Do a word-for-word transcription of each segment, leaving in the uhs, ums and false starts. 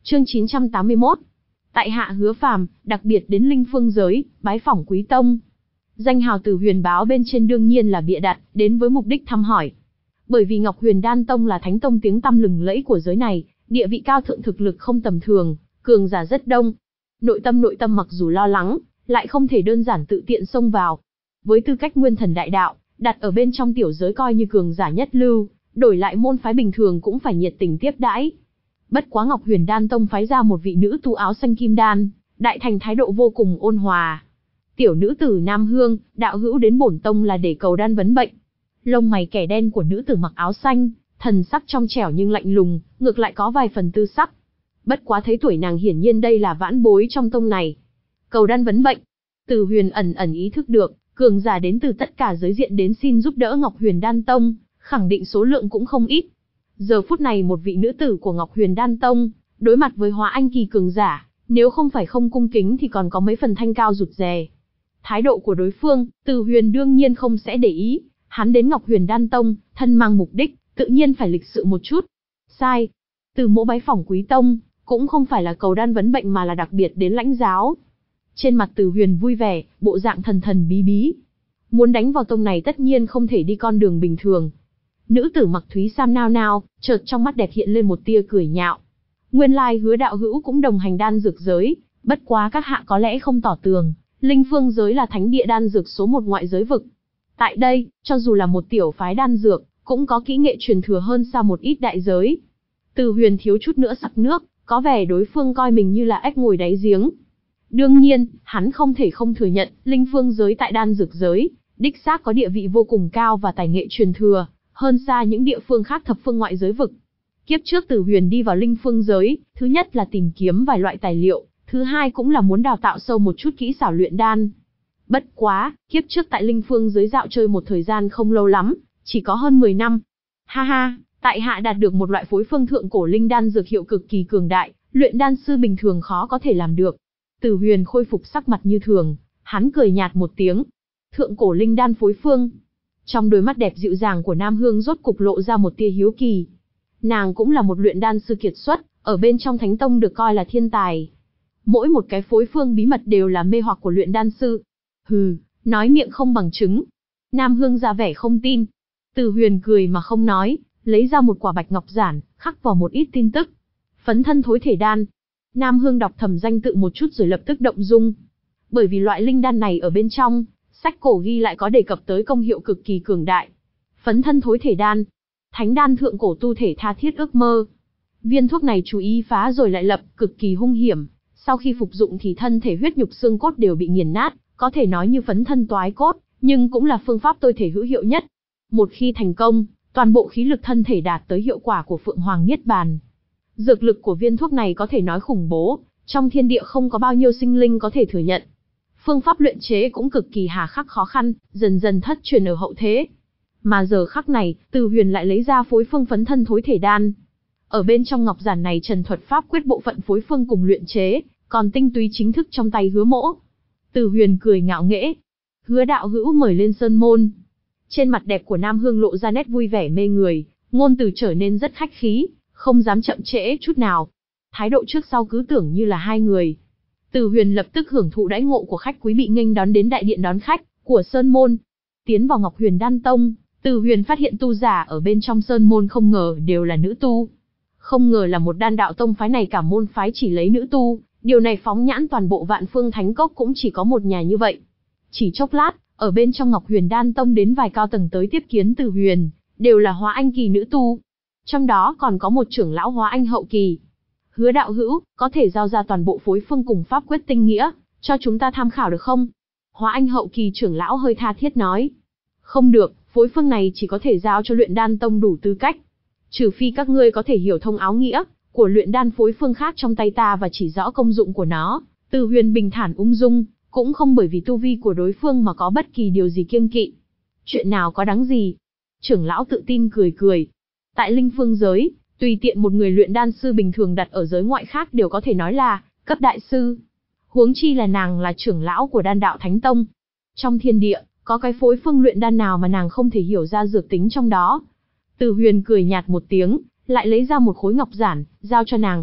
Chương chín trăm tám mươi mốt. Tại hạ Hứa Phàm, đặc biệt đến Linh Phương giới, bái phỏng Quý tông. Danh hào Tử Huyền báo bên trên đương nhiên là bịa đặt, đến với mục đích thăm hỏi. Bởi vì Ngọc Huyền Đan tông là thánh tông tiếng tăm lừng lẫy của giới này, địa vị cao thượng, thực lực không tầm thường, cường giả rất đông. Nội tâm nội tâm mặc dù lo lắng, lại không thể đơn giản tự tiện xông vào. Với tư cách nguyên thần đại đạo, đặt ở bên trong tiểu giới coi như cường giả nhất lưu, đổi lại môn phái bình thường cũng phải nhiệt tình tiếp đãi. Bất quá Ngọc Huyền Đan tông phái ra một vị nữ tu áo xanh kim đan, đại thành thái độ vô cùng ôn hòa. Tiểu nữ tử Nam Hương, đạo hữu đến bổn tông là để cầu đan vấn bệnh. Lông mày kẻ đen của nữ tử mặc áo xanh, thần sắc trong trẻo nhưng lạnh lùng, ngược lại có vài phần tư sắc. Bất quá thấy tuổi nàng hiển nhiên đây là vãn bối trong tông này. Cầu đan vấn bệnh. Từ Huyền ẩn ẩn ý thức được, cường giả đến từ tất cả giới diện đến xin giúp đỡ Ngọc Huyền Đan tông, khẳng định số lượng cũng không ít. Giờ phút này một vị nữ tử của Ngọc Huyền Đan tông, đối mặt với hóa anh kỳ cường giả, nếu không phải không cung kính thì còn có mấy phần thanh cao rụt rè. Thái độ của đối phương, Từ Huyền đương nhiên không sẽ để ý, hắn đến Ngọc Huyền Đan tông, thân mang mục đích, tự nhiên phải lịch sự một chút. Sai, Từ mỗ bái phỏng Quý tông, cũng không phải là cầu đan vấn bệnh mà là đặc biệt đến lãnh giáo. Trên mặt Từ Huyền vui vẻ, bộ dạng thần thần bí bí. Muốn đánh vào tông này tất nhiên không thể đi con đường bình thường. Nữ tử mặc thúy sam nao nao, chợt trong mắt đẹp hiện lên một tia cười nhạo. Nguyên lai Hứa đạo hữu cũng đồng hành đan dược giới, bất quá các hạ có lẽ không tỏ tường, Linh Phương giới là thánh địa đan dược số một ngoại giới vực. Tại đây, cho dù là một tiểu phái đan dược, cũng có kỹ nghệ truyền thừa hơn xa một ít đại giới. Từ Huyền thiếu chút nữa sặc nước, có vẻ đối phương coi mình như là ếch ngồi đáy giếng. Đương nhiên, hắn không thể không thừa nhận, Linh Phương giới tại đan dược giới, đích xác có địa vị vô cùng cao và tài nghệ truyền thừa, hơn xa những địa phương khác thập phương ngoại giới vực. Kiếp trước Từ Huyền đi vào Linh Phương giới, thứ nhất là tìm kiếm vài loại tài liệu, thứ hai cũng là muốn đào tạo sâu một chút kỹ xảo luyện đan. Bất quá, kiếp trước tại Linh Phương giới dạo chơi một thời gian không lâu lắm, chỉ có hơn mười năm. Ha ha, tại hạ đạt được một loại phối phương thượng cổ linh đan dược hiệu cực kỳ cường đại, luyện đan sư bình thường khó có thể làm được. Từ Huyền khôi phục sắc mặt như thường, hắn cười nhạt một tiếng. Thượng cổ linh đan phối phương. Trong đôi mắt đẹp dịu dàng của Nam Hương rốt cục lộ ra một tia hiếu kỳ. Nàng cũng là một luyện đan sư kiệt xuất, ở bên trong Thánh tông được coi là thiên tài. Mỗi một cái phối phương bí mật đều là mê hoặc của luyện đan sư. Hừ, nói miệng không bằng chứng. Nam Hương ra vẻ không tin. Từ Huyền cười mà không nói, lấy ra một quả bạch ngọc giản, khắc vào một ít tin tức. Phấn thân thối thể đan. Nam Hương đọc thầm danh tự một chút rồi lập tức động dung. Bởi vì loại linh đan này ở bên trong, sách cổ ghi lại có đề cập tới công hiệu cực kỳ cường đại. Phấn thân thối thể đan. Thánh đan thượng cổ tu thể tha thiết ước mơ. Viên thuốc này chú ý phá rồi lại lập, cực kỳ hung hiểm. Sau khi phục dụng thì thân thể huyết nhục xương cốt đều bị nghiền nát, có thể nói như phấn thân toái cốt, nhưng cũng là phương pháp tôi thể hữu hiệu nhất. Một khi thành công, toàn bộ khí lực thân thể đạt tới hiệu quả của Phượng Hoàng Niết Bàn. Dược lực của viên thuốc này có thể nói khủng bố, trong thiên địa không có bao nhiêu sinh linh có thể thừa nhận. Phương pháp luyện chế cũng cực kỳ hà khắc khó khăn, dần dần thất truyền ở hậu thế. Mà giờ khắc này, Từ Huyền lại lấy ra phối phương phấn thân thối thể đan. Ở bên trong ngọc giản này trần thuật pháp quyết bộ phận phối phương cùng luyện chế, còn tinh túy chính thức trong tay Hứa mỗ. Từ Huyền cười ngạo nghễ. Hứa đạo hữu mời lên sơn môn. Trên mặt đẹp của Nam Hương lộ ra nét vui vẻ mê người, ngôn từ trở nên rất khách khí, không dám chậm trễ chút nào. Thái độ trước sau cứ tưởng như là hai người. Từ Huyền lập tức hưởng thụ đãi ngộ của khách quý, bị nghênh đón đến đại điện đón khách của sơn môn. Tiến vào Ngọc Huyền Đan tông, Từ Huyền phát hiện tu giả ở bên trong sơn môn không ngờ đều là nữ tu. Không ngờ là một đan đạo tông phái này cả môn phái chỉ lấy nữ tu, điều này phóng nhãn toàn bộ Vạn Phương Thánh Cốc cũng chỉ có một nhà như vậy. Chỉ chốc lát, ở bên trong Ngọc Huyền Đan tông đến vài cao tầng tới tiếp kiến Từ Huyền, đều là hóa anh kỳ nữ tu. Trong đó còn có một trưởng lão hóa anh hậu kỳ. Hứa đạo hữu, có thể giao ra toàn bộ phối phương cùng pháp quyết tinh nghĩa, cho chúng ta tham khảo được không? Hóa anh hậu kỳ trưởng lão hơi tha thiết nói. Không được, phối phương này chỉ có thể giao cho luyện đan tông đủ tư cách. Trừ phi các ngươi có thể hiểu thông áo nghĩa của luyện đan phối phương khác trong tay ta và chỉ rõ công dụng của nó. Từ Huyền bình thản ung dung, cũng không bởi vì tu vi của đối phương mà có bất kỳ điều gì kiêng kỵ. Chuyện nào có đáng gì? Trưởng lão tự tin cười cười. Tại Linh Phương giới, tùy tiện một người luyện đan sư bình thường đặt ở giới ngoại khác đều có thể nói là cấp đại sư. Huống chi là nàng là trưởng lão của đan đạo Thánh tông. Trong thiên địa, có cái phối phương luyện đan nào mà nàng không thể hiểu ra dược tính trong đó. Từ Huyền cười nhạt một tiếng, lại lấy ra một khối ngọc giản, giao cho nàng.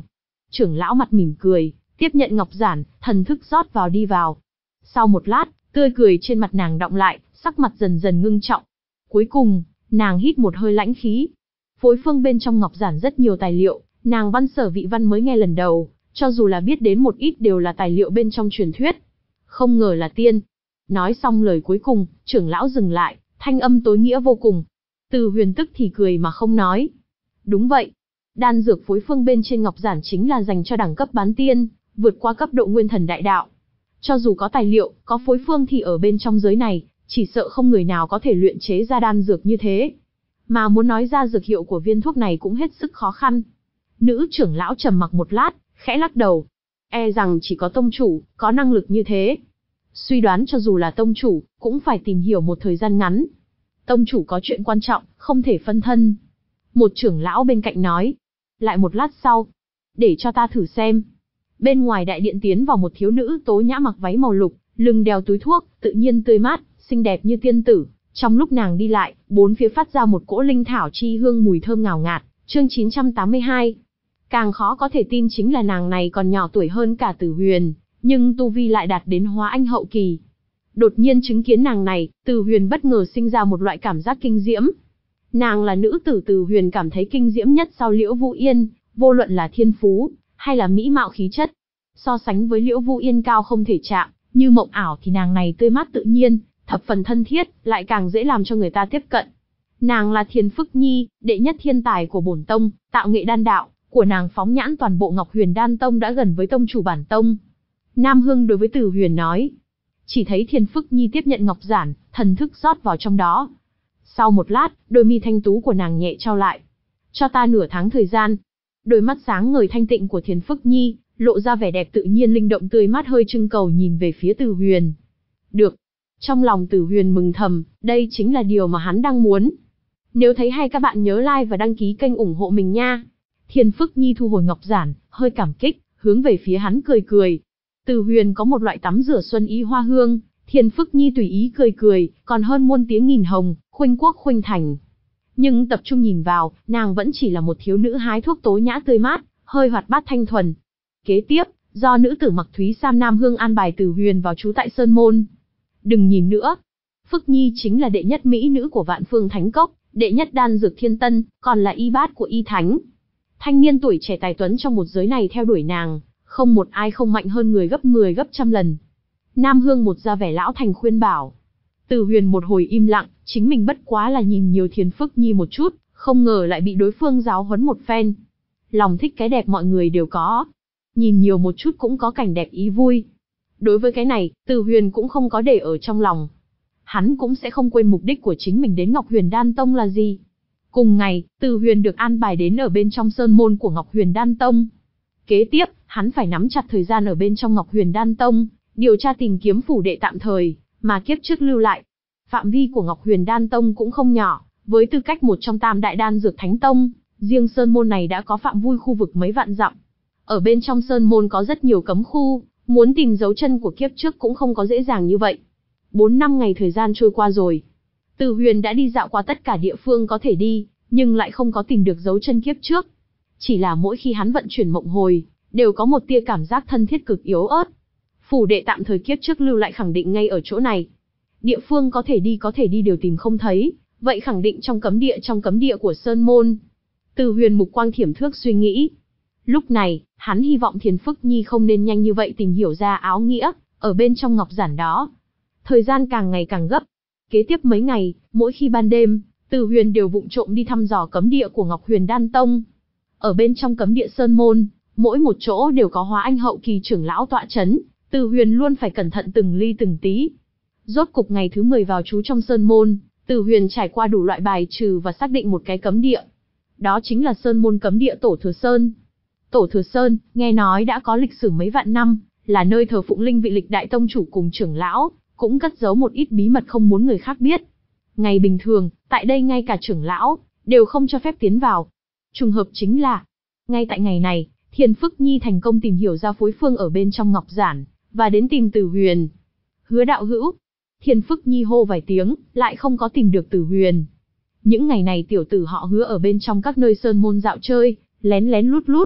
Trưởng lão mặt mỉm cười, tiếp nhận ngọc giản, thần thức rót vào đi vào. Sau một lát, tươi cười trên mặt nàng đọng lại, sắc mặt dần dần ngưng trọng. Cuối cùng, nàng hít một hơi lãnh khí. Phối phương bên trong ngọc giản rất nhiều tài liệu, nàng Văn Sở Vị Văn mới nghe lần đầu, cho dù là biết đến một ít đều là tài liệu bên trong truyền thuyết. Không ngờ là tiên. Nói xong lời cuối cùng, trưởng lão dừng lại, thanh âm tối nghĩa vô cùng. Từ Huyền tức thì cười mà không nói. Đúng vậy. Đan dược phối phương bên trên ngọc giản chính là dành cho đẳng cấp bán tiên, vượt qua cấp độ nguyên thần đại đạo. Cho dù có tài liệu, có phối phương thì ở bên trong giới này, chỉ sợ không người nào có thể luyện chế ra đan dược như thế. Mà muốn nói ra dược hiệu của viên thuốc này cũng hết sức khó khăn. Nữ trưởng lão trầm mặc một lát, khẽ lắc đầu. E rằng chỉ có tông chủ, có năng lực như thế. Suy đoán cho dù là tông chủ, cũng phải tìm hiểu một thời gian ngắn. Tông chủ có chuyện quan trọng, không thể phân thân. Một trưởng lão bên cạnh nói. Lại một lát sau. Để cho ta thử xem. Bên ngoài đại điện tiến vào một thiếu nữ tố nhã mặc váy màu lục, lưng đeo túi thuốc, tự nhiên tươi mát, xinh đẹp như tiên tử. Trong lúc nàng đi lại, bốn phía phát ra một cỗ linh thảo chi hương mùi thơm ngào ngạt. Chương chín trăm tám mươi hai. Càng khó có thể tin chính là nàng này còn nhỏ tuổi hơn cả Từ Huyền, nhưng tu vi lại đạt đến hóa anh hậu kỳ. Đột nhiên chứng kiến nàng này, Từ Huyền bất ngờ sinh ra một loại cảm giác kinh diễm. Nàng là nữ tử Từ Huyền cảm thấy kinh diễm nhất sau Liễu Vũ Yên, vô luận là thiên phú, hay là mỹ mạo khí chất. So sánh với Liễu Vũ Yên cao không thể chạm, như mộng ảo thì nàng này tươi mát tự nhiên, thập phần thân thiết, lại càng dễ làm cho người ta tiếp cận. Nàng là Thiền Phức Nhi, đệ nhất thiên tài của bổn tông, tạo nghệ đan đạo, của nàng phóng nhãn toàn bộ Ngọc Huyền Đan Tông đã gần với tông chủ bản tông. Nam Hưng đối với Từ Huyền nói. Chỉ thấy Thiền Phức Nhi tiếp nhận ngọc giản, thần thức rót vào trong đó. Sau một lát, đôi mi thanh tú của nàng nhẹ trao lại. Cho ta nửa tháng thời gian. Đôi mắt sáng ngời thanh tịnh của Thiền Phức Nhi, lộ ra vẻ đẹp tự nhiên linh động tươi mát hơi trưng cầu nhìn về phía Từ Huyền. Được. Trong lòng Từ Huyền mừng thầm, đây chính là điều mà hắn đang muốn. Nếu thấy hay các bạn nhớ like và đăng ký kênh ủng hộ mình nha. Thiền Phức Nhi thu hồi ngọc giản, hơi cảm kích, hướng về phía hắn cười cười. Từ Huyền có một loại tắm rửa xuân ý hoa hương, Thiền Phức Nhi tùy ý cười cười, còn hơn muôn tiếng nghìn hồng, khuynh quốc khuynh thành. Nhưng tập trung nhìn vào, nàng vẫn chỉ là một thiếu nữ hái thuốc tố nhã tươi mát, hơi hoạt bát thanh thuần. Kế tiếp, do nữ tử mặc Thúy Sam Nam Hương an bài Từ Huyền vào trú tại Sơn Môn. Đừng nhìn nữa, Phức Nhi chính là đệ nhất mỹ nữ của Vạn Phương Thánh Cốc, đệ nhất đan dược thiên tân, còn là y bát của y thánh. Thanh niên tuổi trẻ tài tuấn trong một giới này theo đuổi nàng, không một ai không mạnh hơn người gấp mười gấp trăm lần. Nam Hương một ra vẻ lão thành khuyên bảo. Từ Huyền một hồi im lặng, chính mình bất quá là nhìn nhiều Thiền Phức Nhi một chút, không ngờ lại bị đối phương giáo huấn một phen. Lòng thích cái đẹp mọi người đều có, nhìn nhiều một chút cũng có cảnh đẹp ý vui. Đối với cái này, Từ Huyền cũng không có để ở trong lòng. Hắn cũng sẽ không quên mục đích của chính mình đến Ngọc Huyền Đan Tông là gì. Cùng ngày, Từ Huyền được an bài đến ở bên trong sơn môn của Ngọc Huyền Đan Tông. Kế tiếp, hắn phải nắm chặt thời gian ở bên trong Ngọc Huyền Đan Tông, điều tra tìm kiếm phủ đệ tạm thời, mà kiếp trước lưu lại. Phạm vi của Ngọc Huyền Đan Tông cũng không nhỏ, với tư cách một trong tam đại đan dược thánh tông, riêng sơn môn này đã có phạm vi khu vực mấy vạn dặm. Ở bên trong sơn môn có rất nhiều cấm khu, muốn tìm dấu chân của kiếp trước cũng không có dễ dàng như vậy. Bốn năm ngày thời gian trôi qua rồi. Từ Huyền đã đi dạo qua tất cả địa phương có thể đi, nhưng lại không có tìm được dấu chân kiếp trước. Chỉ là mỗi khi hắn vận chuyển mộng hồi, đều có một tia cảm giác thân thiết cực yếu ớt. Phủ đệ tạm thời kiếp trước lưu lại khẳng định ngay ở chỗ này. Địa phương có thể đi có thể đi đều tìm không thấy, vậy khẳng định trong cấm địa trong cấm địa của Sơn Môn. Từ Huyền mục quang thiểm thước suy nghĩ. Lúc này, hắn hy vọng Thiền Phức Nhi không nên nhanh như vậy tìm hiểu ra áo nghĩa, ở bên trong ngọc giản đó. Thời gian càng ngày càng gấp. Kế tiếp mấy ngày, mỗi khi ban đêm, Từ Huyền đều vụng trộm đi thăm dò cấm địa của Ngọc Huyền Đan Tông. Ở bên trong cấm địa Sơn Môn, mỗi một chỗ đều có hóa anh hậu kỳ trưởng lão tọa chấn, Từ Huyền luôn phải cẩn thận từng ly từng tí. Rốt cục ngày thứ mười vào trú trong Sơn Môn, Từ Huyền trải qua đủ loại bài trừ và xác định một cái cấm địa. Đó chính là Sơn Môn cấm địa Tổ Thừa Sơn. Tổ Thừa Sơn, nghe nói đã có lịch sử mấy vạn năm, là nơi thờ phụng linh vị lịch đại tông chủ cùng trưởng lão, cũng cất giấu một ít bí mật không muốn người khác biết. Ngày bình thường, tại đây ngay cả trưởng lão đều không cho phép tiến vào. Trùng hợp chính là, ngay tại ngày này, Thiền Phức Nhi thành công tìm hiểu ra phối phương ở bên trong ngọc giản, và đến tìm Từ Huyền. Hứa đạo hữu. Thiền Phức Nhi hô vài tiếng, lại không có tìm được Từ Huyền. Những ngày này tiểu tử họ Hứa ở bên trong các nơi sơn môn dạo chơi, lén lén lút lút.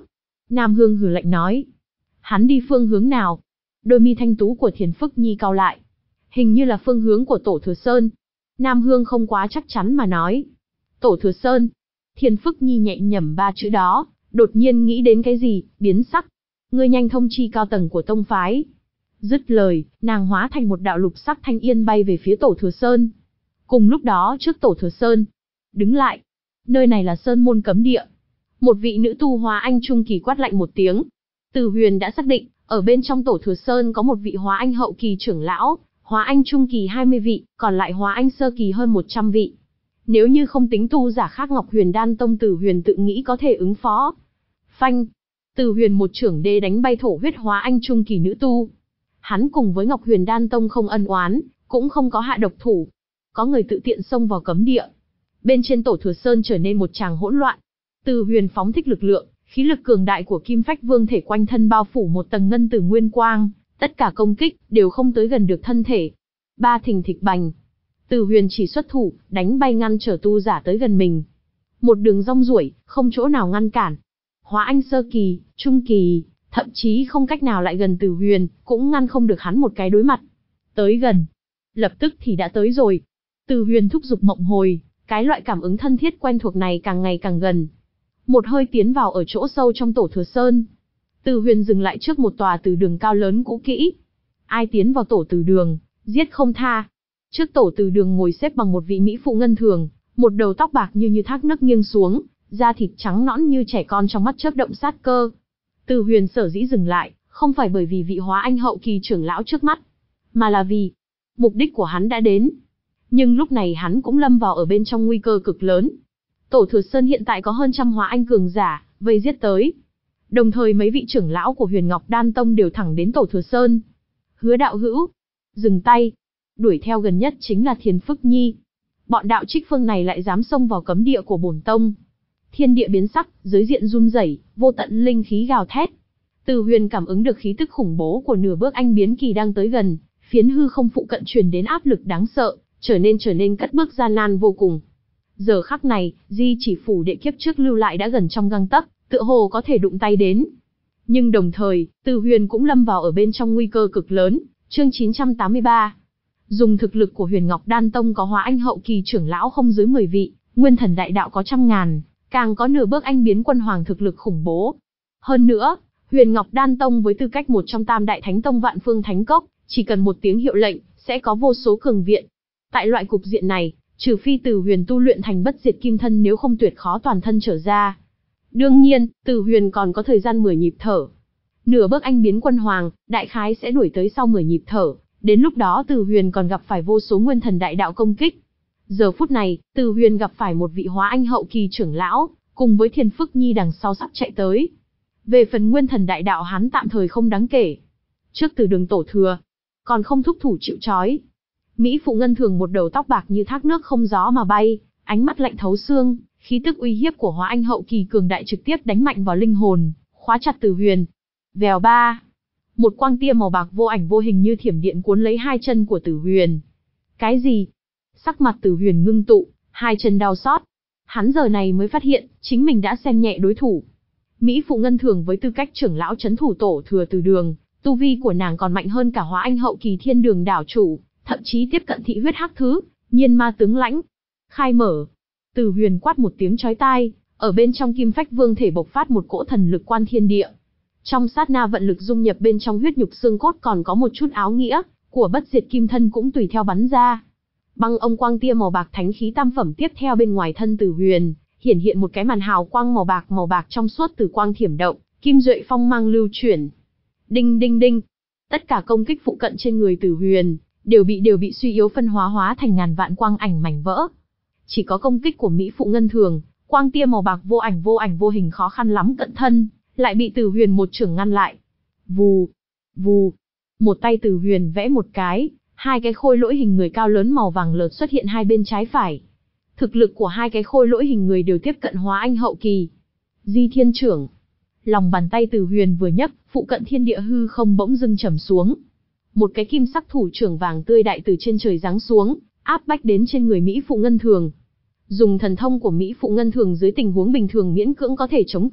Nam Hương hừ lạnh nói. Hắn đi phương hướng nào? Đôi mi thanh tú của Thiền Phức Nhi cau lại. Hình như là phương hướng của Tổ Thừa Sơn. Nam Hương không quá chắc chắn mà nói. Tổ Thừa Sơn. Thiền Phức Nhi nhẹ nhẩm ba chữ đó, đột nhiên nghĩ đến cái gì, biến sắc. Ngươi nhanh thông chi cao tầng của tông phái. Dứt lời, nàng hóa thành một đạo lục sắc thanh yên bay về phía Tổ Thừa Sơn. Cùng lúc đó trước Tổ Thừa Sơn. Đứng lại. Nơi này là Sơn môn cấm địa. Một vị nữ tu hóa anh trung kỳ quát lạnh một tiếng. Từ Huyền đã xác định, ở bên trong Tổ Thừa Sơn có một vị hóa anh hậu kỳ trưởng lão, hóa anh trung kỳ hai mươi vị, còn lại hóa anh sơ kỳ hơn một trăm vị. Nếu như không tính tu giả khác Ngọc Huyền Đan Tông, Từ Huyền tự nghĩ có thể ứng phó. Phanh! Từ Huyền một chưởng đê đánh bay thổ huyết hóa anh trung kỳ nữ tu. Hắn cùng với Ngọc Huyền Đan Tông không ân oán, cũng không có hạ độc thủ. Có người tự tiện xông vào cấm địa. Bên trên Tổ Thừa Sơn trở nên một tràng hỗn loạn. Từ Huyền phóng thích lực lượng, khí lực cường đại của Kim Phách Vương thể quanh thân bao phủ một tầng ngân tử nguyên quang, tất cả công kích đều không tới gần được thân thể. Ba thình thịch bành. Từ Huyền chỉ xuất thủ, đánh bay ngăn trở tu giả tới gần mình. Một đường rong ruổi, không chỗ nào ngăn cản. Hóa anh sơ kỳ, trung kỳ, thậm chí không cách nào lại gần Từ Huyền, cũng ngăn không được hắn một cái đối mặt. Tới gần. Lập tức thì đã tới rồi. Từ Huyền thúc giục mộng hồi, cái loại cảm ứng thân thiết quen thuộc này càng ngày càng gần. Một hơi tiến vào ở chỗ sâu trong Tổ Thừa Sơn. Từ Huyền dừng lại trước một tòa từ đường cao lớn cũ kỹ. Ai tiến vào tổ từ đường, giết không tha. Trước tổ từ đường ngồi xếp bằng một vị mỹ phụ ngân thường, một đầu tóc bạc như như thác nước nghiêng xuống, da thịt trắng nõn như trẻ con, trong mắt chớp động sát cơ. Từ Huyền sở dĩ dừng lại, không phải bởi vì vị hóa anh hậu kỳ trưởng lão trước mắt, mà là vì mục đích của hắn đã đến. Nhưng lúc này hắn cũng lâm vào ở bên trong nguy cơ cực lớn. Tổ Thừa Sơn hiện tại có hơn trăm hóa anh cường giả vây giết tới. Đồng thời mấy vị trưởng lão của Huyền Ngọc Đan Tông đều thẳng đến Tổ Thừa Sơn. Hứa đạo hữu, dừng tay. Đuổi theo gần nhất chính là Thiền Phức Nhi. Bọn đạo trích phương này lại dám xông vào cấm địa của bổn tông. Thiên địa biến sắc, giới diện run rẩy, vô tận linh khí gào thét. Từ Huyền cảm ứng được khí tức khủng bố của nửa bước anh biến kỳ đang tới gần, phiến hư không phụ cận truyền đến áp lực đáng sợ, trở nên trở nên cất bước gian nan vô cùng. Giờ khắc này, di chỉ phủ đệ kiếp trước lưu lại đã gần trong gang tấc, tựa hồ có thể đụng tay đến. Nhưng đồng thời, Từ Huyền cũng lâm vào ở bên trong nguy cơ cực lớn. Chương chín trăm tám mươi ba. Dùng thực lực của Huyền Ngọc Đan Tông có hóa anh hậu kỳ trưởng lão không dưới mười vị, nguyên thần đại đạo có trăm ngàn, càng có nửa bước anh biến quân hoàng thực lực khủng bố. Hơn nữa, Huyền Ngọc Đan Tông với tư cách một trong tam đại thánh tông Vạn Phương Thánh Cốc, chỉ cần một tiếng hiệu lệnh, sẽ có vô số cường viện. Tại loại cục diện này, trừ phi Từ Huyền tu luyện thành bất diệt kim thân, nếu không tuyệt khó toàn thân trở ra. Đương nhiên, Từ Huyền còn có thời gian mười nhịp thở. Nửa bước anh biến quân hoàng, đại khái sẽ đuổi tới sau mười nhịp thở, đến lúc đó Từ Huyền còn gặp phải vô số nguyên thần đại đạo công kích. Giờ phút này, Từ Huyền gặp phải một vị hóa anh hậu kỳ trưởng lão, cùng với Thiền Phức Nhi đằng sau sắp chạy tới. Về phần nguyên thần đại đạo hắn tạm thời không đáng kể. Trước từ đường tổ thừa, còn không thúc thủ chịu trói. Mỹ phụ ngân thường một đầu tóc bạc như thác nước không gió mà bay, ánh mắt lạnh thấu xương, khí tức uy hiếp của hóa anh hậu kỳ cường đại trực tiếp đánh mạnh vào linh hồn, khóa chặt Từ Huyền. Vèo ba, một quang tia màu bạc vô ảnh vô hình như thiểm điện cuốn lấy hai chân của Từ Huyền. Cái gì? Sắc mặt Từ Huyền ngưng tụ, hai chân đau xót. Hắn giờ này mới phát hiện, chính mình đã xem nhẹ đối thủ. Mỹ phụ ngân thường với tư cách trưởng lão trấn thủ tổ thừa từ đường, tu vi của nàng còn mạnh hơn cả hóa anh hậu kỳ thiên đường đảo chủ, thậm chí tiếp cận thị huyết hắc thứ, nhiên ma tướng lãnh. Khai mở. Từ Huyền quát một tiếng chói tai, ở bên trong Kim Phách Vương thể bộc phát một cỗ thần lực quan thiên địa. Trong sát na vận lực dung nhập bên trong huyết nhục xương cốt, còn có một chút áo nghĩa của bất diệt kim thân cũng tùy theo bắn ra. Băng ông quang tia màu bạc thánh khí tam phẩm tiếp theo bên ngoài thân Từ Huyền, hiển hiện một cái màn hào quang màu bạc màu bạc trong suốt, từ quang thiểm động, kim duệ phong mang lưu chuyển. Đinh đinh đinh. Tất cả công kích phụ cận trên người Từ Huyền đều bị đều bị suy yếu phân hóa hóa thành ngàn vạn quang ảnh mảnh vỡ. Chỉ có công kích của Mỹ phụ ngân thường, quang tia màu bạc vô ảnh vô ảnh vô hình khó khăn lắm cận thân, lại bị Từ Huyền một chưởng ngăn lại. Vù, vù. Một tay Từ Huyền vẽ một cái, hai cái khôi lỗi hình người cao lớn màu vàng lợt xuất hiện hai bên trái phải. Thực lực của hai cái khôi lỗi hình người đều tiếp cận hóa anh hậu kỳ. Di Thiên Chưởng. Lòng bàn tay Từ Huyền vừa nhấc, phụ cận thiên địa hư không bỗng dưng trầm xuống. Một cái kim sắc thủ trưởng vàng tươi đại từ trên trời giáng xuống, áp bách đến trên người Mỹ phụ ngân thường. Dùng thần thông của Mỹ phụ ngân thường dưới tình huống bình thường miễn cưỡng có thể chống cự,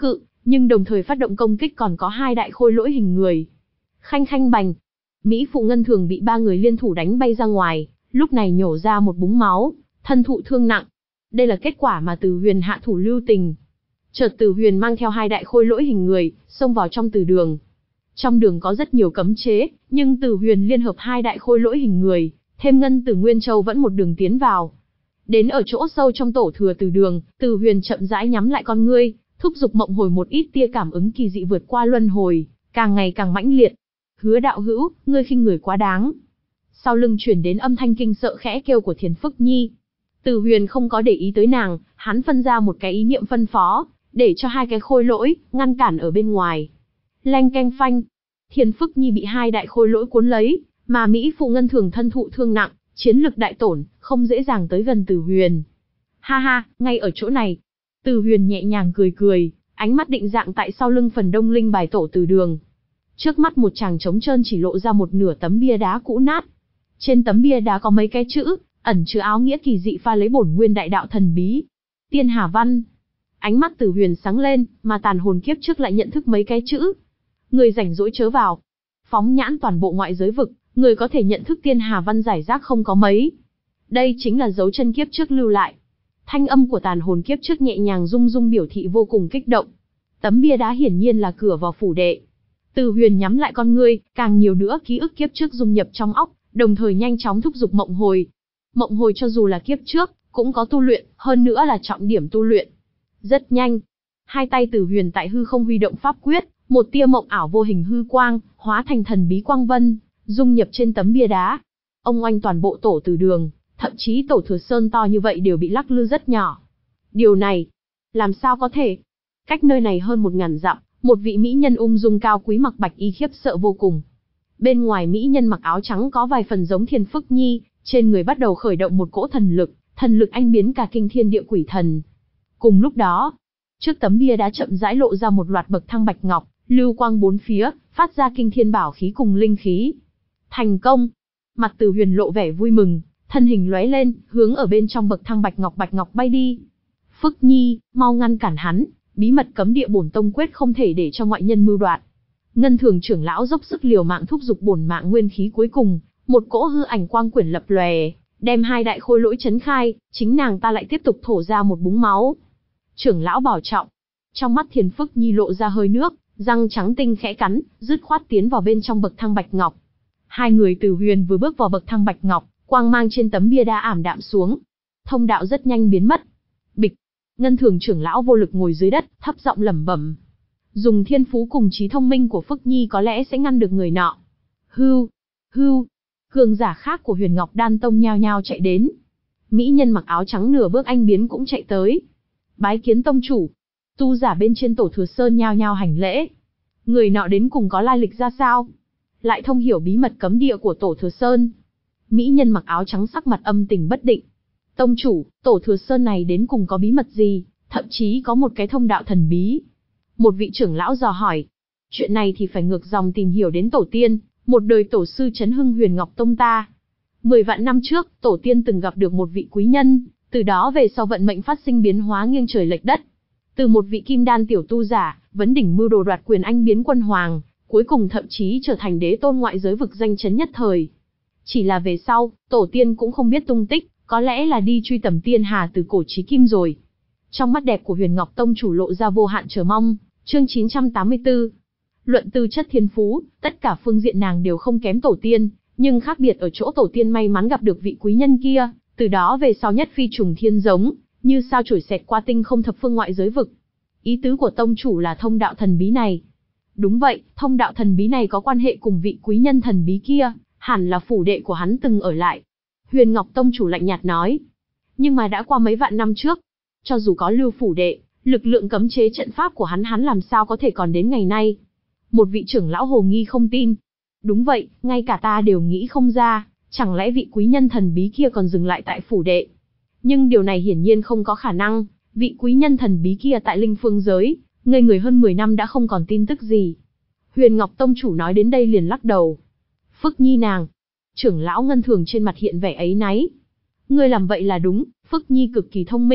nhưng đồng thời phát động công kích còn có hai đại khôi lỗi hình người. Khanh khanh bành, Mỹ phụ Ngân Thường bị ba người liên thủ đánh bay ra ngoài, lúc này nhổ ra một búng máu, thân thụ thương nặng. Đây là kết quả mà Từ Huyền hạ thủ lưu tình. Chợt Từ Huyền mang theo hai đại khôi lỗi hình người, xông vào trong từ đường. Trong đường có rất nhiều cấm chế, nhưng Từ Huyền liên hợp hai đại khôi lỗi hình người, thêm Ngân Tử Nguyên Châu vẫn một đường tiến vào. Đến ở chỗ sâu trong tổ thừa từ đường, Từ Huyền chậm rãi nhắm lại con ngươi, thúc giục mộng hồi một ít tia cảm ứng kỳ dị vượt qua luân hồi, càng ngày càng mãnh liệt. Hứa đạo hữu, ngươi khinh người quá đáng. Sau lưng truyền đến âm thanh kinh sợ khẽ kêu của Thiền Phức Nhi. Từ Huyền không có để ý tới nàng, hắn phân ra một cái ý niệm phân phó, để cho hai cái khôi lỗi ngăn cản ở bên ngoài. Leng keng phanh, Thiền Phức Nhi bị hai đại khôi lỗi cuốn lấy, mà Mỹ phụ Ngân Thường thân thụ thương nặng, chiến lực đại tổn, không dễ dàng tới gần Từ Huyền. Ha ha, ngay ở chỗ này. Từ Huyền nhẹ nhàng cười cười, ánh mắt định dạng tại sau lưng phần đông linh bài tổ từ đường. Trước mắt một chàng trống trơn chỉ lộ ra một nửa tấm bia đá cũ nát. Trên tấm bia đá có mấy cái chữ, ẩn chứa áo nghĩa kỳ dị pha lấy bổn nguyên đại đạo thần bí. Tiên Hà Văn. Ánh mắt Từ Huyền sáng lên, mà tàn hồn kiếp trước lại nhận thức mấy cái chữ. Người rảnh rỗi chớ vào. Phóng nhãn toàn bộ ngoại giới vực, người có thể nhận thức Tiên Hà Văn giải rác không có mấy. Đây chính là dấu chân kiếp trước lưu lại. Thanh âm của tàn hồn kiếp trước nhẹ nhàng rung rung biểu thị vô cùng kích động. Tấm bia đá hiển nhiên là cửa vào phủ đệ. Từ Huyền nhắm lại con ngươi, càng nhiều nữa ký ức kiếp trước dung nhập trong óc, đồng thời nhanh chóng thúc giục mộng hồi. Mộng hồi cho dù là kiếp trước, cũng có tu luyện, hơn nữa là trọng điểm tu luyện. Rất nhanh, hai tay Từ Huyền tại hư không huy động pháp quyết, một tia mộng ảo vô hình hư quang, hóa thành thần bí quang vân, dung nhập trên tấm bia đá. Ông oanh toàn bộ tổ từ đường, thậm chí tổ Thừa Sơn to như vậy đều bị lắc lư rất nhỏ. Điều này, làm sao có thể? Cách nơi này hơn một ngàn dặm, một vị mỹ nhân ung dung cao quý mặc bạch y khiếp sợ vô cùng. Bên ngoài mỹ nhân mặc áo trắng có vài phần giống Thiền Phức Nhi, trên người bắt đầu khởi động một cỗ thần lực, thần lực anh biến cả kinh thiên địa quỷ thần. Cùng lúc đó, trước tấm bia đá chậm rãi lộ ra một loạt bậc thang bạch ngọc, lưu quang bốn phía, phát ra kinh thiên bảo khí cùng linh khí. Thành công! Mặt Từ Huyền lộ vẻ vui mừng, thân hình lóe lên, hướng ở bên trong bậc thang bạch ngọc bạch ngọc bay đi. Phức Nhi, mau ngăn cản hắn, bí mật cấm địa bổn tông quyết không thể để cho ngoại nhân mưu đoạt. Ngân Thường trưởng lão dốc sức liều mạng thúc giục bổn mạng nguyên khí cuối cùng, một cỗ hư ảnh quang quyển lập lòe, đem hai đại khôi lỗi chấn khai, chính nàng ta lại tiếp tục thổ ra một búng máu. Trưởng lão bảo trọng. Trong mắt Thiền Phức Nhi lộ ra hơi nước, răng trắng tinh khẽ cắn, dứt khoát tiến vào bên trong bậc thang bạch ngọc. Hai người Từ Huyền vừa bước vào bậc thang bạch ngọc, quang mang trên tấm bia đá ảm đạm xuống. Thông đạo rất nhanh biến mất. Bịch. Ngân Thường trưởng lão vô lực ngồi dưới đất, thấp giọng lẩm bẩm. Dùng thiên phú cùng trí thông minh của Phức Nhi có lẽ sẽ ngăn được người nọ. Hưu, hưu. Cường giả khác của Huyền Ngọc Đan Tông nhao nhao chạy đến. Mỹ nhân mặc áo trắng nửa bước anh biến cũng chạy tới. Bái kiến tông chủ. Tu giả bên trên tổ Thừa Sơn nhao nhao hành lễ. Người nọ đến cùng có lai lịch ra sao? Lại thông hiểu bí mật cấm địa của tổ Thừa Sơn. Mỹ nhân mặc áo trắng sắc mặt âm tình bất định. Tông chủ, tổ Thừa Sơn này đến cùng có bí mật gì, thậm chí có một cái thông đạo thần bí. Một vị trưởng lão dò hỏi. Chuyện này thì phải ngược dòng tìm hiểu đến tổ tiên, một đời tổ sư Trấn Hưng Huyền Ngọc Tông ta. Mười vạn năm trước, tổ tiên từng gặp được một vị quý nhân, từ đó về sau vận mệnh phát sinh biến hóa nghiêng trời lệch đất. Từ một vị kim đan tiểu tu giả, vấn đỉnh mưu đồ đoạt quyền anh biến quân hoàng, cuối cùng thậm chí trở thành đế tôn ngoại giới vực danh chấn nhất thời. Chỉ là về sau, tổ tiên cũng không biết tung tích, có lẽ là đi truy tầm tiên hà từ cổ chí kim rồi. Trong mắt đẹp của Huyền Ngọc Tông chủ lộ ra vô hạn chờ mong. Chương chín trăm tám mươi tư. Luận tư chất thiên phú, tất cả phương diện nàng đều không kém tổ tiên, nhưng khác biệt ở chỗ tổ tiên may mắn gặp được vị quý nhân kia, từ đó về sau nhất phi trùng thiên giống, như sao chổi xẹt qua tinh không thập phương ngoại giới vực. Ý tứ của tông chủ là thông đạo thần bí này. Đúng vậy, thông đạo thần bí này có quan hệ cùng vị quý nhân thần bí kia, hẳn là phủ đệ của hắn từng ở lại. Huyền Ngọc Tông chủ lạnh nhạt nói. Nhưng mà đã qua mấy vạn năm trước, cho dù có lưu phủ đệ, lực lượng cấm chế trận pháp của hắn hắn làm sao có thể còn đến ngày nay. Một vị trưởng lão hồ nghi không tin. Đúng vậy, ngay cả ta đều nghĩ không ra, chẳng lẽ vị quý nhân thần bí kia còn dừng lại tại phủ đệ. Nhưng điều này hiển nhiên không có khả năng, vị quý nhân thần bí kia tại linh phương giới, ngây người hơn mười năm đã không còn tin tức gì. Huyền Ngọc Tông chủ nói đến đây liền lắc đầu. Phức Nhi nàng. Trưởng lão Ngân Thường trên mặt hiện vẻ áy náy. Ngươi làm vậy là đúng, Phức Nhi cực kỳ thông minh,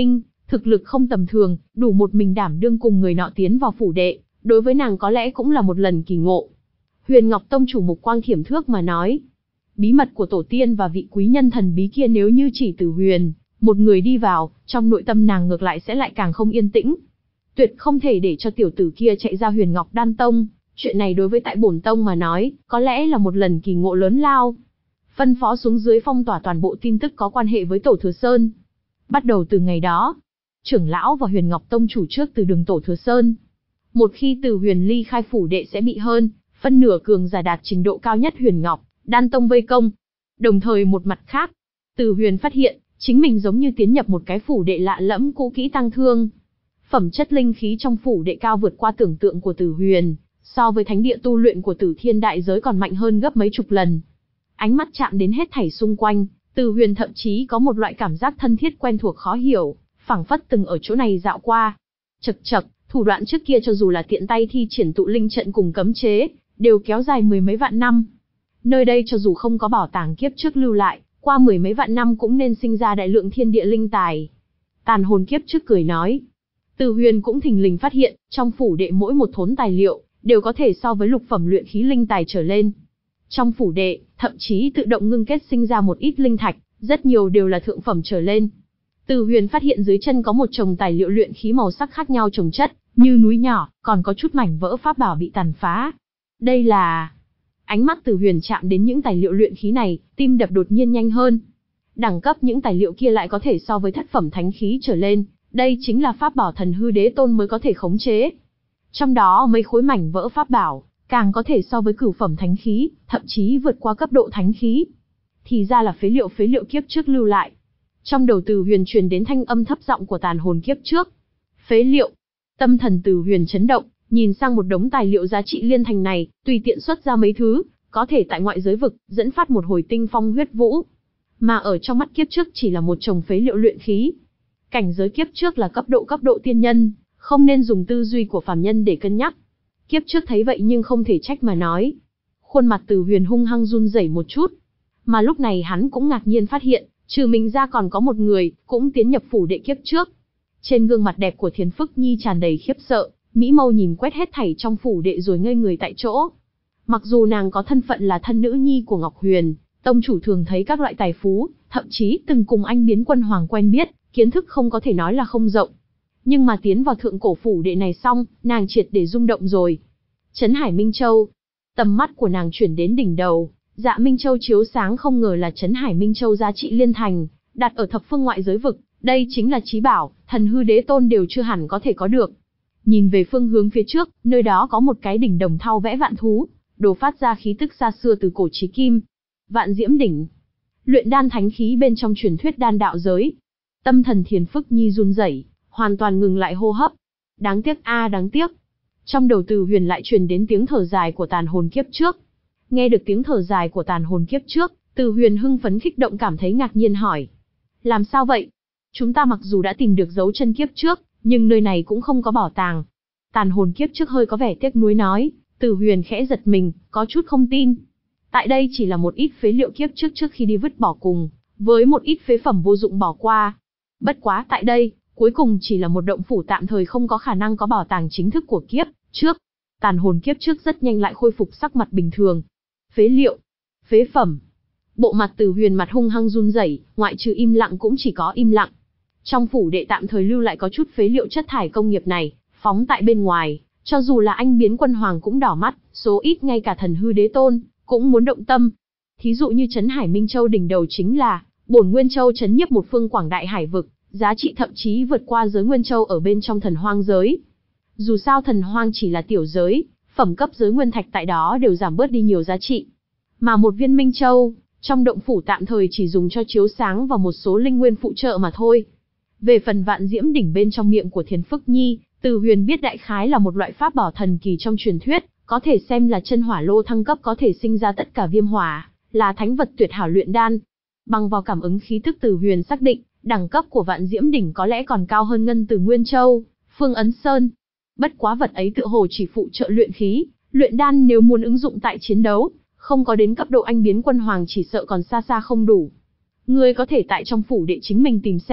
Thực lực không tầm thường, đủ một mình đảm đương cùng người nọ tiến vào phủ đệ, đối với nàng có lẽ cũng là một lần kỳ ngộ. Huyền Ngọc Tông chủ mục quang thiểm thước mà nói. Bí mật của tổ tiên và vị quý nhân thần bí kia nếu như chỉ Tử Huyền, một người đi vào, trong nội tâm nàng ngược lại sẽ lại càng không yên tĩnh. Tuyệt không thể để cho tiểu tử kia chạy ra Huyền Ngọc Đan Tông, chuyện này đối với tại bổn tông mà nói, có lẽ là một lần kỳ ngộ lớn lao. Phân phó xuống dưới phong tỏa toàn bộ tin tức có quan hệ với Tổ Thừa Sơn. Bắt đầu từ ngày đó, trưởng lão và Huyền Ngọc Tông chủ trước từ đường Tổ Thừa Sơn. Một khi Từ Huyền ly khai phủ đệ sẽ bị hơn, phân nửa cường giả đạt trình độ cao nhất Huyền Ngọc Đan Tông vây công. Đồng thời một mặt khác, Từ Huyền phát hiện, chính mình giống như tiến nhập một cái phủ đệ lạ lẫm cũ kỹ tăng thương. Phẩm chất linh khí trong phủ đệ cao vượt qua tưởng tượng của Từ Huyền, so với thánh địa tu luyện của Tử Thiên đại giới còn mạnh hơn gấp mấy chục lần. Ánh mắt chạm đến hết thảy xung quanh, Từ Huyền thậm chí có một loại cảm giác thân thiết quen thuộc khó hiểu, phảng phất từng ở chỗ này dạo qua. Chậc chậc, thủ đoạn trước kia cho dù là tiện tay thi triển tụ linh trận cùng cấm chế, đều kéo dài mười mấy vạn năm. Nơi đây cho dù không có bảo tàng kiếp trước lưu lại, qua mười mấy vạn năm cũng nên sinh ra đại lượng thiên địa linh tài. Tàn hồn kiếp trước cười nói. Từ Huyền cũng thình lình phát hiện, trong phủ đệ mỗi một thốn tài liệu, đều có thể so với lục phẩm luyện khí linh tài trở lên. Trong phủ đệ, thậm chí tự động ngưng kết sinh ra một ít linh thạch, rất nhiều đều là thượng phẩm trở lên. Từ Huyền phát hiện dưới chân có một chồng tài liệu luyện khí màu sắc khác nhau chồng chất, như núi nhỏ, còn có chút mảnh vỡ pháp bảo bị tàn phá. Đây là... Ánh mắt Từ Huyền chạm đến những tài liệu luyện khí này, tim đập đột nhiên nhanh hơn. Đẳng cấp những tài liệu kia lại có thể so với thất phẩm thánh khí trở lên, đây chính là pháp bảo Thần Hư Đế Tôn mới có thể khống chế. Trong đó mấy khối mảnh vỡ pháp bảo, càng có thể so với cửu phẩm thánh khí, thậm chí vượt qua cấp độ thánh khí. Thì ra là phế liệu phế liệu kiếp trước lưu lại. Trong đầu Từ Huyền truyền đến thanh âm thấp giọng của tàn hồn kiếp trước. Phế liệu. Tâm thần Từ Huyền chấn động, nhìn sang một đống tài liệu giá trị liên thành này, tùy tiện xuất ra mấy thứ, có thể tại ngoại giới vực, dẫn phát một hồi tinh phong huyết vũ. Mà ở trong mắt kiếp trước chỉ là một chồng phế liệu luyện khí. Cảnh giới kiếp trước là cấp độ cấp độ tiên nhân, không nên dùng tư duy của phàm nhân để cân nhắc. Kiếp trước thấy vậy nhưng không thể trách mà nói. Khuôn mặt Từ Huyền hung hăng run rẩy một chút. Mà lúc này hắn cũng ngạc nhiên phát hiện, trừ mình ra còn có một người, cũng tiến nhập phủ đệ kiếp trước. Trên gương mặt đẹp của Thiến Phức Nhi tràn đầy khiếp sợ, mỹ mâu nhìn quét hết thảy trong phủ đệ rồi ngây người tại chỗ. Mặc dù nàng có thân phận là thân nữ nhi của Ngọc Huyền, tông chủ thường thấy các loại tài phú, thậm chí từng cùng anh biến quân hoàng quen biết, kiến thức không có thể nói là không rộng. Nhưng mà tiến vào thượng cổ phủ đệ này xong, nàng triệt để rung động rồi. Trấn Hải Minh Châu. Tầm mắt của nàng chuyển đến đỉnh đầu, Dạ Minh Châu chiếu sáng không ngờ là Trấn Hải Minh Châu giá trị liên thành, đặt ở thập phương ngoại giới vực, đây chính là chí bảo, Thần Hư Đế Tôn đều chưa hẳn có thể có được. Nhìn về phương hướng phía trước, nơi đó có một cái đỉnh đồng thau vẽ vạn thú, đổ phát ra khí tức xa xưa từ cổ chí kim. Vạn Diễm đỉnh. Luyện đan thánh khí bên trong truyền thuyết đan đạo giới. Tâm thần Thiền Phức Nhi run rẩy, hoàn toàn ngừng lại hô hấp. Đáng tiếc a đáng tiếc. Trong đầu Từ Huyền lại truyền đến tiếng thở dài của tàn hồn kiếp trước. Nghe được tiếng thở dài của tàn hồn kiếp trước, Từ Huyền hưng phấn kích động cảm thấy ngạc nhiên hỏi. Làm sao vậy? Chúng ta mặc dù đã tìm được dấu chân kiếp trước, nhưng nơi này cũng không có bảo tàng. Tàn hồn kiếp trước hơi có vẻ tiếc nuối nói. Từ Huyền khẽ giật mình, có chút không tin. Tại đây chỉ là một ít phế liệu kiếp trước trước khi đi vứt bỏ cùng, với một ít phế phẩm vô dụng bỏ qua. Bất quá tại đây, cuối cùng chỉ là một động phủ tạm thời không có khả năng có bảo tàng chính thức của kiếp trước. Tàn hồn kiếp trước rất nhanh lại khôi phục sắc mặt bình thường. Phế liệu, phế phẩm. Bộ mặt Từ Huyền mặt hung hăng run rẩy, ngoại trừ im lặng cũng chỉ có im lặng. Trong phủ đệ tạm thời lưu lại có chút phế liệu chất thải công nghiệp này, phóng tại bên ngoài, cho dù là anh biến quân hoàng cũng đỏ mắt, số ít ngay cả Thần Hư Đế Tôn cũng muốn động tâm. Thí dụ như Trấn Hải Minh Châu đỉnh đầu chính là Bổn Nguyên Châu trấn nhiếp một phương quảng đại hải vực, giá trị thậm chí vượt qua giới Nguyên Châu ở bên trong thần hoang giới. Dù sao thần hoang chỉ là tiểu giới, phẩm cấp giới nguyên thạch tại đó đều giảm bớt đi nhiều giá trị. Mà một viên Minh Châu, trong động phủ tạm thời chỉ dùng cho chiếu sáng và một số linh nguyên phụ trợ mà thôi. Về phần Vạn Diễm đỉnh bên trong miệng của Thiến Phức Nhi, Từ Huyền biết đại khái là một loại pháp bảo thần kỳ trong truyền thuyết, có thể xem là chân hỏa lô thăng cấp có thể sinh ra tất cả viêm hỏa, là thánh vật tuyệt hảo luyện đan. Bằng vào cảm ứng khí tức Từ Huyền xác định, đẳng cấp của Vạn Diễm đỉnh có lẽ còn cao hơn Ngân Từ Nguyên Châu, Phương Ấn Sơn. Bất quá vật ấy tựa hồ chỉ phụ trợ luyện khí, luyện đan nếu muốn ứng dụng tại chiến đấu, không có đến cấp độ anh biến quân hoàng chỉ sợ còn xa xa không đủ. Ngươi có thể tại trong phủ đệ chính mình tìm xem,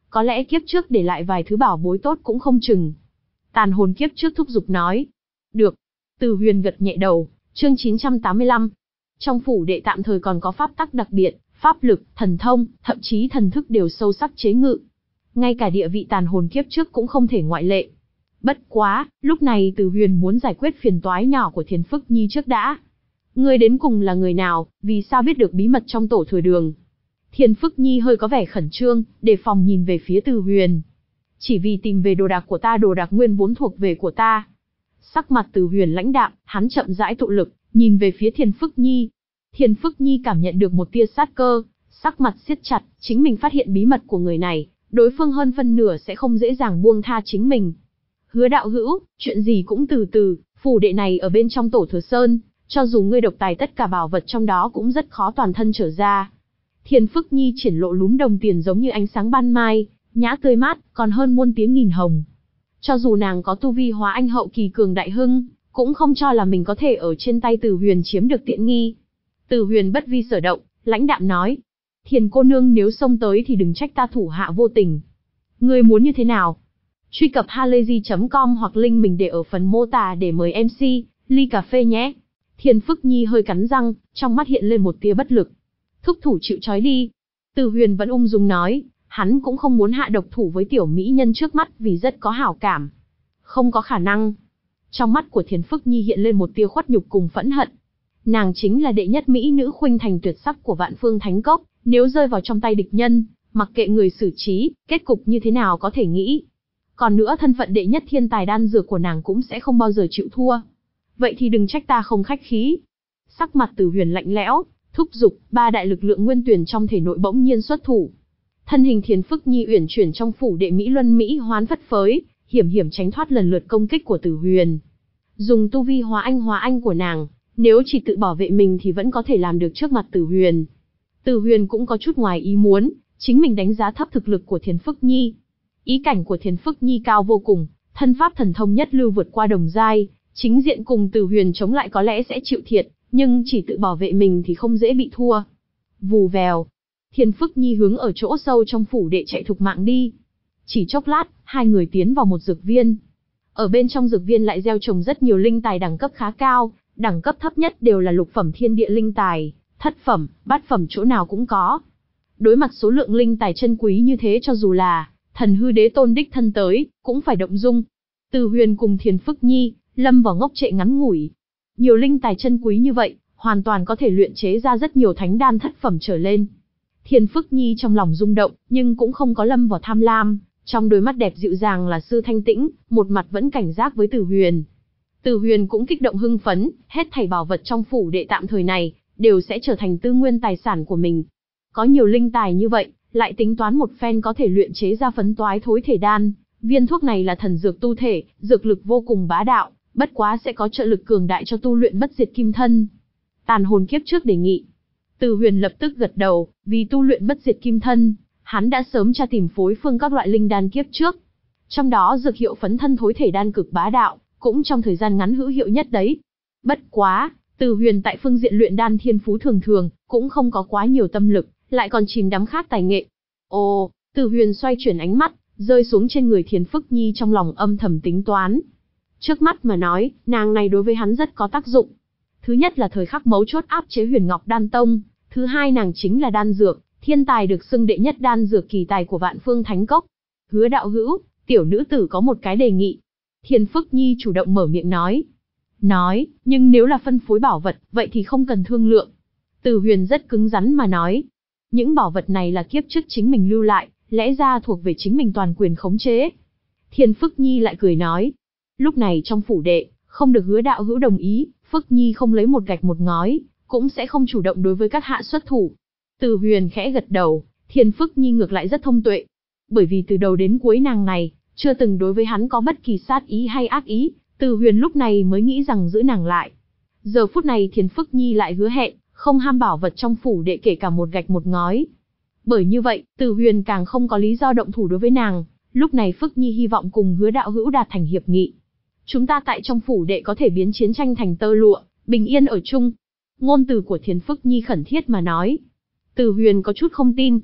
Có lẽ kiếp trước để lại vài thứ bảo bối tốt cũng không chừng. Tàn hồn kiếp trước thúc giục nói. Được. Từ Huyền gật nhẹ đầu. Chương chín trăm tám mươi lăm. Trong phủ đệ tạm thời còn có pháp tắc đặc biệt, pháp lực, thần thông, thậm chí thần thức đều sâu sắc chế ngự. Ngay cả địa vị tàn hồn kiếp trước cũng không thể ngoại lệ. Bất quá, lúc này Từ Huyền muốn giải quyết phiền toái nhỏ của Thiền Phức Nhi trước đã. Ngươi đến cùng là người nào, vì sao biết được bí mật trong tổ thừa đường? Thiền Phức Nhi hơi có vẻ khẩn trương, đề phòng nhìn về phía Từ Huyền. Chỉ vì tìm về đồ đạc của ta, đồ đạc nguyên vốn thuộc về của ta. Sắc mặt Từ Huyền lãnh đạm, hắn chậm rãi tụ lực, nhìn về phía Thiền Phức Nhi. Thiền Phức Nhi cảm nhận được một tia sát cơ, sắc mặt siết chặt, chính mình phát hiện bí mật của người này, đối phương hơn phân nửa sẽ không dễ dàng buông tha chính mình. Hứa đạo hữu, chuyện gì cũng từ từ, phủ đệ này ở bên trong tổ Thừa Sơn, cho dù ngươi độc tài tất cả bảo vật trong đó cũng rất khó toàn thân trở ra. Thiền Phức Nhi triển lộ lúm đồng tiền giống như ánh sáng ban mai, nhã tươi mát, còn hơn muôn tiếng nghìn hồng. Cho dù nàng có tu vi hóa anh hậu kỳ cường đại hưng, cũng không cho là mình có thể ở trên tay Từ Huyền chiếm được tiện nghi. Từ Huyền bất vi sở động, lãnh đạm nói. Thiền cô nương nếu xông tới thì đừng trách ta thủ hạ vô tình. Ngươi muốn như thế nào? Truy cập halayzi chấm com hoặc link mình để ở phần mô tả để mời em xê, ly cà phê nhé. Thiền Phức Nhi hơi cắn răng, trong mắt hiện lên một tia bất lực. Thúc thủ chịu trói đi. Từ Huyền vẫn ung dung nói, hắn cũng không muốn hạ độc thủ với tiểu mỹ nhân trước mắt vì rất có hảo cảm. Không có khả năng. Trong mắt của Thiền Phức Nhi hiện lên một tia khuất nhục cùng phẫn hận. Nàng chính là đệ nhất mỹ nữ khuynh thành tuyệt sắc của Vạn Phương Thánh Cốc, nếu rơi vào trong tay địch nhân, mặc kệ người xử trí, kết cục như thế nào có thể nghĩ. Còn nữa thân phận đệ nhất thiên tài đan dược của nàng cũng sẽ không bao giờ chịu thua. Vậy thì đừng trách ta không khách khí. Sắc mặt Từ Huyền lạnh lẽo, thúc giục, ba đại lực lượng nguyên tuyển trong thể nội bỗng nhiên xuất thủ. Thân hình Thiền Phức Nhi uyển chuyển trong phủ đệ Mỹ Luân Mỹ hoán phất phới, hiểm hiểm tránh thoát lần lượt công kích của Từ Huyền. Dùng tu vi hóa anh hóa anh của nàng, nếu chỉ tự bảo vệ mình thì vẫn có thể làm được trước mặt Từ Huyền. Từ Huyền cũng có chút ngoài ý muốn, chính mình đánh giá thấp thực lực của Thiền Phức Nhi. Ý cảnh của Thiền Phức Nhi cao vô cùng, thân pháp thần thông nhất lưu vượt qua đồng giai, chính diện cùng Từ Huyền chống lại có lẽ sẽ chịu thiệt, nhưng chỉ tự bảo vệ mình thì không dễ bị thua. Vù vèo, Thiền Phức Nhi hướng ở chỗ sâu trong phủ đệ chạy thục mạng đi. Chỉ chốc lát, hai người tiến vào một dược viên. Ở bên trong dược viên lại gieo trồng rất nhiều linh tài đẳng cấp khá cao, đẳng cấp thấp nhất đều là lục phẩm thiên địa linh tài, thất phẩm, bát phẩm chỗ nào cũng có. Đối mặt số lượng linh tài chân quý như thế, cho dù là thần hư đế tôn đích thân tới, cũng phải động dung. Từ Huyền cùng Thiền Phức Nhi lâm vào ngốc trệ ngắn ngủi. Nhiều linh tài chân quý như vậy, hoàn toàn có thể luyện chế ra rất nhiều thánh đan thất phẩm trở lên. Thiền Phức Nhi trong lòng rung động, nhưng cũng không có lâm vào tham lam, trong đôi mắt đẹp dịu dàng là sự thanh tĩnh, một mặt vẫn cảnh giác với Từ Huyền. Từ Huyền cũng kích động hưng phấn, hết thảy bảo vật trong phủ đệ tạm thời này, đều sẽ trở thành tư nguyên tài sản của mình. Có nhiều linh tài như vậy, lại tính toán một phen có thể luyện chế ra phấn toái thối thể đan. Viên thuốc này là thần dược tu thể, dược lực vô cùng bá đạo, bất quá sẽ có trợ lực cường đại cho tu luyện bất diệt kim thân. Tàn hồn kiếp trước đề nghị. Từ Huyền lập tức gật đầu, vì tu luyện bất diệt kim thân, hắn đã sớm tra tìm phối phương các loại linh đan kiếp trước. Trong đó dược hiệu phấn thân thối thể đan cực bá đạo, cũng trong thời gian ngắn hữu hiệu nhất đấy. Bất quá, Từ Huyền tại phương diện luyện đan thiên phú thường thường, cũng không có quá nhiều tâm lực, lại còn chìm đắm khác tài nghệ. Ồ, Từ Huyền xoay chuyển ánh mắt, rơi xuống trên người Thiền Phức Nhi, trong lòng âm thầm tính toán. Trước mắt mà nói, nàng này đối với hắn rất có tác dụng. Thứ nhất là thời khắc mấu chốt áp chế Huyền Ngọc Đan Tông, thứ hai nàng chính là đan dược, thiên tài được xưng đệ nhất đan dược kỳ tài của Vạn Phương Thánh Cốc. Hứa đạo hữu, tiểu nữ tử có một cái đề nghị. Thiền Phức Nhi chủ động mở miệng nói. Nói, nhưng nếu là phân phối bảo vật, vậy thì không cần thương lượng. Từ Huyền rất cứng rắn mà nói. Những bảo vật này là kiếp trước chính mình lưu lại, lẽ ra thuộc về chính mình toàn quyền khống chế. Thiền Phức Nhi lại cười nói. Lúc này trong phủ đệ, không được Hứa đạo hữu đồng ý, Phức Nhi không lấy một gạch một ngói, cũng sẽ không chủ động đối với các hạ xuất thủ. Từ Huyền khẽ gật đầu, Thiền Phức Nhi ngược lại rất thông tuệ. Bởi vì từ đầu đến cuối nàng này, chưa từng đối với hắn có bất kỳ sát ý hay ác ý, Từ Huyền lúc này mới nghĩ rằng giữ nàng lại. Giờ phút này Thiền Phức Nhi lại hứa hẹn, không ham bảo vật trong phủ đệ kể cả một gạch một ngói. Bởi như vậy, Từ Huyền càng không có lý do động thủ đối với nàng, lúc này Phức Nhi hy vọng cùng Hứa đạo hữu đạt thành hiệp nghị. Chúng ta tại trong phủ đệ có thể biến chiến tranh thành tơ lụa, bình yên ở chung. Ngôn từ của Thiền Phức Nhi khẩn thiết mà nói. Từ Huyền có chút không tin.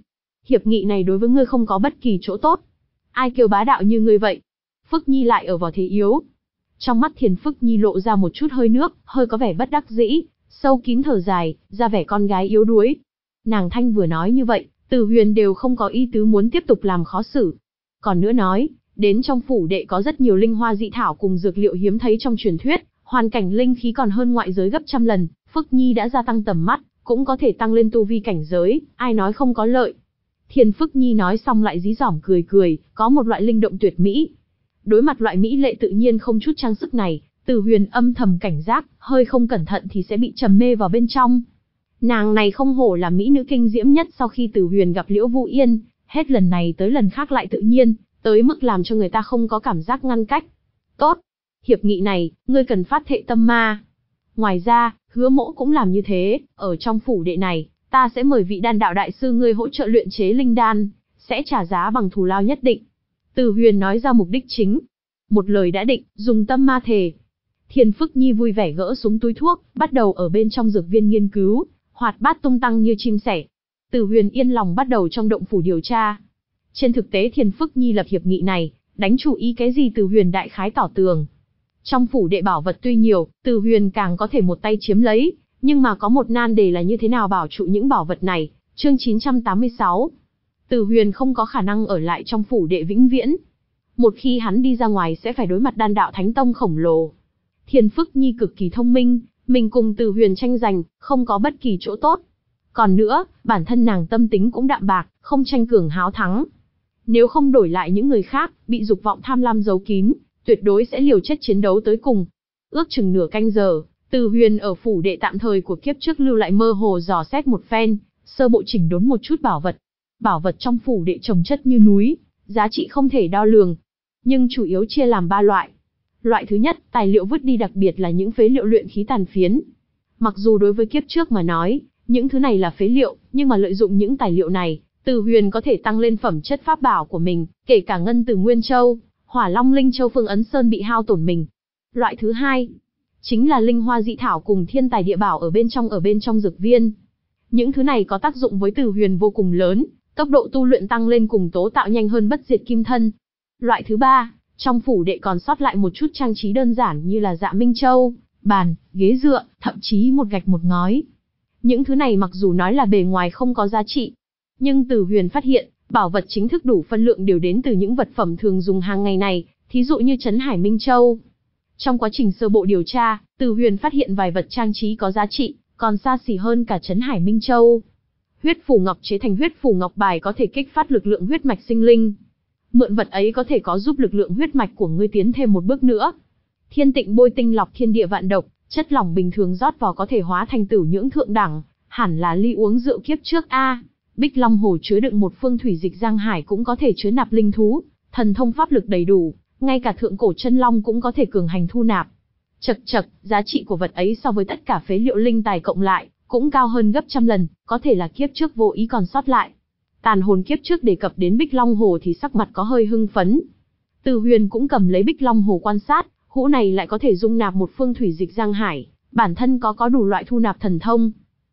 hiệp nghị này đối với ngươi không có bất kỳ chỗ tốt. Ai kêu bá đạo như ngươi vậy? Phước Nhi lại ở vào thế yếu. Trong mắt Thiền Phước Nhi lộ ra một chút hơi nước, hơi có vẻ bất đắc dĩ, sâu kín thở dài, ra vẻ con gái yếu đuối. Nàng Thanh vừa nói như vậy, Từ Huyền đều không có ý tứ muốn tiếp tục làm khó xử. Còn nữa nói, đến trong phủ đệ có rất nhiều linh hoa dị thảo cùng dược liệu hiếm thấy trong truyền thuyết, hoàn cảnh linh khí còn hơn ngoại giới gấp trăm lần, Phước Nhi đã gia tăng tầm mắt, cũng có thể tăng lên tu vi cảnh giới, ai nói không có lợi. Thiền Phước Nhi nói xong lại dí dỏm cười cười, có một loại linh động tuyệt mỹ. Đối mặt loại mỹ lệ tự nhiên không chút trang sức này, Từ Huyền âm thầm cảnh giác, hơi không cẩn thận thì sẽ bị trầm mê vào bên trong. Nàng này không hổ là mỹ nữ kinh diễm nhất sau khi Từ Huyền gặp Liễu Vũ Yên, hết lần này tới lần khác lại tự nhiên, tới mức làm cho người ta không có cảm giác ngăn cách. Tốt, hiệp nghị này, ngươi cần phát thệ tâm ma. Ngoài ra, Hứa Mỗ cũng làm như thế, ở trong phủ đệ này, ta sẽ mời vị đan đạo đại sư ngươi hỗ trợ luyện chế linh đan, sẽ trả giá bằng thù lao nhất định. Từ Huyền nói ra mục đích chính. Một lời đã định, dùng tâm ma thề. Thiền Phước Nhi vui vẻ gỡ xuống túi thuốc, bắt đầu ở bên trong dược viên nghiên cứu, hoạt bát tung tăng như chim sẻ. Từ Huyền yên lòng bắt đầu trong động phủ điều tra. Trên thực tế Thiền Phước Nhi lập hiệp nghị này, đánh chủ ý cái gì Từ Huyền đại khái tỏ tường. Trong phủ đệ bảo vật tuy nhiều, Từ Huyền càng có thể một tay chiếm lấy, nhưng mà có một nan đề là như thế nào bảo trụ những bảo vật này. Chương chín trăm tám mươi sáu. Từ Huyền không có khả năng ở lại trong phủ đệ vĩnh viễn. Một khi hắn đi ra ngoài sẽ phải đối mặt đan đạo thánh tông khổng lồ. Thiền Phước Nhi cực kỳ thông minh, mình cùng Từ Huyền tranh giành, không có bất kỳ chỗ tốt. Còn nữa, bản thân nàng tâm tính cũng đạm bạc, không tranh cường háo thắng. Nếu không đổi lại những người khác, bị dục vọng tham lam giấu kín, tuyệt đối sẽ liều chết chiến đấu tới cùng. Ước chừng nửa canh giờ, Từ Huyền ở phủ đệ tạm thời của kiếp trước lưu lại mơ hồ dò xét một phen, sơ bộ chỉnh đốn một chút bảo vật. Bảo vật trong phủ đệ chồng chất như núi, giá trị không thể đo lường. Nhưng chủ yếu chia làm ba loại. Loại thứ nhất, tài liệu vứt đi đặc biệt là những phế liệu luyện khí tàn phiến. Mặc dù đối với kiếp trước mà nói, những thứ này là phế liệu, nhưng mà lợi dụng những tài liệu này, Từ Huyền có thể tăng lên phẩm chất pháp bảo của mình, kể cả ngân từ Nguyên Châu, Hỏa Long Linh Châu Phương Ấn Sơn bị hao tổn mình. Loại thứ hai, chính là linh hoa dị thảo cùng thiên tài địa bảo ở bên trong ở bên trong dược viên. Những thứ này có tác dụng với Từ Huyền vô cùng lớn, tốc độ tu luyện tăng lên cùng tố tạo nhanh hơn bất diệt kim thân. Loại thứ ba, trong phủ đệ còn sót lại một chút trang trí đơn giản như là dạ minh châu, bàn, ghế dựa, thậm chí một gạch một ngói. Những thứ này mặc dù nói là bề ngoài không có giá trị, nhưng Từ Huyền phát hiện, bảo vật chính thức đủ phân lượng đều đến từ những vật phẩm thường dùng hàng ngày này, thí dụ như Trấn Hải Minh Châu. Trong quá trình sơ bộ điều tra, Từ Huyền phát hiện vài vật trang trí có giá trị, còn xa xỉ hơn cả Trấn Hải Minh Châu. Huyết phù ngọc chế thành huyết phù ngọc bài có thể kích phát lực lượng huyết mạch sinh linh. Mượn vật ấy có thể có giúp lực lượng huyết mạch của ngươi tiến thêm một bước nữa. Thiên tịnh bôi tinh lọc thiên địa vạn độc, chất lỏng bình thường rót vào có thể hóa thành tử nhưỡng thượng đẳng, hẳn là ly uống rượu kiếp trước a. Bích Long Hồ chứa đựng một phương thủy dịch giang hải cũng có thể chứa nạp linh thú, thần thông pháp lực đầy đủ, ngay cả thượng cổ chân long cũng có thể cường hành thu nạp. Chậc chậc, giá trị của vật ấy so với tất cả phế liệu linh tài cộng lại, cũng cao hơn gấp trăm lần, có thể là kiếp trước vô ý còn sót lại. Tàn hồn kiếp trước đề cập đến Bích Long Hồ thì sắc mặt có hơi hưng phấn. Từ Huyền cũng cầm lấy Bích Long Hồ quan sát, hũ này lại có thể dung nạp một phương thủy dịch giang hải, bản thân có có đủ loại thu nạp thần thông.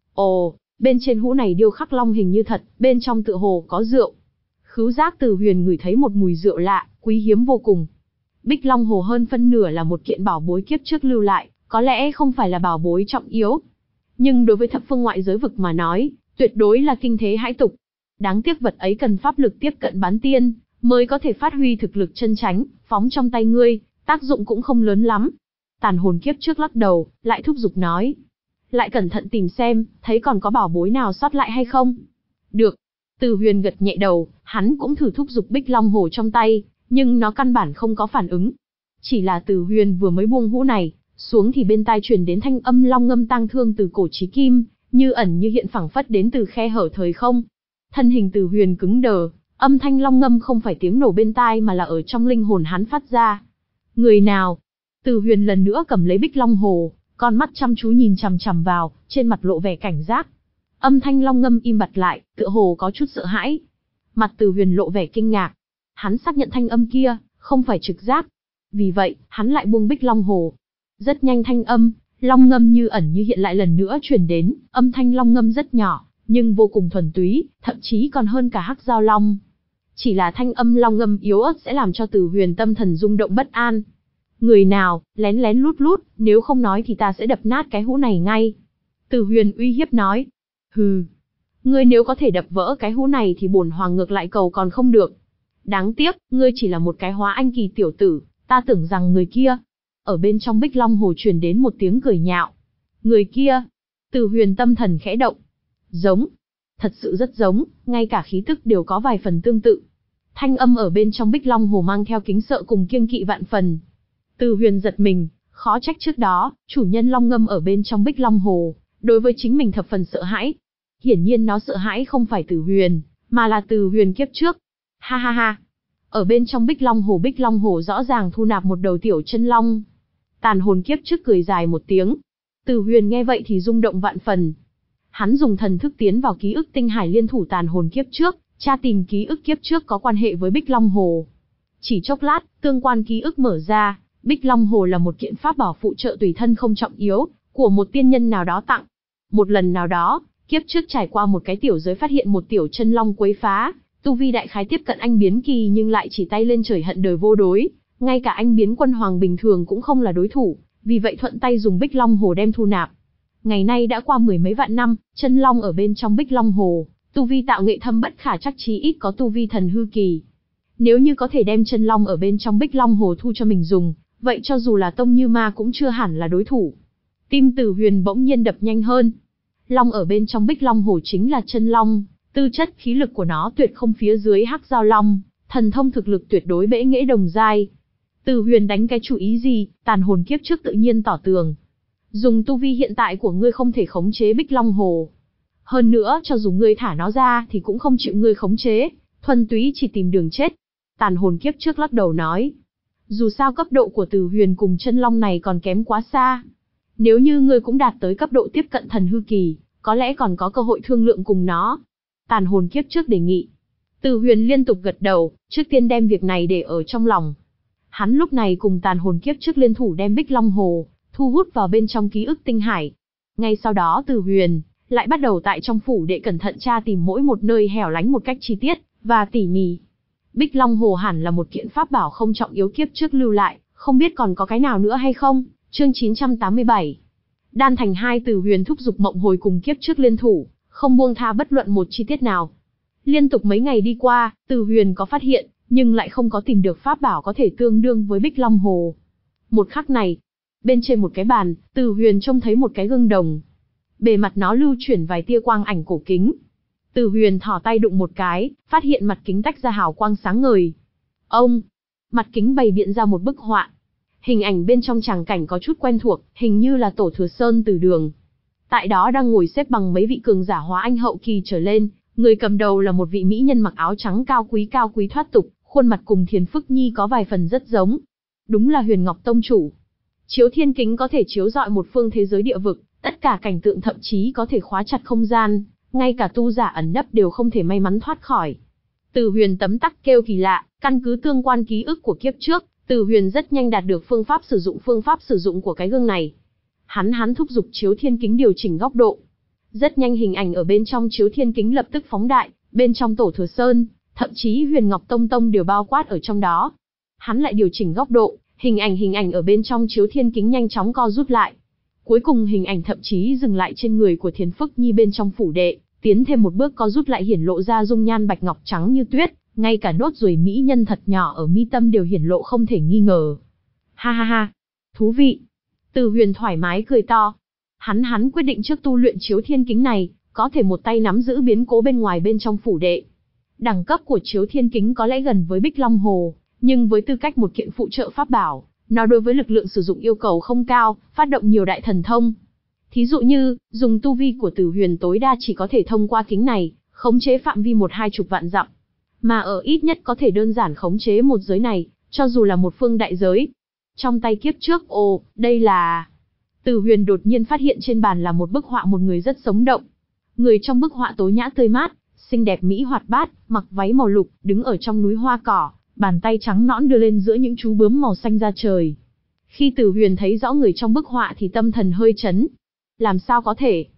Ồ, bên trên hũ này điêu khắc long hình như thật, bên trong tựa hồ có rượu. Khứu giác Từ Huyền ngửi thấy một mùi rượu lạ, quý hiếm vô cùng. Bích Long Hồ hơn phân nửa là một kiện bảo bối kiếp trước lưu lại, có lẽ không phải là bảo bối trọng yếu. Nhưng đối với thập phương ngoại giới vực mà nói, tuyệt đối là kinh thế hãi tục. Đáng tiếc vật ấy cần pháp lực tiếp cận bán tiên, mới có thể phát huy thực lực chân chánh, phóng trong tay ngươi, tác dụng cũng không lớn lắm. Tàn hồn kiếp trước lắc đầu, lại thúc giục nói. Lại cẩn thận tìm xem, thấy còn có bảo bối nào sót lại hay không? Được. Từ Huyền gật nhẹ đầu, hắn cũng thử thúc giục Bích Long Hồ trong tay, nhưng nó căn bản không có phản ứng. Chỉ là Từ Huyền vừa mới buông hũ này xuống thì bên tai truyền đến thanh âm long ngâm tang thương từ cổ chí kim, như ẩn như hiện phảng phất đến từ khe hở thời không. Thân hình Từ Huyền cứng đờ, âm thanh long ngâm không phải tiếng nổ bên tai mà là ở trong linh hồn hắn phát ra. Người nào? Từ Huyền lần nữa cầm lấy Bích Long Hồ, con mắt chăm chú nhìn chằm chằm vào, trên mặt lộ vẻ cảnh giác. Âm thanh long ngâm im bặt lại, tựa hồ có chút sợ hãi. Mặt Từ Huyền lộ vẻ kinh ngạc. Hắn xác nhận thanh âm kia không phải trực giác. Vì vậy, hắn lại buông Bích Long Hồ. Rất nhanh thanh âm long ngâm như ẩn như hiện lại lần nữa truyền đến, âm thanh long ngâm rất nhỏ, nhưng vô cùng thuần túy, thậm chí còn hơn cả hắc giao long. Chỉ là thanh âm long ngâm yếu ớt sẽ làm cho Từ Huyền tâm thần rung động bất an. Người nào, lén lén lút lút, nếu không nói thì ta sẽ đập nát cái hũ này ngay. Từ Huyền uy hiếp nói. Hừ, ngươi nếu có thể đập vỡ cái hũ này thì bổn hoàng ngược lại cầu còn không được. Đáng tiếc, ngươi chỉ là một cái hóa anh kỳ tiểu tử, ta tưởng rằng người kia. Ở bên trong Bích Long Hồ truyền đến một tiếng cười nhạo. Người kia. Từ Huyền tâm thần khẽ động. Giống. Thật sự rất giống, ngay cả khí tức đều có vài phần tương tự. Thanh âm ở bên trong Bích Long Hồ mang theo kính sợ cùng kiêng kỵ vạn phần. Từ Huyền giật mình, khó trách trước đó, chủ nhân long ngâm ở bên trong Bích Long Hồ, đối với chính mình thập phần sợ hãi. Hiển nhiên nó sợ hãi không phải Từ Huyền, mà là Từ Huyền kiếp trước. Ha ha ha. Ở bên trong Bích Long Hồ Bích Long Hồ rõ ràng thu nạp một đầu tiểu chân long. Tàn hồn kiếp trước cười dài một tiếng. Từ Huyền nghe vậy thì rung động vạn phần. Hắn dùng thần thức tiến vào ký ức tinh hải liên thủ tàn hồn kiếp trước, tra tìm ký ức kiếp trước có quan hệ với Bích Long Hồ. Chỉ chốc lát, tương quan ký ức mở ra, Bích Long Hồ là một kiện pháp bảo phụ trợ tùy thân không trọng yếu, của một tiên nhân nào đó tặng. Một lần nào đó, kiếp trước trải qua một cái tiểu giới phát hiện một tiểu chân long quấy phá, tu vi đại khái tiếp cận anh biến kỳ nhưng lại chỉ tay lên trời hận đời vô đối, ngay cả anh biến quân hoàng bình thường cũng không là đối thủ, vì vậy thuận tay dùng Bích Long Hồ đem thu nạp. Ngày nay đã qua mười mấy vạn năm, chân long ở bên trong Bích Long Hồ, tu vi tạo nghệ thâm bất khả trắc, chí ít có tu vi thần hư kỳ. Nếu như có thể đem chân long ở bên trong Bích Long Hồ thu cho mình dùng, vậy cho dù là Tông Như Ma cũng chưa hẳn là đối thủ. Tim Từ Huyền bỗng nhiên đập nhanh hơn. Long ở bên trong Bích Long Hồ chính là chân long, tư chất khí lực của nó tuyệt không phía dưới hắc giao long, thần thông thực lực tuyệt đối bẽ nghễ đồng giai. Từ Huyền đánh cái chủ ý gì, tàn hồn kiếp trước tự nhiên tỏ tường. Dùng tu vi hiện tại của ngươi không thể khống chế Bích Long Hồ. Hơn nữa, cho dù ngươi thả nó ra thì cũng không chịu ngươi khống chế, thuần túy chỉ tìm đường chết. Tàn hồn kiếp trước lắc đầu nói. Dù sao cấp độ của Từ Huyền cùng chân long này còn kém quá xa. Nếu như ngươi cũng đạt tới cấp độ tiếp cận thần hư kỳ, có lẽ còn có cơ hội thương lượng cùng nó. Tàn hồn kiếp trước đề nghị. Từ Huyền liên tục gật đầu, trước tiên đem việc này để ở trong lòng. Hắn lúc này cùng tàn hồn kiếp trước liên thủ đem Bích Long Hồ thu hút vào bên trong ký ức tinh hải. Ngay sau đó Từ Huyền lại bắt đầu tại trong phủ đệ cẩn thận tra tìm mỗi một nơi hẻo lánh một cách chi tiết và tỉ mỉ. Bích Long Hồ hẳn là một kiện pháp bảo không trọng yếu kiếp trước lưu lại, không biết còn có cái nào nữa hay không. Chương chín trăm tám mươi bảy. Đan thành hai. Từ Huyền thúc giục mộng hồi cùng kiếp trước liên thủ, không buông tha bất luận một chi tiết nào. Liên tục mấy ngày đi qua, Từ Huyền có phát hiện, nhưng lại không có tìm được pháp bảo có thể tương đương với Bích Long Hồ. Một khắc này, bên trên một cái bàn, Từ Huyền trông thấy một cái gương đồng. Bề mặt nó lưu chuyển vài tia quang ảnh cổ kính. Từ Huyền thò tay đụng một cái, phát hiện mặt kính tách ra hào quang sáng ngời. Ông! Mặt kính bày biện ra một bức họa. Hình ảnh bên trong tràng cảnh có chút quen thuộc, hình như là Tổ Thừa Sơn Từ Đường. Tại đó đang ngồi xếp bằng mấy vị cường giả hóa anh hậu kỳ trở lên, người cầm đầu là một vị mỹ nhân mặc áo trắng cao quý cao quý thoát tục, khuôn mặt cùng Thiền Phức Nhi có vài phần rất giống. Đúng là Huyền Ngọc Tông chủ. Chiếu thiên kính có thể chiếu rọi một phương thế giới địa vực, tất cả cảnh tượng thậm chí có thể khóa chặt không gian, ngay cả tu giả ẩn nấp đều không thể may mắn thoát khỏi. Từ Huyền tấm tắc kêu kỳ lạ, căn cứ tương quan ký ức của kiếp trước, Từ Huyền rất nhanh đạt được phương pháp sử dụng phương pháp sử dụng của cái gương này. Hắn hắn thúc giục chiếu thiên kính điều chỉnh góc độ. Rất nhanh hình ảnh ở bên trong chiếu thiên kính lập tức phóng đại, bên trong Tổ Thừa Sơn, thậm chí Huyền Ngọc Tông Tông đều bao quát ở trong đó. Hắn lại điều chỉnh góc độ, hình ảnh hình ảnh ở bên trong chiếu thiên kính nhanh chóng co rút lại. Cuối cùng hình ảnh thậm chí dừng lại trên người của Thiền Phức Nhi bên trong phủ đệ, tiến thêm một bước co rút lại hiển lộ ra dung nhan bạch ngọc trắng như tuyết, ngay cả nốt ruồi mỹ nhân thật nhỏ ở mi tâm đều hiển lộ không thể nghi ngờ. Ha ha ha, thú vị. Từ Huyền thoải mái cười to. Hắn hắn quyết định trước tu luyện chiếu thiên kính này, có thể một tay nắm giữ biến cố bên ngoài bên trong phủ đệ. Đẳng cấp của chiếu thiên kính có lẽ gần với Bích Long Hồ, nhưng với tư cách một kiện phụ trợ pháp bảo, nó đối với lực lượng sử dụng yêu cầu không cao, phát động nhiều đại thần thông. Thí dụ như, dùng tu vi của Từ Huyền tối đa chỉ có thể thông qua kính này, khống chế phạm vi một hai chục vạn dặm. Mà ở ít nhất có thể đơn giản khống chế một giới này, cho dù là một phương đại giới. Trong tay kiếp trước, ồ, đây là... Từ Huyền đột nhiên phát hiện trên bàn là một bức họa một người rất sống động. Người trong bức họa tối nhã tươi mát, xinh đẹp mỹ hoạt bát, mặc váy màu lục, đứng ở trong núi hoa cỏ, bàn tay trắng nõn đưa lên giữa những chú bướm màu xanh ra trời. Khi Từ Huyền thấy rõ người trong bức họa thì tâm thần hơi chấn. Làm sao có thể?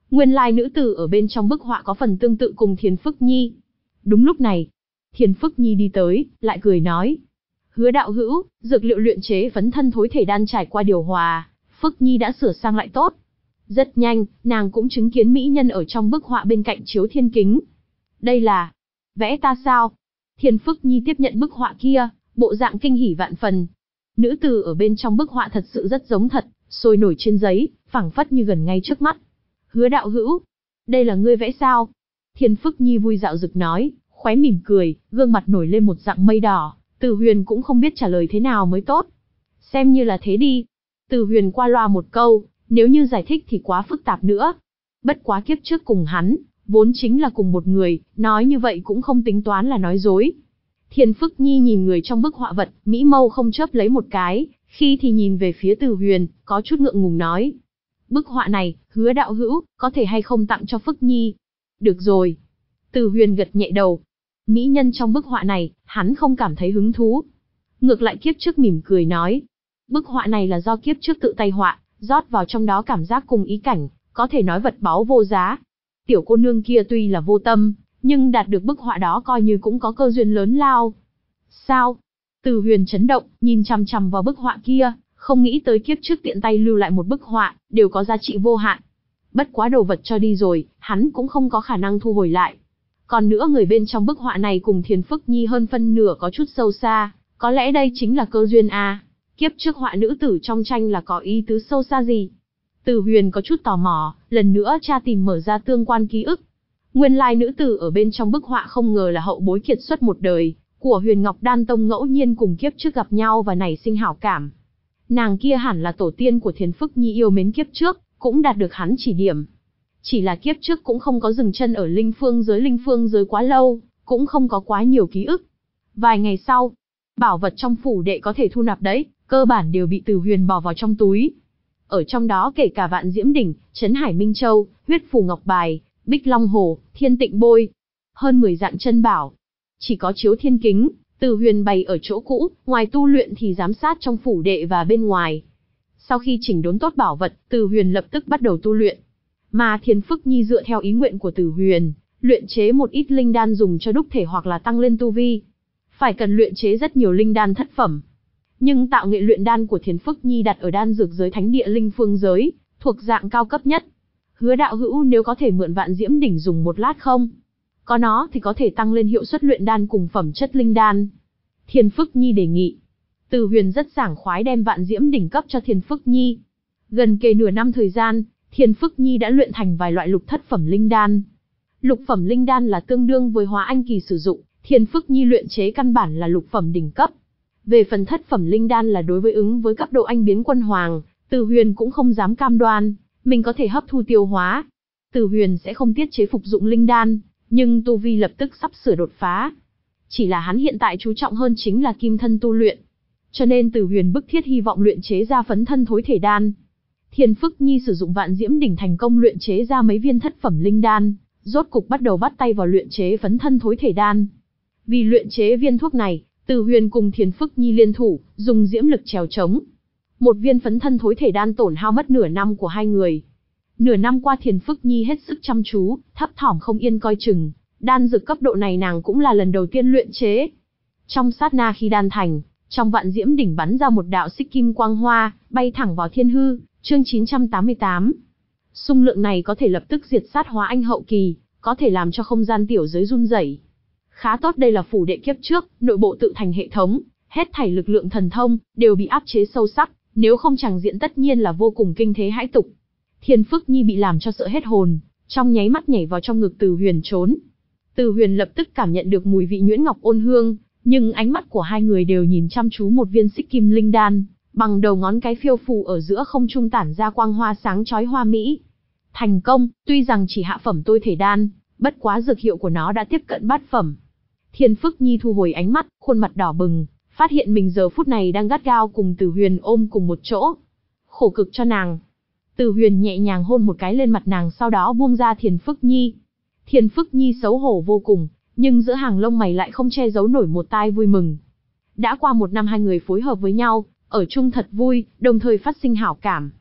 Nguyên lai nữ tử ở bên trong bức họa có phần tương tự cùng Thiền Phức Nhi. Đúng lúc này, Thiền Phức Nhi đi tới, lại cười nói. Hứa đạo hữu, dược liệu luyện chế phấn thân thối thể đan trải qua điều hòa, Phức Nhi đã sửa sang lại tốt. Rất nhanh, nàng cũng chứng kiến mỹ nhân ở trong bức họa bên cạnh chiếu thiên kính. Đây là vẽ ta sao? Thiền Phức Nhi tiếp nhận bức họa kia, bộ dạng kinh hỉ vạn phần. Nữ tử ở bên trong bức họa thật sự rất giống thật, sôi nổi trên giấy, phảng phất như gần ngay trước mắt. Hứa đạo hữu, đây là ngươi vẽ sao? Thiền Phức Nhi vui dạo dực nói, khóe mỉm cười, gương mặt nổi lên một dạng mây đỏ. Từ Huyền cũng không biết trả lời thế nào mới tốt. Xem như là thế đi. Từ Huyền qua loa một câu, nếu như giải thích thì quá phức tạp nữa. Bất quá kiếp trước cùng hắn, vốn chính là cùng một người, nói như vậy cũng không tính toán là nói dối. Thiền Phức Nhi nhìn người trong bức họa vật, mỹ mâu không chớp lấy một cái, khi thì nhìn về phía Từ Huyền, có chút ngượng ngùng nói. Bức họa này, Hứa đạo hữu, có thể hay không tặng cho Phức Nhi? Được rồi. Từ Huyền gật nhẹ đầu. Mỹ nhân trong bức họa này, hắn không cảm thấy hứng thú. Ngược lại kiếp trước mỉm cười nói. Bức họa này là do kiếp trước tự tay họa, rót vào trong đó cảm giác cùng ý cảnh, có thể nói vật báu vô giá. Tiểu cô nương kia tuy là vô tâm, nhưng đạt được bức họa đó coi như cũng có cơ duyên lớn lao. Sao? Từ Huyền chấn động, nhìn chằm chằm vào bức họa kia, không nghĩ tới kiếp trước tiện tay lưu lại một bức họa, đều có giá trị vô hạn. Bất quá đồ vật cho đi rồi, hắn cũng không có khả năng thu hồi lại. Còn nữa người bên trong bức họa này cùng Thiền Phức Nhi hơn phân nửa có chút sâu xa, có lẽ đây chính là cơ duyên à. Kiếp trước họa nữ tử trong tranh là có ý tứ sâu xa gì? Từ Huyền có chút tò mò, lần nữa tra tìm mở ra tương quan ký ức. Nguyên lai nữ tử ở bên trong bức họa không ngờ là hậu bối kiệt xuất một đời, của Huyền Ngọc Đan Tông ngẫu nhiên cùng kiếp trước gặp nhau và nảy sinh hảo cảm. Nàng kia hẳn là tổ tiên của Thiền Phức Nhi yêu mến kiếp trước, cũng đạt được hắn chỉ điểm. Chỉ là kiếp trước cũng không có dừng chân ở linh phương giới linh phương giới quá lâu, cũng không có quá nhiều ký ức. Vài ngày sau, bảo vật trong phủ đệ có thể thu nạp đấy, cơ bản đều bị Từ Huyền bỏ vào trong túi. Ở trong đó kể cả Vạn Diễm Đỉnh, Trấn Hải Minh Châu, Huyết Phù Ngọc Bài, Bích Long Hồ, Thiên Tịnh Bôi. Hơn mười dạng chân bảo. Chỉ có chiếu thiên kính, Từ Huyền bày ở chỗ cũ, ngoài tu luyện thì giám sát trong phủ đệ và bên ngoài. Sau khi chỉnh đốn tốt bảo vật, Từ Huyền lập tức bắt đầu tu luyện. Mà Thiền Phức Nhi dựa theo ý nguyện của Từ Huyền, luyện chế một ít linh đan dùng cho đúc thể hoặc là tăng lên tu vi. Phải cần luyện chế rất nhiều linh đan thất phẩm. Nhưng tạo nghệ luyện đan của Thiền Phức Nhi đặt ở đan dược giới thánh địa linh phương giới, thuộc dạng cao cấp nhất. Hứa đạo hữu nếu có thể mượn Vạn Diễm Đỉnh dùng một lát không? Có nó thì có thể tăng lên hiệu suất luyện đan cùng phẩm chất linh đan. Thiền Phức Nhi đề nghị. Từ Huyền rất sảng khoái đem Vạn Diễm Đỉnh cấp cho Thiền Phức Nhi. Gần kề nửa năm thời gian, Thiền Phức Nhi đã luyện thành vài loại lục thất phẩm linh đan. Lục phẩm linh đan là tương đương với hóa anh kỳ sử dụng, Thiền Phức Nhi luyện chế căn bản là lục phẩm đỉnh cấp. Về phần thất phẩm linh đan là đối với ứng với cấp độ anh biến quân hoàng, Từ Huyền cũng không dám cam đoan mình có thể hấp thu tiêu hóa. Từ Huyền sẽ không tiết chế phục dụng linh đan, nhưng tu vi lập tức sắp sửa đột phá. Chỉ là hắn hiện tại chú trọng hơn chính là kim thân tu luyện. Cho nên Từ Huyền bức thiết hy vọng luyện chế ra phấn thân thối thể đan. Thiền Phức Nhi sử dụng Vạn Diễm Đỉnh thành công luyện chế ra mấy viên thất phẩm linh đan, rốt cục bắt đầu bắt tay vào luyện chế phấn thân thối thể đan. Vì luyện chế viên thuốc này, Từ Huyền cùng Thiền Phức Nhi liên thủ, dùng diễm lực trèo trống. Một viên phấn thân thối thể đan tổn hao mất nửa năm của hai người. Nửa năm qua Thiền Phức Nhi hết sức chăm chú, thấp thỏm không yên coi chừng, đan dược cấp độ này nàng cũng là lần đầu tiên luyện chế. Trong sát na khi đan thành, trong Vạn Diễm Đỉnh bắn ra một đạo xích kim quang hoa, bay thẳng vào thiên hư, chương chín trăm tám mươi tám. Xung lượng này có thể lập tức diệt sát hóa anh hậu kỳ, có thể làm cho không gian tiểu giới run rẩy. Khá tốt đây là phủ đệ kiếp trước, nội bộ tự thành hệ thống, hết thảy lực lượng thần thông, đều bị áp chế sâu sắc, nếu không chẳng diện tất nhiên là vô cùng kinh thế hãi tục. Thiền Phức Nhi bị làm cho sợ hết hồn, trong nháy mắt nhảy vào trong ngực Từ Huyền trốn. Từ Huyền lập tức cảm nhận được mùi vị nhuyễn ngọc ôn hương, nhưng ánh mắt của hai người đều nhìn chăm chú một viên xích kim linh đan, bằng đầu ngón cái phiêu phù ở giữa không trung tản ra quang hoa sáng chói hoa mỹ. Thành công, tuy rằng chỉ hạ phẩm tôi thể đan, bất quá dược hiệu của nó đã tiếp cận bát phẩm. Thiền Phức Nhi thu hồi ánh mắt, khuôn mặt đỏ bừng, phát hiện mình giờ phút này đang gắt gao cùng Từ Huyền ôm cùng một chỗ. Khổ cực cho nàng. Từ Huyền nhẹ nhàng hôn một cái lên mặt nàng, sau đó buông ra Thiền Phức Nhi. Thiền Phức Nhi xấu hổ vô cùng, nhưng giữa hàng lông mày lại không che giấu nổi một tai vui mừng. Đã qua một năm hai người phối hợp với nhau, ở chung thật vui, đồng thời phát sinh hảo cảm.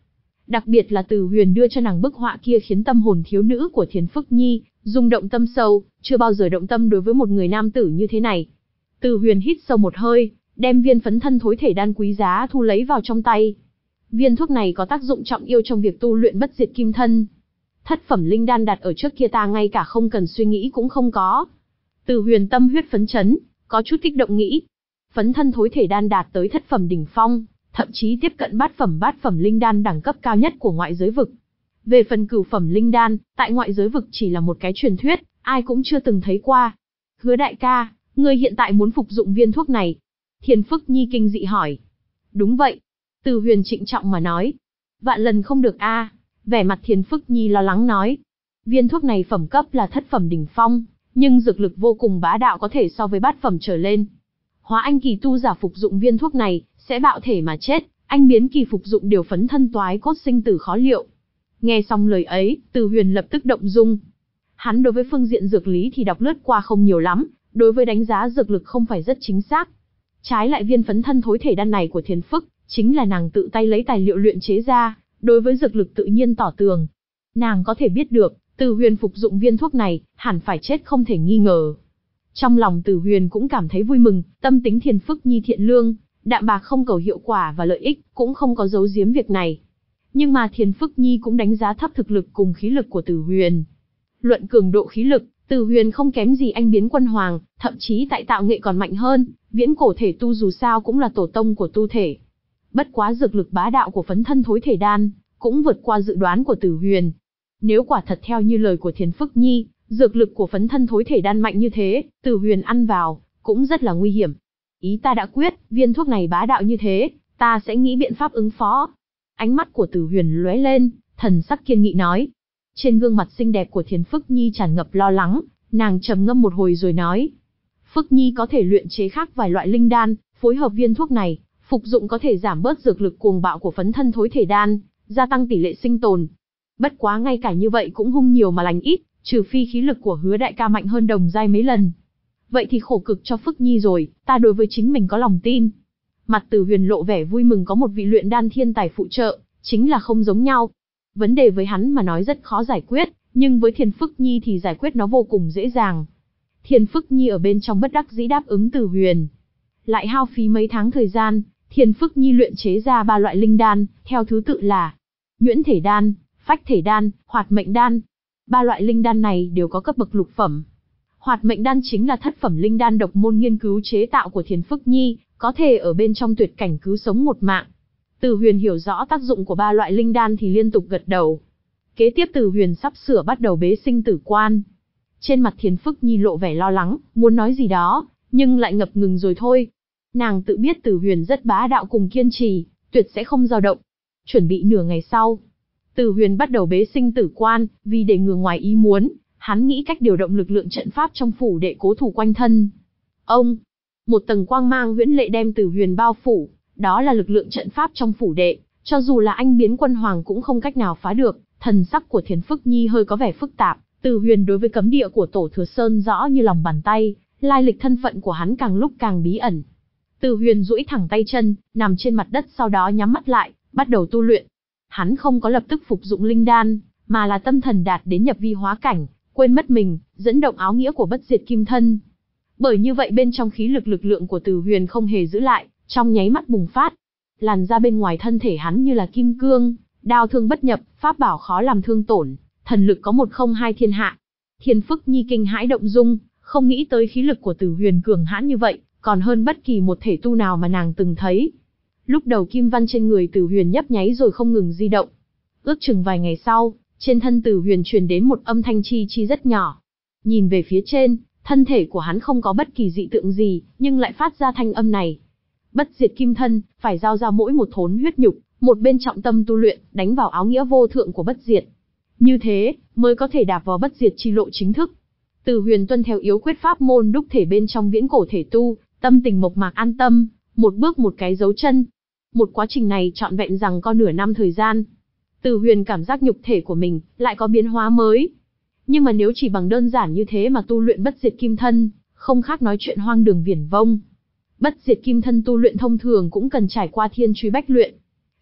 Đặc biệt là Từ Huyền đưa cho nàng bức họa kia khiến tâm hồn thiếu nữ của Thiền Phức Nhi rung động tâm sâu, chưa bao giờ động tâm đối với một người nam tử như thế này. Từ Huyền hít sâu một hơi, đem viên phấn thân thối thể đan quý giá thu lấy vào trong tay. Viên thuốc này có tác dụng trọng yêu trong việc tu luyện bất diệt kim thân. Thất phẩm linh đan đặt ở trước kia ta ngay cả không cần suy nghĩ cũng không có. Từ Huyền tâm huyết phấn chấn, có chút kích động nghĩ. Phấn thân thối thể đan đạt tới thất phẩm đỉnh phong, thậm chí tiếp cận bát phẩm bát phẩm linh đan đẳng cấp cao nhất của ngoại giới vực. Về phần cửu phẩm linh đan, tại ngoại giới vực chỉ là một cái truyền thuyết, ai cũng chưa từng thấy qua. Hứa đại ca, ngươi hiện tại muốn phục dụng viên thuốc này? Thiền Phức Nhi kinh dị hỏi. Đúng vậy. Từ Huyền trịnh trọng mà nói. Vạn lần không được a. À. Vẻ mặt Thiền Phức Nhi lo lắng nói. Viên thuốc này phẩm cấp là thất phẩm đỉnh phong, nhưng dược lực vô cùng bá đạo có thể so với bát phẩm trở lên. Hóa anh kỳ tu giả phục dụng viên thuốc này, sẽ bạo thể mà chết, anh biến kỳ phục dụng điều phấn thân toái cốt sinh tử khó liệu. Nghe xong lời ấy, Từ Huyền lập tức động dung. Hắn đối với phương diện dược lý thì đọc lướt qua không nhiều lắm, đối với đánh giá dược lực không phải rất chính xác. Trái lại viên phấn thân thối thể đan này của Thiền Phức, chính là nàng tự tay lấy tài liệu luyện chế ra, đối với dược lực tự nhiên tỏ tường. Nàng có thể biết được, Từ Huyền phục dụng viên thuốc này, hẳn phải chết không thể nghi ngờ. Trong lòng Từ Huyền cũng cảm thấy vui mừng, tâm tính Thiền Phức Nhi thiện lương, đạm bạc không cầu hiệu quả và lợi ích, cũng không có giấu giếm việc này. Nhưng mà Thiền Phức Nhi cũng đánh giá thấp thực lực cùng khí lực của Từ Huyền. Luận cường độ khí lực, Từ Huyền không kém gì anh biến quân hoàng, thậm chí tại tạo nghệ còn mạnh hơn, viễn cổ thể tu dù sao cũng là tổ tông của tu thể. Bất quá dược lực bá đạo của phấn thân thối thể đan, cũng vượt qua dự đoán của Từ Huyền. Nếu quả thật theo như lời của Thiền Phức Nhi, dược lực của phấn thân thối thể đan mạnh như thế, Từ Huyền ăn vào, cũng rất là nguy hiểm. Ý ta đã quyết, viên thuốc này bá đạo như thế, ta sẽ nghĩ biện pháp ứng phó. Ánh mắt của Từ Huyền lóe lên, thần sắc kiên nghị nói. Trên gương mặt xinh đẹp của Thiền Phức Nhi tràn ngập lo lắng, nàng trầm ngâm một hồi rồi nói. Phức Nhi có thể luyện chế khác vài loại linh đan, phối hợp viên thuốc này, phục dụng có thể giảm bớt dược lực cuồng bạo của phấn thân thối thể đan, gia tăng tỷ lệ sinh tồn. Bất quá ngay cả như vậy cũng hung nhiều mà lành ít, trừ phi khí lực của Hứa đại ca mạnh hơn đồng giai mấy lần. Vậy thì khổ cực cho Phức Nhi rồi, ta đối với chính mình có lòng tin. Mặt Từ Huyền lộ vẻ vui mừng có một vị luyện đan thiên tài phụ trợ, chính là không giống nhau. Vấn đề với hắn mà nói rất khó giải quyết, nhưng với Thiền Phức Nhi thì giải quyết nó vô cùng dễ dàng. Thiền Phức Nhi ở bên trong bất đắc dĩ đáp ứng Từ Huyền. Lại hao phí mấy tháng thời gian, Thiền Phức Nhi luyện chế ra ba loại linh đan, theo thứ tự là nhuyễn thể đan, phách thể đan, hoạt mệnh đan. Ba loại linh đan này đều có cấp bậc lục phẩm. Hoạt mệnh đan chính là thất phẩm linh đan độc môn nghiên cứu chế tạo của Thiền Phức Nhi, có thể ở bên trong tuyệt cảnh cứu sống một mạng. Từ Huyền hiểu rõ tác dụng của ba loại linh đan thì liên tục gật đầu. Kế tiếp Từ Huyền sắp sửa bắt đầu bế sinh tử quan. Trên mặt Thiền Phức Nhi lộ vẻ lo lắng, muốn nói gì đó, nhưng lại ngập ngừng rồi thôi. Nàng tự biết Từ Huyền rất bá đạo cùng kiên trì, tuyệt sẽ không dao động. Chuẩn bị nửa ngày sau, Từ Huyền bắt đầu bế sinh tử quan, vì để ngừa ngoài ý muốn, hắn nghĩ cách điều động lực lượng trận pháp trong phủ đệ cố thủ quanh thân. Ông, một tầng quang mang huyễn lệ đem Từ Huyền bao phủ, đó là lực lượng trận pháp trong phủ đệ, cho dù là anh biến quân hoàng cũng không cách nào phá được. Thần sắc của Thiền Phức Nhi hơi có vẻ phức tạp, Từ Huyền đối với cấm địa của Tổ Thừa Sơn rõ như lòng bàn tay, lai lịch thân phận của hắn càng lúc càng bí ẩn. Từ Huyền duỗi thẳng tay chân, nằm trên mặt đất sau đó nhắm mắt lại, bắt đầu tu luyện. Hắn không có lập tức phục dụng linh đan, mà là tâm thần đạt đến nhập vi hóa cảnh, quên mất mình, dẫn động áo nghĩa của bất diệt kim thân. Bởi như vậy bên trong khí lực lực lượng của Từ Huyền không hề giữ lại, trong nháy mắt bùng phát. Làn ra bên ngoài thân thể hắn như là kim cương, đao thương bất nhập, pháp bảo khó làm thương tổn, thần lực có một không hai thiên hạ. Thiền Phức Nhi kinh hãi động dung, không nghĩ tới khí lực của Từ Huyền cường hãn như vậy, còn hơn bất kỳ một thể tu nào mà nàng từng thấy. Lúc đầu kim văn trên người Từ Huyền nhấp nháy rồi không ngừng di động. Ước chừng vài ngày sau, trên thân Từ Huyền truyền đến một âm thanh chi chi rất nhỏ. Nhìn về phía trên, thân thể của hắn không có bất kỳ dị tượng gì, nhưng lại phát ra thanh âm này. Bất diệt kim thân, phải giao ra mỗi một thốn huyết nhục, một bên trọng tâm tu luyện, đánh vào áo nghĩa vô thượng của bất diệt. Như thế, mới có thể đạp vào bất diệt chi lộ chính thức. Từ Huyền tuân theo yếu quyết pháp môn đúc thể bên trong viễn cổ thể tu, tâm tình mộc mạc an tâm, một bước một cái dấu chân. Một quá trình này trọn vẹn rằng có nửa năm thời gian. Từ Huyền cảm giác nhục thể của mình lại có biến hóa mới. Nhưng mà nếu chỉ bằng đơn giản như thế mà tu luyện bất diệt kim thân, không khác nói chuyện hoang đường viển vông. Bất diệt kim thân tu luyện thông thường cũng cần trải qua thiên truy bách luyện.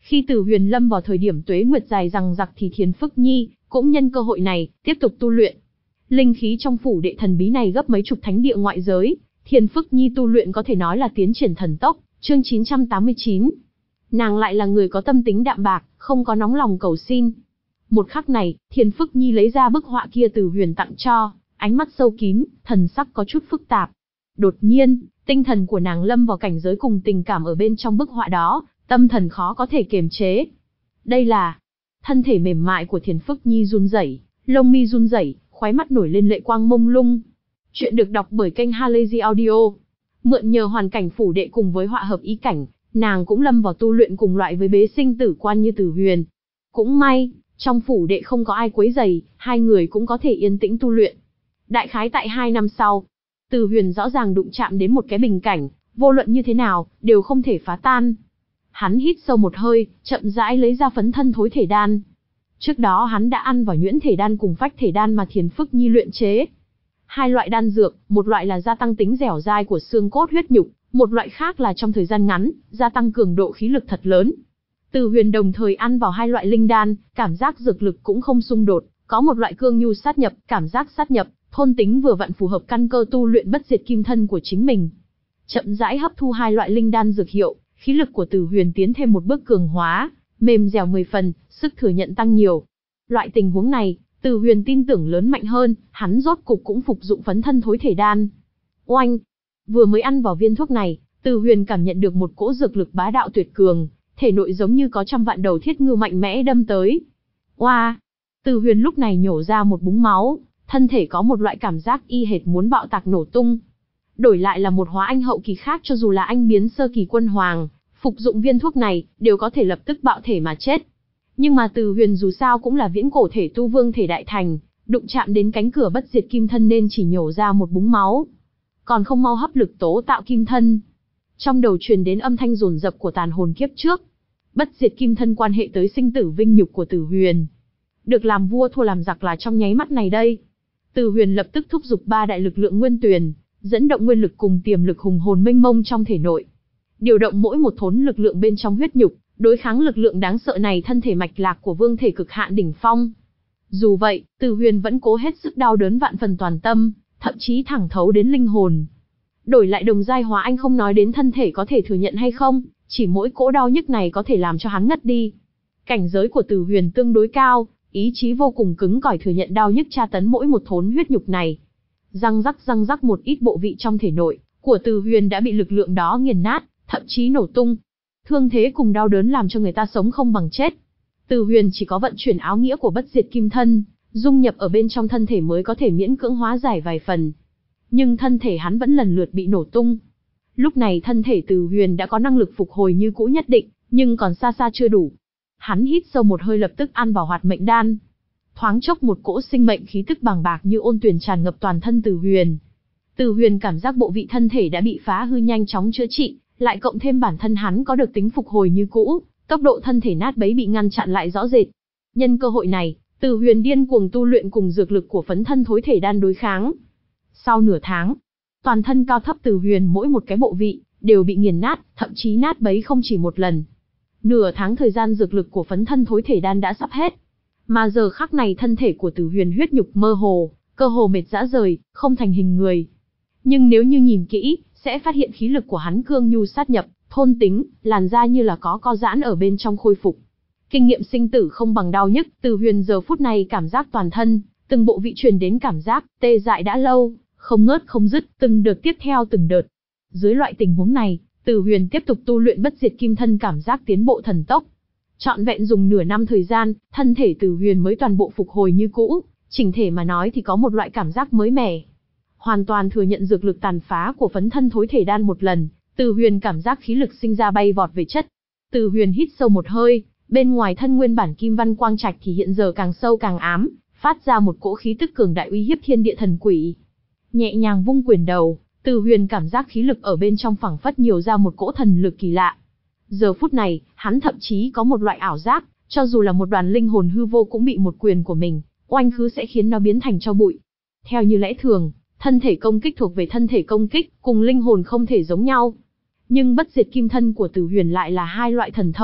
Khi Từ Huyền lâm vào thời điểm tuế nguyệt dài dằng dặc thì Thiền Phức Nhi cũng nhân cơ hội này tiếp tục tu luyện. Linh khí trong phủ đệ thần bí này gấp mấy chục thánh địa ngoại giới, Thiền Phức Nhi tu luyện có thể nói là tiến triển thần tốc. Chương chín trăm tám mươi chín. Nàng lại là người có tâm tính đạm bạc, không có nóng lòng cầu xin. Một khắc này, Thiền Phức Nhi lấy ra bức họa kia Từ Huyền tặng cho, ánh mắt sâu kín, thần sắc có chút phức tạp. Đột nhiên, tinh thần của nàng lâm vào cảnh giới cùng tình cảm ở bên trong bức họa đó, tâm thần khó có thể kiềm chế. Đây là... Thân thể mềm mại của Thiền Phức Nhi run rẩy, lông mi run rẩy, khóe mắt nổi lên lệ quang mông lung. Chuyện được đọc bởi kênh Halazy Audio. Mượn nhờ hoàn cảnh phủ đệ cùng với họa hợp ý cảnh, nàng cũng lâm vào tu luyện cùng loại với bế sinh tử quan như Từ Huyền. Cũng may, trong phủ đệ không có ai quấy rầy, hai người cũng có thể yên tĩnh tu luyện. Đại khái tại hai năm sau, Từ Huyền rõ ràng đụng chạm đến một cái bình cảnh, vô luận như thế nào, đều không thể phá tan. Hắn hít sâu một hơi, chậm rãi lấy ra phấn thân thối thể đan. Trước đó hắn đã ăn vào nhuyễn thể đan cùng phách thể đan mà Thiền Phức Nhi luyện chế. Hai loại đan dược, một loại là gia tăng tính dẻo dai của xương cốt huyết nhục, một loại khác là trong thời gian ngắn, gia tăng cường độ khí lực thật lớn. Từ Huyền đồng thời ăn vào hai loại linh đan, cảm giác dược lực cũng không xung đột, có một loại cương nhu sát nhập, cảm giác sát nhập, thôn tính vừa vặn phù hợp căn cơ tu luyện bất diệt kim thân của chính mình. Chậm rãi hấp thu hai loại linh đan dược hiệu, khí lực của Từ Huyền tiến thêm một bước cường hóa, mềm dẻo mười phần, sức thừa nhận tăng nhiều. Loại tình huống này, Từ Huyền tin tưởng lớn mạnh hơn, hắn rốt cục cũng phục dụng phấn thân thối thể đan. Oanh! Vừa mới ăn vào viên thuốc này, Từ Huyền cảm nhận được một cỗ dược lực bá đạo tuyệt cường, thể nội giống như có trăm vạn đầu thiết ngưu mạnh mẽ đâm tới. Oa! Từ Huyền lúc này nhổ ra một búng máu, thân thể có một loại cảm giác y hệt muốn bạo tạc nổ tung. Đổi lại là một hóa anh hậu kỳ khác, cho dù là anh biến sơ kỳ quân hoàng, phục dụng viên thuốc này, đều có thể lập tức bạo thể mà chết. Nhưng mà Từ Huyền dù sao cũng là viễn cổ thể tu vương thể đại thành, đụng chạm đến cánh cửa bất diệt kim thân nên chỉ nhổ ra một búng máu. Còn không mau hấp lực tố tạo kim thân. Trong đầu truyền đến âm thanh dồn dập của tàn hồn kiếp trước. Bất diệt kim thân quan hệ tới sinh tử vinh nhục của Từ Huyền. Được làm vua thua làm giặc là trong nháy mắt này đây. Từ Huyền lập tức thúc giục ba đại lực lượng nguyên tuyền, dẫn động nguyên lực cùng tiềm lực hùng hồn mênh mông trong thể nội. Điều động mỗi một thốn lực lượng bên trong huyết nhục, đối kháng lực lượng đáng sợ này thân thể mạch lạc của vương thể cực hạn đỉnh phong. Dù vậy, Từ Huyền vẫn cố hết sức đau đớn vạn phần toàn tâm, thậm chí thẳng thấu đến linh hồn. Đổi lại đồng giai hóa anh không nói đến thân thể có thể thừa nhận hay không, chỉ mỗi cỗ đau nhức này có thể làm cho hắn ngất đi. Cảnh giới của Từ Huyền tương đối cao, ý chí vô cùng cứng cỏi thừa nhận đau nhức tra tấn mỗi một thốn huyết nhục này. Răng rắc răng rắc một ít bộ vị trong thể nội của Từ Huyền đã bị lực lượng đó nghiền nát, thậm chí nổ tung. Thương thế cùng đau đớn làm cho người ta sống không bằng chết. Từ Huyền chỉ có vận chuyển áo nghĩa của bất diệt kim thân, dung nhập ở bên trong thân thể mới có thể miễn cưỡng hóa giải vài phần. Nhưng thân thể hắn vẫn lần lượt bị nổ tung. Lúc này thân thể Từ Huyền đã có năng lực phục hồi như cũ nhất định, nhưng còn xa xa chưa đủ. Hắn hít sâu một hơi lập tức ăn vào hoạt mệnh đan. Thoáng chốc một cỗ sinh mệnh khí tức bàng bạc như ôn tuyền tràn ngập toàn thân Từ Huyền. Từ Huyền cảm giác bộ vị thân thể đã bị phá hư nhanh chóng chữa trị, lại cộng thêm bản thân hắn có được tính phục hồi như cũ, tốc độ thân thể nát bấy bị ngăn chặn lại rõ rệt. Nhân cơ hội này, Từ Huyền điên cuồng tu luyện cùng dược lực của phấn thân thối thể đan đối kháng. Sau nửa tháng, toàn thân cao thấp Từ Huyền mỗi một cái bộ vị đều bị nghiền nát, thậm chí nát bấy không chỉ một lần. Nửa tháng thời gian dược lực của phấn thân thối thể đan đã sắp hết, mà giờ khắc này thân thể của Từ Huyền huyết nhục mơ hồ, cơ hồ mệt rã rời, không thành hình người. Nhưng nếu như nhìn kỹ, sẽ phát hiện khí lực của hắn cương nhu sát nhập, thôn tính, làn da như là có co giãn ở bên trong khôi phục. Kinh nghiệm sinh tử không bằng đau nhức, Từ Huyền giờ phút này cảm giác toàn thân, từng bộ vị truyền đến cảm giác tê dại đã lâu, không ngớt không dứt, từng đợt tiếp theo từng đợt. Dưới loại tình huống này, Từ Huyền tiếp tục tu luyện bất diệt kim thân cảm giác tiến bộ thần tốc. Trọn vẹn dùng nửa năm thời gian, thân thể Từ Huyền mới toàn bộ phục hồi như cũ, chỉnh thể mà nói thì có một loại cảm giác mới mẻ. Hoàn toàn thừa nhận dược lực tàn phá của phấn thân thối thể đan một lần, Từ Huyền cảm giác khí lực sinh ra bay vọt về chất. Từ Huyền hít sâu một hơi, bên ngoài thân nguyên bản kim văn quang trạch thì hiện giờ càng sâu càng ám, phát ra một cỗ khí tức cường đại uy hiếp thiên địa thần quỷ. Nhẹ nhàng vung quyền đầu, Từ Huyền cảm giác khí lực ở bên trong phảng phất nhiều ra một cỗ thần lực kỳ lạ. Giờ phút này, hắn thậm chí có một loại ảo giác, cho dù là một đoàn linh hồn hư vô cũng bị một quyền của mình oanh khứ sẽ khiến nó biến thành tro bụi. Theo như lẽ thường, thân thể công kích thuộc về thân thể công kích, cùng linh hồn không thể giống nhau. Nhưng bất diệt kim thân của Từ Huyền lại là hai loại thần thông,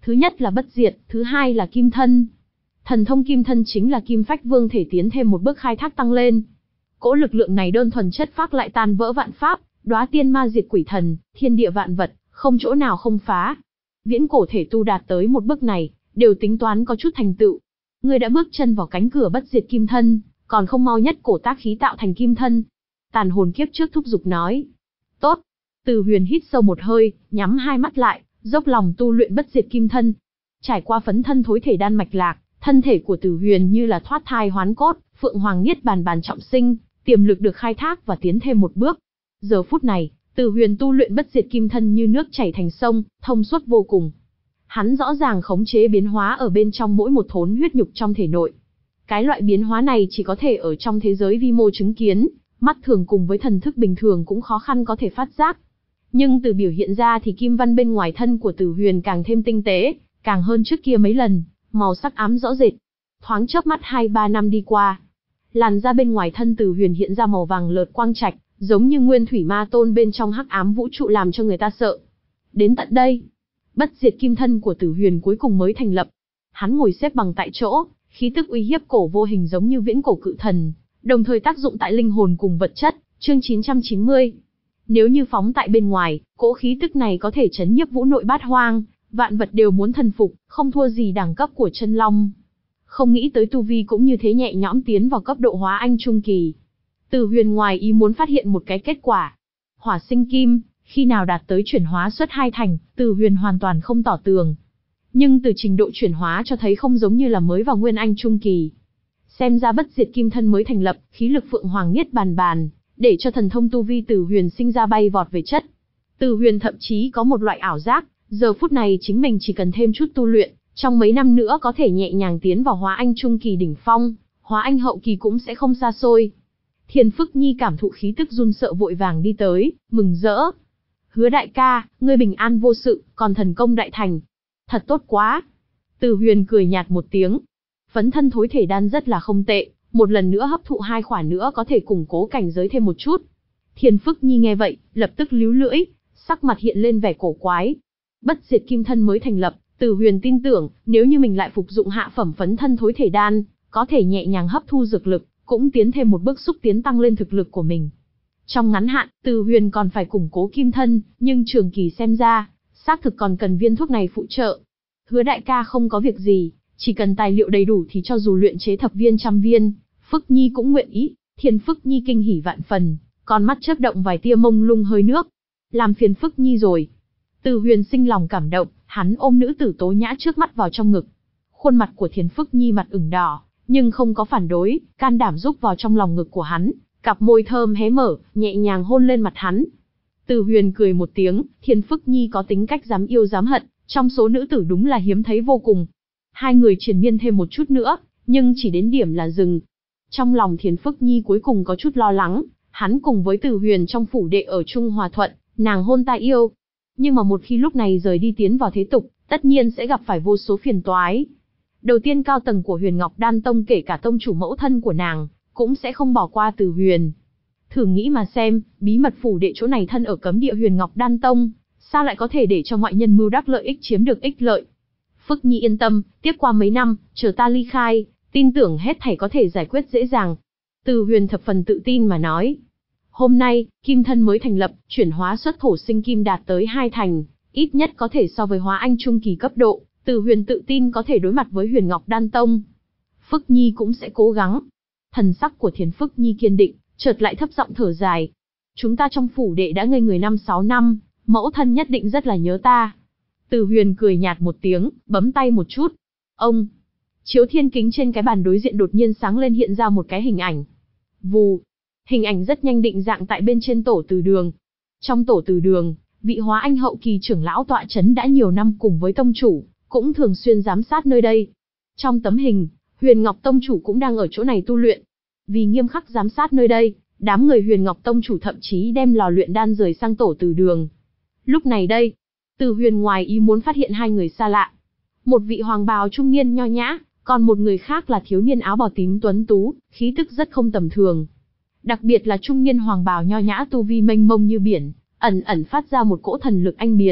Thứ nhất là bất diệt, thứ hai là kim thân. Thần thông kim thân chính là kim phách vương thể tiến thêm một bước khai thác tăng lên. Cỗ lực lượng này đơn thuần chất phác lại tan vỡ vạn pháp, đóa tiên ma diệt quỷ thần, thiên địa vạn vật, không chỗ nào không phá. Viễn cổ thể tu đạt tới một bước này, đều tính toán có chút thành tựu. Ngươi đã bước chân vào cánh cửa bất diệt kim thân, còn không mau nhất cổ tác khí tạo thành kim thân. Tàn hồn kiếp trước thúc giục nói. Tốt. Từ Huyền hít sâu một hơi, nhắm hai mắt lại, dốc lòng tu luyện bất diệt kim thân. Trải qua phấn thân thối thể đan mạch lạc, thân thể của Từ Huyền như là thoát thai hoán cốt, phượng hoàng niết bàn bàn trọng sinh, tiềm lực được khai thác và tiến thêm một bước. Giờ phút này, Từ Huyền tu luyện bất diệt kim thân như nước chảy thành sông, thông suốt vô cùng. Hắn rõ ràng khống chế biến hóa ở bên trong mỗi một thốn huyết nhục trong thể nội. Cái loại biến hóa này chỉ có thể ở trong thế giới vi mô chứng kiến, mắt thường cùng với thần thức bình thường cũng khó khăn có thể phát giác. Nhưng từ biểu hiện ra thì kim văn bên ngoài thân của Từ Huyền càng thêm tinh tế, càng hơn trước kia mấy lần, màu sắc ám rõ rệt. Thoáng chớp mắt hai ba năm đi qua, làn da bên ngoài thân Từ Huyền hiện ra màu vàng lợt quang trạch, giống như nguyên thủy ma tôn bên trong hắc ám vũ trụ làm cho người ta sợ. Đến tận đây, bất diệt kim thân của Từ Huyền cuối cùng mới thành lập. Hắn ngồi xếp bằng tại chỗ, khí tức uy hiếp cổ vô hình giống như viễn cổ cự thần, đồng thời tác dụng tại linh hồn cùng vật chất. Chương chín trăm chín mươi. Nếu như phóng tại bên ngoài, cỗ khí tức này có thể chấn nhiếp vũ nội bát hoang, vạn vật đều muốn thần phục, không thua gì đẳng cấp của chân long. Không nghĩ tới tu vi cũng như thế nhẹ nhõm tiến vào cấp độ hóa anh trung kỳ. Từ Huyền ngoài ý muốn phát hiện một cái kết quả. Hỏa sinh kim, khi nào đạt tới chuyển hóa xuất hai thành, Từ Huyền hoàn toàn không tỏ tường. Nhưng từ trình độ chuyển hóa cho thấy không giống như là mới vào nguyên anh trung kỳ. Xem ra bất diệt kim thân mới thành lập, khí lực phượng hoàng niết bàn bàn, để cho thần thông tu vi Từ Huyền sinh ra bay vọt về chất. Từ Huyền thậm chí có một loại ảo giác, giờ phút này chính mình chỉ cần thêm chút tu luyện, trong mấy năm nữa có thể nhẹ nhàng tiến vào hóa anh trung kỳ đỉnh phong, hóa anh hậu kỳ cũng sẽ không xa xôi. Thiền Phức Nhi cảm thụ khí tức run sợ vội vàng đi tới, mừng rỡ. Hứa đại ca, ngươi bình an vô sự, còn thần công đại thành. Thật tốt quá. Từ Huyền cười nhạt một tiếng. Phấn thân thối thể đan rất là không tệ, một lần nữa hấp thụ hai khỏa nữa có thể củng cố cảnh giới thêm một chút. Thiền Phức Nhi nghe vậy, lập tức líu lưỡi, sắc mặt hiện lên vẻ cổ quái. Bất diệt kim thân mới thành lập, Từ Huyền tin tưởng, nếu như mình lại phục dụng hạ phẩm phấn thân thối thể đan, có thể nhẹ nhàng hấp thu dược lực, cũng tiến thêm một bước xúc tiến tăng lên thực lực của mình. Trong ngắn hạn, Từ Huyền còn phải củng cố kim thân, nhưng trường kỳ xem ra, xác thực còn cần viên thuốc này phụ trợ. Hứa đại ca không có việc gì, chỉ cần tài liệu đầy đủ thì cho dù luyện chế thập viên trăm viên, Phức Nhi cũng nguyện ý. Thiên Phức Nhi kinh hỉ vạn phần, con mắt chớp động vài tia mông lung hơi nước. Làm phiền Phức Nhi rồi. Từ Huyền sinh lòng cảm động, hắn ôm nữ tử tố nhã trước mắt vào trong ngực. Khuôn mặt của Thiên Phức Nhi mặt ửng đỏ, nhưng không có phản đối, can đảm rúc vào trong lòng ngực của hắn, cặp môi thơm hé mở, nhẹ nhàng hôn lên mặt hắn. Từ Huyền cười một tiếng, Thiên Phức Nhi có tính cách dám yêu dám hận, trong số nữ tử đúng là hiếm thấy vô cùng. Hai người triền miên thêm một chút nữa, nhưng chỉ đến điểm là dừng. Trong lòng Thiên Phức Nhi cuối cùng có chút lo lắng, hắn cùng với Từ Huyền trong phủ đệ ở chung hòa thuận, nàng hôn ta yêu. Nhưng mà một khi lúc này rời đi tiến vào thế tục, tất nhiên sẽ gặp phải vô số phiền toái. Đầu tiên cao tầng của Huyền Ngọc Đan Tông kể cả tông chủ mẫu thân của nàng, cũng sẽ không bỏ qua Từ Huyền. Thử nghĩ mà xem, bí mật phủ đệ chỗ này thân ở cấm địa Huyền Ngọc Đan Tông, sao lại có thể để cho ngoại nhân mưu đắc lợi ích chiếm được ích lợi. Phức Nhi yên tâm, tiếp qua mấy năm, chờ ta ly khai, tin tưởng hết thảy có thể giải quyết dễ dàng. Từ Huyền thập phần tự tin mà nói. Hôm nay, kim thân mới thành lập, chuyển hóa xuất thổ sinh kim đạt tới hai thành, ít nhất có thể so với hóa anh trung kỳ cấp độ. Từ Huyền tự tin có thể đối mặt với Huyền Ngọc Đan Tông. Phức Nhi cũng sẽ cố gắng. Thần sắc của Thiền Phức Nhi kiên định, chợt lại thấp giọng thở dài. Chúng ta trong phủ đệ đã ngây người năm sáu năm, mẫu thân nhất định rất là nhớ ta. Từ Huyền cười nhạt một tiếng, bấm tay một chút. Ông! Chiếu thiên kính trên cái bàn đối diện đột nhiên sáng lên hiện ra một cái hình ảnh. Vù! Hình ảnh rất nhanh định dạng tại bên trên tổ từ đường. Trong tổ từ đường, vị hóa anh hậu kỳ trưởng lão tọa chấn đã nhiều năm cùng với tông chủ, cũng thường xuyên giám sát nơi đây. Trong tấm hình, Huyền Ngọc Tông chủ cũng đang ở chỗ này tu luyện. Vì nghiêm khắc giám sát nơi đây, đám người Huyền Ngọc Tông chủ thậm chí đem lò luyện đan rời sang tổ từ đường. Lúc này đây, Từ Huyền ngoài ý muốn phát hiện hai người xa lạ. Một vị hoàng bào trung niên nho nhã, còn một người khác là thiếu niên áo bào tím tuấn tú, khí tức rất không tầm thường. Đặc biệt là trung niên hoàng bào nho nhã tu vi mênh mông như biển, ẩn ẩn phát ra một cỗ thần lực anh biến,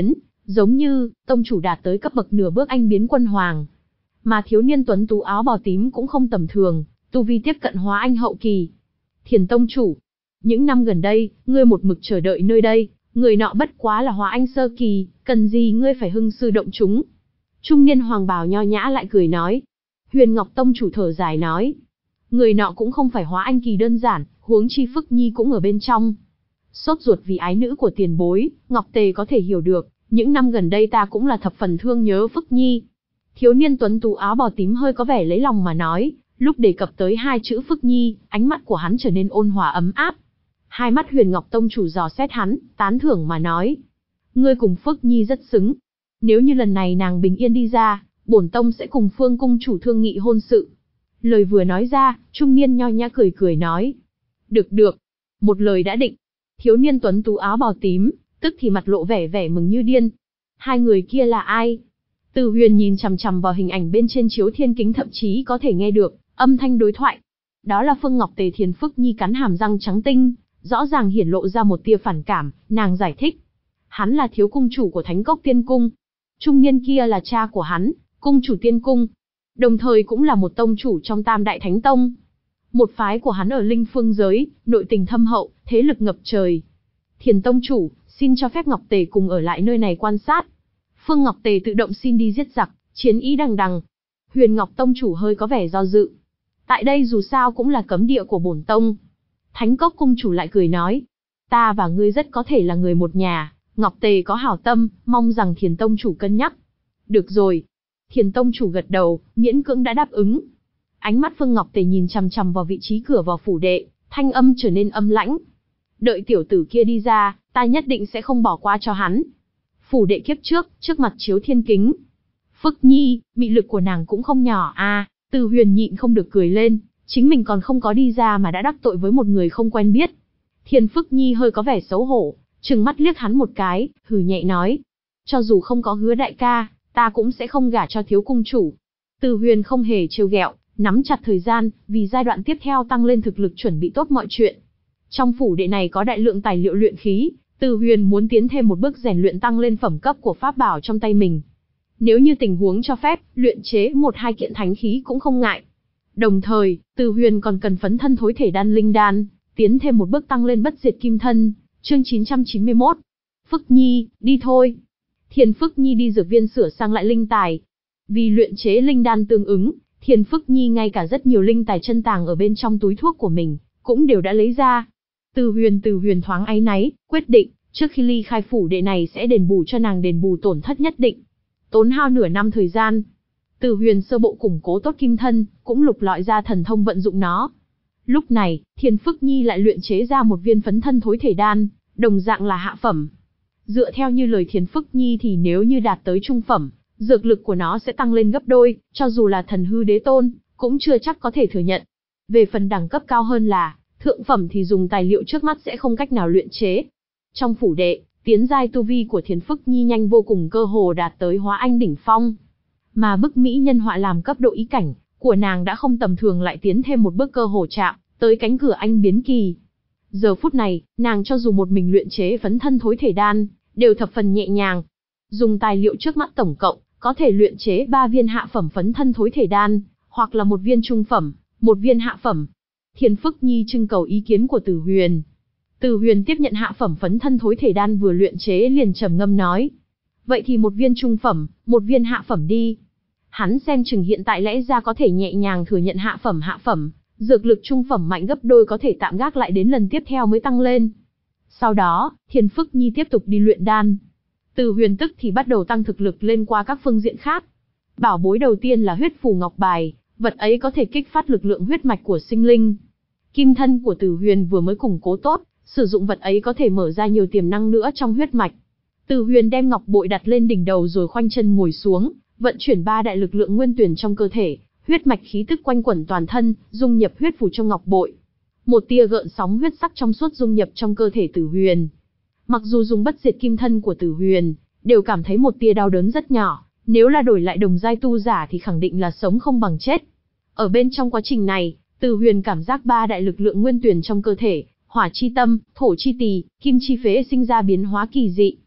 Giống như, tông chủ đạt tới cấp bậc nửa bước anh biến quân hoàng. Mà thiếu niên tuấn tú áo bào tím cũng không tầm thường, tu vi tiếp cận hóa anh hậu kỳ. Thiền tông chủ, những năm gần đây, ngươi một mực chờ đợi nơi đây, người nọ bất quá là hóa anh sơ kỳ, cần gì ngươi phải hưng sư động chúng. Trung niên hoàng bào nho nhã lại cười nói. Huyền Ngọc tông chủ thở dài nói. Người nọ cũng không phải hóa anh kỳ đơn giản, huống chi Phức Nhi cũng ở bên trong. Sốt ruột vì ái nữ của tiền bối, Ngọc Tề có thể hiểu được, những năm gần đây ta cũng là thập phần thương nhớ Phức Nhi. Thiếu niên tuấn tú áo bào tím hơi có vẻ lấy lòng mà nói, lúc đề cập tới hai chữ Phức Nhi, ánh mắt của hắn trở nên ôn hòa ấm áp. Hai mắt Huyền Ngọc tông chủ dò xét hắn, tán thưởng mà nói. Ngươi cùng Phức Nhi rất xứng. Nếu như lần này nàng bình yên đi ra, bổn tông sẽ cùng Phương cung chủ thương nghị hôn sự. Lời vừa nói ra, trung niên nho nhã cười cười nói. Được được, một lời đã định. Thiếu niên tuấn tú áo bào tím, tức thì mặt lộ vẻ vẻ mừng như điên. Hai người kia là ai? Từ Huyền nhìn chằm chằm vào hình ảnh bên trên chiếu thiên kính, thậm chí có thể nghe được âm thanh đối thoại. Đó là Phương Ngọc Tề. Thiền Phức Nhi cắn hàm răng trắng tinh, rõ ràng hiển lộ ra một tia phản cảm, nàng giải thích. Hắn là thiếu cung chủ của Thánh Cốc Tiên Cung. Trung niên kia là cha của hắn, cung chủ Tiên Cung. Đồng thời cũng là một tông chủ trong Tam Đại Thánh Tông. Một phái của hắn ở Linh Phương giới, nội tình thâm hậu, thế lực ngập trời. Thiền tông chủ, xin cho phép Ngọc Tề cùng ở lại nơi này quan sát. Phương Ngọc Tề tự động xin đi giết giặc, chiến ý đằng đằng. Huyền Ngọc tông chủ hơi có vẻ do dự. Tại đây dù sao cũng là cấm địa của bổn tông. Thánh Cốc cung chủ lại cười nói. Ta và ngươi rất có thể là người một nhà, Ngọc Tề có hảo tâm, mong rằng Thiền tông chủ cân nhắc. Được rồi. Thiền tông chủ gật đầu, miễn cưỡng đã đáp ứng. Ánh mắt Phương Ngọc Tề nhìn chằm chằm vào vị trí cửa vào phủ đệ, thanh âm trở nên âm lãnh. Đợi tiểu tử kia đi ra, ta nhất định sẽ không bỏ qua cho hắn. Phủ đệ kiếp trước, trước mặt chiếu thiên kính. Phức Nhi, mị lực của nàng cũng không nhỏ à, Từ Huyền nhịn không được cười lên, chính mình còn không có đi ra mà đã đắc tội với một người không quen biết. Thiên Phức Nhi hơi có vẻ xấu hổ, trừng mắt liếc hắn một cái, hừ nhẹ nói. Cho dù không có Hứa đại ca, ta cũng sẽ không gả cho thiếu cung chủ. Từ Huyền không hề trêu ghẹo, nắm chặt thời gian, vì giai đoạn tiếp theo tăng lên thực lực chuẩn bị tốt mọi chuyện. Trong phủ đệ này có đại lượng tài liệu luyện khí, Từ Huyền muốn tiến thêm một bước rèn luyện tăng lên phẩm cấp của pháp bảo trong tay mình. Nếu như tình huống cho phép, luyện chế một hai kiện thánh khí cũng không ngại. Đồng thời, Từ Huyền còn cần phấn thân thối thể đan linh đan, tiến thêm một bước tăng lên bất diệt kim thân. Chương chín trăm chín mươi mốt. Phức Nhi, đi thôi. Thiền Phức Nhi đi dược viên sửa sang lại linh tài. Vì luyện chế linh đan tương ứng, Thiền Phức Nhi ngay cả rất nhiều linh tài chân tàng ở bên trong túi thuốc của mình, cũng đều đã lấy ra. Từ Huyền Từ Huyền thoáng áy náy, quyết định, trước khi ly khai phủ đệ này sẽ đền bù cho nàng đền bù tổn thất nhất định. Tốn hao nửa năm thời gian, Từ Huyền sơ bộ củng cố tốt kim thân, cũng lục lọi ra thần thông vận dụng nó. Lúc này, Thiền Phức Nhi lại luyện chế ra một viên phấn thân thối thể đan, đồng dạng là hạ phẩm. Dựa theo như lời Thiền Phức Nhi thì nếu như đạt tới trung phẩm, dược lực của nó sẽ tăng lên gấp đôi, cho dù là thần hư đế tôn, cũng chưa chắc có thể thừa nhận. Về phần đẳng cấp cao hơn là, thượng phẩm thì dùng tài liệu trước mắt sẽ không cách nào luyện chế. Trong phủ đệ, tiến giai tu vi của Thiền Phức Nhi nhanh vô cùng, cơ hồ đạt tới hóa anh đỉnh phong. Mà bức mỹ nhân họa làm cấp độ ý cảnh của nàng đã không tầm thường, lại tiến thêm một bước cơ hồ chạm tới cánh cửa anh biến kỳ. Giờ phút này, nàng cho dù một mình luyện chế phấn thân thối thể đan, đều thập phần nhẹ nhàng. Dùng tài liệu trước mắt tổng cộng, có thể luyện chế ba viên hạ phẩm phấn thân thối thể đan, hoặc là một viên trung phẩm, một viên hạ phẩm. Thiền Phức Nhi trưng cầu ý kiến của Từ Huyền. Từ Huyền tiếp nhận hạ phẩm phấn thân thối thể đan vừa luyện chế liền trầm ngâm nói. Vậy thì một viên trung phẩm, một viên hạ phẩm đi. Hắn xem chừng hiện tại lẽ ra có thể nhẹ nhàng thừa nhận hạ phẩm hạ phẩm, dược lực trung phẩm mạnh gấp đôi có thể tạm gác lại đến lần tiếp theo mới tăng lên. Sau đó, Thiền Phức Nhi tiếp tục đi luyện đan. Từ Huyền tức thì bắt đầu tăng thực lực lên qua các phương diện khác. Bảo bối đầu tiên là huyết phù ngọc bài, vật ấy có thể kích phát lực lượng huyết mạch của sinh linh. Kim thân của Từ Huyền vừa mới củng cố tốt, sử dụng vật ấy có thể mở ra nhiều tiềm năng nữa trong huyết mạch. Từ Huyền đem ngọc bội đặt lên đỉnh đầu rồi khoanh chân ngồi xuống, vận chuyển ba đại lực lượng nguyên tuyển trong cơ thể, huyết mạch khí tức quanh quẩn toàn thân, dung nhập huyết phù trong ngọc bội. Một tia gợn sóng huyết sắc trong suốt dung nhập trong cơ thể Từ Huyền. Mặc dù dùng bất diệt kim thân của Từ Huyền, đều cảm thấy một tia đau đớn rất nhỏ, nếu là đổi lại đồng giai tu giả thì khẳng định là sống không bằng chết. Ở bên trong quá trình này, Từ Huyền cảm giác ba đại lực lượng nguyên tuyển trong cơ thể, hỏa chi tâm, thổ chi tỳ, kim chi phế sinh ra biến hóa kỳ dị.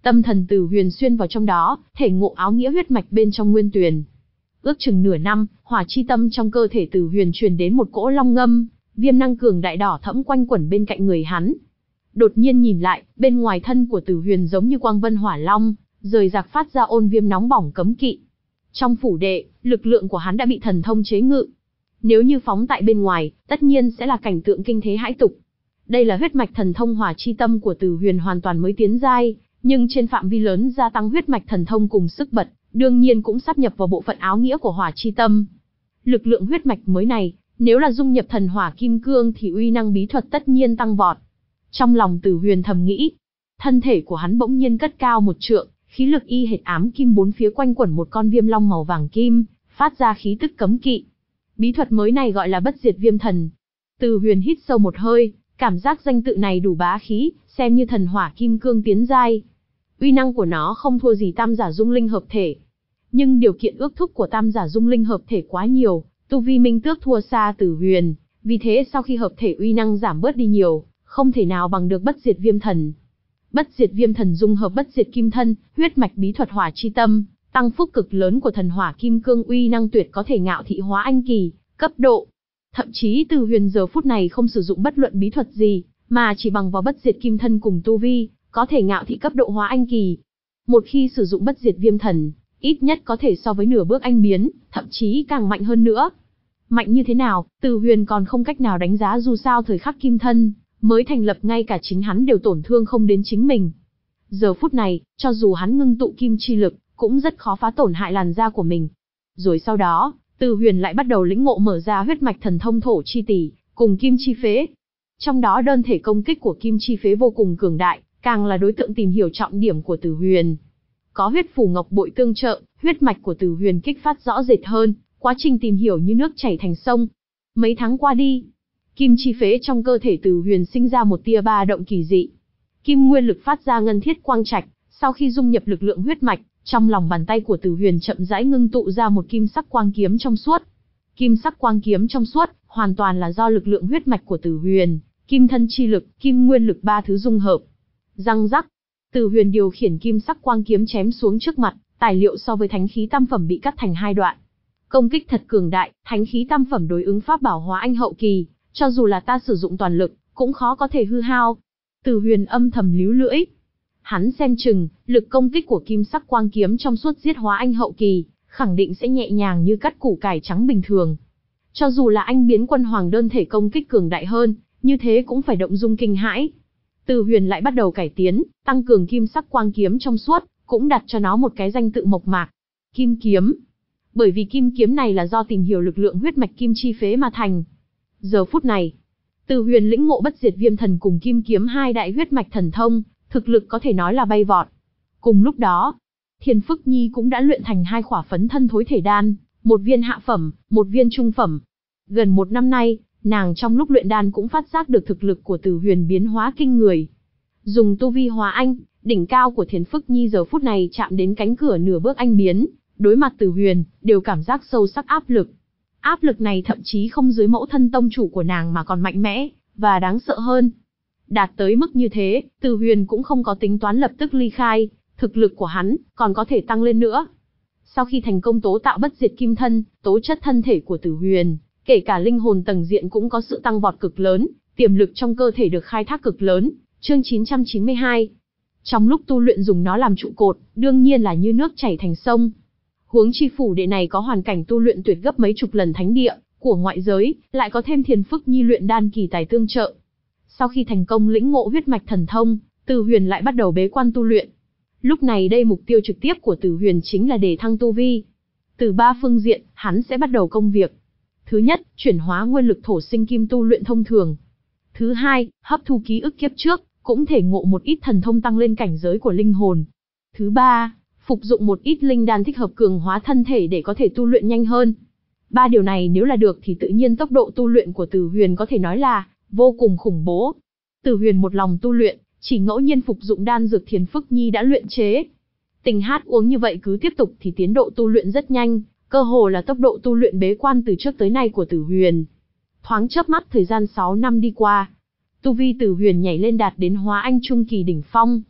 Tâm thần Từ Huyền xuyên vào trong đó, thể ngộ áo nghĩa huyết mạch bên trong nguyên tuyền. Ước chừng nửa năm, hỏa chi tâm trong cơ thể Từ Huyền truyền đến một cỗ long ngâm, viêm năng cường đại đỏ thẫm quanh quẩn bên cạnh người hắn. Đột nhiên nhìn lại, bên ngoài thân của Từ Huyền giống như quang vân hỏa long, rời rạc phát ra ôn viêm nóng bỏng cấm kỵ. Trong phủ đệ, lực lượng của hắn đã bị thần thông chế ngự. Nếu như phóng tại bên ngoài, tất nhiên sẽ là cảnh tượng kinh thế hãi tục. Đây là huyết mạch thần thông hỏa chi tâm của Từ Huyền hoàn toàn mới tiến giai, nhưng trên phạm vi lớn gia tăng huyết mạch thần thông cùng sức bật, đương nhiên cũng sáp nhập vào bộ phận áo nghĩa của hỏa chi tâm. Lực lượng huyết mạch mới này, nếu là dung nhập thần hỏa kim cương thì uy năng bí thuật tất nhiên tăng vọt. Trong lòng Từ Huyền thầm nghĩ, thân thể của hắn bỗng nhiên cất cao một trượng, khí lực y hệt ám kim bốn phía quanh quẩn một con viêm long màu vàng kim, phát ra khí tức cấm kỵ. Bí thuật mới này gọi là bất diệt viêm thần. Từ Huyền hít sâu một hơi, cảm giác danh tự này đủ bá khí, xem như thần hỏa kim cương tiến giai. Uy năng của nó không thua gì tam giả dung linh hợp thể. Nhưng điều kiện ước thúc của tam giả dung linh hợp thể quá nhiều, tu vi minh tước thua xa Từ Huyền, vì thế sau khi hợp thể uy năng giảm bớt đi nhiều, không thể nào bằng được bất diệt viêm thần. Bất diệt viêm thần dung hợp bất diệt kim thân, huyết mạch bí thuật hỏa chi tâm, tăng phúc cực lớn của thần hỏa kim cương uy năng tuyệt có thể ngạo thị hóa anh kỳ, cấp độ. Thậm chí Từ Huyền giờ phút này không sử dụng bất luận bí thuật gì, mà chỉ bằng vào bất diệt kim thân cùng tu vi, có thể ngạo thị cấp độ hóa anh kỳ. Một khi sử dụng bất diệt viêm thần, ít nhất có thể so với nửa bước anh biến, thậm chí càng mạnh hơn nữa. Mạnh như thế nào, Từ Huyền còn không cách nào đánh giá, dù sao thời khắc kim thân mới thành lập ngay cả chính hắn đều tổn thương không đến chính mình. Giờ phút này, cho dù hắn ngưng tụ kim chi lực, cũng rất khó phá tổn hại làn da của mình. Rồi sau đó, Từ Huyền lại bắt đầu lĩnh ngộ mở ra huyết mạch thần thông thổ chi tỷ, cùng kim chi phế. Trong đó đơn thể công kích của kim chi phế vô cùng cường đại, càng là đối tượng tìm hiểu trọng điểm của Từ Huyền. Có huyết phủ ngọc bội tương trợ, huyết mạch của Từ Huyền kích phát rõ rệt hơn, quá trình tìm hiểu như nước chảy thành sông. Mấy tháng qua đi, kim chi phế trong cơ thể Từ Huyền sinh ra một tia ba động kỳ dị. Kim nguyên lực phát ra ngân thiết quang trạch, sau khi dung nhập lực lượng huyết mạch, trong lòng bàn tay của Từ Huyền chậm rãi ngưng tụ ra một kim sắc quang kiếm trong suốt. Kim sắc quang kiếm trong suốt, hoàn toàn là do lực lượng huyết mạch của Từ Huyền, kim thân chi lực, kim nguyên lực ba thứ dung hợp. Răng rắc, Từ Huyền điều khiển kim sắc quang kiếm chém xuống trước mặt, tài liệu so với thánh khí tam phẩm bị cắt thành hai đoạn. Công kích thật cường đại, thánh khí tam phẩm đối ứng pháp bảo hóa anh hậu kỳ, cho dù là ta sử dụng toàn lực, cũng khó có thể hư hao. Từ Huyền âm thầm líu lưỡi. Hắn xem chừng, lực công kích của kim sắc quang kiếm trong suốt giết hóa anh hậu kỳ, khẳng định sẽ nhẹ nhàng như cắt củ cải trắng bình thường. Cho dù là anh biến quân hoàng đơn thể công kích cường đại hơn, như thế cũng phải động dung kinh hãi. Từ Huyền lại bắt đầu cải tiến, tăng cường kim sắc quang kiếm trong suốt, cũng đặt cho nó một cái danh tự mộc mạc. Kim kiếm. Bởi vì kim kiếm này là do tìm hiểu lực lượng huyết mạch kim chi phế mà thành. Giờ phút này, Từ Huyền lĩnh ngộ bất diệt viêm thần cùng kim kiếm hai đại huyết mạch thần thông, thực lực có thể nói là bay vọt. Cùng lúc đó, Thiên Phức Nhi cũng đã luyện thành hai khỏa phấn thân thối thể đan, một viên hạ phẩm, một viên trung phẩm. Gần một năm nay, nàng trong lúc luyện đan cũng phát giác được thực lực của Từ Huyền biến hóa kinh người. Dùng tu vi hóa anh, đỉnh cao của Thiên Phức Nhi giờ phút này chạm đến cánh cửa nửa bước anh biến, đối mặt Từ Huyền, đều cảm giác sâu sắc áp lực. Áp lực này thậm chí không dưới mẫu thân tông chủ của nàng mà còn mạnh mẽ, và đáng sợ hơn. Đạt tới mức như thế, Từ Huyền cũng không có tính toán lập tức ly khai, thực lực của hắn còn có thể tăng lên nữa. Sau khi thành công tố tạo bất diệt kim thân, tố chất thân thể của Từ Huyền, kể cả linh hồn tầng diện cũng có sự tăng vọt cực lớn, tiềm lực trong cơ thể được khai thác cực lớn. Chương chín trăm chín mươi hai. Trong lúc tu luyện dùng nó làm trụ cột, đương nhiên là như nước chảy thành sông. Huống chi phủ đệ này có hoàn cảnh tu luyện tuyệt gấp mấy chục lần thánh địa của ngoại giới, lại có thêm Thiên Phức Nhi luyện đan kỳ tài tương trợ. Sau khi thành công lĩnh ngộ huyết mạch thần thông, Từ Huyền lại bắt đầu bế quan tu luyện. Lúc này đây mục tiêu trực tiếp của Từ Huyền chính là đề thăng tu vi. Từ ba phương diện, hắn sẽ bắt đầu công việc. Thứ nhất, chuyển hóa nguyên lực thổ sinh kim tu luyện thông thường. Thứ hai, hấp thu ký ức kiếp trước, cũng thể ngộ một ít thần thông tăng lên cảnh giới của linh hồn. Thứ ba, phục dụng một ít linh đan thích hợp cường hóa thân thể để có thể tu luyện nhanh hơn. Ba điều này nếu là được thì tự nhiên tốc độ tu luyện của Từ Huyền có thể nói là vô cùng khủng bố. Từ Huyền một lòng tu luyện, chỉ ngẫu nhiên phục dụng đan dược Thiên Phức Nhi đã luyện chế. Tình hát uống như vậy cứ tiếp tục thì tiến độ tu luyện rất nhanh, cơ hồ là tốc độ tu luyện bế quan từ trước tới nay của Từ Huyền. Thoáng chớp mắt thời gian sáu năm đi qua, tu vi Từ Huyền nhảy lên đạt đến hóa anh trung kỳ đỉnh phong.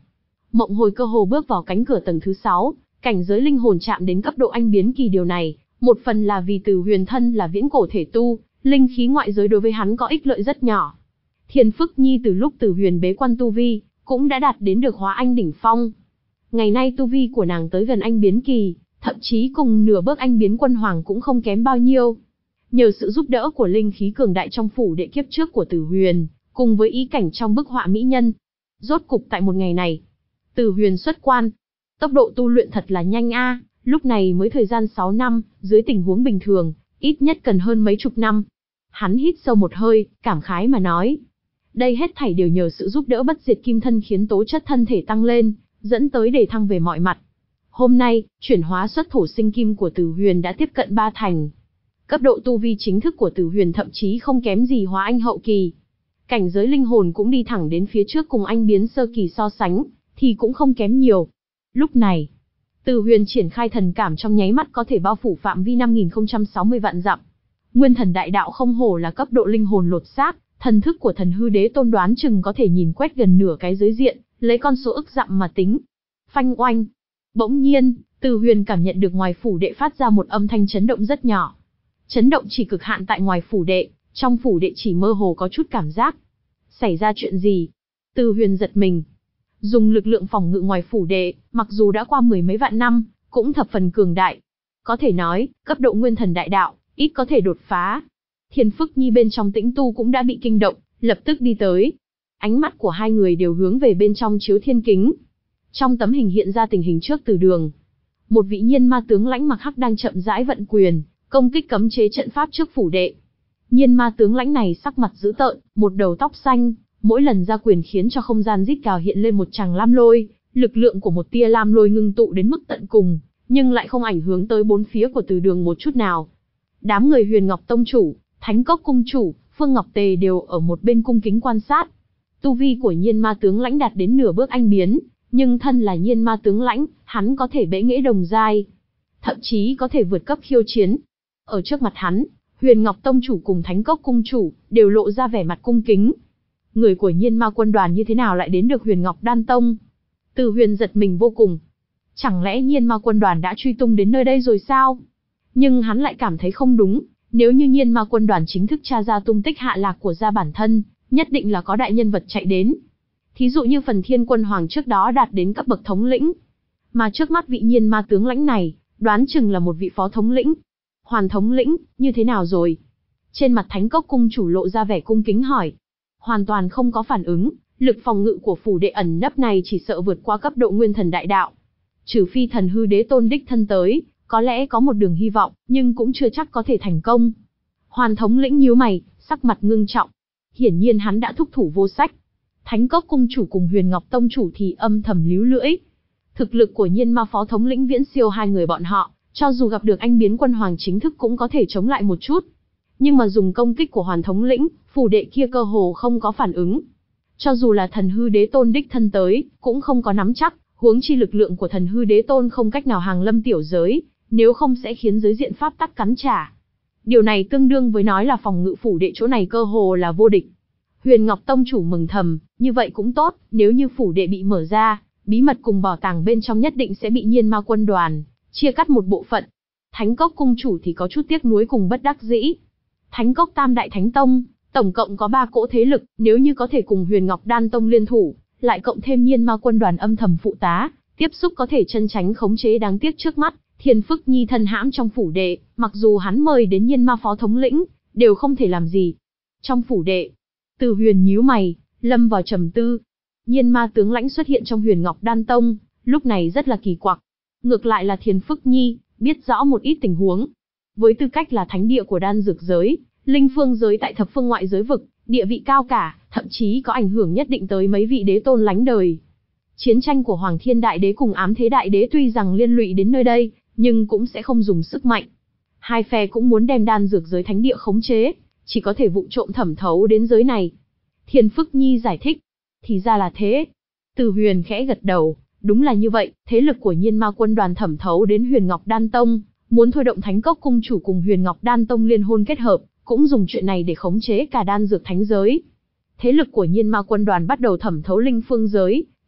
Mộng Hồi cơ hồ bước vào cánh cửa tầng thứ sáu, cảnh giới linh hồn chạm đến cấp độ anh biến kỳ. Điều này, một phần là vì Từ Huyền thân là viễn cổ thể tu, linh khí ngoại giới đối với hắn có ích lợi rất nhỏ. Thiên Phức Nhi từ lúc Từ Huyền bế quan tu vi, cũng đã đạt đến được hóa anh đỉnh phong. Ngày nay tu vi của nàng tới gần anh biến kỳ, thậm chí cùng nửa bước anh biến quân hoàng cũng không kém bao nhiêu. Nhờ sự giúp đỡ của linh khí cường đại trong phủ đệ kiếp trước của Từ Huyền, cùng với ý cảnh trong bức họa mỹ nhân, rốt cục tại một ngày này, Từ Huyền xuất quan. Tốc độ tu luyện thật là nhanh a, lúc này mới thời gian sáu năm, dưới tình huống bình thường, ít nhất cần hơn mấy chục năm. Hắn hít sâu một hơi, cảm khái mà nói. Đây hết thảy đều nhờ sự giúp đỡ bất diệt kim thân khiến tố chất thân thể tăng lên, dẫn tới đề thăng về mọi mặt. Hôm nay, chuyển hóa xuất thổ sinh kim của Từ Huyền đã tiếp cận ba thành. Cấp độ tu vi chính thức của Từ Huyền thậm chí không kém gì hóa anh hậu kỳ. Cảnh giới linh hồn cũng đi thẳng đến phía trước, cùng anh biến sơ kỳ so sánh, thì cũng không kém nhiều. Lúc này, Từ Huyền triển khai thần cảm trong nháy mắt có thể bao phủ phạm vi năm nghìn không trăm sáu mươi vạn dặm. Nguyên thần đại đạo không hổ là cấp độ linh hồn lột xác, thần thức của Thần Hư Đế Tôn đoán chừng có thể nhìn quét gần nửa cái giới diện, lấy con số ức dặm mà tính. Phanh oanh. Bỗng nhiên, Từ Huyền cảm nhận được ngoài phủ đệ phát ra một âm thanh chấn động rất nhỏ. Chấn động chỉ cực hạn tại ngoài phủ đệ, trong phủ đệ chỉ mơ hồ có chút cảm giác. Xảy ra chuyện gì? Từ Huyền giật mình. Dùng lực lượng phòng ngự ngoài phủ đệ, mặc dù đã qua mười mấy vạn năm, cũng thập phần cường đại. Có thể nói, cấp độ nguyên thần đại đạo, ít có thể đột phá. Thiên Phức Nhi bên trong tĩnh tu cũng đã bị kinh động, lập tức đi tới. Ánh mắt của hai người đều hướng về bên trong chiếu thiên kính. Trong tấm hình hiện ra tình hình trước từ đường. Một vị nhiên ma tướng lãnh mặc hắc đang chậm rãi vận quyền, công kích cấm chế trận pháp trước phủ đệ. Nhiên ma tướng lãnh này sắc mặt dữ tợn, một đầu tóc xanh, mỗi lần ra quyền khiến cho không gian rít gào hiện lên một tràng lam lôi, lực lượng của một tia lam lôi ngưng tụ đến mức tận cùng, nhưng lại không ảnh hưởng tới bốn phía của từ đường một chút nào. Đám người Huyền Ngọc Tông chủ, Thánh Cốc cung chủ, Phương Ngọc Tề đều ở một bên cung kính quan sát. Tu vi của nhiên ma tướng lãnh đạt đến nửa bước anh biến, nhưng thân là nhiên ma tướng lãnh, hắn có thể bẽ nghễ đồng giai, thậm chí có thể vượt cấp khiêu chiến. Ở trước mặt hắn, Huyền Ngọc Tông chủ cùng Thánh Cốc cung chủ đều lộ ra vẻ mặt cung kính. Người của Nhiên Ma quân đoàn như thế nào lại đến được Huyền Ngọc Đan Tông? Từ Huyền giật mình vô cùng. Chẳng lẽ Nhiên Ma quân đoàn đã truy tung đến nơi đây rồi sao? Nhưng hắn lại cảm thấy không đúng, nếu như Nhiên Ma quân đoàn chính thức tra ra tung tích hạ lạc của gia bản thân, nhất định là có đại nhân vật chạy đến. Thí dụ như Phần Thiên Quân Hoàng trước đó đạt đến cấp bậc thống lĩnh, mà trước mắt vị Nhiên Ma tướng lãnh này, đoán chừng là một vị phó thống lĩnh. Hoàn thống lĩnh, như thế nào rồi? Trên mặt Thánh Cốc cung chủ lộ ra vẻ cung kính hỏi. Hoàn toàn không có phản ứng, lực phòng ngự của phủ đệ ẩn nấp này chỉ sợ vượt qua cấp độ nguyên thần đại đạo. Trừ phi Thần Hư Đế Tôn đích thân tới, có lẽ có một đường hy vọng, nhưng cũng chưa chắc có thể thành công. Hoàn thống lĩnh nhíu mày, sắc mặt ngưng trọng. Hiển nhiên hắn đã thúc thủ vô sách. Thánh Cốc cung chủ cùng Huyền Ngọc Tông chủ thì âm thầm líu lưỡi. Thực lực của Nhiên Ma phó thống lĩnh viễn siêu hai người bọn họ, cho dù gặp được anh biến quân hoàng chính thức cũng có thể chống lại một chút. Nhưng mà dùng công kích của Hoàn thống lĩnh, phủ đệ kia cơ hồ không có phản ứng. Cho dù là Thần Hư Đế Tôn đích thân tới, cũng không có nắm chắc, huống chi lực lượng của Thần Hư Đế Tôn không cách nào hàng lâm tiểu giới, nếu không sẽ khiến giới diện pháp tắc cắn trả. Điều này tương đương với nói là phòng ngự phủ đệ chỗ này cơ hồ là vô địch. Huyền Ngọc Tông chủ mừng thầm, như vậy cũng tốt, nếu như phủ đệ bị mở ra, bí mật cùng bảo tàng bên trong nhất định sẽ bị Nhiên Ma quân đoàn chia cắt một bộ phận. Thánh Cốc cung chủ thì có chút tiếc nuối cùng bất đắc dĩ. Thánh Cốc Tam Đại Thánh Tông, tổng cộng có ba cỗ thế lực, nếu như có thể cùng Huyền Ngọc Đan Tông liên thủ, lại cộng thêm Nhiên Ma quân đoàn âm thầm phụ tá, tiếp xúc có thể chân tránh khống chế. Đáng tiếc trước mắt, Thiên Phức Nhi thân hãm trong phủ đệ, mặc dù hắn mời đến Nhiên Ma phó thống lĩnh, đều không thể làm gì. Trong phủ đệ, Từ Huyền nhíu mày, lâm vào trầm tư. Nhiên Ma tướng lãnh xuất hiện trong Huyền Ngọc Đan Tông, lúc này rất là kỳ quặc. Ngược lại là Thiên Phức Nhi, biết rõ một ít tình huống. Với tư cách là thánh địa của đan dược giới, linh phương giới tại thập phương ngoại giới vực, địa vị cao cả, thậm chí có ảnh hưởng nhất định tới mấy vị đế tôn lánh đời. Chiến tranh của Hoàng Thiên Đại Đế cùng Ám Thế Đại Đế tuy rằng liên lụy đến nơi đây, nhưng cũng sẽ không dùng sức mạnh. Hai phe cũng muốn đem đan dược giới thánh địa khống chế, chỉ có thể vụng trộm thẩm thấu đến giới này. Thiên Phức Nhi giải thích. Thì ra là thế. Từ Huyền khẽ gật đầu, đúng là như vậy, thế lực của Nhiên Ma quân đoàn thẩm thấu đến Huyền Ngọc Đan Tông, muốn thôi động Thánh Cốc cung chủ cùng Huyền Ngọc Đan Tông liên hôn kết hợp, cũng dùng chuyện này để khống chế cả đan dược thánh giới. Thế lực của Nhiên Ma quân đoàn bắt đầu thẩm thấu linh phương giới,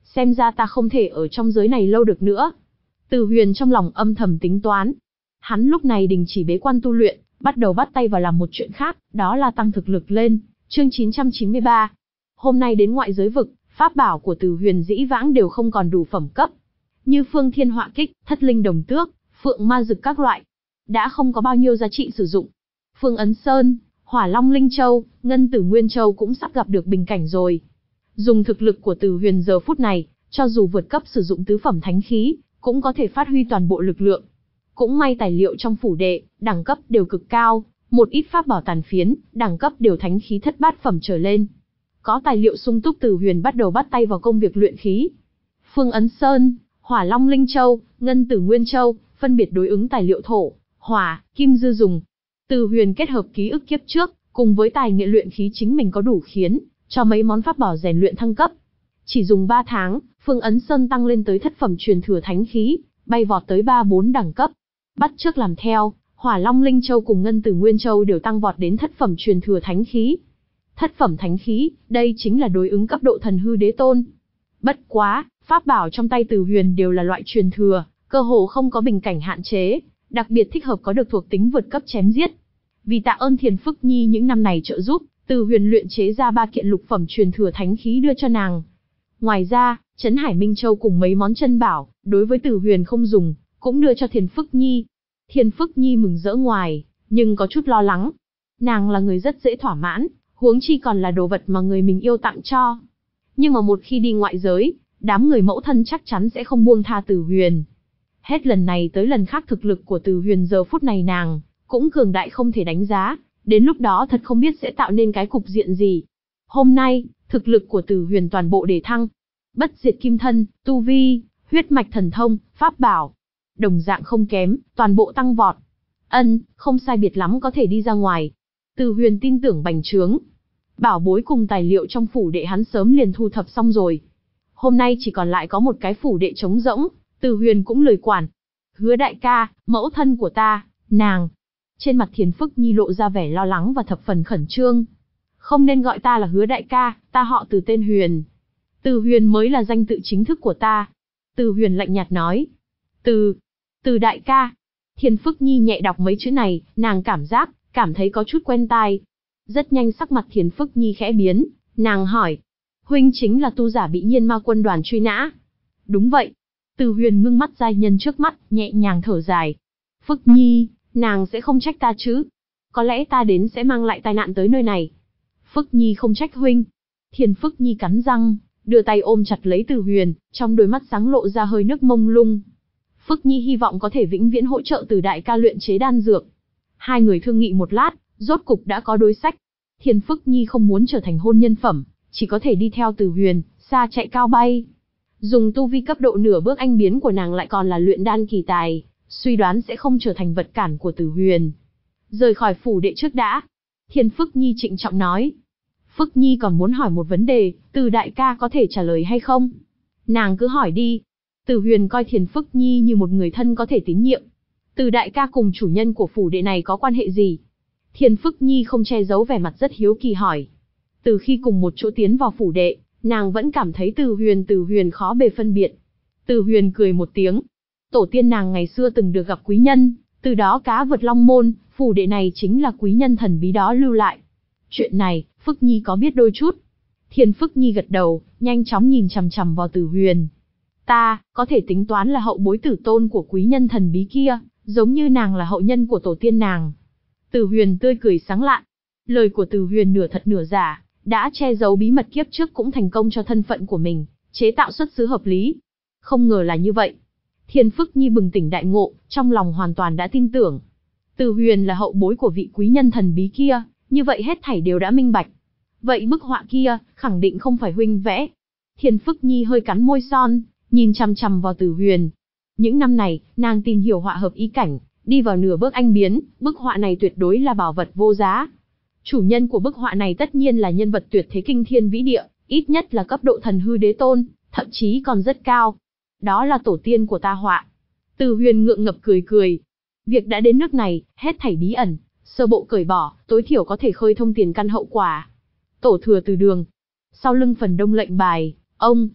xem ra ta không thể ở trong giới này lâu được nữa. Từ Huyền trong lòng âm thầm tính toán. Hắn lúc này đình chỉ bế quan tu luyện, bắt đầu bắt tay vào làm một chuyện khác, đó là tăng thực lực lên. Chương chín trăm chín mươi ba. Hôm nay đến ngoại giới vực, pháp bảo của Từ Huyền dĩ vãng đều không còn đủ phẩm cấp. Như Phương Thiên Họa Kích, Thất Linh Đồng Tước, Phượng Ma Dực các loại, đã không có bao nhiêu giá trị sử dụng. Phương Ấn Sơn, Hỏa Long Linh Châu, Ngân Tử Nguyên Châu cũng sắp gặp được bình cảnh rồi. Dùng thực lực của Từ Huyền giờ phút này, cho dù vượt cấp sử dụng tứ phẩm thánh khí, cũng có thể phát huy toàn bộ lực lượng. Cũng may tài liệu trong phủ đệ, đẳng cấp đều cực cao, một ít pháp bảo tàn phiến, đẳng cấp đều thánh khí thất bát phẩm trở lên. Có tài liệu sung túc, Từ Huyền bắt đầu bắt tay vào công việc luyện khí. Phương Ấn Sơn, Hỏa Long Linh Châu, Ngân Tử Nguyên Châu, phân biệt đối ứng tài liệu thổ, hỏa, kim dư dùng. Từ Huyền kết hợp ký ức kiếp trước, cùng với tài nghệ luyện khí chính mình có đủ khiến cho mấy món pháp bảo rèn luyện thăng cấp. Chỉ dùng ba tháng, Phương Ấn Sơn tăng lên tới thất phẩm truyền thừa thánh khí, bay vọt tới ba bốn đẳng cấp. Bắt chước làm theo, Hỏa Long Linh Châu cùng Ngân Tử Nguyên Châu đều tăng vọt đến thất phẩm truyền thừa thánh khí. Thất phẩm thánh khí, đây chính là đối ứng cấp độ thần hư đế tôn. Bất quá, pháp bảo trong tay Từ Huyền đều là loại truyền thừa, cơ hồ không có bình cảnh hạn chế, đặc biệt thích hợp có được thuộc tính vượt cấp chém giết. Vì tạ ơn Thiền Phức Nhi những năm này trợ giúp, Từ Huyền luyện chế ra ba kiện lục phẩm truyền thừa thánh khí đưa cho nàng. Ngoài ra, Trấn Hải Minh Châu cùng mấy món chân bảo, đối với Từ Huyền không dùng, cũng đưa cho Thiền Phức Nhi. Thiền Phức Nhi mừng rỡ ngoài, nhưng có chút lo lắng. Nàng là người rất dễ thỏa mãn, huống chi còn là đồ vật mà người mình yêu tặng cho. Nhưng mà một khi đi ngoại giới, đám người mẫu thân chắc chắn sẽ không buông tha Từ Huyền. Hết lần này tới lần khác thực lực của Từ Huyền giờ phút này nàng cũng cường đại không thể đánh giá, đến lúc đó thật không biết sẽ tạo nên cái cục diện gì. Hôm nay, thực lực của Từ Huyền toàn bộ đề thăng. Bất diệt kim thân, tu vi, huyết mạch thần thông, pháp bảo, đồng dạng không kém, toàn bộ tăng vọt. Ân, không sai biệt lắm có thể đi ra ngoài. Từ Huyền tin tưởng bành trướng. Bảo bối cùng tài liệu trong phủ đệ hắn sớm liền thu thập xong rồi. Hôm nay chỉ còn lại có một cái phủ đệ trống rỗng, Từ Huyền cũng lười quản. Hứa đại ca, mẫu thân của ta, nàng. Trên mặt Thiền Phức Nhi lộ ra vẻ lo lắng và thập phần khẩn trương. Không nên gọi ta là Hứa đại ca, ta họ Từ tên Huyền. Từ Huyền mới là danh tự chính thức của ta. Từ Huyền lạnh nhạt nói. Từ, Từ đại ca. Thiền Phức Nhi nhẹ đọc mấy chữ này, nàng cảm giác, cảm thấy có chút quen tai. Rất nhanh sắc mặt Thiền Phức Nhi khẽ biến, nàng hỏi. Huynh chính là tu giả bị Nhiên Ma quân đoàn truy nã. Đúng vậy. Từ Huyền ngưng mắt giai nhân trước mắt, nhẹ nhàng thở dài. Phức Nhi, nàng sẽ không trách ta chứ? Có lẽ ta đến sẽ mang lại tai nạn tới nơi này. Phức Nhi không trách huynh. Thiền Phức Nhi cắn răng, đưa tay ôm chặt lấy Từ Huyền, trong đôi mắt sáng lộ ra hơi nước mông lung. Phức Nhi hy vọng có thể vĩnh viễn hỗ trợ Từ đại ca luyện chế đan dược. Hai người thương nghị một lát, rốt cục đã có đối sách. Thiền Phức Nhi không muốn trở thành hôn nhân phẩm, chỉ có thể đi theo Từ Huyền, xa chạy cao bay. Dùng tu vi cấp độ nửa bước anh biến của nàng lại còn là luyện đan kỳ tài, suy đoán sẽ không trở thành vật cản của Từ Huyền. Rời khỏi phủ đệ trước đã. Thiền Phức Nhi trịnh trọng nói. Phức Nhi còn muốn hỏi một vấn đề, Từ đại ca có thể trả lời hay không? Nàng cứ hỏi đi. Từ Huyền coi Thiền Phức Nhi như một người thân có thể tín nhiệm. Từ đại ca cùng chủ nhân của phủ đệ này có quan hệ gì? Thiền Phức Nhi không che giấu vẻ mặt rất hiếu kỳ hỏi. Từ khi cùng một chỗ tiến vào phủ đệ, nàng vẫn cảm thấy Từ Huyền Từ Huyền khó bề phân biệt. Từ Huyền cười một tiếng. Tổ tiên nàng ngày xưa từng được gặp quý nhân, từ đó cá vượt long môn, phủ đệ này chính là quý nhân thần bí đó lưu lại. Chuyện này, Phức Nhi có biết đôi chút. Thiền Phức Nhi gật đầu, nhanh chóng nhìn chằm chằm vào Từ Huyền. Ta, có thể tính toán là hậu bối tử tôn của quý nhân thần bí kia, giống như nàng là hậu nhân của tổ tiên nàng. Từ Huyền tươi cười sáng lạn. Lời của Từ Huyền nửa thật nửa giả, đã che giấu bí mật kiếp trước cũng thành công cho thân phận của mình, chế tạo xuất xứ hợp lý. Không ngờ là như vậy. Thiền Phức Nhi bừng tỉnh đại ngộ, trong lòng hoàn toàn đã tin tưởng. Từ Huyền là hậu bối của vị quý nhân thần bí kia, như vậy hết thảy đều đã minh bạch. Vậy bức họa kia, khẳng định không phải huynh vẽ. Thiền Phức Nhi hơi cắn môi son, nhìn chằm chằm vào Từ Huyền. Những năm này, nàng tìm hiểu họa hợp ý cảnh, đi vào nửa bước anh biến, bức họa này tuyệt đối là bảo vật vô giá. Chủ nhân của bức họa này tất nhiên là nhân vật tuyệt thế kinh thiên vĩ địa, ít nhất là cấp độ thần hư đế tôn, thậm chí còn rất cao. Đó là tổ tiên của ta họa. Từ Huyền ngượng ngập cười cười. Việc đã đến nước này, hết thảy bí ẩn, sơ bộ cởi bỏ, tối thiểu có thể khơi thông tiền căn hậu quả. Tổ thừa Từ Đường. Sau lưng phần đông lệnh bài, ông.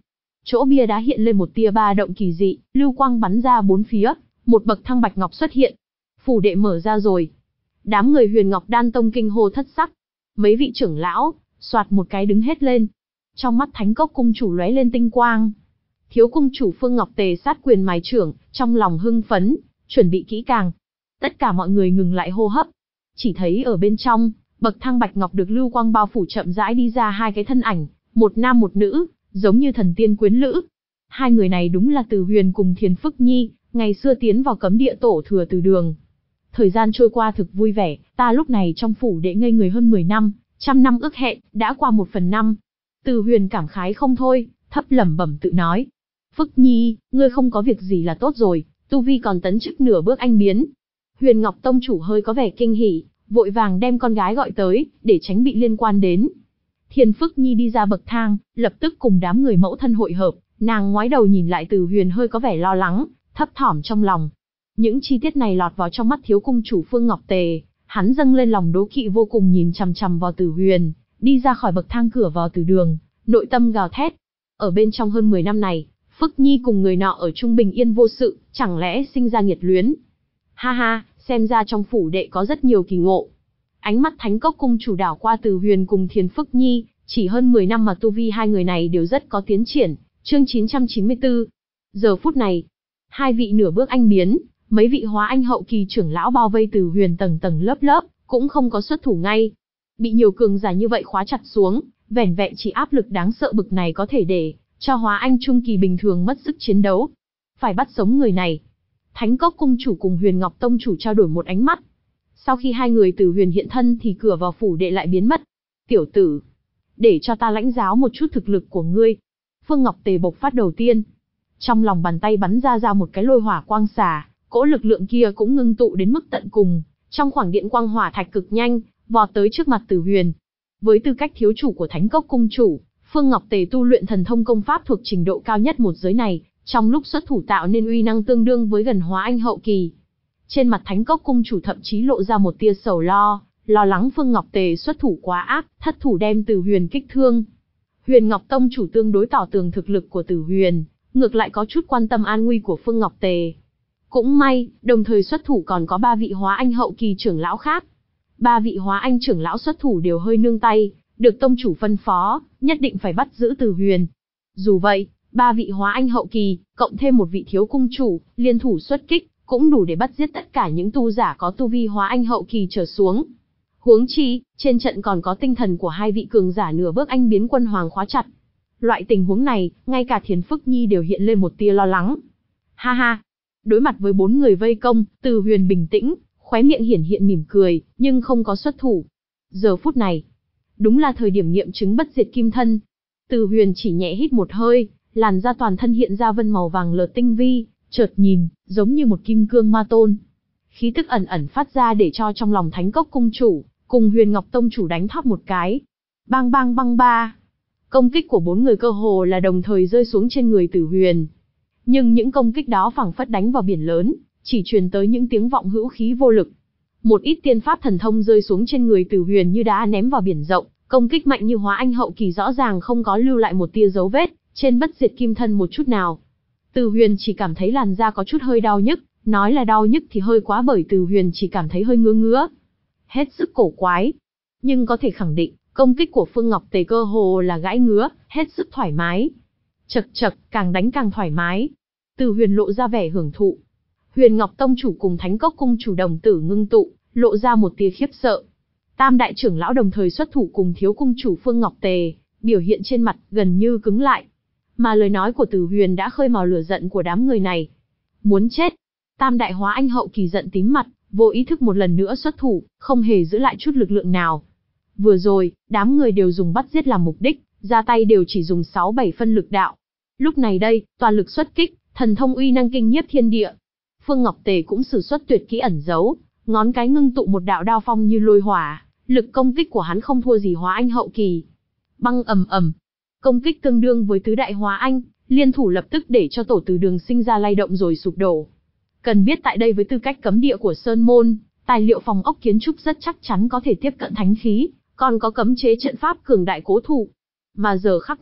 Chỗ bia đá hiện lên một tia ba động kỳ dị, lưu quang bắn ra bốn phía, một bậc thang bạch ngọc xuất hiện. Phủ đệ mở ra rồi. Đám người Huyền Ngọc Đan Tông kinh hô thất sắc. Mấy vị trưởng lão, soạt một cái đứng hết lên. Trong mắt Thánh Cốc cung chủ lóe lên tinh quang. Thiếu cung chủ Phương Ngọc Tề sát quyền mài trưởng, trong lòng hưng phấn, chuẩn bị kỹ càng. Tất cả mọi người ngừng lại hô hấp. Chỉ thấy ở bên trong, bậc thang bạch ngọc được lưu quang bao phủ chậm rãi đi ra hai cái thân ảnh, một nam một nữ, giống như thần tiên quyến lữ. Hai người này đúng là Từ Huyền cùng Thiền Phức Nhi, ngày xưa tiến vào cấm địa tổ thừa Từ Đường. Thời gian trôi qua thực vui vẻ, ta lúc này trong phủ đệ ngây người hơn mười năm, trăm năm ước hẹn, đã qua một phần năm. Từ Huyền cảm khái không thôi, thấp lẩm bẩm tự nói. Phức Nhi, ngươi không có việc gì là tốt rồi, tu vi còn tấn chức nửa bước anh biến. Huyền Ngọc Tông chủ hơi có vẻ kinh hỉ, vội vàng đem con gái gọi tới, để tránh bị liên quan đến. Thiền Phức Nhi đi ra bậc thang, lập tức cùng đám người mẫu thân hội hợp, nàng ngoái đầu nhìn lại Từ Huyền hơi có vẻ lo lắng, thấp thỏm trong lòng. Những chi tiết này lọt vào trong mắt thiếu cung chủ Phương Ngọc Tề, hắn dâng lên lòng đố kỵ vô cùng nhìn chằm chằm vào Từ Huyền, đi ra khỏi bậc thang cửa vào Từ Đường, nội tâm gào thét. Ở bên trong hơn mười năm này, Phức Nhi cùng người nọ ở chung bình yên vô sự, chẳng lẽ sinh ra nghiệt luyến? Ha ha, xem ra trong phủ đệ có rất nhiều kỳ ngộ. Ánh mắt Thánh Cốc cung chủ đảo qua Từ Huyền cùng Thiền Phức Nhi, chỉ hơn mười năm mà tu vi hai người này đều rất có tiến triển. Chương chín trăm chín mươi tư. Giờ phút này, hai vị nửa bước anh biến, mấy vị hóa anh hậu kỳ trưởng lão bao vây Từ Huyền tầng tầng lớp lớp, cũng không có xuất thủ ngay. Bị nhiều cường giả như vậy khóa chặt xuống, vẻn vẹn chỉ áp lực đáng sợ bực này có thể để cho hóa anh trung kỳ bình thường mất sức chiến đấu. Phải bắt sống người này. Thánh Cốc cung chủ cùng Huyền Ngọc Tông chủ trao đổi một ánh mắt. Sau khi hai người Từ Huyền hiện thân thì cửa vào phủ đệ lại biến mất. Tiểu tử, để cho ta lãnh giáo một chút thực lực của ngươi. Phương Ngọc Tề bộc phát đầu tiên. Trong lòng bàn tay bắn ra ra một cái lôi hỏa quang xà, cỗ lực lượng kia cũng ngưng tụ đến mức tận cùng, trong khoảng điện quang hỏa thạch cực nhanh, vọt tới trước mặt Từ Huyền. Với tư cách thiếu chủ của Thánh Cốc cung chủ, Phương Ngọc Tề tu luyện thần thông công pháp thuộc trình độ cao nhất một giới này, trong lúc xuất thủ tạo nên uy năng tương đương với gần hóa anh hậu kỳ. Trên mặt Thánh Cốc cung chủ thậm chí lộ ra một tia sầu lo, lo lắng Phương Ngọc Tề xuất thủ quá ác, thất thủ đem Từ Huyền kích thương. Huyền Ngọc Tông chủ tương đối tỏ tường thực lực của Từ Huyền, ngược lại có chút quan tâm an nguy của Phương Ngọc Tề. Cũng may, đồng thời xuất thủ còn có ba vị hóa anh hậu kỳ trưởng lão khác. Ba vị hóa anh trưởng lão xuất thủ đều hơi nương tay, được tông chủ phân phó, nhất định phải bắt giữ Từ Huyền. Dù vậy, ba vị hóa anh hậu kỳ, cộng thêm một vị thiếu cung chủ, liên thủ xuất kích, cũng đủ để bắt giết tất cả những tu giả có tu vi hóa anh hậu kỳ trở xuống. Huống chi, trên trận còn có tinh thần của hai vị cường giả nửa bước anh biến quân hoàng khóa chặt. Loại tình huống này, ngay cả Thiền Phức Nhi đều hiện lên một tia lo lắng. Ha ha, đối mặt với bốn người vây công, Từ Huyền bình tĩnh, khóe miệng hiển hiện mỉm cười, nhưng không có xuất thủ. Giờ phút này, đúng là thời điểm nghiệm chứng bất diệt kim thân. Từ Huyền chỉ nhẹ hít một hơi, làn da toàn thân hiện ra vân màu vàng lợt tinh vi, chợt nhìn, giống như một kim cương ma tôn. Khí tức ẩn ẩn phát ra để cho trong lòng Thánh Cốc cung chủ, cùng Huyền Ngọc Tông chủ đánh thót một cái. Bang bang bang ba. Công kích của bốn người cơ hồ là đồng thời rơi xuống trên người Từ Huyền. Nhưng những công kích đó phảng phất đánh vào biển lớn, chỉ truyền tới những tiếng vọng hữu khí vô lực. Một ít tiên pháp thần thông rơi xuống trên người Từ Huyền như đá ném vào biển rộng, công kích mạnh như hóa anh hậu kỳ rõ ràng không có lưu lại một tia dấu vết trên bất diệt kim thân một chút nào. Từ Huyền chỉ cảm thấy làn da có chút hơi đau nhức, nói là đau nhức thì hơi quá bởi Từ Huyền chỉ cảm thấy hơi ngứa ngứa. Hết sức cổ quái. Nhưng có thể khẳng định, công kích của Phương Ngọc Tề cơ hồ là gãi ngứa, hết sức thoải mái. Chậc chậc, càng đánh càng thoải mái. Từ Huyền lộ ra vẻ hưởng thụ. Huyền Ngọc Tông chủ cùng Thánh Cốc cung chủ đồng tử ngưng tụ, lộ ra một tia khiếp sợ. Tam đại trưởng lão đồng thời xuất thủ cùng thiếu cung chủ Phương Ngọc Tề, biểu hiện trên mặt gần như cứng lại. Mà lời nói của Từ Huyền đã khơi mào lửa giận của đám người này. Muốn chết. Tam đại hóa anh hậu kỳ giận tím mặt, vô ý thức một lần nữa xuất thủ, không hề giữ lại chút lực lượng nào. Vừa rồi, đám người đều dùng bắt giết làm mục đích, ra tay đều chỉ dùng sáu bảy phân lực đạo. Lúc này đây, toàn lực xuất kích, thần thông uy năng kinh nhiếp thiên địa. Phương Ngọc Tề cũng sử xuất tuyệt kỹ ẩn giấu, ngón cái ngưng tụ một đạo đao phong như lôi hỏa, lực công kích của hắn không thua gì hóa anh hậu kỳ. Băng ầm ầm, công kích tương đương với tứ đại hóa anh, liên thủ lập tức để cho tổ Từ Đường sinh ra lay động rồi sụp đổ. Cần biết tại đây với tư cách cấm địa của Sơn Môn, tài liệu phòng ốc kiến trúc rất chắc chắn có thể tiếp cận thánh khí, còn có cấm chế trận pháp cường đại cố thủ. Mà giờ khắc này,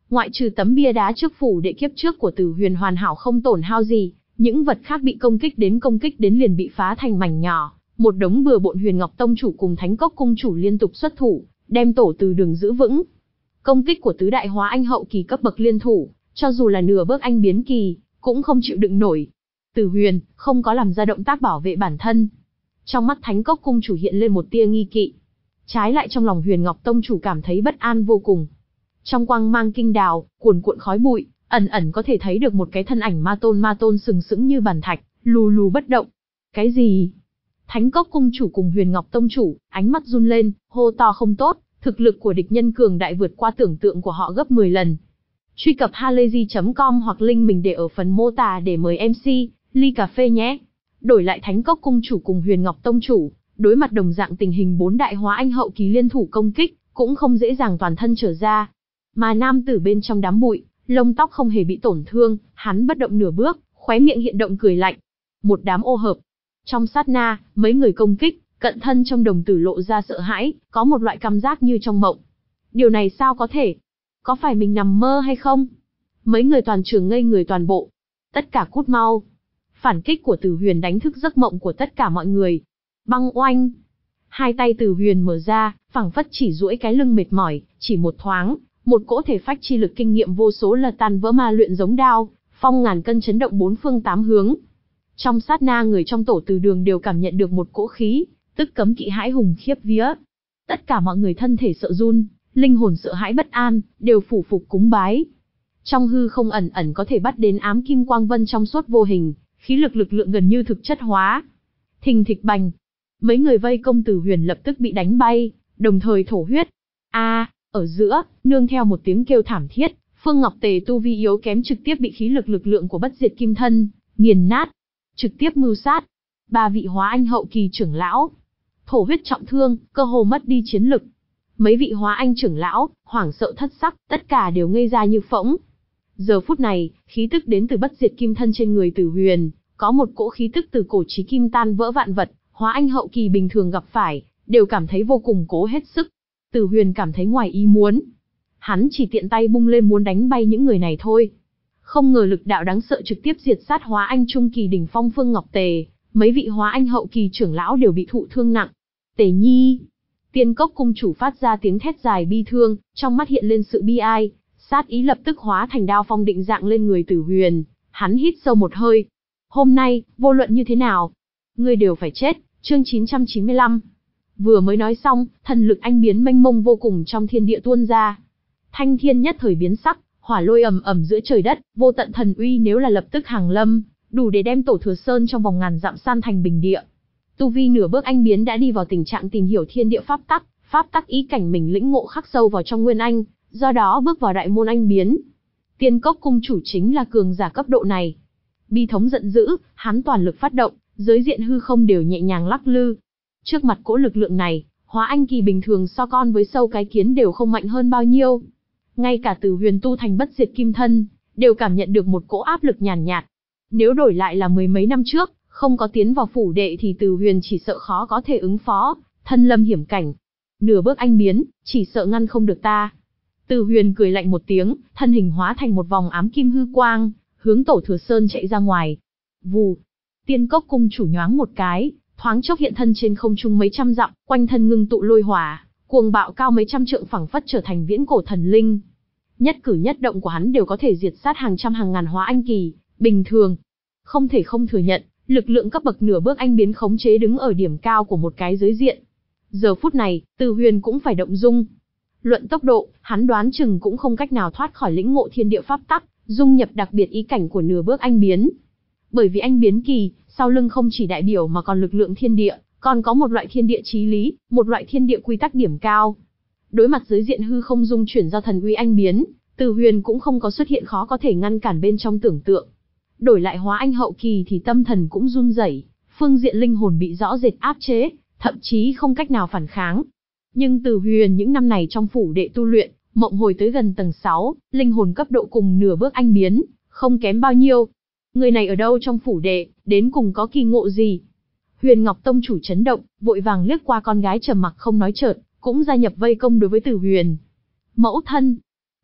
Ngoại trừ tấm bia đá trước phủ đệ kiếp trước của Tử Huyền hoàn hảo không tổn hao gì, những vật khác bị công kích đến công kích đến liền bị phá thành mảnh nhỏ. Một đống bừa bộn. Huyền Ngọc Tông chủ cùng Thánh Cốc cung chủ liên tục xuất thủ, đem tổ từ đường giữ vững. Công kích của tứ đại hóa anh hậu kỳ cấp bậc liên thủ, cho dù là nửa bước anh biến kỳ, cũng không chịu đựng nổi. Tử Huyền không có làm ra động tác bảo vệ bản thân. Trong mắt Thánh Cốc cung chủ hiện lên một tia nghi kỵ. Trái lại trong lòng Huyền Ngọc Tông chủ cảm thấy bất an vô cùng. Trong quang mang kinh đào, cuồn cuộn khói bụi, ẩn ẩn có thể thấy được một cái thân ảnh ma tôn ma tôn sừng sững như bàn thạch, lù lù bất động. Cái gì? Thánh Cốc cung chủ cùng Huyền Ngọc Tông chủ, ánh mắt run lên, hô to không tốt, thực lực của địch nhân cường đại vượt qua tưởng tượng của họ gấp mười lần. Truy cập halayzi chấm com hoặc link mình để ở phần mô tả để mời em xê, ly cà phê nhé. Đổi lại Thánh Cốc cung chủ cùng Huyền Ngọc Tông chủ, đối mặt đồng dạng tình hình bốn đại hóa anh hậu kỳ liên thủ công kích, cũng không dễ dàng toàn thân trở ra. Mà nam tử bên trong đám bụi, lông tóc không hề bị tổn thương, hắn bất động nửa bước, khóe miệng hiện động cười lạnh. Một đám ô hợp. Trong sát na, mấy người công kích, cận thân trong đồng tử lộ ra sợ hãi, có một loại cảm giác như trong mộng. Điều này sao có thể? Có phải mình nằm mơ hay không? Mấy người toàn trường ngây người toàn bộ. Tất cả cút mau. Phản kích của Tử Huyền đánh thức giấc mộng của tất cả mọi người. Băng oanh. Hai tay Tử Huyền mở ra, phảng phất chỉ duỗi cái lưng mệt mỏi, chỉ một thoáng, một cỗ thể phách chi lực kinh nghiệm vô số là tan vỡ ma luyện giống đao, phong ngàn cân chấn động bốn phương tám hướng. Trong sát na người trong tổ từ đường đều cảm nhận được một cỗ khí, tức cấm kỵ hãi hùng khiếp vía. Tất cả mọi người thân thể sợ run, linh hồn sợ hãi bất an, đều phủ phục cúng bái. Trong hư không ẩn ẩn có thể bắt đến ám kim quang vân trong suốt vô hình, khí lực lực lượng gần như thực chất hóa. Thình thịch bành, mấy người vây công Tử Huyền lập tức bị đánh bay, đồng thời thổ huyết. A, à, ở giữa, nương theo một tiếng kêu thảm thiết, Phương Ngọc Tề tu vi yếu kém trực tiếp bị khí lực lực lượng của Bất Diệt Kim Thân nghiền nát, trực tiếp mưu sát. Ba vị hóa anh hậu kỳ trưởng lão thổ huyết trọng thương, cơ hồ mất đi chiến lực. Mấy vị hóa anh trưởng lão hoảng sợ thất sắc, tất cả đều ngây ra như phỗng. Giờ phút này, khí tức đến từ Bất Diệt Kim Thân trên người Tử Huyền, có một cỗ khí tức từ cổ chí kim tan vỡ vạn vật, hóa anh hậu kỳ bình thường gặp phải, đều cảm thấy vô cùng cố hết sức. Tử Huyền cảm thấy ngoài ý muốn. Hắn chỉ tiện tay bung lên muốn đánh bay những người này thôi. Không ngờ lực đạo đáng sợ trực tiếp diệt sát hóa anh trung kỳ đỉnh phong Phương Ngọc Tề, mấy vị hóa anh hậu kỳ trưởng lão đều bị thụ thương nặng. Tề Nhi, Tiên Cốc cung chủ phát ra tiếng thét dài bi thương, trong mắt hiện lên sự bi ai, sát ý lập tức hóa thành đao phong định dạng lên người Tử Huyền. Hắn hít sâu một hơi. Hôm nay, vô luận như thế nào, ngươi đều phải chết. Chương chín trăm chín mươi lăm. Vừa mới nói xong, thần lực anh biến mênh mông vô cùng trong thiên địa tuôn ra. Thanh thiên nhất thời biến sắc, hỏa lôi ầm ầm giữa trời đất, vô tận thần uy nếu là lập tức hàng lâm, đủ để đem Tổ Thừa Sơn trong vòng ngàn dặm san thành bình địa. Tu vi nửa bước anh biến đã đi vào tình trạng tìm hiểu thiên địa pháp tắc, pháp tắc ý cảnh mình lĩnh ngộ khắc sâu vào trong nguyên anh, do đó bước vào đại môn anh biến. Tiên Cốc cung chủ chính là cường giả cấp độ này. Bi thống giận dữ, hắn toàn lực phát động, giới diện hư không đều nhẹ nhàng lắc lư. Trước mặt cỗ lực lượng này, hóa anh kỳ bình thường so con với sâu cái kiến đều không mạnh hơn bao nhiêu. Ngay cả Tử Huyền tu thành Bất Diệt Kim Thân, đều cảm nhận được một cỗ áp lực nhàn nhạt, nhạt. Nếu đổi lại là mười mấy năm trước, không có tiến vào phủ đệ thì Tử Huyền chỉ sợ khó có thể ứng phó, thân lâm hiểm cảnh. Nửa bước anh biến, chỉ sợ ngăn không được ta. Tử Huyền cười lạnh một tiếng, thân hình hóa thành một vòng ám kim hư quang, hướng Tổ Thừa Sơn chạy ra ngoài. Vù, Tiên Cốc cung chủ nhoáng một cái, thoáng chốc hiện thân trên không trung mấy trăm dặm, quanh thân ngưng tụ lôi hỏa, cuồng bạo cao mấy trăm trượng phẳng phất trở thành viễn cổ thần linh. Nhất cử nhất động của hắn đều có thể diệt sát hàng trăm hàng ngàn hóa anh kỳ, bình thường. Không thể không thừa nhận, lực lượng cấp bậc nửa bước anh biến khống chế đứng ở điểm cao của một cái giới diện. Giờ phút này, Tử Huyền cũng phải động dung. Luận tốc độ, hắn đoán chừng cũng không cách nào thoát khỏi lĩnh ngộ thiên địa pháp tắc, dung nhập đặc biệt ý cảnh của nửa bước anh biến. Bởi vì anh biến kỳ, sau lưng không chỉ đại biểu mà còn lực lượng thiên địa, còn có một loại thiên địa chí lý, một loại thiên địa quy tắc điểm cao. Đối mặt giới diện hư không dung chuyển do thần uy anh biến, Tử Huyền cũng không có xuất hiện khó có thể ngăn cản bên trong tưởng tượng. Đổi lại hóa anh hậu kỳ thì tâm thần cũng run rẩy, phương diện linh hồn bị rõ rệt áp chế, thậm chí không cách nào phản kháng. Nhưng Tử Huyền những năm này trong phủ đệ tu luyện, mộng hồi tới gần tầng sáu, linh hồn cấp độ cùng nửa bước anh biến, không kém bao nhiêu. Người này ở đâu trong phủ đệ, đến cùng có kỳ ngộ gì? Huyền Ngọc tông chủ chấn động, vội vàng liếc qua con gái trầm mặc không nói chợt, cũng gia nhập vây công đối với Tử Huyền. Mẫu thân,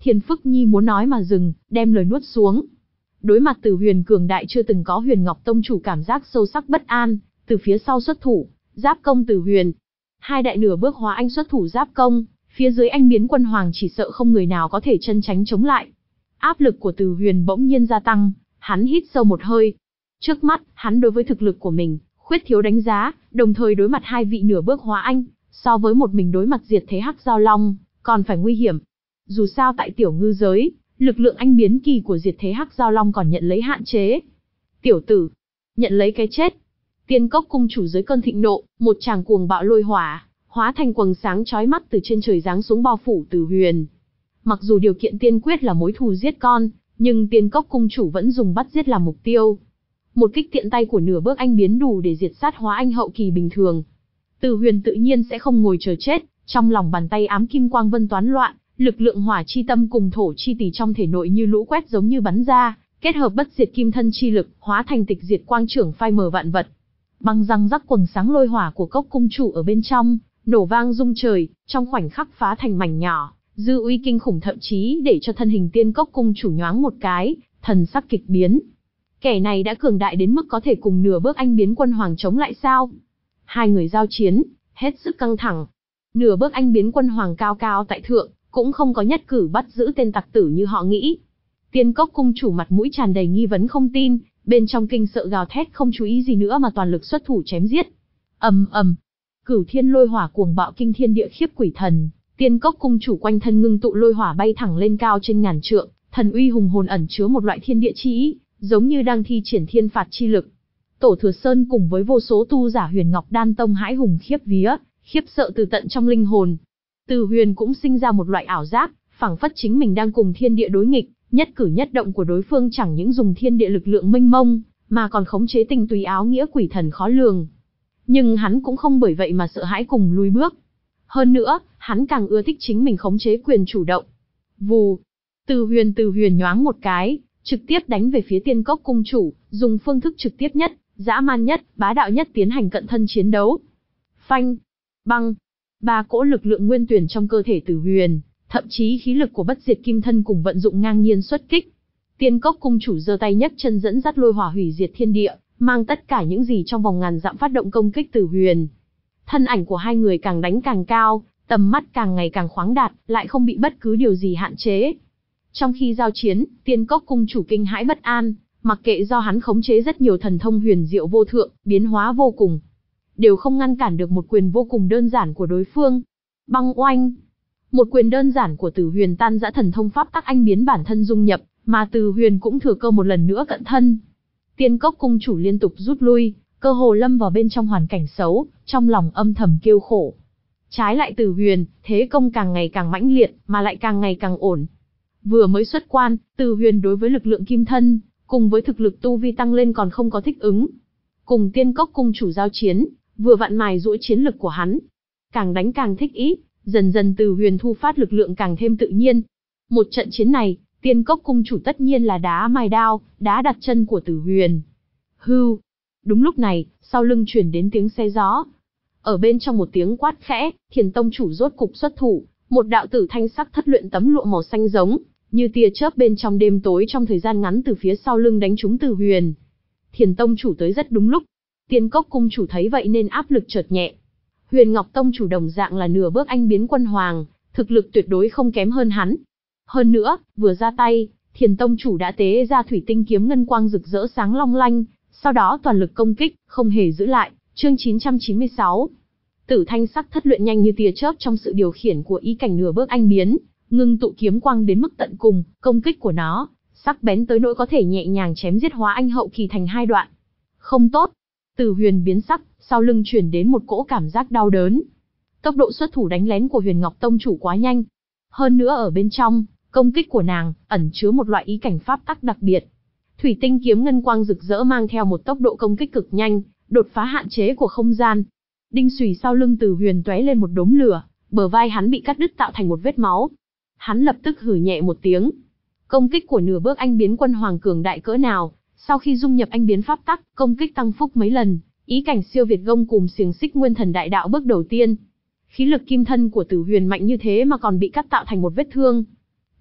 Thiền Phức Nhi muốn nói mà dừng, đem lời nuốt xuống. Đối mặt Tử Huyền cường đại chưa từng có, Huyền Ngọc Tông chủ cảm giác sâu sắc bất an, từ phía sau xuất thủ, giáp công Tử Huyền. Hai đại nửa bước hóa anh xuất thủ giáp công, phía dưới anh biến quân hoàng chỉ sợ không người nào có thể chân tránh chống lại. Áp lực của Tử Huyền bỗng nhiên gia tăng, hắn hít sâu một hơi. Trước mắt, hắn đối với thực lực của mình, khuyết thiếu đánh giá, đồng thời đối mặt hai vị nửa bước hóa anh, so với một mình đối mặt diệt thế hắc giao long, còn phải nguy hiểm. Dù sao tại tiểu ngư giới, lực lượng anh biến kỳ của diệt thế hắc giao long còn nhận lấy hạn chế. Tiểu tử, nhận lấy cái chết. Tiên Cốc cung chủ dưới cơn thịnh nộ, một tràng cuồng bạo lôi hỏa, hóa thành quầng sáng chói mắt từ trên trời giáng xuống bao phủ Tử Huyền. Mặc dù điều kiện tiên quyết là mối thù giết con, nhưng Tiên Cốc cung chủ vẫn dùng bắt giết làm mục tiêu. Một kích tiện tay của nửa bước anh biến đủ để diệt sát hóa anh hậu kỳ bình thường. Tử Huyền tự nhiên sẽ không ngồi chờ chết, trong lòng bàn tay ám kim quang vân toán loạn, lực lượng hỏa chi tâm cùng thổ chi tỷ trong thể nội như lũ quét giống như bắn ra, kết hợp bất diệt kim thân chi lực, hóa thành tịch diệt quang trưởng phai mờ vạn vật. Băng răng rắc quầng sáng lôi hỏa của Cốc cung chủ ở bên trong, nổ vang rung trời, trong khoảnh khắc phá thành mảnh nhỏ, dư uy kinh khủng thậm chí để cho thân hình Tiên Cốc cung chủ nhoáng một cái, thần sắc kịch biến. Kẻ này đã cường đại đến mức có thể cùng nửa bước anh biến quân hoàng chống lại sao? Hai người giao chiến, hết sức căng thẳng. Nửa bước anh biến quân hoàng cao cao tại thượng, cũng không có nhất cử bắt giữ tên tặc tử như họ nghĩ. Tiên Cốc cung chủ mặt mũi tràn đầy nghi vấn không tin, bên trong kinh sợ gào thét không chú ý gì nữa mà toàn lực xuất thủ chém giết. Ầm ầm, cửu thiên lôi hỏa cuồng bạo kinh thiên địa khiếp quỷ thần. Tiên Cốc cung chủ quanh thân ngưng tụ lôi hỏa bay thẳng lên cao trên ngàn trượng, thần uy hùng hồn ẩn chứa một loại thiên địa chi ý, giống như đang thi triển thiên phạt chi lực. Tổ Thừa Sơn cùng với vô số tu giả Huyền Ngọc Đan Tông hãi hùng khiếp vía, khiếp sợ từ tận trong linh hồn. Từ Huyền cũng sinh ra một loại ảo giác, phảng phất chính mình đang cùng thiên địa đối nghịch, nhất cử nhất động của đối phương chẳng những dùng thiên địa lực lượng mênh mông, mà còn khống chế tinh túy áo nghĩa quỷ thần khó lường. Nhưng hắn cũng không bởi vậy mà sợ hãi cùng lùi bước. Hơn nữa, hắn càng ưa thích chính mình khống chế quyền chủ động. Vù, Từ Huyền Từ Huyền nhoáng một cái, trực tiếp đánh về phía Tiên Cốc cung chủ, dùng phương thức trực tiếp nhất, dã man nhất, bá đạo nhất tiến hành cận thân chiến đấu. Phanh, băng, ba cỗ lực lượng nguyên tuyển trong cơ thể Tử Huyền, thậm chí khí lực của bất diệt kim thân cùng vận dụng ngang nhiên xuất kích. Tiên Cốc cung chủ giơ tay nhấc chân dẫn dắt lôi hỏa hủy diệt thiên địa, mang tất cả những gì trong vòng ngàn dặm phát động công kích Tử Huyền. Thân ảnh của hai người càng đánh càng cao, tầm mắt càng ngày càng khoáng đạt, lại không bị bất cứ điều gì hạn chế. Trong khi giao chiến, Tiên Cốc cung chủ kinh hãi bất an, mặc kệ do hắn khống chế rất nhiều thần thông huyền diệu vô thượng, biến hóa vô cùng, đều không ngăn cản được một quyền vô cùng đơn giản của đối phương. Băng oanh, một quyền đơn giản của Tử Huyền tan rã thần thông pháp tắc anh biến bản thân dung nhập, mà Tử Huyền cũng thừa cơ một lần nữa cận thân. Tiên Cốc cung chủ liên tục rút lui, cơ hồ lâm vào bên trong hoàn cảnh xấu, trong lòng âm thầm kêu khổ. Trái lại Tử Huyền, thế công càng ngày càng mãnh liệt, mà lại càng ngày càng ổn. Vừa mới xuất quan, Tử Huyền đối với lực lượng kim thân, cùng với thực lực tu vi tăng lên còn không có thích ứng. Cùng Tiên Cốc cung chủ giao chiến, vừa vặn mài giũa chiến lực của hắn. Càng đánh càng thích ý, dần dần Tử Huyền thu phát lực lượng càng thêm tự nhiên. Một trận chiến này, Tiên Cốc cung chủ tất nhiên là đá mài đao, đá đặt chân của Tử Huyền. Hưu. Đúng lúc này, sau lưng truyền đến tiếng xe gió. Ở bên trong một tiếng quát khẽ, Thiền tông chủ rốt cục xuất thủ, một đạo tử thanh sắc thất luyện tấm lụa màu xanh giống, như tia chớp bên trong đêm tối trong thời gian ngắn từ phía sau lưng đánh trúng Tử Huyền. Thiền tông chủ tới rất đúng lúc. Tiên Cốc cung chủ thấy vậy nên áp lực chợt nhẹ. Huyền Ngọc tông chủ đồng dạng là nửa bước anh biến quân hoàng, thực lực tuyệt đối không kém hơn hắn. Hơn nữa, vừa ra tay, Thiền tông chủ đã tế ra thủy tinh kiếm ngân quang rực rỡ sáng long lanh, sau đó toàn lực công kích, không hề giữ lại. Chương chín trăm chín mươi sáu. Tử thanh sắc thất luyện nhanh như tia chớp trong sự điều khiển của ý cảnh nửa bước anh biến, ngưng tụ kiếm quang đến mức tận cùng, công kích của nó sắc bén tới nỗi có thể nhẹ nhàng chém giết hóa anh hậu kỳ thành hai đoạn. Không tốt. Tử Huyền biến sắc, sau lưng truyền đến một cỗ cảm giác đau đớn. Tốc độ xuất thủ đánh lén của Huyền Ngọc tông chủ quá nhanh. Hơn nữa ở bên trong, công kích của nàng ẩn chứa một loại ý cảnh pháp tắc đặc biệt. Thủy tinh kiếm ngân quang rực rỡ mang theo một tốc độ công kích cực nhanh, đột phá hạn chế của không gian. Đinh xùy sau lưng Tử Huyền tóe lên một đốm lửa, bờ vai hắn bị cắt đứt tạo thành một vết máu. Hắn lập tức hừ nhẹ một tiếng. Công kích của nửa bước anh biến quân hoàng cường đại cỡ nào, sau khi dung nhập anh biến pháp tắc, công kích tăng phúc mấy lần, ý cảnh siêu việt gông cùng xiềng xích nguyên thần đại đạo bước đầu tiên. Khí lực kim thân của Tử Huyền mạnh như thế mà còn bị cắt tạo thành một vết thương.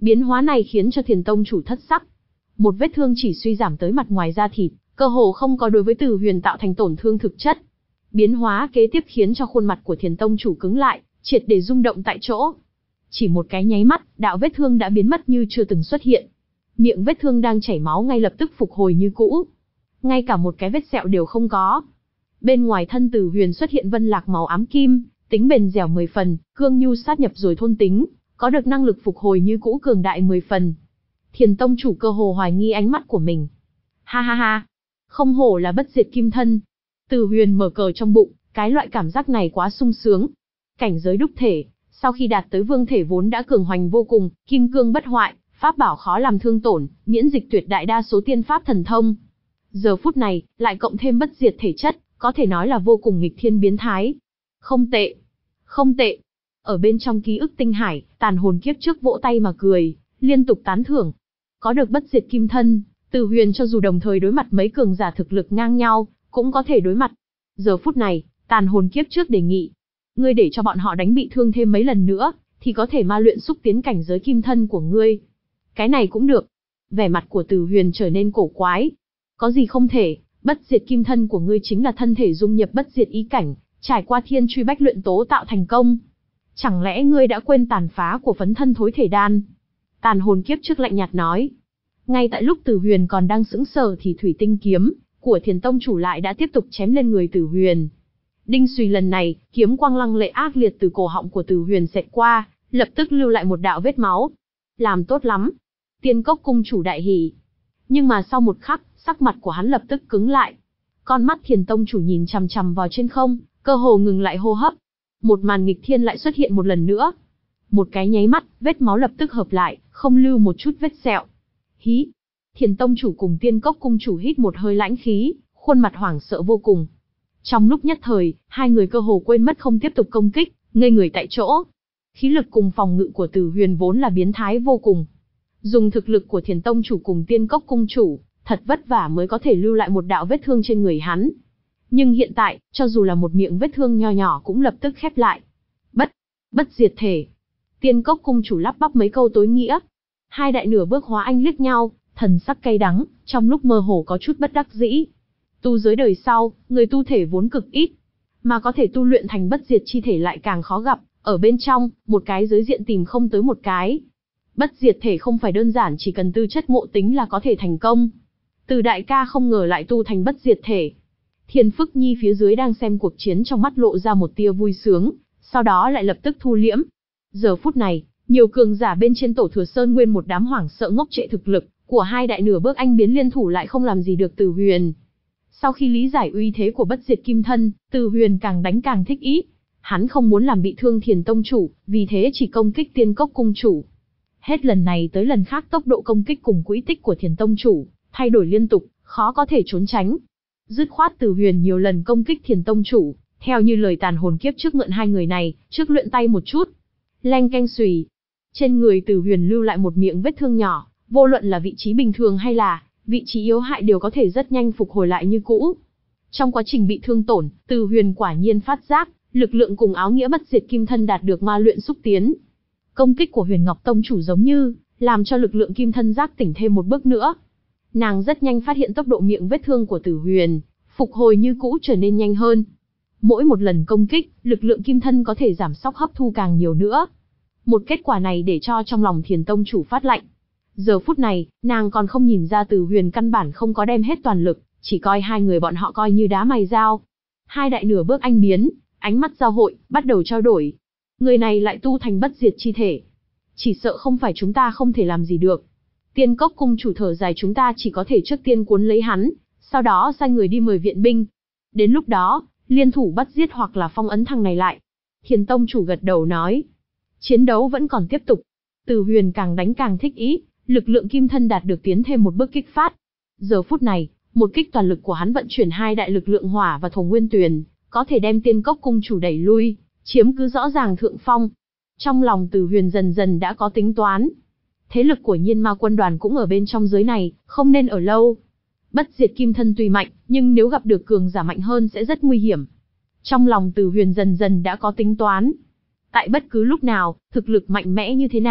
Biến hóa này khiến cho Thiền tông chủ thất sắc. Một vết thương chỉ suy giảm tới mặt ngoài da thịt, cơ hồ không có đối với Từ Huyền tạo thành tổn thương thực chất. Biến hóa kế tiếp khiến cho khuôn mặt của Thiền tông chủ cứng lại, triệt để rung động tại chỗ. Chỉ một cái nháy mắt, đạo vết thương đã biến mất như chưa từng xuất hiện. Miệng vết thương đang chảy máu ngay lập tức phục hồi như cũ. Ngay cả một cái vết sẹo đều không có. Bên ngoài thân Từ Huyền xuất hiện vân lạc màu ám kim, tính bền dẻo mười phần, cương nhu sát nhập rồi thôn tính, có được năng lực phục hồi như cũ cường đại mười phần. Thiền tông chủ cơ hồ hoài nghi ánh mắt của mình. Ha ha ha, không hổ là bất diệt kim thân. Từ Huyền mở cờ trong bụng, cái loại cảm giác này quá sung sướng. Cảnh giới đúc thể, sau khi đạt tới vương thể vốn đã cường hoành vô cùng, kim cương bất hoại, pháp bảo khó làm thương tổn, miễn dịch tuyệt đại đa số tiên pháp thần thông. Giờ phút này, lại cộng thêm bất diệt thể chất, có thể nói là vô cùng nghịch thiên biến thái. Không tệ, không tệ. Ở bên trong ký ức tinh hải, tàn hồn kiếp trước vỗ tay mà cười, liên tục tán thưởng. Có được bất diệt kim thân, Từ Huyền cho dù đồng thời đối mặt mấy cường giả thực lực ngang nhau, cũng có thể đối mặt. Giờ phút này, tàn hồn kiếp trước đề nghị. Ngươi để cho bọn họ đánh bị thương thêm mấy lần nữa, thì có thể ma luyện xúc tiến cảnh giới kim thân của ngươi. Cái này cũng được. Vẻ mặt của Từ Huyền trở nên cổ quái. Có gì không thể, bất diệt kim thân của ngươi chính là thân thể dung nhập bất diệt ý cảnh, trải qua thiên truy bách luyện tố tạo thành công. Chẳng lẽ ngươi đã quên tàn phá của phấn thân thối thể đan? Tàn hồn kiếp trước lạnh nhạt nói. Ngay tại lúc Từ Huyền còn đang sững sờ thì thủy tinh kiếm của Thiền tông chủ lại đã tiếp tục chém lên người Từ Huyền. Đinh xùy, lần này, kiếm quang lăng lệ ác liệt từ cổ họng của Từ Huyền xẹt qua, lập tức lưu lại một đạo vết máu. Làm tốt lắm. Tiên cốc cung chủ đại hỉ. Nhưng mà sau một khắc, sắc mặt của hắn lập tức cứng lại. Con mắt Thiền tông chủ nhìn chằm chằm vào trên không, cơ hồ ngừng lại hô hấp. Một màn nghịch thiên lại xuất hiện một lần nữa. Một cái nháy mắt, vết máu lập tức hợp lại, không lưu một chút vết sẹo. Hí! Thiền tông chủ cùng tiên cốc cung chủ hít một hơi lãnh khí, khuôn mặt hoảng sợ vô cùng. Trong lúc nhất thời, hai người cơ hồ quên mất không tiếp tục công kích, ngây người tại chỗ. Khí lực cùng phòng ngự của Từ Huyền vốn là biến thái vô cùng. Dùng thực lực của Thiền tông chủ cùng tiên cốc cung chủ, thật vất vả mới có thể lưu lại một đạo vết thương trên người hắn. Nhưng hiện tại, cho dù là một miệng vết thương nho nhỏ cũng lập tức khép lại. Bất, bất diệt thể. Tiên cốc cung chủ lắp bắp mấy câu tối nghĩa. Hai đại nửa bước hóa anh liếc nhau, thần sắc cay đắng, trong lúc mơ hồ có chút bất đắc dĩ. Tu giới đời sau, người tu thể vốn cực ít, mà có thể tu luyện thành bất diệt chi thể lại càng khó gặp, ở bên trong, một cái giới diện tìm không tới một cái. Bất diệt thể không phải đơn giản chỉ cần tư chất ngộ tính là có thể thành công. Từ đại ca không ngờ lại tu thành bất diệt thể. Thiền Phức Nhi phía dưới đang xem cuộc chiến trong mắt lộ ra một tia vui sướng, sau đó lại lập tức thu liễm. Giờ phút này, nhiều cường giả bên trên Tổ Thừa Sơn nguyên một đám hoảng sợ ngốc trệ thực lực của hai đại nửa bước anh biến liên thủ lại không làm gì được Từ Huyền. Sau khi lý giải uy thế của bất diệt kim thân, Từ Huyền càng đánh càng thích ý. Hắn không muốn làm bị thương Thiền tông chủ, vì thế chỉ công kích Tiên cốc cung chủ. Hết lần này tới lần khác tốc độ công kích cùng quỹ tích của Thiền tông chủ thay đổi liên tục, khó có thể trốn tránh. Dứt khoát Từ Huyền nhiều lần công kích Thiền tông chủ, theo như lời tàn hồn kiếp trước mượn hai người này, trước luyện tay một chút. Leng keng xùy. Trên người Từ Huyền lưu lại một miệng vết thương nhỏ, vô luận là vị trí bình thường hay là vị trí yếu hại đều có thể rất nhanh phục hồi lại như cũ. Trong quá trình bị thương tổn, Từ Huyền quả nhiên phát giác, lực lượng cùng áo nghĩa bất diệt kim thân đạt được ma luyện xúc tiến. Công kích của Huyền Ngọc tông chủ giống như làm cho lực lượng kim thân giác tỉnh thêm một bước nữa. Nàng rất nhanh phát hiện tốc độ miệng vết thương của Từ Huyền phục hồi như cũ trở nên nhanh hơn. Mỗi một lần công kích, lực lượng kim thân có thể giảm sóc hấp thu càng nhiều nữa. Một kết quả này để cho trong lòng Thiền tông chủ phát lạnh. Giờ phút này, nàng còn không nhìn ra Từ Huyền căn bản không có đem hết toàn lực, chỉ coi hai người bọn họ coi như đá mài dao. Hai đại nửa bước anh biến, ánh mắt giao hội, bắt đầu trao đổi. Người này lại tu thành bất diệt chi thể. Chỉ sợ không phải chúng ta không thể làm gì được. Tiên cốc cung chủ thở dài, chúng ta chỉ có thể trước tiên cuốn lấy hắn, sau đó sai người đi mời viện binh. Đến lúc đó, liên thủ bắt giết hoặc là phong ấn thằng này lại. Thiền tông chủ gật đầu nói. Chiến đấu vẫn còn tiếp tục. Từ Huyền càng đánh càng thích ý, lực lượng kim thân đạt được tiến thêm một bước kích phát. Giờ phút này, một kích toàn lực của hắn vận chuyển hai đại lực lượng hỏa và thổ nguyên tuyền, có thể đem Tiên cốc cung chủ đẩy lui, chiếm cứ rõ ràng thượng phong. Trong lòng Từ Huyền dần dần đã có tính toán. Thế lực của Nhiên Ma quân đoàn cũng ở bên trong giới này, không nên ở lâu. Bất diệt kim thân tuy mạnh, nhưng nếu gặp được cường giả mạnh hơn sẽ rất nguy hiểm. Trong lòng Từ Huyền dần dần đã có tính toán. Tại bất cứ lúc nào, thực lực mạnh mẽ như thế nào,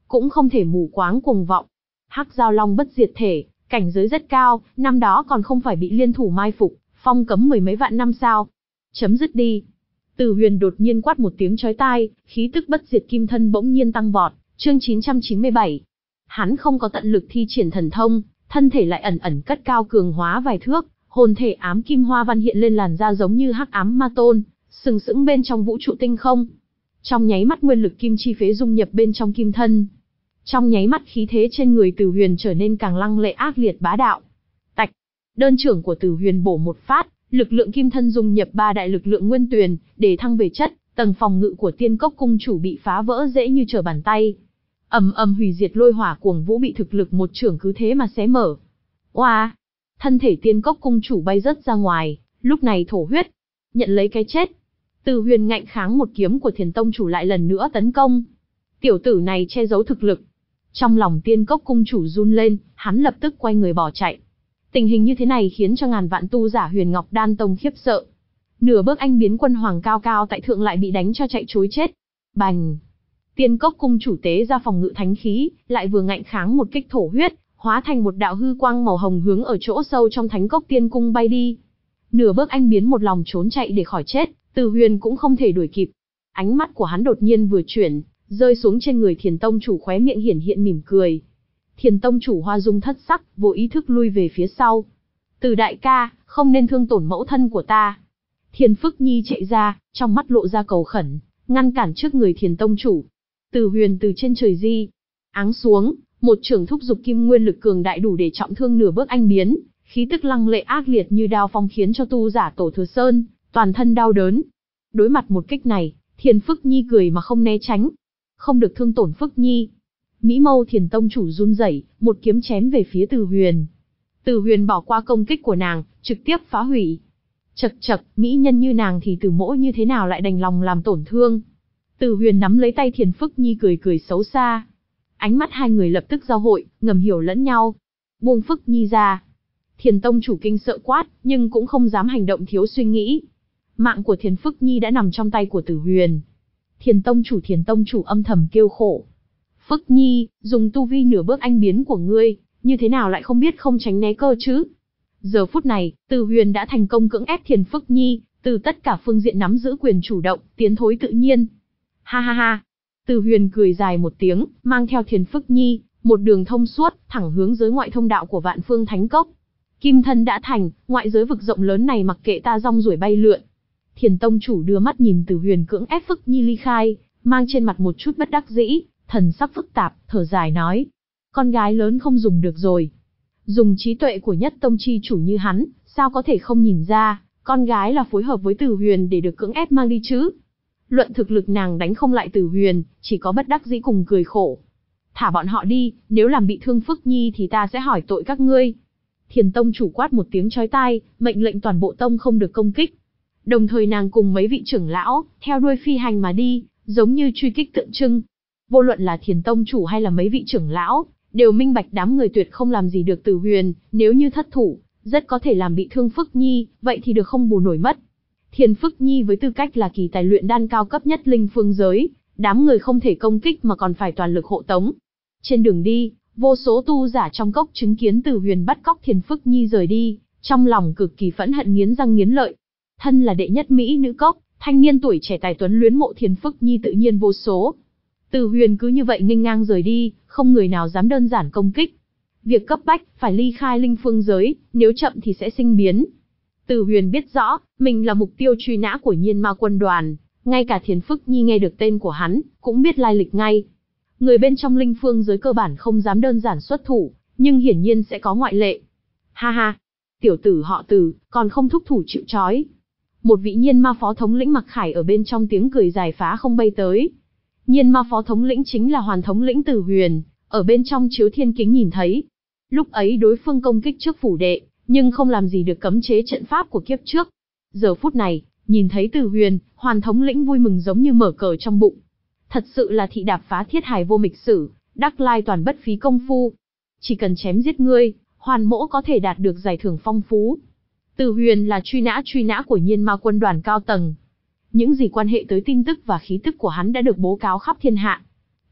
cũng không thể mù quáng cuồng vọng. Hắc Giao Long bất diệt thể, cảnh giới rất cao, năm đó còn không phải bị liên thủ mai phục, phong cấm mười mấy vạn năm sao? Chấm dứt đi. Từ Huyền đột nhiên quát một tiếng chói tai, khí tức bất diệt kim thân bỗng nhiên tăng vọt, chương chín trăm chín mươi bảy. Hắn không có tận lực thi triển thần thông, thân thể lại ẩn ẩn cất cao cường hóa vài thước, hồn thể ám kim hoa văn hiện lên làn da giống như hắc ám ma tôn, sừng sững bên trong vũ trụ tinh không. Trong nháy mắt nguyên lực kim chi phế dung nhập bên trong kim thân. Trong nháy mắt khí thế trên người Từ Huyền trở nên càng lăng lệ ác liệt bá đạo. Tạch, đơn trưởng của Từ Huyền bổ một phát, lực lượng kim thân dung nhập ba đại lực lượng nguyên tuyền, để thăng về chất, tầng phòng ngự của Tiên Cốc cung chủ bị phá vỡ dễ như trở bàn tay. Ầm ầm hủy diệt lôi hỏa cuồng vũ bị thực lực một trưởng cứ thế mà xé mở. Oa, thân thể Tiên Cốc cung chủ bay rớt ra ngoài, lúc này thổ huyết, nhận lấy cái chết. Từ Huyền ngạnh kháng một kiếm của Thiền Tông chủ lại lần nữa tấn công. Tiểu tử này che giấu thực lực. Trong lòng Tiên Cốc cung chủ run lên, hắn lập tức quay người bỏ chạy. Tình hình như thế này khiến cho ngàn vạn tu giả Huyền Ngọc Đan Tông khiếp sợ. Nửa bước anh biến quân hoàng cao cao tại thượng lại bị đánh cho chạy trối chết. Bành! Tiên Cốc cung chủ tế ra phòng ngự thánh khí, lại vừa ngạnh kháng một kích thổ huyết, hóa thành một đạo hư quang màu hồng hướng ở chỗ sâu trong Thánh Cốc Tiên cung bay đi. Nửa bước anh biến một lòng trốn chạy để khỏi chết, Từ Huyền cũng không thể đuổi kịp. Ánh mắt của hắn đột nhiên vừa chuyển, rơi xuống trên người Thiền Tông chủ, khóe miệng hiển hiện mỉm cười. Thiền Tông chủ hoa dung thất sắc, vô ý thức lui về phía sau. Từ đại ca, không nên thương tổn mẫu thân của ta. Thiền Phức Nhi chạy ra, trong mắt lộ ra cầu khẩn, ngăn cản trước người Thiền Tông chủ. Từ Huyền từ trên trời di áng xuống, một chưởng thúc dục kim nguyên lực cường đại đủ để trọng thương nửa bước anh biến, khí tức lăng lệ ác liệt như đao phong khiến cho tu giả Tổ Thừa Sơn toàn thân đau đớn. Đối mặt một kích này, Thiền Phức Nhi cười mà không né tránh. Không được thương tổn Phức Nhi. Mỹ mâu Thiền Tông chủ run rẩy, một kiếm chém về phía Từ Huyền. Từ Huyền bỏ qua công kích của nàng, trực tiếp phá hủy. Chậc chậc, mỹ nhân như nàng thì Từ mỗ như thế nào lại đành lòng làm tổn thương. Từ Huyền nắm lấy tay Thiền Phức Nhi cười cười xấu xa. Ánh mắt hai người lập tức giao hội, ngầm hiểu lẫn nhau. Buông Phức Nhi ra. Thiền Tông chủ kinh sợ quát, nhưng cũng không dám hành động thiếu suy nghĩ. Mạng của Thiền Phức Nhi đã nằm trong tay của Từ Huyền. Thiền Tông chủ Thiền Tông chủ âm thầm kêu khổ. Phức Nhi, dùng tu vi nửa bước anh biến của ngươi, như thế nào lại không biết không tránh né cơ chứ? Giờ phút này, Từ Huyền đã thành công cưỡng ép Thiền Phức Nhi, từ tất cả phương diện nắm giữ quyền chủ động, tiến thối tự nhiên. Ha ha ha. Từ Huyền cười dài một tiếng, mang theo Thiền Phức Nhi, một đường thông suốt, thẳng hướng giới ngoại thông đạo của Vạn Phương Thánh Cốc. Kim thân đã thành, ngoại giới vực rộng lớn này mặc kệ ta rong ruổi bay lượn. Thiền Tông chủ đưa mắt nhìn Từ Huyền cưỡng ép Phức Nhi ly khai, mang trên mặt một chút bất đắc dĩ, thần sắc phức tạp, thở dài nói. Con gái lớn không dùng được rồi. Dùng trí tuệ của nhất tông chi chủ như hắn, sao có thể không nhìn ra, con gái là phối hợp với Từ Huyền để được cưỡng ép mang đi chứ. Luận thực lực nàng đánh không lại Từ Huyền, chỉ có bất đắc dĩ cùng cười khổ. Thả bọn họ đi, nếu làm bị thương Phức Nhi thì ta sẽ hỏi tội các ngươi. Thiền Tông chủ quát một tiếng chói tai, mệnh lệnh toàn bộ tông không được công kích. Đồng thời nàng cùng mấy vị trưởng lão, theo đuôi phi hành mà đi, giống như truy kích tượng trưng. Vô luận là Thiền Tông chủ hay là mấy vị trưởng lão, đều minh bạch đám người tuyệt không làm gì được Từ Huyền, nếu như thất thủ, rất có thể làm bị thương Phức Nhi, vậy thì được không bù nổi mất. Thiền Phức Nhi với tư cách là kỳ tài luyện đan cao cấp nhất linh phương giới, đám người không thể công kích mà còn phải toàn lực hộ tống. Trên đường đi, vô số tu giả trong cốc chứng kiến Từ Huyền bắt cóc Thiền Phức Nhi rời đi, trong lòng cực kỳ phẫn hận nghiến răng nghiến lợi. Thân là đệ nhất mỹ nữ cốc, thanh niên tuổi trẻ tài tuấn luyến mộ Thiền Phức Nhi tự nhiên vô số. Từ Huyền cứ như vậy nghênh ngang rời đi, không người nào dám đơn giản công kích. Việc cấp bách, phải ly khai linh phương giới, nếu chậm thì sẽ sinh biến. Từ Huyền biết rõ, mình là mục tiêu truy nã của Nhiên Ma quân đoàn, ngay cả Thiền Phức Nhi nghe được tên của hắn, cũng biết lai lịch ngay. Người bên trong linh phương giới cơ bản không dám đơn giản xuất thủ, nhưng hiển nhiên sẽ có ngoại lệ. Ha ha, tiểu tử họ Từ, còn không thúc thủ chịu trói. Một vị Nhiên Ma phó thống lĩnh mặc khải ở bên trong tiếng cười dài phá không bay tới. Nhiên Ma phó thống lĩnh chính là Hoàn thống lĩnh Từ Huyền, ở bên trong chiếu thiên kính nhìn thấy. Lúc ấy đối phương công kích trước phủ đệ, nhưng không làm gì được cấm chế trận pháp của kiếp trước. Giờ phút này, nhìn thấy Từ Huyền, Hoàn thống lĩnh vui mừng giống như mở cờ trong bụng. Thật sự là thị đạp phá thiết hài vô mịch sử, đắc lai toàn bất phí công phu. Chỉ cần chém giết ngươi, Hoàn mỗ có thể đạt được giải thưởng phong phú. Từ Huyền là truy nã truy nã của Nhiên Ma quân đoàn cao tầng. Những gì quan hệ tới tin tức và khí tức của hắn đã được bố cáo khắp thiên hạ.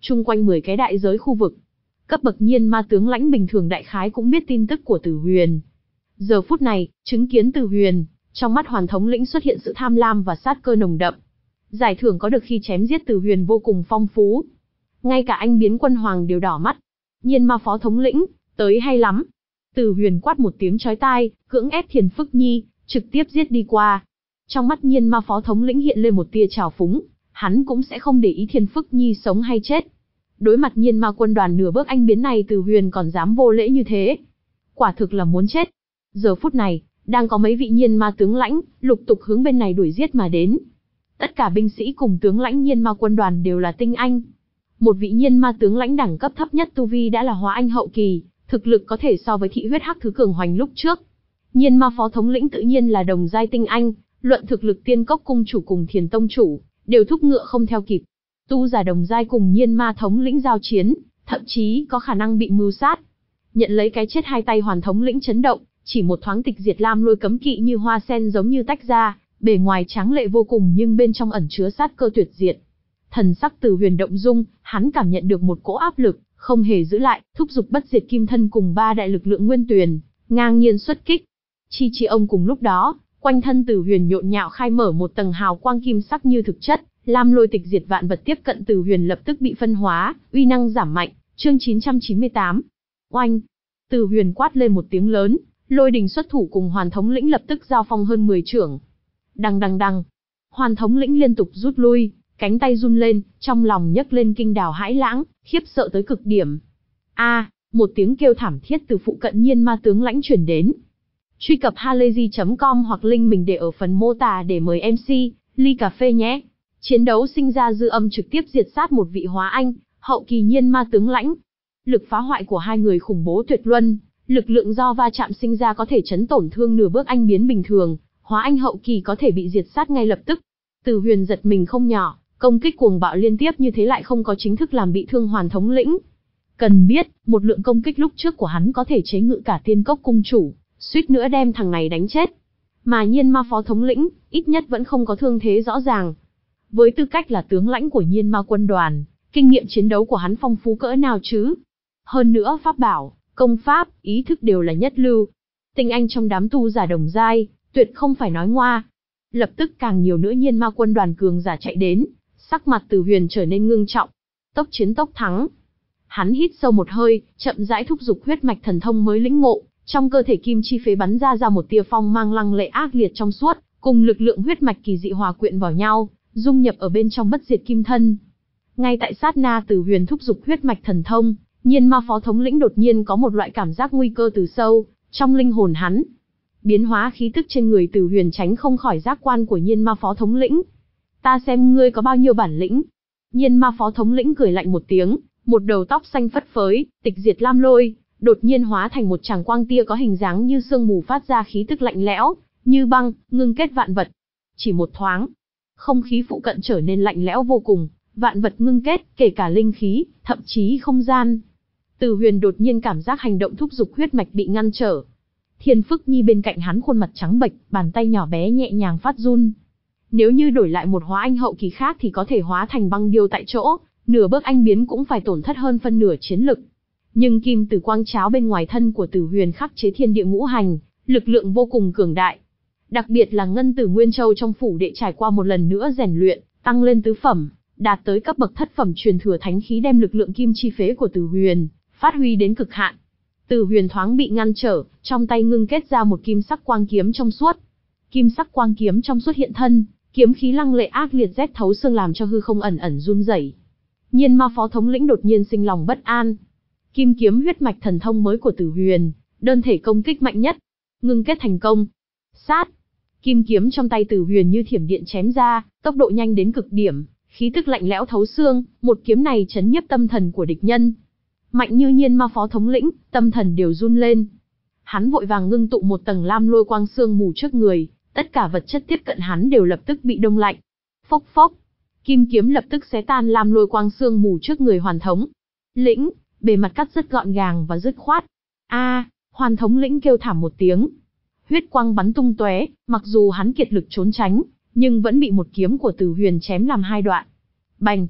chung quanh mười cái đại giới khu vực. Cấp bậc nhiên ma tướng lãnh bình thường đại khái cũng biết tin tức của Tử Huyền. Giờ phút này, chứng kiến Tử Huyền, trong mắt Hoàn thống lĩnh xuất hiện sự tham lam và sát cơ nồng đậm. Giải thưởng có được khi chém giết Tử Huyền vô cùng phong phú. Ngay cả anh biến quân hoàng đều đỏ mắt. Nhiên ma phó thống lĩnh, tới hay lắm. Tử Huyền quát một tiếng chói tai, cưỡng ép Thiền Phức Nhi, trực tiếp giết đi qua. Trong mắt nhiên ma phó thống lĩnh hiện lên một tia trào phúng, hắn cũng sẽ không để ý Thiền Phức Nhi sống hay chết. Đối mặt nhiên ma quân đoàn nửa bước anh biến này, Tử Huyền còn dám vô lễ như thế. Quả thực là muốn chết. Giờ phút này, đang có mấy vị nhiên ma tướng lãnh, lục tục hướng bên này đuổi giết mà đến. Tất cả binh sĩ cùng tướng lãnh nhiên ma quân đoàn đều là tinh anh. Một vị nhiên ma tướng lãnh đẳng cấp thấp nhất tu vi đã là hóa anh hậu kỳ, thực lực có thể so với thị huyết hắc thứ cường hoành lúc trước. Nhiên ma phó thống lĩnh tự nhiên là đồng giai tinh anh, luận thực lực Tiên Cốc cung chủ cùng Thiền tông chủ, đều thúc ngựa không theo kịp. Tu giả đồng giai cùng nhiên ma thống lĩnh giao chiến, thậm chí có khả năng bị mưu sát. Nhận lấy cái chết, hai tay Hoàn thống lĩnh chấn động, chỉ một thoáng tịch diệt lam lôi cấm kỵ như hoa sen giống như tách ra, bề ngoài tráng lệ vô cùng nhưng bên trong ẩn chứa sát cơ tuyệt diệt. Thần sắc Tử Huyền động dung, hắn cảm nhận được một cỗ áp lực, không hề giữ lại, thúc giục bất diệt kim thân cùng ba đại lực lượng nguyên tuyền, ngang nhiên xuất kích. Chi chi ông cùng lúc đó, quanh thân Tử Huyền nhộn nhạo khai mở một tầng hào quang kim sắc như thực chất, lam lôi tịch diệt vạn vật tiếp cận Tử Huyền lập tức bị phân hóa, uy năng giảm mạnh. Chương chín trăm chín mươi tám. Oanh! Tử Huyền quát lên một tiếng lớn, lôi đình xuất thủ cùng Hoàn thống lĩnh lập tức giao phong hơn mười chưởng. Đằng đằng đằng! Hoàn thống lĩnh liên tục rút lui, cánh tay run lên, trong lòng nhấc lên kinh đào hãi lãng, khiếp sợ tới cực điểm. A! Một tiếng kêu thảm thiết từ phụ cận nhiên ma tướng lãnh truyền đến. Truy cập halayzi chấm com hoặc link mình để ở phần mô tả để mời em xê, ly cà phê nhé. Chiến đấu sinh ra dư âm trực tiếp diệt sát một vị hóa anh, hậu kỳ nhiên ma tướng lãnh. Lực phá hoại của hai người khủng bố tuyệt luân, lực lượng do va chạm sinh ra có thể chấn tổn thương nửa bước anh biến bình thường, hóa anh hậu kỳ có thể bị diệt sát ngay lập tức. Tử Huyền giật mình không nhỏ, công kích cuồng bạo liên tiếp như thế lại không có chính thức làm bị thương Hoàn thống lĩnh. Cần biết, một lượng công kích lúc trước của hắn có thể chế ngự cả Tiên Cốc cung chủ, suýt nữa đem thằng này đánh chết. Mà nhiên ma phó thống lĩnh, ít nhất vẫn không có thương thế rõ ràng. Với tư cách là tướng lãnh của nhiên ma quân đoàn, kinh nghiệm chiến đấu của hắn phong phú cỡ nào chứ? Hơn nữa pháp bảo, công pháp, ý thức đều là nhất lưu. Tinh anh trong đám tu giả đồng giai, tuyệt không phải nói ngoa. Lập tức càng nhiều nữa nhiên ma quân đoàn cường giả chạy đến, sắc mặt Tử Huyền trở nên ngưng trọng. Tốc chiến tốc thắng. Hắn hít sâu một hơi, chậm rãi thúc giục huyết mạch thần thông mới lĩnh ngộ, trong cơ thể kim chi phế bắn ra ra một tia phong mang lăng lệ ác liệt trong suốt, cùng lực lượng huyết mạch kỳ dị hòa quyện vào nhau, dung nhập ở bên trong bất diệt kim thân. Ngay tại sát na Tử Huyền thúc giục huyết mạch thần thông, nhiên ma phó thống lĩnh đột nhiên có một loại cảm giác nguy cơ từ sâu trong linh hồn hắn. Biến hóa khí tức trên người Tử Huyền tránh không khỏi giác quan của nhiên ma phó thống lĩnh. Ta xem ngươi có bao nhiêu bản lĩnh. Nhiên ma phó thống lĩnh cười lạnh một tiếng, một đầu tóc xanh phất phới, tịch diệt lam lôi, đột nhiên hóa thành một tràng quang tia có hình dáng như sương mù phát ra khí tức lạnh lẽo, như băng, ngưng kết vạn vật. Chỉ một thoáng, không khí phụ cận trở nên lạnh lẽo vô cùng, vạn vật ngưng kết, kể cả linh khí, thậm chí không gian. Tử Huyền đột nhiên cảm giác hành động thúc giục huyết mạch bị ngăn trở. Thiền Phức Nhi bên cạnh hắn khuôn mặt trắng bệch, bàn tay nhỏ bé nhẹ nhàng phát run. Nếu như đổi lại một hóa anh hậu kỳ khác thì có thể hóa thành băng điêu tại chỗ, nửa bước anh biến cũng phải tổn thất hơn phân nửa chiến lực. Nhưng kim tử quang cháo bên ngoài thân của Tử Huyền khắc chế thiên địa ngũ hành, lực lượng vô cùng cường đại. Đặc biệt là ngân tử nguyên châu trong phủ đệ trải qua một lần nữa rèn luyện, tăng lên tứ phẩm, đạt tới cấp bậc thất phẩm truyền thừa thánh khí, đem lực lượng kim chi phế của Tử Huyền phát huy đến cực hạn. Tử Huyền thoáng bị ngăn trở, trong tay ngưng kết ra một kim sắc quang kiếm trong suốt. Kim sắc quang kiếm trong suốt hiện thân, kiếm khí lăng lệ ác liệt rét thấu xương làm cho hư không ẩn ẩn run rẩy. Nhiên ma phó thống lĩnh đột nhiên sinh lòng bất an. Kim kiếm huyết mạch thần thông mới của Tử Huyền, đơn thể công kích mạnh nhất, ngưng kết thành công. Sát! Kim kiếm trong tay Tử Huyền như thiểm điện chém ra, tốc độ nhanh đến cực điểm, khí tức lạnh lẽo thấu xương, một kiếm này chấn nhiếp tâm thần của địch nhân. Mạnh như nhiên ma phó thống lĩnh, tâm thần đều run lên. Hắn vội vàng ngưng tụ một tầng lam lôi quang sương mù trước người, tất cả vật chất tiếp cận hắn đều lập tức bị đông lạnh. Phốc phốc! Kim kiếm lập tức xé tan lam lôi quang sương mù trước người Hoàn thống lĩnh, bề mặt cắt rất gọn gàng và dứt khoát. A! À, Hoàn thống lĩnh kêu thảm một tiếng. Huyết quang bắn tung tóe, mặc dù hắn kiệt lực trốn tránh, nhưng vẫn bị một kiếm của Tử Huyền chém làm hai đoạn. Bành!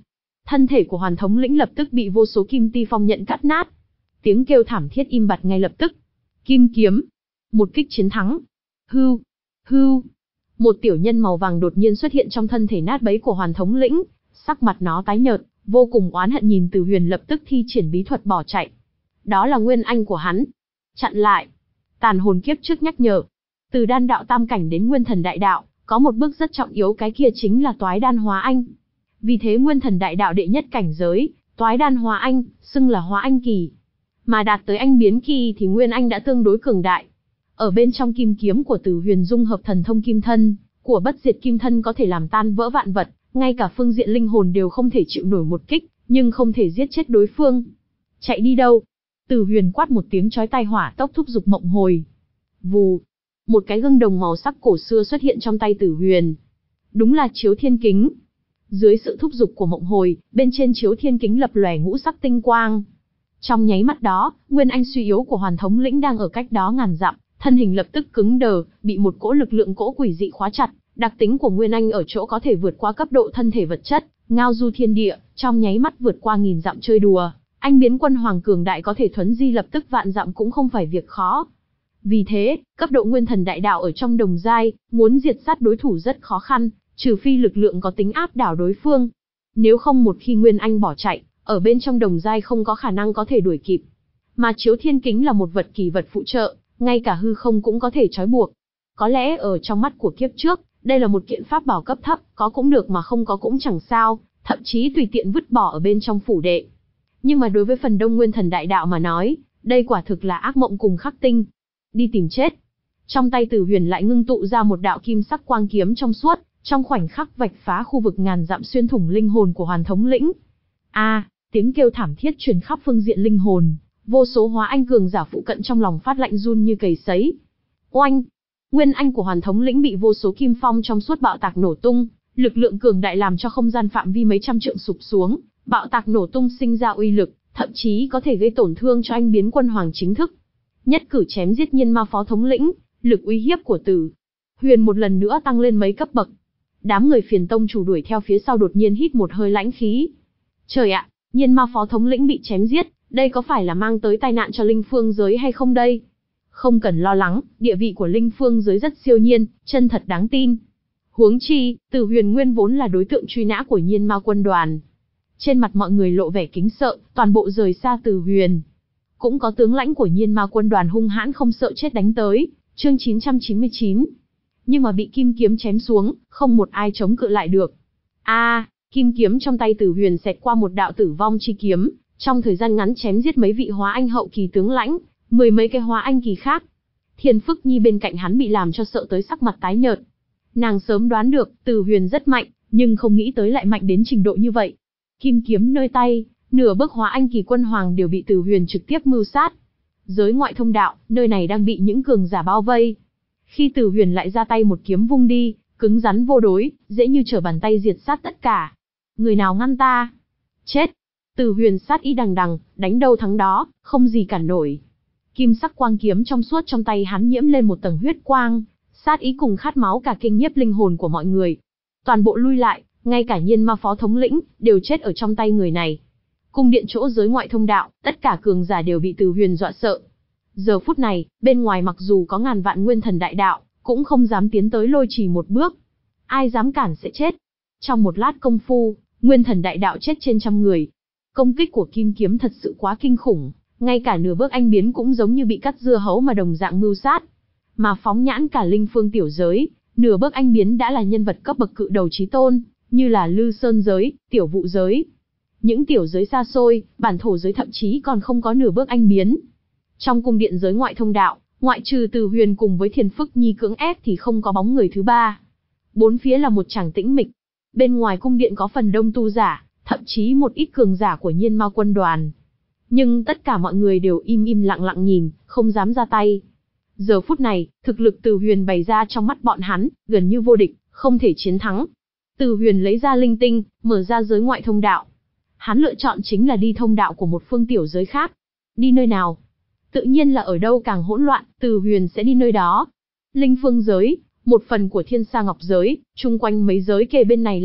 Thân thể của Hoàn thống lĩnh lập tức bị vô số kim ti phong nhận cắt nát. Tiếng kêu thảm thiết im bặt ngay lập tức. Kim kiếm. Một kích chiến thắng. Hưu. Hưu. Một tiểu nhân màu vàng đột nhiên xuất hiện trong thân thể nát bấy của Hoàn thống lĩnh. Sắc mặt nó tái nhợt, vô cùng oán hận nhìn Từ Huyền lập tức thi triển bí thuật bỏ chạy. Đó là nguyên anh của hắn. Chặn lại. Tàn hồn kiếp trước nhắc nhở. Từ đan đạo tam cảnh đến nguyên thần đại đạo, có một bước rất trọng yếu, cái kia chính là toái đan hóa anh. Vì thế nguyên thần đại đạo đệ nhất cảnh giới, toái đan hóa anh, xưng là hóa anh kỳ. Mà đạt tới anh biến kỳ thì nguyên anh đã tương đối cường đại. Ở bên trong kim kiếm của Từ Huyền dung hợp thần thông kim thân, của bất diệt kim thân có thể làm tan vỡ vạn vật, ngay cả phương diện linh hồn đều không thể chịu nổi một kích, nhưng không thể giết chết đối phương. Chạy đi đâu? Từ Huyền quát một tiếng chói tai, hỏa tốc thúc giục mộng hồi. Vù, một cái gương đồng màu sắc cổ xưa xuất hiện trong tay Từ Huyền. Đúng là chiếu thiên kính. Dưới sự thúc giục của mộng hồi, bên trên chiếu thiên kính lập lòe ngũ sắc tinh quang. Trong nháy mắt đó, nguyên anh suy yếu của Hoàn thống lĩnh đang ở cách đó ngàn dặm, thân hình lập tức cứng đờ, bị một cỗ lực lượng cỗ quỷ dị khóa chặt. Đặc tính của nguyên anh ở chỗ có thể vượt qua cấp độ thân thể vật chất, ngao du thiên địa, trong nháy mắt vượt qua nghìn dặm chơi đùa. Anh biến quân hoàng cường đại có thể thuấn di lập tức vạn dặm cũng không phải việc khó. Vì thế, cấp độ nguyên thần đại đạo ở trong đồng giai, muốn diệt sát đối thủ rất khó khăn, trừ phi lực lượng có tính áp đảo đối phương. Nếu không một khi nguyên anh bỏ chạy, ở bên trong đồng giai không có khả năng có thể đuổi kịp. Mà chiếu thiên kính là một vật kỳ vật phụ trợ, ngay cả hư không cũng có thể trói buộc. Có lẽ ở trong mắt của kiếp trước, đây là một kiện pháp bảo cấp thấp, có cũng được mà không có cũng chẳng sao, thậm chí tùy tiện vứt bỏ ở bên trong phủ đệ. Nhưng mà đối với phần đông nguyên thần đại đạo mà nói, đây quả thực là ác mộng cùng khắc tinh. Đi tìm chết. Trong tay Từ Huyền lại ngưng tụ ra một đạo kim sắc quang kiếm trong suốt, trong khoảnh khắc vạch phá khu vực ngàn dặm, xuyên thủng linh hồn của Hoàn thống lĩnh. A, à, tiếng kêu thảm thiết truyền khắp phương diện linh hồn, vô số hóa anh cường giả phụ cận trong lòng phát lạnh run như cầy sấy. Oanh! Nguyên anh của Hoàn thống lĩnh bị vô số kim phong trong suốt bạo tạc nổ tung, lực lượng cường đại làm cho không gian phạm vi mấy trăm trượng sụp xuống, bạo tạc nổ tung sinh ra uy lực, thậm chí có thể gây tổn thương cho anh biến quân hoàng chính thức. Nhất cử chém giết Nhiên Ma phó thống lĩnh, lực uy hiếp của Từ Huyền một lần nữa tăng lên mấy cấp bậc. Đám người Phiền tông chủ đuổi theo phía sau đột nhiên hít một hơi lãnh khí. Trời ạ, Nhiên Ma phó thống lĩnh bị chém giết, đây có phải là mang tới tai nạn cho linh phương giới hay không đây? Không cần lo lắng, địa vị của linh phương giới rất siêu nhiên, chân thật đáng tin. Huống chi, Từ Huyền nguyên vốn là đối tượng truy nã của Nhiên Ma quân đoàn. Trên mặt mọi người lộ vẻ kính sợ, toàn bộ rời xa Từ Huyền. Cũng có tướng lãnh của Nhiên Ma quân đoàn hung hãn không sợ chết đánh tới, chương chín trăm chín mươi chín. Nhưng mà bị kim kiếm chém xuống, không một ai chống cự lại được. A, à, kim kiếm trong tay Từ Huyền xẹt qua một đạo tử vong chi kiếm, trong thời gian ngắn chém giết mấy vị hóa anh hậu kỳ tướng lãnh, mười mấy cái hóa anh kỳ khác. Thiên Phức Nhi bên cạnh hắn bị làm cho sợ tới sắc mặt tái nhợt. Nàng sớm đoán được, Từ Huyền rất mạnh, nhưng không nghĩ tới lại mạnh đến trình độ như vậy. Kim kiếm nơi tay, nửa bước hóa anh kỳ quân hoàng đều bị Từ Huyền trực tiếp mưu sát. Giới ngoại thông đạo, nơi này đang bị những cường giả bao vây. Khi Từ Huyền lại ra tay một kiếm vung đi, cứng rắn vô đối, dễ như trở bàn tay diệt sát tất cả. Người nào ngăn ta? Chết! Từ Huyền sát ý đằng đằng, đánh đâu thắng đó, không gì cản nổi. Kim sắc quang kiếm trong suốt trong tay hắn nhiễm lên một tầng huyết quang, sát ý cùng khát máu cả kinh nhiếp linh hồn của mọi người. Toàn bộ lui lại, ngay cả Nhiên Ma phó thống lĩnh, đều chết ở trong tay người này. Cung điện chỗ giới ngoại thông đạo, tất cả cường giả đều bị Từ Huyền dọa sợ. Giờ phút này, bên ngoài mặc dù có ngàn vạn nguyên thần đại đạo, cũng không dám tiến tới lôi trì một bước. Ai dám cản sẽ chết. Trong một lát công phu, nguyên thần đại đạo chết trên trăm người. Công kích của kim kiếm thật sự quá kinh khủng, ngay cả nửa bước anh biến cũng giống như bị cắt dưa hấu mà đồng dạng mưu sát. Mà phóng nhãn cả linh phương tiểu giới, nửa bước anh biến đã là nhân vật cấp bậc cự đầu chí tôn, như là Lư Sơn giới, tiểu vụ giới. Những tiểu giới xa xôi, bản thổ giới thậm chí còn không có nửa bước anh biến. Trong cung điện giới ngoại thông đạo, ngoại trừ Từ Huyền cùng với Thiên Phức Nhi cưỡng ép thì không có bóng người thứ ba. Bốn phía là một tràng tĩnh mịch. Bên ngoài cung điện có phần đông tu giả, thậm chí một ít cường giả của Nhiên Ma quân đoàn. Nhưng tất cả mọi người đều im im lặng lặng nhìn, không dám ra tay. Giờ phút này, thực lực Từ Huyền bày ra trong mắt bọn hắn, gần như vô địch, không thể chiến thắng. Từ Huyền lấy ra linh tinh, mở ra giới ngoại thông đạo. Hắn lựa chọn chính là đi thông đạo của một phương tiểu giới khác. Đi nơi nào? Tự nhiên là ở đâu càng hỗn loạn, Từ Huyền sẽ đi nơi đó. Linh phương giới, một phần của Thiên Sa Ngọc giới, chung quanh mấy giới kề bên này là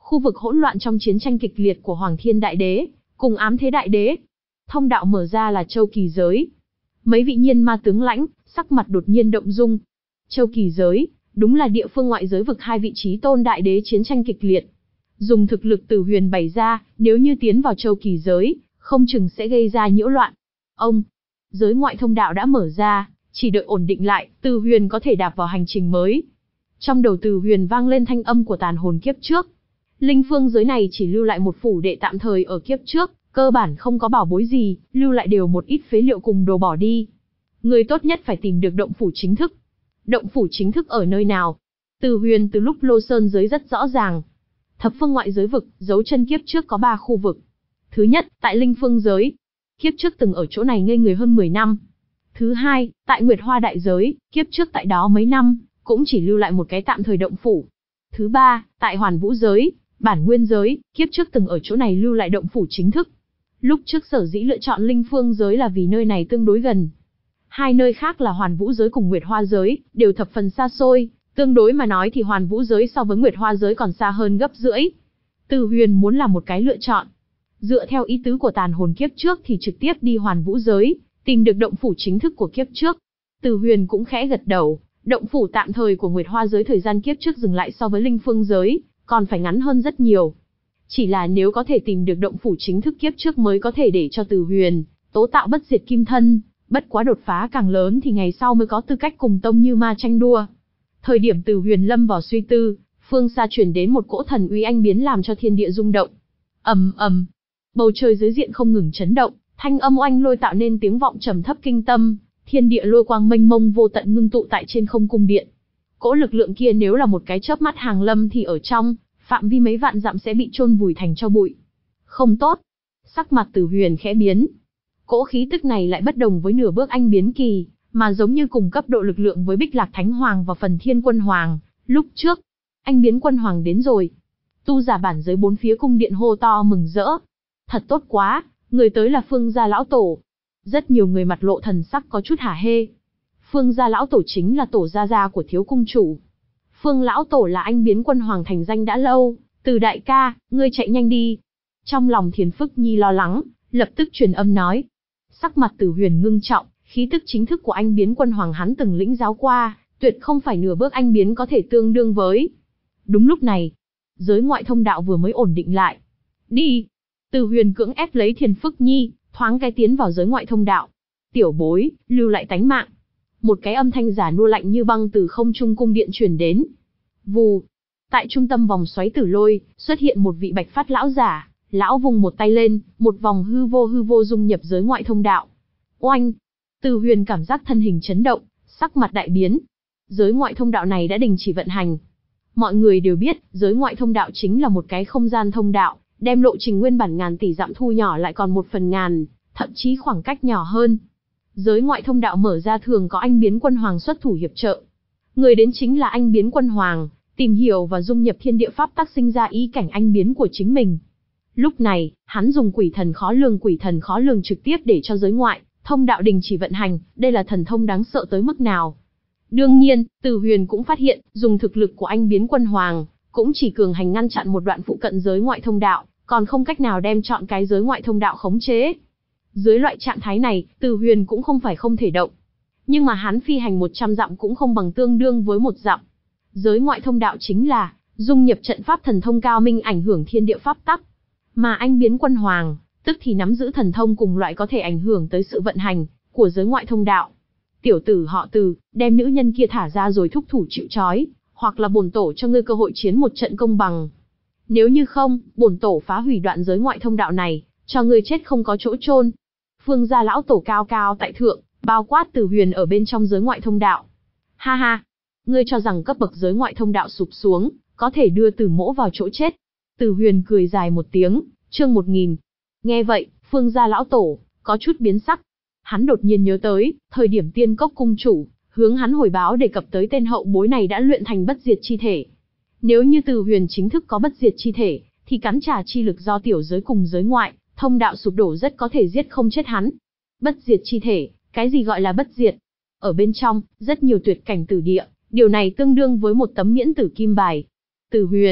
khu vực hỗn loạn trong chiến tranh kịch liệt của Hoàng Thiên Đại Đế, cùng Ám Thế Đại Đế. Thông đạo mở ra là Châu Kỳ Giới. Mấy vị nhiên ma tướng lãnh, sắc mặt đột nhiên động dung. Châu Kỳ Giới, đúng là địa phương ngoại giới vực hai vị trí tôn đại đế chiến tranh kịch liệt. Dùng thực lực Tử Huyền bày ra, nếu như tiến vào Châu Kỳ Giới, không chừng sẽ gây ra nhiễu loạn. Ông, giới ngoại thông đạo đã mở ra, chỉ đợi ổn định lại, Tử Huyền có thể đạp vào hành trình mới. Trong đầu Tử Huyền vang lên thanh âm của tàn hồn kiếp trước. Linh phương giới này chỉ lưu lại một phủ đệ tạm thời ở kiếp trước, cơ bản không có bảo bối gì, lưu lại đều một ít phế liệu cùng đồ bỏ đi. Người tốt nhất phải tìm được động phủ chính thức. Động phủ chính thức ở nơi nào? Tử Huyền từ lúc Lô Sơn giới rất rõ ràng. Thập phương ngoại giới vực, dấu chân kiếp trước có ba khu vực. Thứ nhất, tại Linh phương giới. Kiếp trước từng ở chỗ này ngây người hơn mười năm. Thứ hai, tại Nguyệt Hoa đại giới, kiếp trước tại đó mấy năm, cũng chỉ lưu lại một cái tạm thời động phủ. Thứ ba, tại Hoàn Vũ giới, Bản Nguyên giới, kiếp trước từng ở chỗ này lưu lại động phủ chính thức. Lúc trước sở dĩ lựa chọn Linh phương giới là vì nơi này tương đối gần. Hai nơi khác là Hoàn Vũ giới cùng Nguyệt Hoa giới, đều thập phần xa xôi, tương đối mà nói thì Hoàn Vũ giới so với Nguyệt Hoa giới còn xa hơn gấp rưỡi. Tử Huyền muốn làm một cái lựa chọn. Dựa theo ý tứ của tàn hồn kiếp trước thì trực tiếp đi Hoàn Vũ giới, tìm được động phủ chính thức của kiếp trước. Tử Huyền cũng khẽ gật đầu, động phủ tạm thời của Nguyệt Hoa giới thời gian kiếp trước dừng lại so với Linh phương giới, còn phải ngắn hơn rất nhiều. Chỉ là nếu có thể tìm được động phủ chính thức kiếp trước mới có thể để cho Tử Huyền tố tạo bất diệt kim thân, bất quá đột phá càng lớn thì ngày sau mới có tư cách cùng Tông Như Ma tranh đua. Thời điểm Tử Huyền lâm vào suy tư, phương xa truyền đến một cỗ thần uy anh biến làm cho thiên địa rung động. Ầm ầm, bầu trời dưới diện không ngừng chấn động, thanh âm oanh lôi tạo nên tiếng vọng trầm thấp kinh tâm, thiên địa lôi quang mênh mông vô tận ngưng tụ tại trên không cung điện. Cỗ lực lượng kia nếu là một cái chớp mắt hàng lâm thì ở trong phạm vi mấy vạn dặm sẽ bị chôn vùi thành tro bụi. Không tốt. Sắc mặt Tử Huyền khẽ biến. Cỗ khí tức này lại bất đồng với nửa bước anh biến kỳ, mà giống như cùng cấp độ lực lượng với Bích Lạc Thánh Hoàng và Phần Thiên Quân Hoàng. Lúc trước, anh biến quân hoàng đến rồi. Tu giả bản giới bốn phía cung điện hô to mừng rỡ. Thật tốt quá, người tới là Phương gia lão tổ. Rất nhiều người mặt lộ thần sắc có chút hả hê. Phương gia lão tổ chính là tổ gia gia của thiếu cung chủ. Phương lão tổ là anh biến quân hoàng thành danh đã lâu, Từ đại ca, ngươi chạy nhanh đi. Trong lòng Thiền Phức Nhi lo lắng, lập tức truyền âm nói. Sắc mặt Tử Huyền ngưng trọng, khí tức chính thức của anh biến quân hoàng hắn từng lĩnh giáo qua, tuyệt không phải nửa bước anh biến có thể tương đương với. Đúng lúc này, giới ngoại thông đạo vừa mới ổn định lại. Đi! Tử Huyền cưỡng ép lấy Thiền Phức Nhi, thoáng cái tiến vào giới ngoại thông đạo. Tiểu bối, lưu lại tánh mạng. Một cái âm thanh giả nua lạnh như băng từ không trung cung điện truyền đến. Vù! Tại trung tâm vòng xoáy tử lôi, xuất hiện một vị bạch phát lão giả. Lão vùng một tay lên, một vòng hư vô hư vô dung nhập giới ngoại thông đạo. Oanh! Tử Huyền cảm giác thân hình chấn động, sắc mặt đại biến. Giới ngoại thông đạo này đã đình chỉ vận hành. Mọi người đều biết, giới ngoại thông đạo chính là một cái không gian thông đạo, đem lộ trình nguyên bản ngàn tỷ dặm thu nhỏ lại còn một phần ngàn, thậm chí khoảng cách nhỏ hơn. Giới ngoại thông đạo mở ra thường có anh biến quân hoàng xuất thủ hiệp trợ. Người đến chính là anh biến quân hoàng, tìm hiểu và dung nhập thiên địa pháp tắc sinh ra ý cảnh anh biến của chính mình. Lúc này, hắn dùng quỷ thần khó lường quỷ thần khó lường trực tiếp để cho giới ngoại thông đạo đình chỉ vận hành, đây là thần thông đáng sợ tới mức nào. Đương nhiên, Tử Huyền cũng phát hiện, dùng thực lực của anh biến quân hoàng, cũng chỉ cường hành ngăn chặn một đoạn phụ cận giới ngoại thông đạo, còn không cách nào đem chọn cái giới ngoại thông đạo khống chế. Dưới loại trạng thái này, Tử Huyền cũng không phải không thể động. Nhưng mà hắn phi hành một trăm dặm cũng không bằng tương đương với một dặm. Giới ngoại thông đạo chính là dung nhập trận pháp thần thông cao minh ảnh hưởng thiên địa pháp tắc. Mà anh biến quân hoàng, tức thì nắm giữ thần thông cùng loại có thể ảnh hưởng tới sự vận hành của giới ngoại thông đạo. Tiểu tử họ Từ, đem nữ nhân kia thả ra rồi thúc thủ chịu trói, hoặc là bổn tổ cho ngươi cơ hội chiến một trận công bằng. Nếu như không, bổn tổ phá hủy đoạn giới ngoại thông đạo này, cho ngươi chết không có chỗ chôn. Phương gia lão tổ cao cao tại thượng, bao quát Tử Huyền ở bên trong giới ngoại thông đạo. Ha ha, ngươi cho rằng cấp bậc giới ngoại thông đạo sụp xuống, có thể đưa Tử Mỗ vào chỗ chết. Tử Huyền cười dài một tiếng, chương một nghìn. Nghe vậy, Phương gia lão tổ có chút biến sắc. Hắn đột nhiên nhớ tới, thời điểm Tiên Cốc cung chủ hướng hắn hồi báo đề cập tới tên hậu bối này đã luyện thành bất diệt chi thể. Nếu như Tử Huyền chính thức có bất diệt chi thể, thì cắn trả chi lực do tiểu giới cùng giới ngoại thông đạo sụp đổ rất có thể giết không chết hắn. Bất diệt chi thể, cái gì gọi là bất diệt? Ở bên trong, rất nhiều tuyệt cảnh tử địa, điều này tương đương với một tấm miễn tử kim bài. Tử Huyền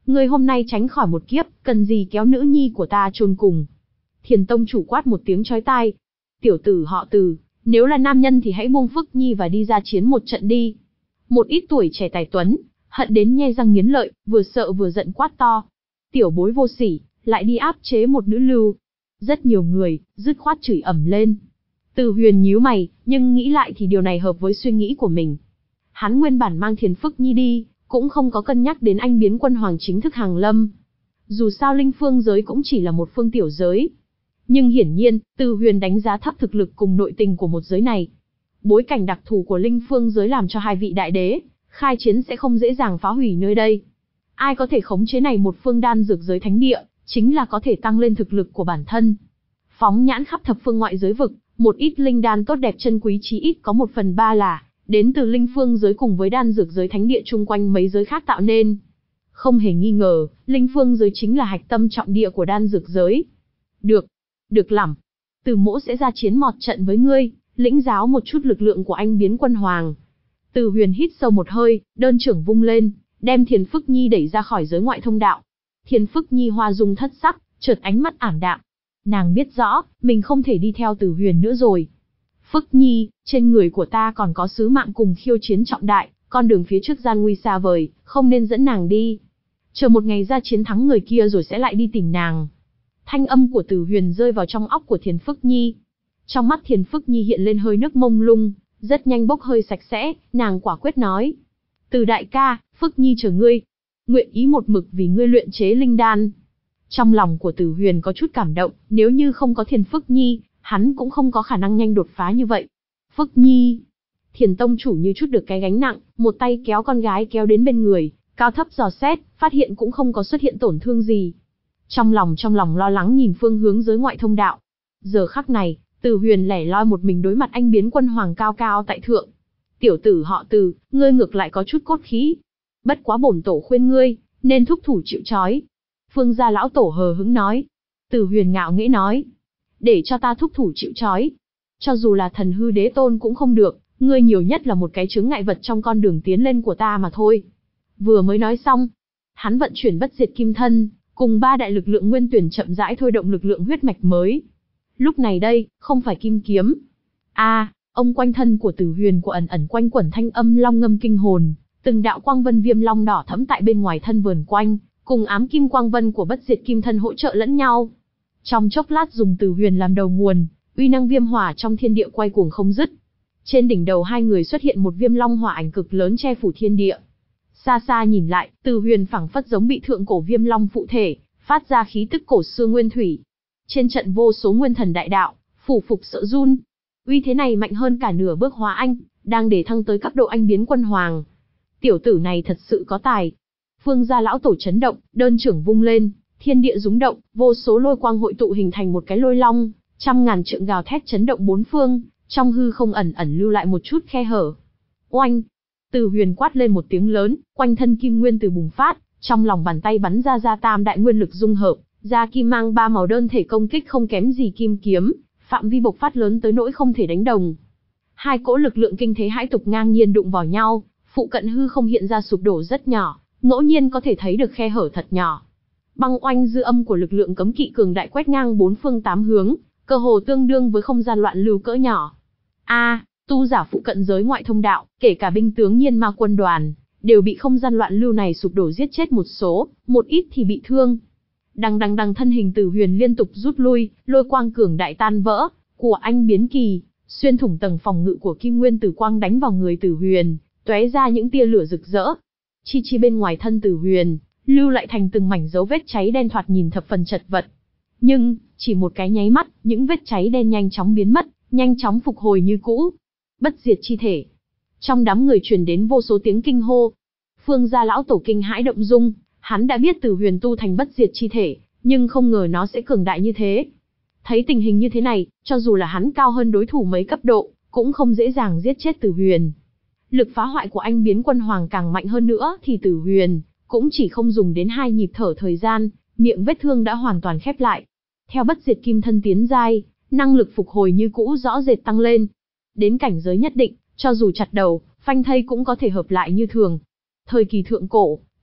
Ngươi hôm nay tránh khỏi một kiếp, cần gì kéo nữ nhi của ta chôn cùng. Thiền tông chủ quát một tiếng chói tai. Tiểu tử họ Từ, nếu là nam nhân thì hãy buông Phước Nhi và đi ra chiến một trận đi. Một ít tuổi trẻ tài tuấn, hận đến nhe răng nghiến lợi, vừa sợ vừa giận quát to. Tiểu bối vô sỉ, lại đi áp chế một nữ lưu. Rất nhiều người, dứt khoát chửi ầm lên. Từ Huyền nhíu mày, nhưng nghĩ lại thì điều này hợp với suy nghĩ của mình. Hắn nguyên bản mang Thiền Phước Nhi đi, cũng không có cân nhắc đến anh biến quân hoàng chính thức hàng lâm. Dù sao linh phương giới cũng chỉ là một phương tiểu giới. Nhưng hiển nhiên, Từ Huyền đánh giá thấp thực lực cùng nội tình của một giới này. Bối cảnh đặc thù của linh phương giới làm cho hai vị đại đế, khai chiến sẽ không dễ dàng phá hủy nơi đây. Ai có thể khống chế này một phương đan dược giới thánh địa, chính là có thể tăng lên thực lực của bản thân. Phóng nhãn khắp thập phương ngoại giới vực, một ít linh đan tốt đẹp chân quý chí ít có một phần ba là đến từ linh phương giới cùng với đan dược giới thánh địa chung quanh mấy giới khác tạo nên. Không hề nghi ngờ, linh phương giới chính là hạch tâm trọng địa của đan dược giới. Được, được lắm. Từ mỗ sẽ ra chiến một trận với ngươi, lĩnh giáo một chút lực lượng của anh biến quân hoàng. Từ Huyền hít sâu một hơi, đơn trưởng vung lên, đem Thiền Phước Nhi đẩy ra khỏi giới ngoại thông đạo. Thiền Phước Nhi hoa dung thất sắc, chợt ánh mắt ảm đạm. Nàng biết rõ, mình không thể đi theo Từ Huyền nữa rồi. Phước Nhi, trên người của ta còn có sứ mạng cùng khiêu chiến trọng đại, con đường phía trước gian nguy xa vời, không nên dẫn nàng đi. Chờ một ngày ra chiến thắng người kia rồi sẽ lại đi tìm nàng. Thanh âm của Từ Huyền rơi vào trong óc của Thiền Phước Nhi. Trong mắt Thiền Phước Nhi hiện lên hơi nước mông lung, rất nhanh bốc hơi sạch sẽ, nàng quả quyết nói. Từ đại ca, Phước Nhi chờ ngươi. Nguyện ý một mực vì ngươi luyện chế linh đan. Trong lòng của Từ Huyền có chút cảm động, nếu như không có Thiền Phước Nhi, hắn cũng không có khả năng nhanh đột phá như vậy. Phước Nhi. Thiền tông chủ như chút được cái gánh nặng, một tay kéo con gái kéo đến bên người, cao thấp dò xét, phát hiện cũng không có xuất hiện tổn thương gì. Trong lòng trong lòng lo lắng nhìn phương hướng giới ngoại thông đạo. Giờ khắc này, Từ Huyền lẻ loi một mình đối mặt anh biến quân hoàng cao cao tại thượng. Tiểu tử họ Từ, ngươi ngược lại có chút cốt khí. Bất quá bổn tổ khuyên ngươi, nên thúc thủ chịu trói. Phương gia lão tổ hờ hững nói. Từ Huyền ngạo nghễ nói. Để cho ta thúc thủ chịu trói. Cho dù là thần hư đế tôn cũng không được, ngươi nhiều nhất là một cái chướng ngại vật trong con đường tiến lên của ta mà thôi. Vừa mới nói xong, hắn vận chuyển bất diệt kim thân, cùng ba đại lực lượng nguyên tuyển chậm rãi thôi động lực lượng huyết mạch mới. Lúc này đây, không phải kim kiếm. A, à, ông quanh thân của Từ Huyền của ẩn ẩn quanh quẩn thanh âm long ngâm kinh hồn, từng đạo quang vân viêm long đỏ thẫm tại bên ngoài thân vờn quanh, cùng ám kim quang vân của bất diệt kim thân hỗ trợ lẫn nhau. Trong chốc lát dùng Từ Huyền làm đầu nguồn, uy năng viêm hỏa trong thiên địa quay cuồng không dứt. Trên đỉnh đầu hai người xuất hiện một viêm long hỏa ảnh cực lớn che phủ thiên địa. Xa xa nhìn lại, Từ Huyền phảng phất giống bị thượng cổ viêm long phụ thể, phát ra khí tức cổ xưa nguyên thủy. Trên trận vô số nguyên thần đại đạo, phủ phục sợ run. Uy thế này mạnh hơn cả nửa bước hóa anh, đang để thăng tới cấp độ anh biến quân hoàng. Tiểu tử này thật sự có tài. Phương gia lão tổ chấn động, đơn trưởng vung lên, thiên địa rúng động, vô số lôi quang hội tụ hình thành một cái lôi long, trăm ngàn trượng gào thét chấn động bốn phương, trong hư không ẩn ẩn lưu lại một chút khe hở. Oanh! Từ Huyền quát lên một tiếng lớn, quanh thân kim nguyên từ bùng phát, trong lòng bàn tay bắn ra ra tam đại nguyên lực dung hợp, ra kim mang ba màu đơn thể công kích không kém gì kim kiếm, phạm vi bộc phát lớn tới nỗi không thể đánh đồng. Hai cỗ lực lượng kinh thế hãi tục ngang nhiên đụng vào nhau, phụ cận hư không hiện ra sụp đổ rất nhỏ, ngẫu nhiên có thể thấy được khe hở thật nhỏ. Băng oanh dư âm của lực lượng cấm kỵ cường đại quét ngang bốn phương tám hướng, cơ hồ tương đương với không gian loạn lưu cỡ nhỏ. A, à, tu giả phụ cận giới ngoại thông đạo, kể cả binh tướng Nhiên Ma quân đoàn, đều bị không gian loạn lưu này sụp đổ giết chết một số, một ít thì bị thương. Đằng đằng đằng thân hình Từ Huyền liên tục rút lui, lôi quang cường đại tan vỡ, của anh biến kỳ, xuyên thủng tầng phòng ngự của kim nguyên tử quang đánh vào người Từ Huyền, tóe ra những tia lửa rực rỡ. Chi chi bên ngoài thân Từ Huyền, lưu lại thành từng mảnh dấu vết cháy đen thoạt nhìn thập phần chật vật. Nhưng, chỉ một cái nháy mắt, những vết cháy đen nhanh chóng biến mất, nhanh chóng phục hồi như cũ. Bất diệt chi thể. Trong đám người truyền đến vô số tiếng kinh hô. Phương gia lão tổ kinh hãi động dung, hắn đã biết Từ Huyền tu thành bất diệt chi thể, nhưng không ngờ nó sẽ cường đại như thế. Thấy tình hình như thế này, cho dù là hắn cao hơn đối thủ mấy cấp độ, cũng không dễ dàng giết chết Từ Huyền. Lực phá hoại của anh biến quân hoàng càng mạnh hơn nữa thì Từ Huyền cũng chỉ không dùng đến hai nhịp thở thời gian, miệng vết thương đã hoàn toàn khép lại. Theo bất diệt kim thân tiến giai, năng lực phục hồi như cũ rõ rệt tăng lên. Đến cảnh giới nhất định, cho dù chặt đầu, phanh thây cũng có thể hợp lại như thường. Thời kỳ thượng cổ,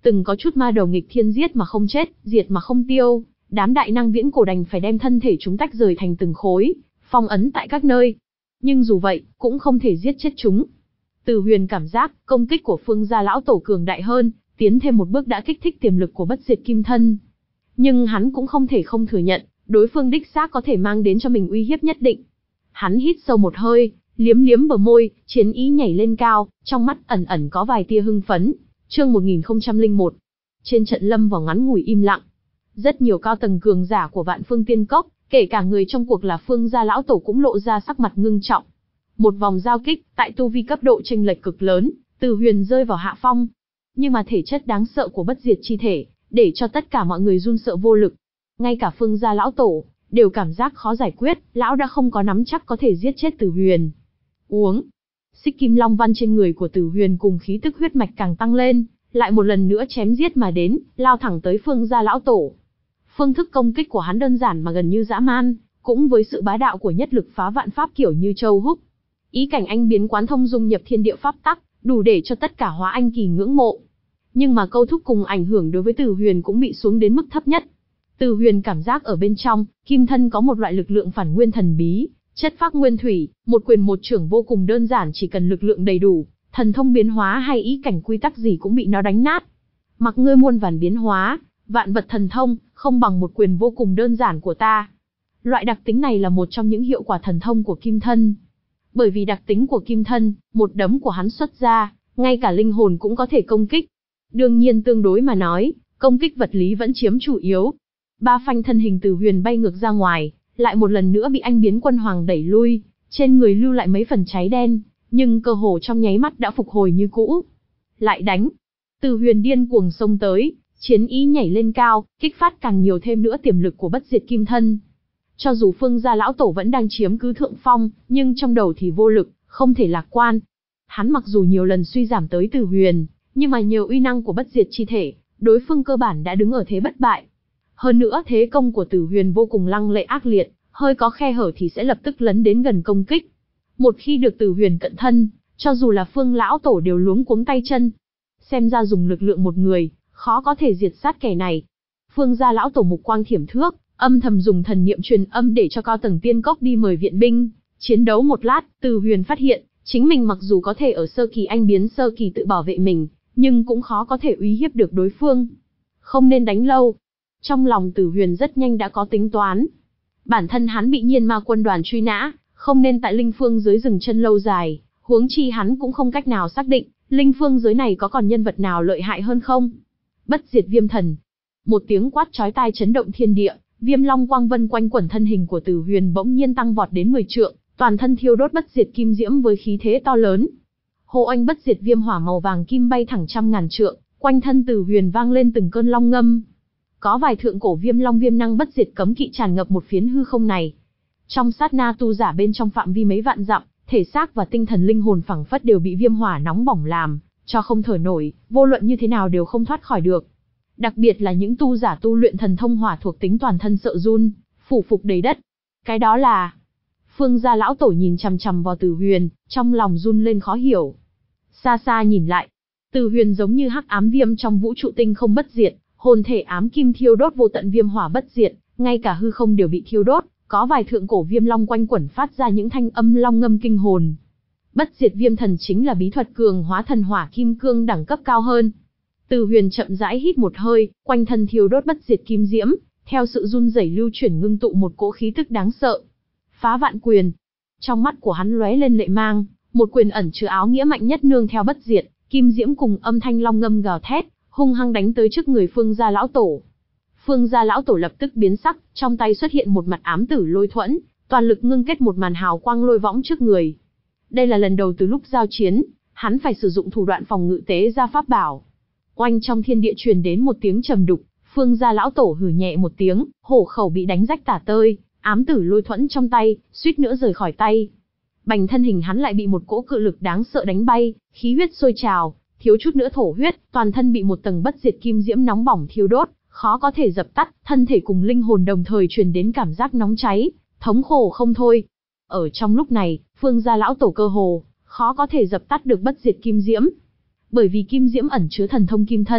Từng có chút ma đầu nghịch thiên giết mà không chết, diệt mà không tiêu, đám đại năng viễn cổ đành phải đem thân thể chúng tách rời thành từng khối, phong ấn tại các nơi. Nhưng dù vậy, cũng không thể giết chết chúng. Từ Huyền cảm giác, công kích của Phương gia lão tổ cường đại hơn, tiến thêm một bước đã kích thích tiềm lực của bất diệt kim thân. Nhưng hắn cũng không thể không thừa nhận, đối phương đích xác có thể mang đến cho mình uy hiếp nhất định. Hắn hít sâu một hơi, liếm liếm bờ môi, chiến ý nhảy lên cao, trong mắt ẩn ẩn có vài tia hưng phấn. Chương một nghìn không trăm lẻ một. Trên trận lâm vào ngắn ngủi im lặng. Rất nhiều cao tầng cường giả của Vạn Phương Tiên Cốc, kể cả người trong cuộc là Phương gia lão tổ cũng lộ ra sắc mặt ngưng trọng. Một vòng giao kích, tại tu vi cấp độ chênh lệch cực lớn, Từ Huyền rơi vào hạ phong. Nhưng mà thể chất đáng sợ của bất diệt chi thể, để cho tất cả mọi người run sợ vô lực. Ngay cả Phương gia lão tổ, đều cảm giác khó giải quyết, lão đã không có nắm chắc có thể giết chết Từ Huyền. Uống. Xích kim long văn trên người của Từ Huyền cùng khí tức huyết mạch càng tăng lên, lại một lần nữa chém giết mà đến, lao thẳng tới Phương gia lão tổ. Phương thức công kích của hắn đơn giản mà gần như dã man, cũng với sự bá đạo của nhất lực phá vạn pháp kiểu như châu húc. Ý cảnh anh biến quán thông dung nhập thiên địa pháp tắc, đủ để cho tất cả hóa anh kỳ ngưỡng mộ. Nhưng mà câu thúc cùng ảnh hưởng đối với Từ Huyền cũng bị xuống đến mức thấp nhất. Từ Huyền cảm giác ở bên trong, kim thân có một loại lực lượng phản nguyên thần bí, chất phác nguyên thủy, một quyền một chưởng vô cùng đơn giản, chỉ cần lực lượng đầy đủ, thần thông biến hóa hay ý cảnh quy tắc gì cũng bị nó đánh nát. Mặc ngươi muôn vàn biến hóa, vạn vật thần thông, không bằng một quyền vô cùng đơn giản của ta. Loại đặc tính này là một trong những hiệu quả thần thông của kim thân. Bởi vì đặc tính của kim thân, một đấm của hắn xuất ra, ngay cả linh hồn cũng có thể công kích. Đương nhiên tương đối mà nói, công kích vật lý vẫn chiếm chủ yếu. Ba phanh thân hình Từ Huyền bay ngược ra ngoài, lại một lần nữa bị anh biến quân hoàng đẩy lui, trên người lưu lại mấy phần cháy đen, nhưng cơ hồ trong nháy mắt đã phục hồi như cũ. Lại đánh. Từ Huyền điên cuồng xông tới, chiến ý nhảy lên cao, kích phát càng nhiều thêm nữa tiềm lực của bất diệt kim thân. Cho dù Phương gia lão tổ vẫn đang chiếm cứ thượng phong, nhưng trong đầu thì vô lực, không thể lạc quan. Hắn mặc dù nhiều lần suy giảm tới Từ Huyền, nhưng mà nhờ uy năng của bất diệt chi thể, đối phương cơ bản đã đứng ở thế bất bại. Hơn nữa thế công của Từ Huyền vô cùng lăng lệ ác liệt, hơi có khe hở thì sẽ lập tức lấn đến gần công kích. Một khi được Từ Huyền cận thân, cho dù là Phương lão tổ đều luống cuống tay chân. Xem ra dùng lực lượng một người, khó có thể diệt sát kẻ này. Phương gia lão tổ mục quang thiểm thước, âm thầm dùng thần niệm truyền âm để cho cao tầng tiên cốc đi mời viện binh. Chiến đấu một lát, Từ Huyền phát hiện, chính mình mặc dù có thể ở sơ kỳ anh biến sơ kỳ tự bảo vệ mình, nhưng cũng khó có thể uy hiếp được đối phương. Không nên đánh lâu. Trong lòng Từ Huyền rất nhanh đã có tính toán. Bản thân hắn bị Nhiên Ma quân đoàn truy nã, không nên tại linh phương giới dừng chân lâu dài, huống chi hắn cũng không cách nào xác định, linh phương giới này có còn nhân vật nào lợi hại hơn không. Bất diệt viêm thần. Một tiếng quát chói tai chấn động thiên địa, viêm long quang vân quanh quẩn thân hình của Từ Huyền bỗng nhiên tăng vọt đến mười trượng, toàn thân thiêu đốt bất diệt kim diễm với khí thế to lớn. Hô oanh bất diệt viêm hỏa màu vàng kim bay thẳng trăm ngàn trượng, quanh thân Từ Huyền vang lên từng cơn long ngâm. Có vài thượng cổ viêm long viêm năng bất diệt cấm kỵ tràn ngập một phiến hư không này. Trong sát na tu giả bên trong phạm vi mấy vạn dặm, thể xác và tinh thần linh hồn phảng phất đều bị viêm hỏa nóng bỏng làm cho không thở nổi, vô luận như thế nào đều không thoát khỏi được. Đặc biệt là những tu giả tu luyện thần thông hỏa thuộc tính toàn thân sợ run, phủ phục đầy đất. Cái đó là... Phương gia lão tổ nhìn chằm chằm vào Từ Huyền, trong lòng run lên khó hiểu. Xa xa nhìn lại, Từ Huyền giống như hắc ám viêm trong vũ trụ tinh không bất diệt, hồn thể ám kim thiêu đốt vô tận viêm hỏa bất diệt, ngay cả hư không đều bị thiêu đốt, có vài thượng cổ viêm long quanh quẩn phát ra những thanh âm long ngâm kinh hồn. Bất diệt viêm thần chính là bí thuật cường hóa thần hỏa kim cương đẳng cấp cao hơn. Từ Huyền chậm rãi hít một hơi, quanh thân thiêu đốt bất diệt kim diễm, theo sự run rẩy lưu chuyển ngưng tụ một cỗ khí tức đáng sợ. Phá vạn quyền. Trong mắt của hắn lóe lên lệ mang, một quyền ẩn chứa áo nghĩa mạnh nhất nương theo bất diệt kim diễm cùng âm thanh long ngâm gào thét, hung hăng đánh tới trước người Phương gia lão tổ. Phương gia lão tổ lập tức biến sắc, trong tay xuất hiện một mặt ám tử lôi thuẫn, toàn lực ngưng kết một màn hào quang lôi võng trước người. Đây là lần đầu từ lúc giao chiến, hắn phải sử dụng thủ đoạn phòng ngự tế ra pháp bảo. Oanh, trong thiên địa truyền đến một tiếng trầm đục, Phương gia lão tổ hừ nhẹ một tiếng, hổ khẩu bị đánh rách tả tơi, ám tử lôi thuẫn trong tay, suýt nữa rời khỏi tay. Bành thân hình hắn lại bị một cỗ cự lực đáng sợ đánh bay, khí huyết sôi trào, thiếu chút nữa thổ huyết, toàn thân bị một tầng bất diệt kim diễm nóng bỏng thiêu đốt, khó có thể dập tắt, thân thể cùng linh hồn đồng thời truyền đến cảm giác nóng cháy, thống khổ không thôi. Ở trong lúc này, Phương gia lão tổ cơ hồ khó có thể dập tắt được bất diệt kim diễm, bởi vì kim diễm ẩn chứa thần thông kim thân,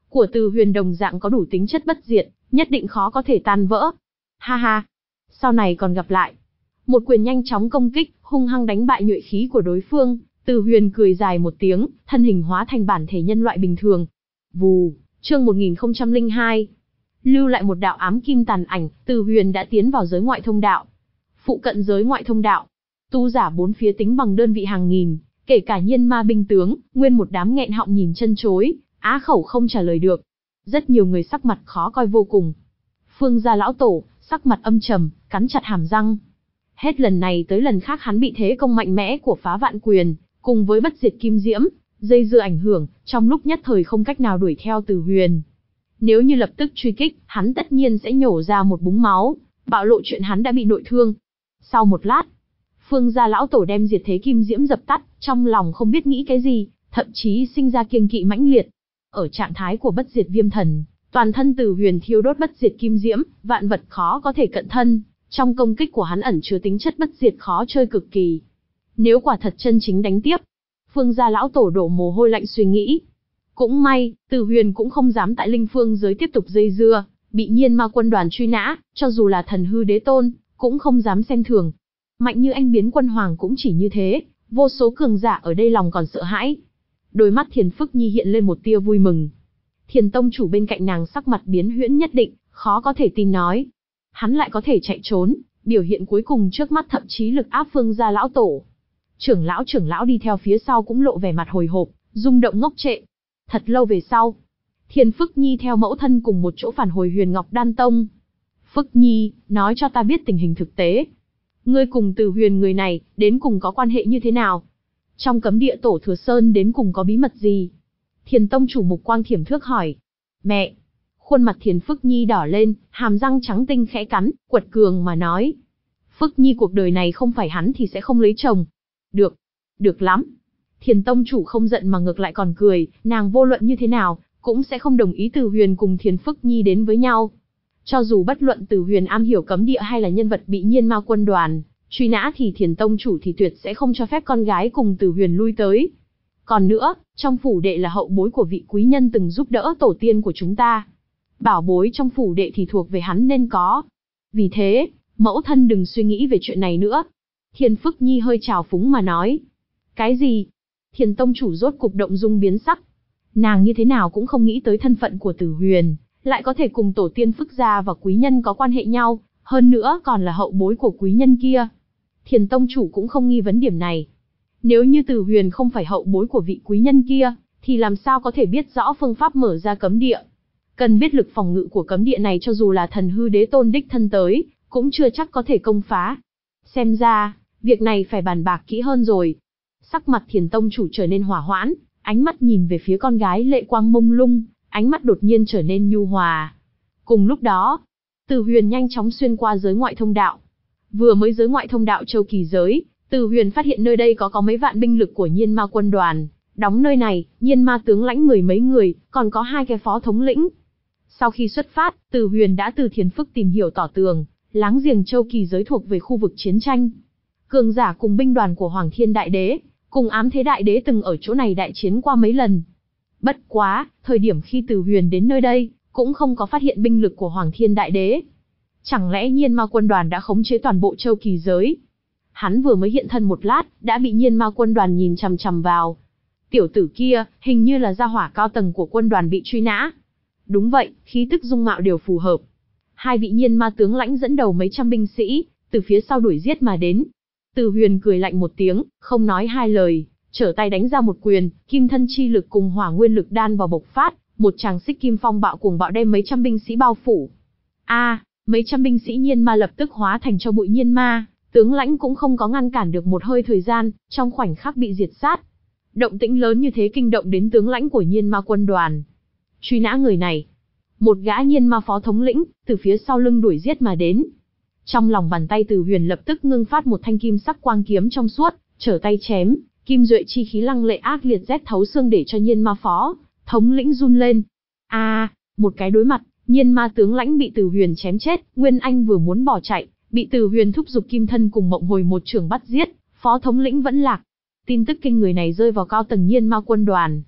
của Từ Huyền đồng dạng có đủ tính chất bất diệt, nhất định khó có thể tan vỡ. Ha ha, sau này còn gặp lại. Một quyền nhanh chóng công kích, hung hăng đánh bại nhuệ khí của đối phương, Từ Huyền cười dài một tiếng, thân hình hóa thành bản thể nhân loại bình thường. Vù, chương một nghìn không trăm lẻ hai. Lưu lại một đạo ám kim tàn ảnh, Từ Huyền đã tiến vào giới ngoại thông đạo. Phụ cận giới ngoại thông đạo, tu giả bốn phía tính bằng đơn vị hàng nghìn, kể cả nhiên ma binh tướng, nguyên một đám nghẹn họng nhìn chân chối, á khẩu không trả lời được. Rất nhiều người sắc mặt khó coi vô cùng. Phương gia lão tổ, sắc mặt âm trầm, cắn chặt hàm răng. Hết lần này tới lần khác hắn bị thế công mạnh mẽ của Phá Vạn Quyền, cùng với bất diệt kim diễm, dây dưa ảnh hưởng, trong lúc nhất thời không cách nào đuổi theo Từ Huyền. Nếu như lập tức truy kích, hắn tất nhiên sẽ nhổ ra một búng máu, bạo lộ chuyện hắn đã bị nội thương. Sau một lát, Phương gia lão tổ đem diệt thế kim diễm dập tắt, trong lòng không biết nghĩ cái gì, thậm chí sinh ra kiêng kỵ mãnh liệt. Ở trạng thái của bất diệt viêm thần, toàn thân Từ Huyền thiêu đốt bất diệt kim diễm, vạn vật khó có thể cận thân, trong công kích của hắn ẩn chứa tính chất bất diệt khó chơi cực kỳ. Nếu quả thật chân chính đánh tiếp, Phương gia lão tổ đổ mồ hôi lạnh suy nghĩ. Cũng may, Từ Huyền cũng không dám tại linh phương giới tiếp tục dây dưa, bị nhiên ma quân đoàn truy nã, cho dù là thần hư đế tôn, cũng không dám xem thường. Mạnh như anh biến quân hoàng cũng chỉ như thế, vô số cường giả ở đây lòng còn sợ hãi. Đôi mắt Thiền Phức Nhi hiện lên một tia vui mừng. Thiền tông chủ bên cạnh nàng sắc mặt biến huyễn nhất định, khó có thể tin nói. Hắn lại có thể chạy trốn, biểu hiện cuối cùng trước mắt thậm chí lực áp Phương gia lão tổ. Trưởng lão trưởng lão đi theo phía sau cũng lộ vẻ mặt hồi hộp, rung động ngốc trệ. Thật lâu về sau, Thiền Phức Nhi theo mẫu thân cùng một chỗ phản hồi Huyền Ngọc Đan Tông. Phức Nhi, nói cho ta biết tình hình thực tế. Ngươi cùng Từ Huyền người này, đến cùng có quan hệ như thế nào? Trong cấm địa Tổ Thừa Sơn đến cùng có bí mật gì? Thiền tông chủ mục quang thiểm thước hỏi. Mẹ! Khuôn mặt Thiền Phức Nhi đỏ lên, hàm răng trắng tinh khẽ cắn, quật cường mà nói. Phức Nhi cuộc đời này không phải hắn thì sẽ không lấy chồng. Được, được lắm. Thiền tông chủ không giận mà ngược lại còn cười, nàng vô luận như thế nào, cũng sẽ không đồng ý Từ Huyền cùng Thiền Phức Nhi đến với nhau. Cho dù bất luận Từ Huyền am hiểu cấm địa hay là nhân vật bị nhiên ma quân đoàn truy nã thì Thiền tông chủ thì tuyệt sẽ không cho phép con gái cùng Từ Huyền lui tới. Còn nữa, trong phủ đệ là hậu bối của vị quý nhân từng giúp đỡ tổ tiên của chúng ta. Bảo bối trong phủ đệ thì thuộc về hắn nên có. Vì thế, mẫu thân đừng suy nghĩ về chuyện này nữa. Thiền Phức Nhi hơi trào phúng mà nói. Cái gì? Thiền tông chủ rốt cục động dung biến sắc. Nàng như thế nào cũng không nghĩ tới thân phận của Từ Huyền, lại có thể cùng tổ tiên Phức gia và quý nhân có quan hệ nhau, hơn nữa còn là hậu bối của quý nhân kia. Thiền tông chủ cũng không nghi vấn điểm này. Nếu như Từ Huyền không phải hậu bối của vị quý nhân kia, thì làm sao có thể biết rõ phương pháp mở ra cấm địa? Cần biết lực phòng ngự của cấm địa này cho dù là thần hư đế tôn đích thân tới, cũng chưa chắc có thể công phá. Xem ra, việc này phải bàn bạc kỹ hơn rồi. Sắc mặt Thiền tông chủ trở nên hỏa hoãn, ánh mắt nhìn về phía con gái lệ quang mông lung, ánh mắt đột nhiên trở nên nhu hòa. Cùng lúc đó, Từ Huyền nhanh chóng xuyên qua giới ngoại thông đạo. Vừa mới giới ngoại thông đạo châu kỳ giới, Từ Huyền phát hiện nơi đây có có mấy vạn binh lực của nhiên ma quân đoàn. Đóng nơi này, nhiên ma tướng lãnh mười mấy người, còn có hai cái phó thống lĩnh. Sau khi xuất phát, Từ Huyền đã từ Thiền Phức tìm hiểu tỏ tường, láng giềng châu kỳ giới thuộc về khu vực chiến tranh. Cường giả cùng binh đoàn của Hoàng Thiên Đại Đế, cùng Ám Thế Đại Đế từng ở chỗ này đại chiến qua mấy lần. Bất quá, thời điểm khi Từ Huyền đến nơi đây, cũng không có phát hiện binh lực của Hoàng Thiên Đại Đế. Chẳng lẽ nhiên ma quân đoàn đã khống chế toàn bộ châu kỳ giới? Hắn vừa mới hiện thân một lát, đã bị nhiên ma quân đoàn nhìn chằm chằm vào. Tiểu tử kia, hình như là gia hỏa cao tầng của quân đoàn bị truy nã. Đúng vậy, khí tức dung mạo đều phù hợp. Hai vị nhiên ma tướng lãnh dẫn đầu mấy trăm binh sĩ, từ phía sau đuổi giết mà đến. Từ Huyền cười lạnh một tiếng, không nói hai lời, trở tay đánh ra một quyền, kim thân chi lực cùng hỏa nguyên lực đan vào bộc phát, một tràng xích kim phong bạo cuồng bạo đem mấy trăm binh sĩ bao phủ. A, à, mấy trăm binh sĩ nhiên ma lập tức hóa thành cho bụi nhiên ma, tướng lãnh cũng không có ngăn cản được một hơi thời gian, trong khoảnh khắc bị diệt sát. Động tĩnh lớn như thế kinh động đến tướng lãnh của nhiên ma quân đoàn. Truy nã người này, một gã nhiên ma phó thống lĩnh, từ phía sau lưng đuổi giết mà đến. Trong lòng bàn tay Từ Huyền lập tức ngưng phát một thanh kim sắc quang kiếm trong suốt, trở tay chém, kim duệ chi khí lăng lệ ác liệt rét thấu xương để cho nhiên ma phó thống lĩnh run lên. A, à, một cái đối mặt, nhiên ma tướng lãnh bị Từ Huyền chém chết, Nguyên Anh vừa muốn bỏ chạy, bị Từ Huyền thúc giục kim thân cùng mộng hồi một trường bắt giết, phó thống lĩnh vẫn lạc. Tin tức kinh người này rơi vào cao tầng nhiên ma quân đoàn.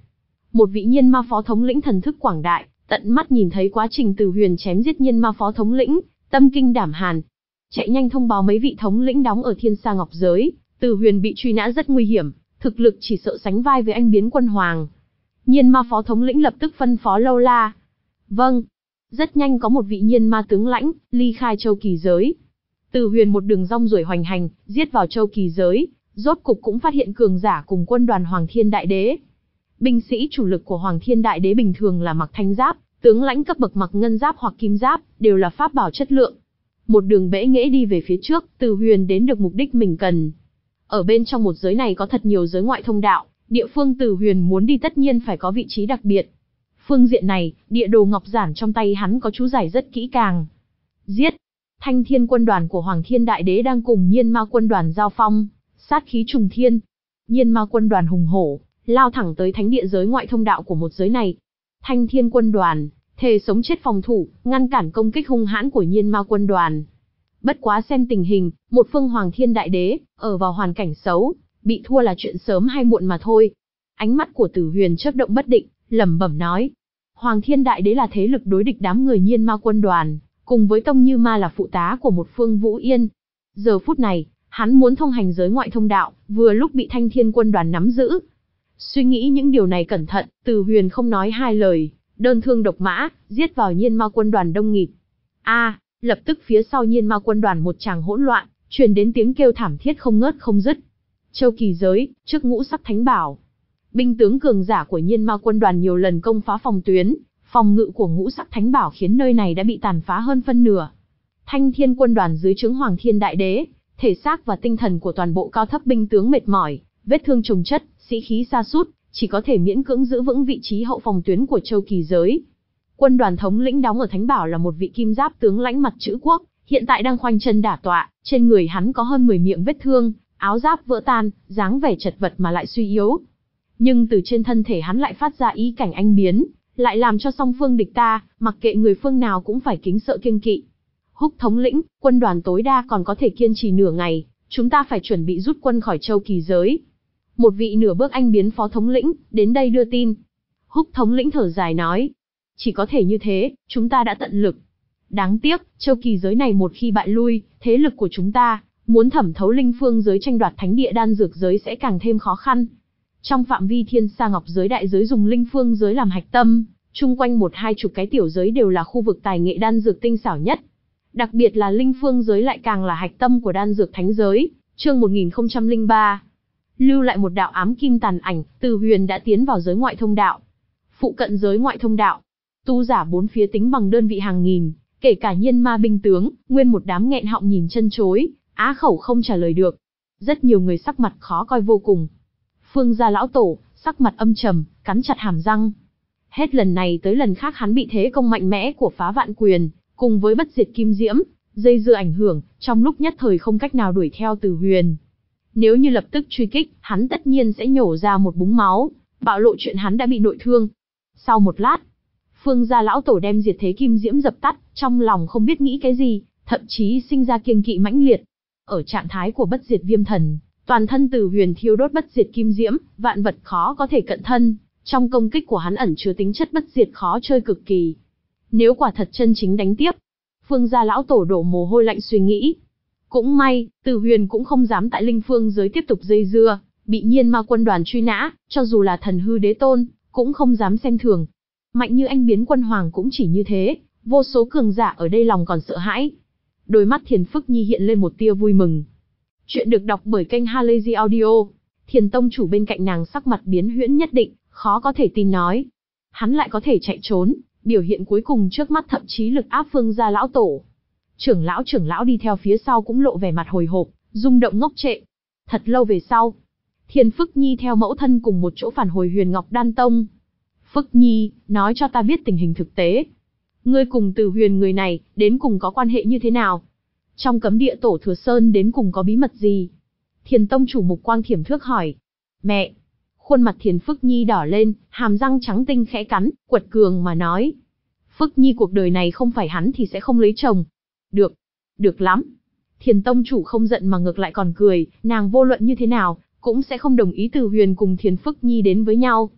Một vị nhiên ma phó thống lĩnh thần thức quảng đại, tận mắt nhìn thấy quá trình Từ Huyền chém giết nhiên ma phó thống lĩnh, tâm kinh đảm hàn. Chạy nhanh thông báo mấy vị thống lĩnh đóng ở Thiên Sa Ngọc Giới, Từ Huyền bị truy nã rất nguy hiểm, thực lực chỉ sợ sánh vai với anh biến quân hoàng. Nhiên ma phó thống lĩnh lập tức phân phó Lâu La. Vâng. Rất nhanh có một vị nhiên ma tướng lãnh, ly khai Châu Kỳ Giới. Từ Huyền một đường rong ruổi hoành hành, giết vào Châu Kỳ Giới, rốt cục cũng phát hiện cường giả cùng quân đoàn Hoàng Thiên Đại Đế. Binh sĩ chủ lực của Hoàng Thiên Đại Đế bình thường là mặc thanh giáp, tướng lãnh cấp bậc mặc ngân giáp hoặc kim giáp, đều là pháp bảo chất lượng. Một đường bẽ nghễ đi về phía trước, Từ Huyền đến được mục đích mình cần. Ở bên trong một giới này có thật nhiều giới ngoại thông đạo, địa phương Từ Huyền muốn đi tất nhiên phải có vị trí đặc biệt. Phương diện này, địa đồ ngọc giản trong tay hắn có chú giải rất kỹ càng. Giết! Thanh Thiên quân đoàn của Hoàng Thiên Đại Đế đang cùng Nhiên Ma quân đoàn giao phong, sát khí trùng thiên. Nhiên Ma quân đoàn hùng hổ, lao thẳng tới thánh địa giới ngoại thông đạo của một giới này. Thanh Thiên quân đoàn, thề sống chết phòng thủ, ngăn cản công kích hung hãn của Nhiên Ma quân đoàn. Bất quá xem tình hình, một phương Hoàng Thiên Đại Đế, ở vào hoàn cảnh xấu, bị thua là chuyện sớm hay muộn mà thôi. Ánh mắt của Tử Huyền chớp động bất định, lẩm bẩm nói. Hoàng Thiên Đại Đế là thế lực đối địch đám người Nhiên Ma quân đoàn, cùng với Tông Như Ma là phụ tá của một phương Vũ Yên. Giờ phút này, hắn muốn thông hành giới ngoại thông đạo, vừa lúc bị Thanh Thiên quân đoàn nắm giữ. Suy nghĩ những điều này cẩn thận, Từ Huyền không nói hai lời, đơn thương độc mã, giết vào Nhiên Ma quân đoàn đông nghịt. A, à, lập tức phía sau Nhiên Ma quân đoàn một tràng hỗn loạn, truyền đến tiếng kêu thảm thiết không ngớt không dứt. Châu Kỳ Giới, trước ngũ sắc thánh bảo. Binh tướng cường giả của Nhiên Ma quân đoàn nhiều lần công phá phòng tuyến, phòng ngự của ngũ sắc thánh bảo khiến nơi này đã bị tàn phá hơn phân nửa. Thanh Thiên quân đoàn dưới trướng Hoàng Thiên Đại Đế, thể xác và tinh thần của toàn bộ cao thấp binh tướng mệt mỏi, vết thương chồng chất, sĩ khí sa sút, chỉ có thể miễn cưỡng giữ vững vị trí hậu phòng tuyến của Châu Kỳ Giới. Quân đoàn thống lĩnh đóng ở Thánh Bảo là một vị kim giáp tướng lãnh mặt chữ quốc, hiện tại đang khoanh chân đả tọa, trên người hắn có hơn mười miệng vết thương, áo giáp vỡ tan, dáng vẻ chật vật mà lại suy yếu. Nhưng từ trên thân thể hắn lại phát ra ý cảnh anh biến, lại làm cho song phương địch ta, mặc kệ người phương nào cũng phải kính sợ kiêng kỵ. Húc thống lĩnh, quân đoàn tối đa còn có thể kiên trì nửa ngày, chúng ta phải chuẩn bị rút quân khỏi Châu Kỳ Giới. Một vị nửa bước anh biến phó thống lĩnh, đến đây đưa tin. Húc thống lĩnh thở dài nói. Chỉ có thể như thế, chúng ta đã tận lực. Đáng tiếc, Châu Kỳ Giới này một khi bại lui, thế lực của chúng ta, muốn thẩm thấu linh phương giới tranh đoạt thánh địa đan dược giới sẽ càng thêm khó khăn. Trong phạm vi Thiên Sa Ngọc Giới đại giới dùng linh phương giới làm hạch tâm, chung quanh một hai chục cái tiểu giới đều là khu vực tài nghệ đan dược tinh xảo nhất. Đặc biệt là linh phương giới lại càng là hạch tâm của đan dược thánh giới. Chương một nghìn không trăm lẻ ba. Lưu lại một đạo ám kim tàn ảnh, Từ Huyền đã tiến vào giới ngoại thông đạo. Phụ cận giới ngoại thông đạo, tu giả bốn phía tính bằng đơn vị hàng nghìn, kể cả Nhiên Ma binh tướng, nguyên một đám nghẹn họng nhìn chân chối, á khẩu không trả lời được. Rất nhiều người sắc mặt khó coi vô cùng. Phương gia lão tổ, sắc mặt âm trầm, cắn chặt hàm răng. Hết lần này tới lần khác hắn bị thế công mạnh mẽ của Phá Vạn Quyền, cùng với Bất Diệt Kim Diễm, dây dưa ảnh hưởng, trong lúc nhất thời không cách nào đuổi theo Từ Huyền. Nếu như lập tức truy kích, hắn tất nhiên sẽ nhổ ra một búng máu, bạo lộ chuyện hắn đã bị nội thương. Sau một lát, Phương gia lão tổ đem diệt thế kim diễm dập tắt, trong lòng không biết nghĩ cái gì, thậm chí sinh ra kiêng kỵ mãnh liệt. Ở trạng thái của bất diệt viêm thần, toàn thân Từ Huyền thiêu đốt bất diệt kim diễm, vạn vật khó có thể cận thân, trong công kích của hắn ẩn chứa tính chất bất diệt khó chơi cực kỳ. Nếu quả thật chân chính đánh tiếp, Phương gia lão tổ đổ mồ hôi lạnh suy nghĩ. Cũng may, Từ Huyền cũng không dám tại linh phương giới tiếp tục dây dưa, bị Nhiên Ma quân đoàn truy nã, cho dù là thần hư đế tôn, cũng không dám xem thường. Mạnh như anh biến quân hoàng cũng chỉ như thế, vô số cường giả ở đây lòng còn sợ hãi. Đôi mắt Thiền Phức Nhi hiện lên một tia vui mừng. Chuyện được đọc bởi kênh Halazy Audio. Thiền tông chủ bên cạnh nàng sắc mặt biến huyễn nhất định, khó có thể tin nói. Hắn lại có thể chạy trốn, biểu hiện cuối cùng trước mắt thậm chí lực áp Phương gia lão tổ. Trưởng lão trưởng lão đi theo phía sau cũng lộ vẻ mặt hồi hộp, rung động ngốc trệ. Thật lâu về sau, Thiền Phức Nhi theo mẫu thân cùng một chỗ phản hồi Huyền Ngọc Đan Tông. Phức Nhi, nói cho ta biết tình hình thực tế. Ngươi cùng Từ Huyền người này, đến cùng có quan hệ như thế nào? Trong cấm địa Tổ Thừa Sơn đến cùng có bí mật gì? Thiền tông chủ mục quang thiểm thước hỏi. Mẹ! Khuôn mặt Thiền Phức Nhi đỏ lên, hàm răng trắng tinh khẽ cắn, quật cường mà nói. Phức Nhi cuộc đời này không phải hắn thì sẽ không lấy chồng. Được, được lắm. Thiền tông chủ không giận mà ngược lại còn cười, nàng vô luận như thế nào, cũng sẽ không đồng ý Từ Huyền cùng Thiền Phức Nhi đến với nhau.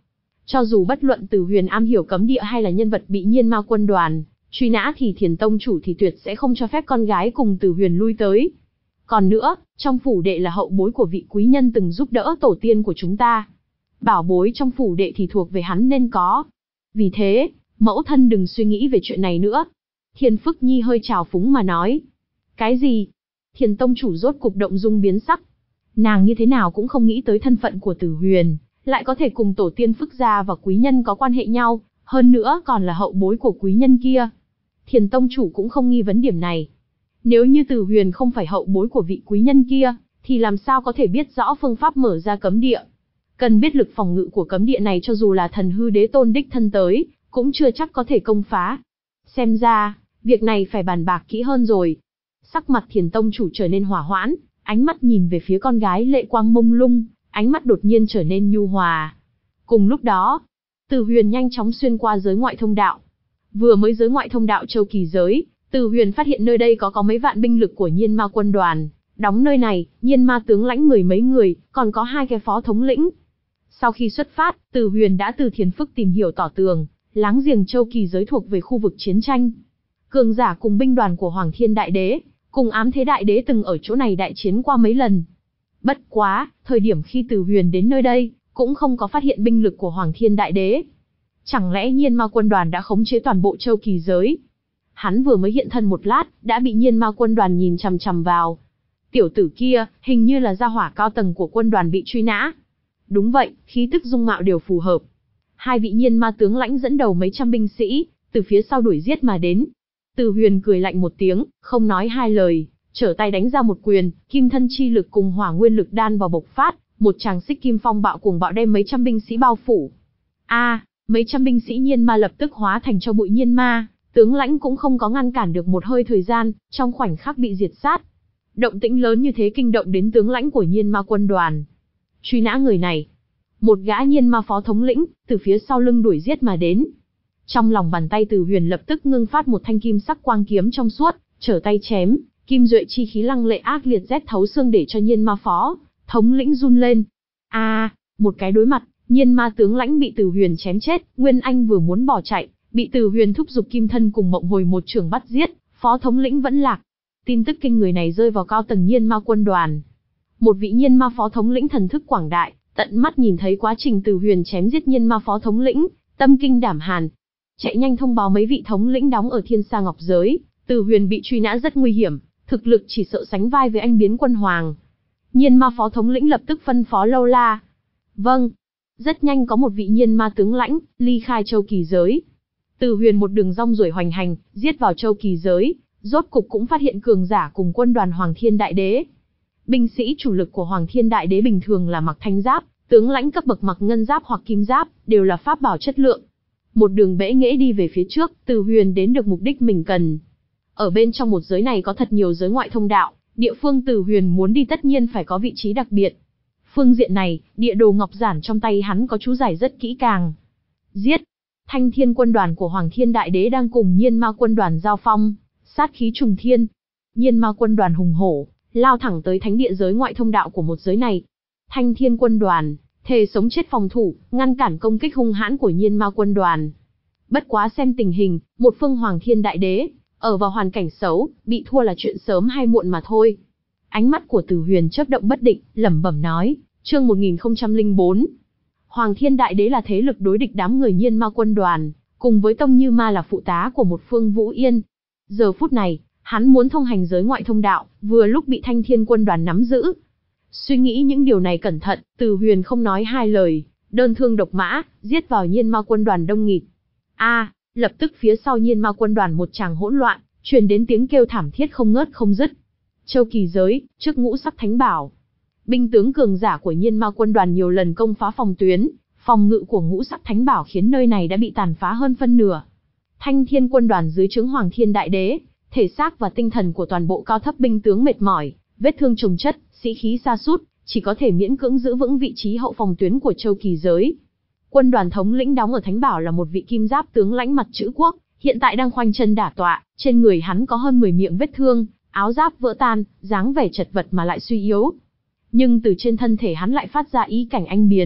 Cho dù bất luận Từ Huyền am hiểu cấm địa hay là nhân vật bị Nhiên Ma quân đoàn truy nã thì Thiền tông chủ thì tuyệt sẽ không cho phép con gái cùng Từ Huyền lui tới. Còn nữa, trong phủ đệ là hậu bối của vị quý nhân từng giúp đỡ tổ tiên của chúng ta. Bảo bối trong phủ đệ thì thuộc về hắn nên có. Vì thế, mẫu thân đừng suy nghĩ về chuyện này nữa. Thiên Phức Nhi hơi trào phúng mà nói. Cái gì? Thiền tông chủ rốt cục động dung biến sắc. Nàng như thế nào cũng không nghĩ tới thân phận của Từ Huyền, lại có thể cùng tổ tiên Phức gia và quý nhân có quan hệ nhau, hơn nữa còn là hậu bối của quý nhân kia. Thiền tông chủ cũng không nghi vấn điểm này. Nếu như Từ Huyền không phải hậu bối của vị quý nhân kia, thì làm sao có thể biết rõ phương pháp mở ra cấm địa? Cần biết lực phòng ngự của cấm địa này, cho dù là thần hư đế tôn đích thân tới, cũng chưa chắc có thể công phá. Xem ra, việc này phải bàn bạc kỹ hơn rồi. Sắc mặt Thiền tông chủ trở nên hỏa hoãn, ánh mắt nhìn về phía con gái lệ quang mông lung, ánh mắt đột nhiên trở nên nhu hòa. Cùng lúc đó, Từ Huyền nhanh chóng xuyên qua giới ngoại thông đạo. Vừa mới giới ngoại thông đạo châu kỳ giới, Từ Huyền phát hiện nơi đây có có mấy vạn binh lực của Nhiên Ma quân đoàn, đóng nơi này, Nhiên Ma tướng lãnh mười mấy người, còn có hai cái phó thống lĩnh. Sau khi xuất phát, Từ Huyền đã từ Thiền Phức tìm hiểu tỏ tường, láng giềng châu kỳ giới thuộc về khu vực chiến tranh. Cường giả cùng binh đoàn của Hoàng Thiên Đại Đế, cùng Ám Thế Đại Đế từng ở chỗ này đại chiến qua mấy lần. Bất quá, thời điểm khi Từ Huyền đến nơi đây, cũng không có phát hiện binh lực của Hoàng Thiên Đại Đế. Chẳng lẽ Nhiên Ma quân đoàn đã khống chế toàn bộ châu kỳ giới? Hắn vừa mới hiện thân một lát, đã bị Nhiên Ma quân đoàn nhìn chằm chằm vào. Tiểu tử kia, hình như là gia hỏa cao tầng của quân đoàn bị truy nã. Đúng vậy, khí tức dung mạo đều phù hợp. Hai vị Nhiên Ma tướng lãnh dẫn đầu mấy trăm binh sĩ, từ phía sau đuổi giết mà đến. Từ Huyền cười lạnh một tiếng, không nói hai lời, trở tay đánh ra một quyền, kim thân chi lực cùng hỏa nguyên lực đan vào bộc phát, một tràng xích kim phong bạo cuồng bạo đem mấy trăm binh sĩ bao phủ. A, mấy trăm binh sĩ Nhiên Ma lập tức hóa thành cho bụi Nhiên Ma, tướng lãnh cũng không có ngăn cản được một hơi thời gian, trong khoảnh khắc bị diệt sát. Động tĩnh lớn như thế kinh động đến tướng lãnh của Nhiên Ma quân đoàn. Truy nã người này, một gã Nhiên Ma phó thống lĩnh, từ phía sau lưng đuổi giết mà đến. Trong lòng bàn tay Từ Huyền lập tức ngưng phát một thanh kim sắc quang kiếm trong suốt, trở tay chém, kim duệ chi khí lăng lệ ác liệt rét thấu xương để cho Nhiên Ma phó thống lĩnh run lên. A, à, một cái đối mặt, Nhiên Ma tướng lãnh bị Từ Huyền chém chết, Nguyên Anh vừa muốn bỏ chạy, bị Từ Huyền thúc giục kim thân cùng Mộng Hồi một chưởng bắt giết, phó thống lĩnh vẫn lạc. Tin tức kinh người này rơi vào cao tầng Nhiên Ma quân đoàn. Một vị Nhiên Ma phó thống lĩnh thần thức quảng đại, tận mắt nhìn thấy quá trình Từ Huyền chém giết Nhiên Ma phó thống lĩnh, tâm kinh đảm hàn. Chạy nhanh thông báo mấy vị thống lĩnh đóng ở Thiên Sa Ngọc giới, Từ Huyền bị truy nã rất nguy hiểm, thực lực chỉ sợ sánh vai với anh biến quân hoàng. Nhiên Ma phó thống lĩnh lập tức phân phó Lâu La. Vâng. Rất nhanh có một vị Nhiên Ma tướng lãnh ly khai châu kỳ giới. Từ Huyền một đường rong ruổi hoành hành, giết vào châu kỳ giới, rốt cục cũng phát hiện cường giả cùng quân đoàn Hoàng Thiên Đại Đế. Binh sĩ chủ lực của Hoàng Thiên Đại Đế bình thường là mặc thanh giáp, tướng lãnh cấp bậc mặc ngân giáp hoặc kim giáp, đều là pháp bảo chất lượng. Một đường bẽ nghễ đi về phía trước, Từ Huyền đến được mục đích mình cần. Ở bên trong một giới này có thật nhiều giới ngoại thông đạo, địa phương Từ Huyền muốn đi tất nhiên phải có vị trí đặc biệt. Phương diện này, địa đồ ngọc giản trong tay hắn có chú giải rất kỹ càng. Giết! Thanh Thiên quân đoàn của Hoàng Thiên Đại Đế đang cùng Nhiên Ma quân đoàn giao phong, sát khí trùng thiên. Nhiên Ma quân đoàn hùng hổ, lao thẳng tới thánh địa giới ngoại thông đạo của một giới này. Thanh Thiên quân đoàn thề sống chết phòng thủ, ngăn cản công kích hung hãn của Nhiên Ma quân đoàn. Bất quá xem tình hình, một phương Hoàng Thiên Đại Đế ở vào hoàn cảnh xấu, bị thua là chuyện sớm hay muộn mà thôi. Ánh mắt của Từ Huyền chớp động bất định, lẩm bẩm nói, chương một nghìn không trăm lẻ bốn. Hoàng Thiên Đại Đế là thế lực đối địch đám người Nhiên Ma quân đoàn, cùng với Tông Như Ma là phụ tá của một phương Vũ Yên. Giờ phút này, hắn muốn thông hành giới ngoại thông đạo, vừa lúc bị Thanh Thiên quân đoàn nắm giữ. Suy nghĩ những điều này cẩn thận, Từ Huyền không nói hai lời, đơn thương độc mã, giết vào Nhiên Ma quân đoàn đông nghịt. A, à, lập tức phía sau Nhiên Ma quân đoàn một tràng hỗn loạn, truyền đến tiếng kêu thảm thiết không ngớt không dứt. Châu kỳ giới, trước ngũ sắc thánh bảo. Binh tướng cường giả của Nhiên Ma quân đoàn nhiều lần công phá phòng tuyến, phòng ngự của ngũ sắc thánh bảo khiến nơi này đã bị tàn phá hơn phân nửa. Thanh Thiên quân đoàn dưới trướng Hoàng Thiên Đại Đế, thể xác và tinh thần của toàn bộ cao thấp binh tướng mệt mỏi, vết thương chồng chất, sĩ khí sa sút, chỉ có thể miễn cưỡng giữ vững vị trí hậu phòng tuyến của châu kỳ giới. Quân đoàn thống lĩnh đóng ở Thánh Bảo là một vị kim giáp tướng lãnh mặt chữ quốc, hiện tại đang khoanh chân đả tọa, trên người hắn có hơn mười miệng vết thương, áo giáp vỡ tan, dáng vẻ chật vật mà lại suy yếu. Nhưng từ trên thân thể hắn lại phát ra ý cảnh anh biến,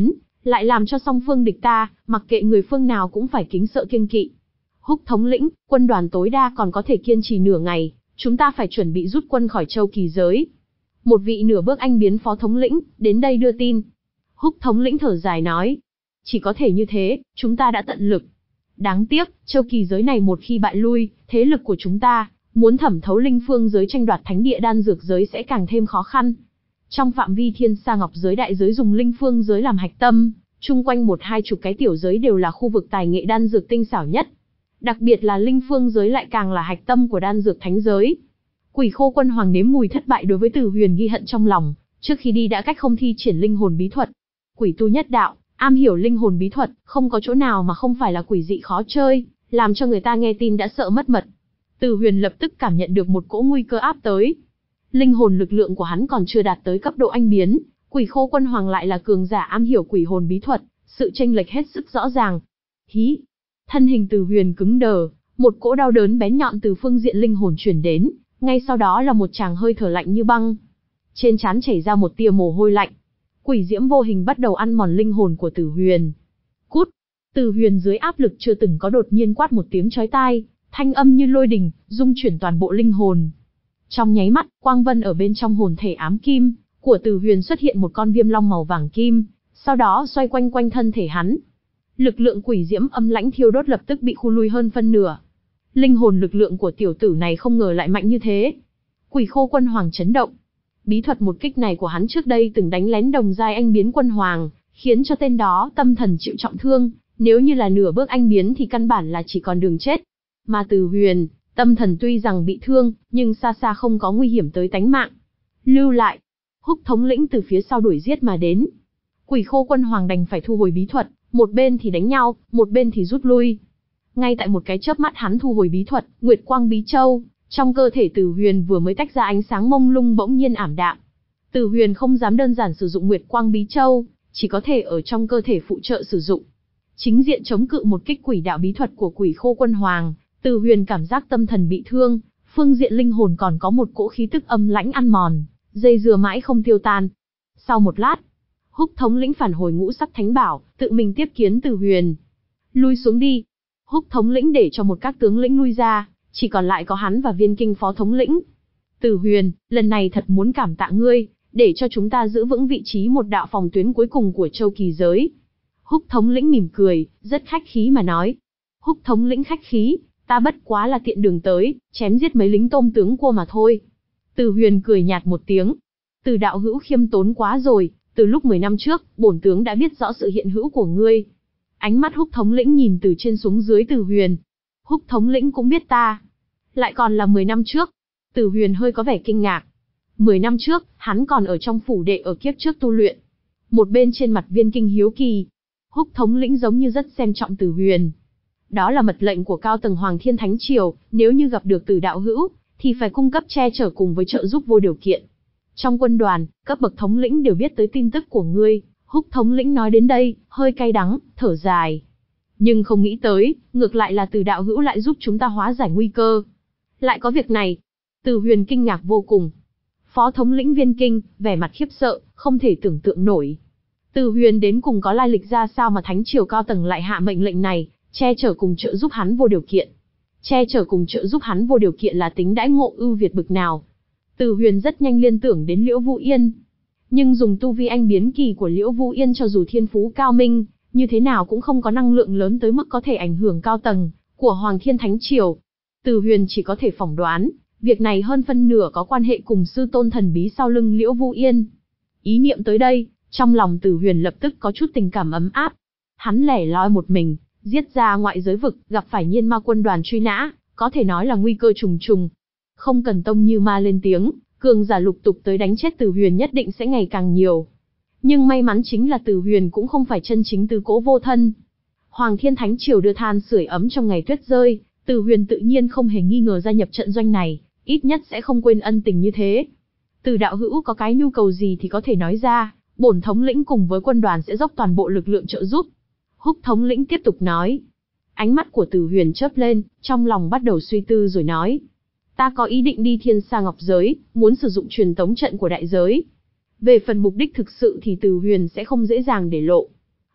lại làm cho song phương địch ta, mặc kệ người phương nào cũng phải kính sợ kiêng kỵ. Húc thống lĩnh, quân đoàn tối đa còn có thể kiên trì nửa ngày, chúng ta phải chuẩn bị rút quân khỏi châu Kỳ giới. Một vị nửa bước anh biến phó thống lĩnh, đến đây đưa tin. Húc thống lĩnh thở dài nói. Chỉ có thể như thế, chúng ta đã tận lực. Đáng tiếc, châu Kỳ giới này một khi bại lui, thế lực của chúng ta, muốn thẩm thấu linh phương giới tranh đoạt thánh địa đan dược giới sẽ càng thêm khó khăn. Trong phạm vi thiên sa ngọc giới đại giới dùng linh phương giới làm hạch tâm, chung quanh một hai chục cái tiểu giới đều là khu vực tài nghệ đan dược tinh xảo nhất. Đặc biệt là linh phương giới lại càng là hạch tâm của đan dược thánh giới. Quỷ Khô Quân Hoàng nếm mùi thất bại đối với Từ Huyền ghi hận trong lòng, trước khi đi đã cách không thi triển linh hồn bí thuật. Quỷ tu nhất đạo, am hiểu linh hồn bí thuật, không có chỗ nào mà không phải là quỷ dị khó chơi, làm cho người ta nghe tin đã sợ mất mật. Từ Huyền lập tức cảm nhận được một cỗ nguy cơ áp tới. Linh hồn lực lượng của hắn còn chưa đạt tới cấp độ anh biến, Quỷ Khô Quân Hoàng lại là cường giả am hiểu quỷ hồn bí thuật, sự chênh lệch hết sức rõ ràng. Hí! Thân hình Từ Huyền cứng đờ, một cỗ đau đớn bén nhọn từ phương diện linh hồn truyền đến, ngay sau đó là một tràng hơi thở lạnh như băng. Trên trán chảy ra một tia mồ hôi lạnh. Quỷ diễm vô hình bắt đầu ăn mòn linh hồn của Từ Huyền. Cút! Từ Huyền dưới áp lực chưa từng có đột nhiên quát một tiếng chói tai, thanh âm như lôi đình, rung chuyển toàn bộ linh hồn. Trong nháy mắt, quang vân ở bên trong hồn thể ám kim của Từ Huyền xuất hiện một con viêm long màu vàng kim, sau đó xoay quanh quanh thân thể hắn. Lực lượng quỷ diễm âm lãnh thiêu đốt lập tức bị khu lui hơn phân nửa. Linh hồn lực lượng của tiểu tử này không ngờ lại mạnh như thế. Quỷ Khô Quân Hoàng chấn động. Bí thuật một kích này của hắn trước đây từng đánh lén đồng giai anh biến quân hoàng, khiến cho tên đó tâm thần chịu trọng thương, nếu như là nửa bước anh biến thì căn bản là chỉ còn đường chết. Mà Từ Huyền, tâm thần tuy rằng bị thương, nhưng xa xa không có nguy hiểm tới tánh mạng. Lưu lại. Húc thống lĩnh từ phía sau đuổi giết mà đến. Quỷ Khô Quân Hoàng đành phải thu hồi bí thuật, một bên thì đánh nhau, một bên thì rút lui. Ngay tại một cái chớp mắt hắn thu hồi bí thuật, Nguyệt Quang Bí Châu, trong cơ thể Từ Huyền vừa mới tách ra ánh sáng mông lung bỗng nhiên ảm đạm. Từ Huyền không dám đơn giản sử dụng Nguyệt Quang Bí Châu, chỉ có thể ở trong cơ thể phụ trợ sử dụng. Chính diện chống cự một kích quỷ đạo bí thuật của Quỷ Khô Quân Hoàng, Từ Huyền cảm giác tâm thần bị thương, phương diện linh hồn còn có một cỗ khí tức âm lãnh ăn mòn, dây dưa mãi không tiêu tan. Sau một lát, Húc thống lĩnh phản hồi ngũ sắc thánh bảo, tự mình tiếp kiến Từ Huyền. Lui xuống đi. Húc thống lĩnh để cho một các tướng lĩnh lui ra, chỉ còn lại có hắn và Viên Kinh phó thống lĩnh. Từ Huyền, lần này thật muốn cảm tạ ngươi, để cho chúng ta giữ vững vị trí một đạo phòng tuyến cuối cùng của châu Kỳ giới. Húc thống lĩnh mỉm cười, rất khách khí mà nói. Húc thống lĩnh khách khí, ta bất quá là tiện đường tới, chém giết mấy lính tôm tướng cua mà thôi. Từ Huyền cười nhạt một tiếng. Từ đạo hữu khiêm tốn quá rồi, từ lúc mười năm trước, bổn tướng đã biết rõ sự hiện hữu của ngươi. Ánh mắt Húc thống lĩnh nhìn từ trên xuống dưới Từ Huyền. Húc thống lĩnh cũng biết ta. Lại còn là mười năm trước. Từ Huyền hơi có vẻ kinh ngạc. mười năm trước, hắn còn ở trong phủ đệ ở kiếp trước tu luyện. Một bên trên mặt Viên Kinh hiếu kỳ. Húc thống lĩnh giống như rất xem trọng Từ Huyền. Đó là mật lệnh của cao tầng Hoàng Thiên Thánh Triều, nếu như gặp được Từ đạo hữu, thì phải cung cấp che chở cùng với trợ giúp vô điều kiện. Trong quân đoàn, cấp bậc thống lĩnh đều biết tới tin tức của ngươi. Húc thống lĩnh nói đến đây, hơi cay đắng, thở dài. Nhưng không nghĩ tới, ngược lại là Từ đạo hữu lại giúp chúng ta hóa giải nguy cơ. Lại có việc này. Từ Huyền kinh ngạc vô cùng. Phó thống lĩnh Viên Kinh, vẻ mặt khiếp sợ, không thể tưởng tượng nổi. Từ Huyền đến cùng có lai lịch ra sao mà Thánh Triều cao tầng lại hạ mệnh lệnh này, che chở cùng trợ giúp hắn vô điều kiện. Che chở cùng trợ giúp hắn vô điều kiện là tính đãi ngộ ưu việt bực nào. Từ Huyền rất nhanh liên tưởng đến Liễu Vũ Yên. Nhưng dùng tu vi anh biến kỳ của Liễu Vũ Yên cho dù thiên phú cao minh, như thế nào cũng không có năng lượng lớn tới mức có thể ảnh hưởng cao tầng của Hoàng Thiên Thánh Triều. Từ Huyền chỉ có thể phỏng đoán, việc này hơn phân nửa có quan hệ cùng sư tôn thần bí sau lưng Liễu Vũ Yên. Ý niệm tới đây, trong lòng Từ Huyền lập tức có chút tình cảm ấm áp. Hắn lẻ loi một mình, giết ra ngoại giới vực, gặp phải Nhiên Ma quân đoàn truy nã, có thể nói là nguy cơ trùng trùng. Không cần Tông Như Ma lên tiếng, cường giả lục tục tới đánh chết Từ Huyền nhất định sẽ ngày càng nhiều. Nhưng may mắn chính là Từ Huyền cũng không phải chân chính tứ cố vô thân. Hoàng Thiên Thánh Triều đưa than sưởi ấm trong ngày tuyết rơi, Từ Huyền tự nhiên không hề nghi ngờ gia nhập trận doanh này, ít nhất sẽ không quên ân tình như thế. Từ đạo hữu có cái nhu cầu gì thì có thể nói ra, bổn thống lĩnh cùng với quân đoàn sẽ dốc toàn bộ lực lượng trợ giúp. Húc thống lĩnh tiếp tục nói. Ánh mắt của Từ Huyền chớp lên, trong lòng bắt đầu suy tư rồi nói. Ta có ý định đi Thiên Sa Ngọc Giới, muốn sử dụng truyền tống trận của đại giới. Về phần mục đích thực sự thì Từ Huyền sẽ không dễ dàng để lộ.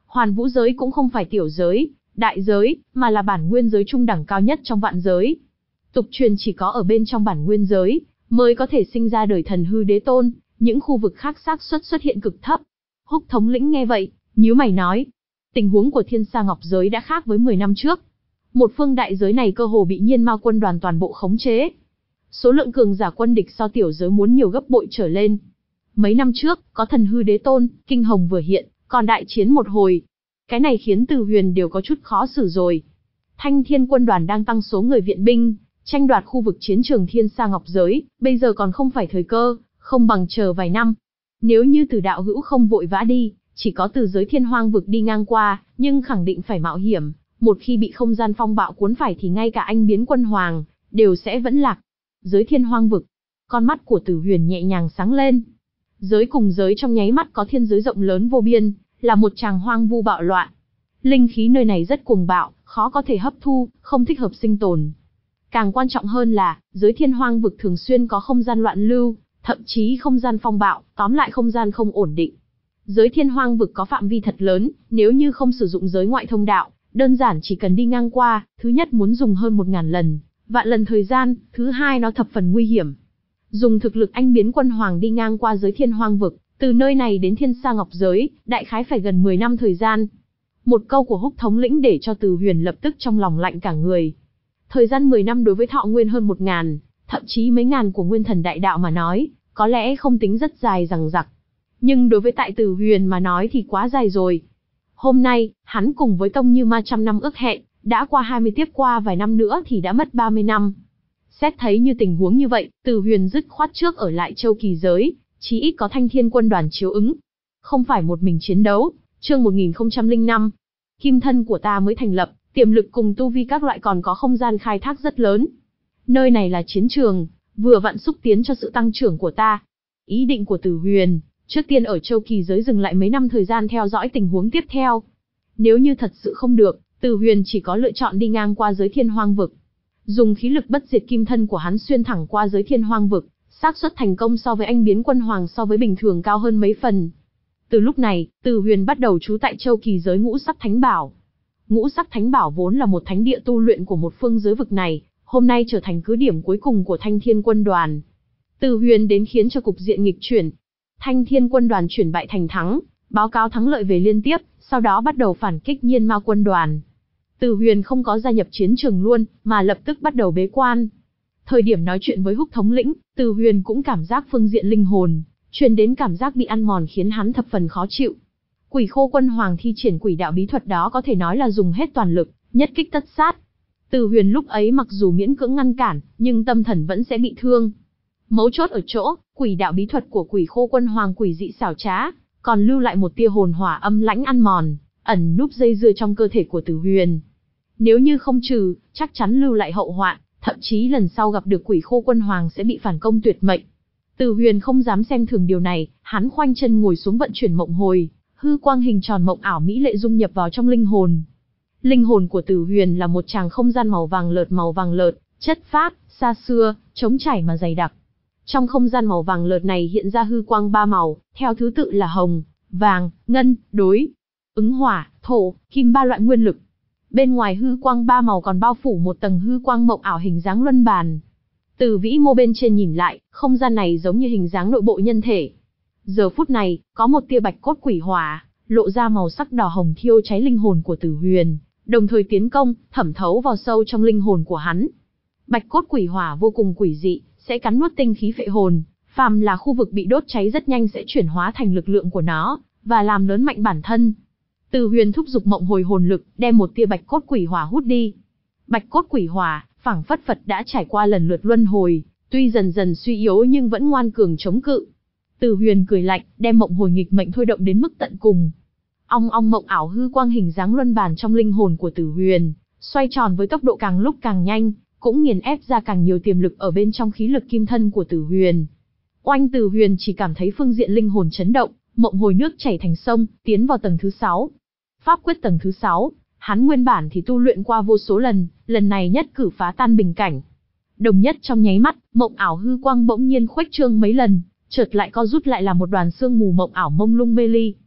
Hoàn Vũ giới cũng không phải tiểu giới, đại giới, mà là bản nguyên giới trung đẳng cao nhất trong vạn giới. Tục truyền chỉ có ở bên trong bản nguyên giới, mới có thể sinh ra đời thần hư đế tôn, những khu vực khác xác suất xuất hiện cực thấp. Húc thống lĩnh nghe vậy, nhíu mày nói, tình huống của Thiên Sa Ngọc giới đã khác với mười năm trước. Một phương đại giới này cơ hồ bị Nhiên Ma quân đoàn toàn bộ khống chế. Số lượng cường giả quân địch so tiểu giới muốn nhiều gấp bội trở lên. Mấy năm trước, có thần hư đế tôn, kinh hồng vừa hiện, còn đại chiến một hồi. Cái này khiến Từ Huyền đều có chút khó xử rồi. Thanh Thiên quân đoàn đang tăng số người viện binh, tranh đoạt khu vực chiến trường Thiên Sa Ngọc giới, bây giờ còn không phải thời cơ, không bằng chờ vài năm. Nếu như Từ đạo hữu không vội vã đi, chỉ có từ giới Thiên Hoang vực đi ngang qua, nhưng khẳng định phải mạo hiểm. Một khi bị không gian phong bạo cuốn phải thì ngay cả anh biến quân hoàng, đều sẽ vẫn lạc. Giới Thiên Hoang vực. Con mắt của Từ Huyền nhẹ nhàng sáng lên. Giới cùng giới trong nháy mắt có thiên giới rộng lớn vô biên, là một tràng hoang vu bạo loạn. Linh khí nơi này rất cuồng bạo, khó có thể hấp thu, không thích hợp sinh tồn. Càng quan trọng hơn là, giới Thiên Hoang vực thường xuyên có không gian loạn lưu, thậm chí không gian phong bạo, tóm lại không gian không ổn định. Giới Thiên Hoang vực có phạm vi thật lớn, nếu như không sử dụng giới ngoại thông đạo, đơn giản chỉ cần đi ngang qua, thứ nhất muốn dùng hơn một ngàn lần, vạn lần thời gian, thứ hai nó thập phần nguy hiểm. Dùng thực lực anh biến quân hoàng đi ngang qua giới Thiên Hoang vực, từ nơi này đến Thiên Sa Ngọc giới, đại khái phải gần mười năm thời gian. Một câu của Húc thống lĩnh để cho Từ Huyền lập tức trong lòng lạnh cả người. Thời gian mười năm đối với thọ nguyên hơn một ngàn, thậm chí mấy ngàn của nguyên thần đại đạo mà nói, có lẽ không tính rất dài dằng dặc. Nhưng đối với tại Từ Huyền mà nói thì quá dài rồi. Hôm nay, hắn cùng với Tông Như Ma trăm năm ước hẹn, đã qua hai mươi tiếp qua vài năm nữa thì đã mất ba mươi năm. Xét thấy như tình huống như vậy, Từ Huyền dứt khoát trước ở lại Châu Kỳ giới, chí ít có Thanh Thiên quân đoàn chiếu ứng. Không phải một mình chiến đấu, chương một nghìn không trăm lẻ năm. Kim thân của ta mới thành lập, tiềm lực cùng tu vi các loại còn có không gian khai thác rất lớn. Nơi này là chiến trường, vừa vặn xúc tiến cho sự tăng trưởng của ta. Ý định của Từ Huyền, trước tiên ở Châu Kỳ giới dừng lại mấy năm thời gian theo dõi tình huống tiếp theo. Nếu như thật sự không được, Từ Huyền chỉ có lựa chọn đi ngang qua giới Thiên Hoang vực. Dùng khí lực bất diệt kim thân của hắn xuyên thẳng qua giới Thiên Hoang vực, xác suất thành công so với anh biến quân hoàng so với bình thường cao hơn mấy phần. Từ lúc này, Từ Huyền bắt đầu trú tại Châu Kỳ giới Ngũ Sắc Thánh Bảo. Ngũ Sắc Thánh Bảo vốn là một thánh địa tu luyện của một phương giới vực này, hôm nay trở thành cứ điểm cuối cùng của Thanh Thiên quân đoàn. Từ Huyền đến khiến cho cục diện nghịch chuyển. Thanh Thiên quân đoàn chuyển bại thành thắng, báo cáo thắng lợi về liên tiếp, sau đó bắt đầu phản kích Nhiên Ma quân đoàn. Từ Huyền không có gia nhập chiến trường luôn, mà lập tức bắt đầu bế quan. Thời điểm nói chuyện với Húc thống lĩnh, Từ Huyền cũng cảm giác phương diện linh hồn, truyền đến cảm giác bị ăn mòn khiến hắn thập phần khó chịu. Quỷ Khô quân hoàng thi triển quỷ đạo bí thuật đó có thể nói là dùng hết toàn lực, nhất kích tất sát. Từ Huyền lúc ấy mặc dù miễn cưỡng ngăn cản, nhưng tâm thần vẫn sẽ bị thương. Mấu chốt ở chỗ, quỷ đạo bí thuật của Quỷ Khô quân hoàng quỷ dị xảo trá, còn lưu lại một tia hồn hỏa âm lãnh ăn mòn, ẩn núp dây dưa trong cơ thể của Từ Huyền. Nếu như không trừ, chắc chắn lưu lại hậu hoạn, thậm chí lần sau gặp được Quỷ Khô quân hoàng sẽ bị phản công tuyệt mệnh. Từ Huyền không dám xem thường điều này, hắn khoanh chân ngồi xuống vận chuyển mộng hồi, hư quang hình tròn mộng ảo mỹ lệ dung nhập vào trong linh hồn. Linh hồn của Từ Huyền là một tràng không gian màu vàng lợt màu vàng lợt, chất phác, xa xưa, trống trải mà dày đặc. Trong không gian màu vàng lợt này hiện ra hư quang ba màu, theo thứ tự là hồng, vàng, ngân, đối, ứng hỏa, thổ, kim ba loại nguyên lực. Bên ngoài hư quang ba màu còn bao phủ một tầng hư quang mộng ảo hình dáng luân bàn. Từ vĩ mô bên trên nhìn lại, không gian này giống như hình dáng nội bộ nhân thể. Giờ phút này, có một tia bạch cốt quỷ hỏa, lộ ra màu sắc đỏ hồng thiêu cháy linh hồn của Từ Huyền, đồng thời tiến công, thẩm thấu vào sâu trong linh hồn của hắn. Bạch cốt quỷ hỏa vô cùng quỷ dị, sẽ cắn nuốt tinh khí phệ hồn, phàm là khu vực bị đốt cháy rất nhanh sẽ chuyển hóa thành lực lượng của nó, và làm lớn mạnh bản thân. Từ Huyền thúc giục mộng hồi hồn lực, đem một tia bạch cốt quỷ hỏa hút đi. Bạch cốt quỷ hỏa, phảng phất Phật đã trải qua lần lượt luân hồi, tuy dần dần suy yếu nhưng vẫn ngoan cường chống cự. Từ Huyền cười lạnh, đem mộng hồi nghịch mệnh thôi động đến mức tận cùng. Ong ong mộng ảo hư quang hình dáng luân bàn trong linh hồn của Từ Huyền, xoay tròn với tốc độ càng lúc càng nhanh, cũng nghiền ép ra càng nhiều tiềm lực ở bên trong khí lực kim thân của Từ Huyền. Oanh Từ Huyền chỉ cảm thấy phương diện linh hồn chấn động, mộng hồi nước chảy thành sông, tiến vào tầng thứ sáu. Pháp quyết tầng thứ sáu, hắn nguyên bản thì tu luyện qua vô số lần, lần này nhất cử phá tan bình cảnh. Đồng nhất trong nháy mắt, mộng ảo hư quang bỗng nhiên khuếch trương mấy lần, chợt lại co rút lại là một đoàn sương mù mộng ảo mông lung mê ly.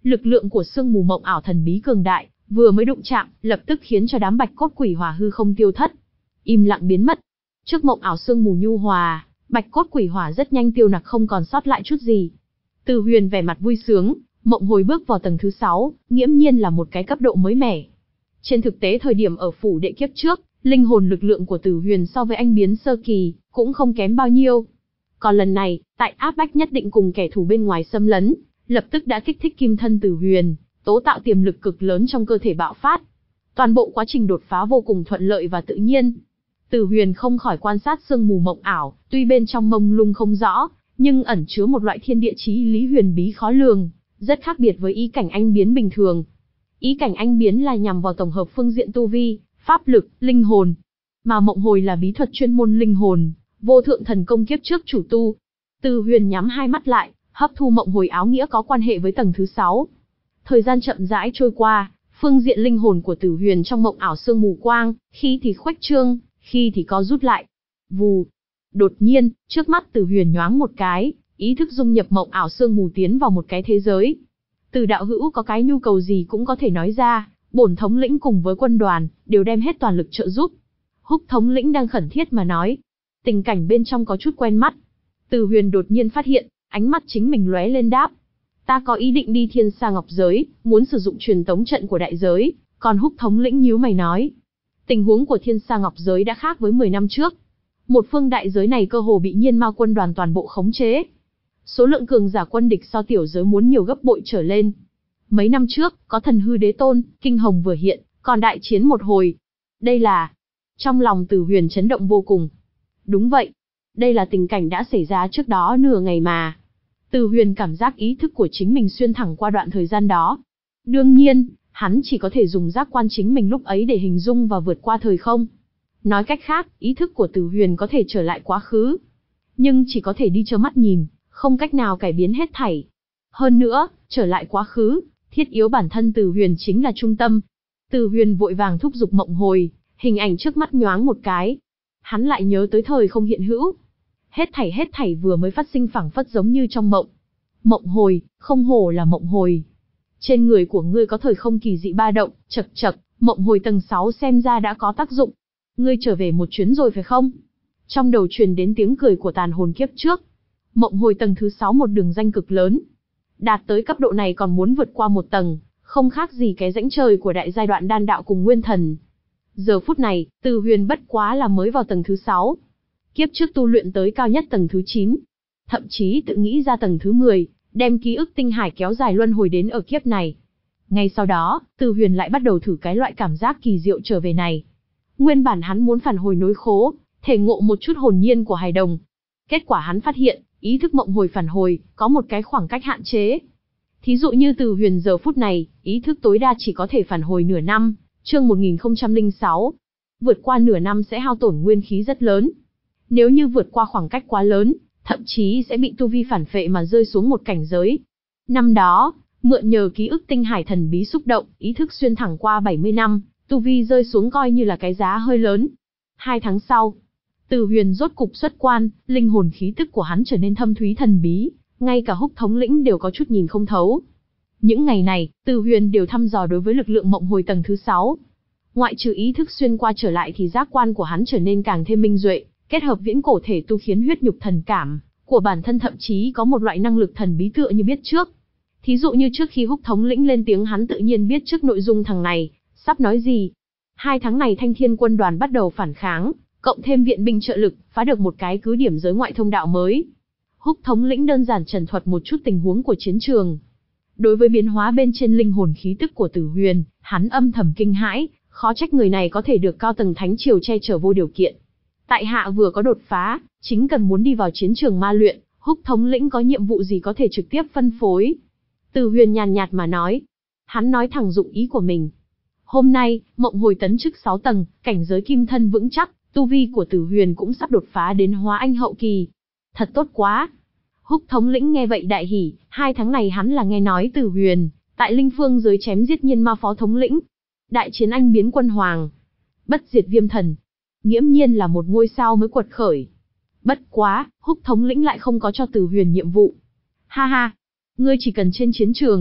Lực lượng của sương mù mộng ảo thần bí cường đại, vừa mới đụng chạm, lập tức khiến cho đám bạch cốt quỷ hỏa hư không tiêu thất, im lặng biến mất. Trước mộng ảo sương mù nhu hòa, bạch cốt quỷ hỏa rất nhanh tiêu nặc không còn sót lại chút gì. Từ Huyền vẻ mặt vui sướng, mộng hồi bước vào tầng thứ sáu, nghiễm nhiên là một cái cấp độ mới mẻ. Trên thực tế thời điểm ở phủ đệ kiếp trước, linh hồn lực lượng của Từ Huyền so với anh biến sơ kỳ, cũng không kém bao nhiêu. Còn lần này, tại áp bách nhất định cùng kẻ thù bên ngoài xâm lấn, lập tức đã kích thích kim thân Từ Huyền, tố tạo tiềm lực cực lớn trong cơ thể bạo phát. Toàn bộ quá trình đột phá vô cùng thuận lợi và tự nhiên. Từ Huyền không khỏi quan sát sương mù mộng ảo, tuy bên trong mông lung không rõ, nhưng ẩn chứa một loại thiên địa chí lý huyền bí khó lường, rất khác biệt với ý cảnh anh biến bình thường. Ý cảnh anh biến là nhằm vào tổng hợp phương diện tu vi, pháp lực, linh hồn, mà mộng hồi là bí thuật chuyên môn linh hồn, vô thượng thần công kiếp trước chủ tu. Từ Huyền nhắm hai mắt lại, hấp thu mộng hồi áo nghĩa có quan hệ với tầng thứ sáu. Thời gian chậm rãi trôi qua, phương diện linh hồn của Từ Huyền trong mộng ảo sương mù quang, khi thì khuếch trương, khi thì có rút lại. Vù. Đột nhiên, trước mắt Từ Huyền nhoáng một cái, ý thức dung nhập mộng ảo sương mù tiến vào một cái thế giới. Từ đạo hữu có cái nhu cầu gì cũng có thể nói ra, bổn thống lĩnh cùng với quân đoàn, đều đem hết toàn lực trợ giúp. Húc thống lĩnh đang khẩn thiết mà nói. Tình cảnh bên trong có chút quen mắt. Từ Huyền đột nhiên phát hiện, ánh mắt chính mình lóe lên đáp. Ta có ý định đi Thiên Sa Ngọc Giới, muốn sử dụng truyền tống trận của đại giới, còn Húc thống lĩnh nhíu mày nói. Tình huống của Thiên Sa Ngọc Giới đã khác với mười năm trước. Một phương đại giới này cơ hồ bị Nhiên Ma quân đoàn toàn bộ khống chế. Số lượng cường giả quân địch so tiểu giới muốn nhiều gấp bội trở lên. Mấy năm trước, có thần hư đế tôn, kinh hồng vừa hiện, còn đại chiến một hồi. Đây là... Trong lòng Từ Huyền chấn động vô cùng. Đúng vậy. Đây là tình cảnh đã xảy ra trước đó nửa ngày mà. Từ Huyền cảm giác ý thức của chính mình xuyên thẳng qua đoạn thời gian đó. Đương nhiên, hắn chỉ có thể dùng giác quan chính mình lúc ấy để hình dung và vượt qua thời không. Nói cách khác, ý thức của Từ Huyền có thể trở lại quá khứ. Nhưng chỉ có thể đi trơ mắt nhìn, không cách nào cải biến hết thảy. Hơn nữa, trở lại quá khứ, thiết yếu bản thân Từ Huyền chính là trung tâm. Từ Huyền vội vàng thúc giục mộng hồi, hình ảnh trước mắt nhoáng một cái. Hắn lại nhớ tới thời không hiện hữu. Hết thảy hết thảy vừa mới phát sinh phảng phất giống như trong mộng. Mộng hồi, không hổ là mộng hồi. Trên người của ngươi có thời không kỳ dị ba động, chậc chậc, mộng hồi tầng sáu xem ra đã có tác dụng. Ngươi trở về một chuyến rồi phải không? Trong đầu truyền đến tiếng cười của tàn hồn kiếp trước. Mộng hồi tầng thứ sáu một đường danh cực lớn. Đạt tới cấp độ này còn muốn vượt qua một tầng, không khác gì cái rãnh trời của đại giai đoạn đan đạo cùng nguyên thần. Giờ phút này, Từ Huyền bất quá là mới vào tầng thứ sáu. Kiếp trước tu luyện tới cao nhất tầng thứ chín. Thậm chí tự nghĩ ra tầng thứ mười, đem ký ức tinh hải kéo dài luân hồi đến ở kiếp này. Ngay sau đó, Từ Huyền lại bắt đầu thử cái loại cảm giác kỳ diệu trở về này. Nguyên bản hắn muốn phản hồi nối khố, thể ngộ một chút hồn nhiên của hài đồng. Kết quả hắn phát hiện, ý thức mộng hồi phản hồi, có một cái khoảng cách hạn chế. Thí dụ như Từ Huyền giờ phút này, ý thức tối đa chỉ có thể phản hồi nửa năm, chương một nghìn không trăm lẻ sáu. Vượt qua nửa năm sẽ hao tổn nguyên khí rất lớn. Nếu như vượt qua khoảng cách quá lớn, thậm chí sẽ bị tu vi phản phệ mà rơi xuống một cảnh giới. Năm đó, mượn nhờ ký ức tinh hải thần bí xúc động, ý thức xuyên thẳng qua bảy mươi năm, tu vi rơi xuống coi như là cái giá hơi lớn. Hai tháng sau, Từ Huyền rốt cục xuất quan, linh hồn khí tức của hắn trở nên thâm thúy thần bí, ngay cả Húc thống lĩnh đều có chút nhìn không thấu. Những ngày này, Từ Huyền đều thăm dò đối với lực lượng mộng hồi tầng thứ sáu. Ngoại trừ ý thức xuyên qua trở lại thì giác quan của hắn trở nên càng thêm minh duệ, kết hợp viễn cổ thể tu khiến huyết nhục thần cảm của bản thân thậm chí có một loại năng lực thần bí tựa như biết trước. Thí dụ như trước khi Húc thống lĩnh lên tiếng hắn tự nhiên biết trước nội dung thằng này sắp nói gì. Hai tháng này Thanh Thiên quân đoàn bắt đầu phản kháng, cộng thêm viện binh trợ lực, phá được một cái cứ điểm giới ngoại thông đạo mới. Húc thống lĩnh đơn giản trần thuật một chút tình huống của chiến trường. Đối với biến hóa bên trên linh hồn khí tức của Tử Huyền, hắn âm thầm kinh hãi, khó trách người này có thể được cao tầng thánh triều che chở vô điều kiện. Tại hạ vừa có đột phá, chính cần muốn đi vào chiến trường ma luyện, Húc thống lĩnh có nhiệm vụ gì có thể trực tiếp phân phối. Tử Huyền nhàn nhạt mà nói. Hắn nói thẳng dụng ý của mình. Hôm nay, mộng hồi tấn chức sáu tầng, cảnh giới kim thân vững chắc, tu vi của Tử Huyền cũng sắp đột phá đến hóa anh hậu kỳ. Thật tốt quá. Húc thống lĩnh nghe vậy đại hỉ, hai tháng này hắn là nghe nói Tử Huyền tại Linh Phương giới chém giết Nhiên Ma phó thống lĩnh, đại chiến anh biến quân hoàng, bất diệt viêm thần, nghiễm nhiên là một ngôi sao mới quật khởi. Bất quá, Húc thống lĩnh lại không có cho Tử Huyền nhiệm vụ. Ha ha, ngươi chỉ cần trên chiến trường,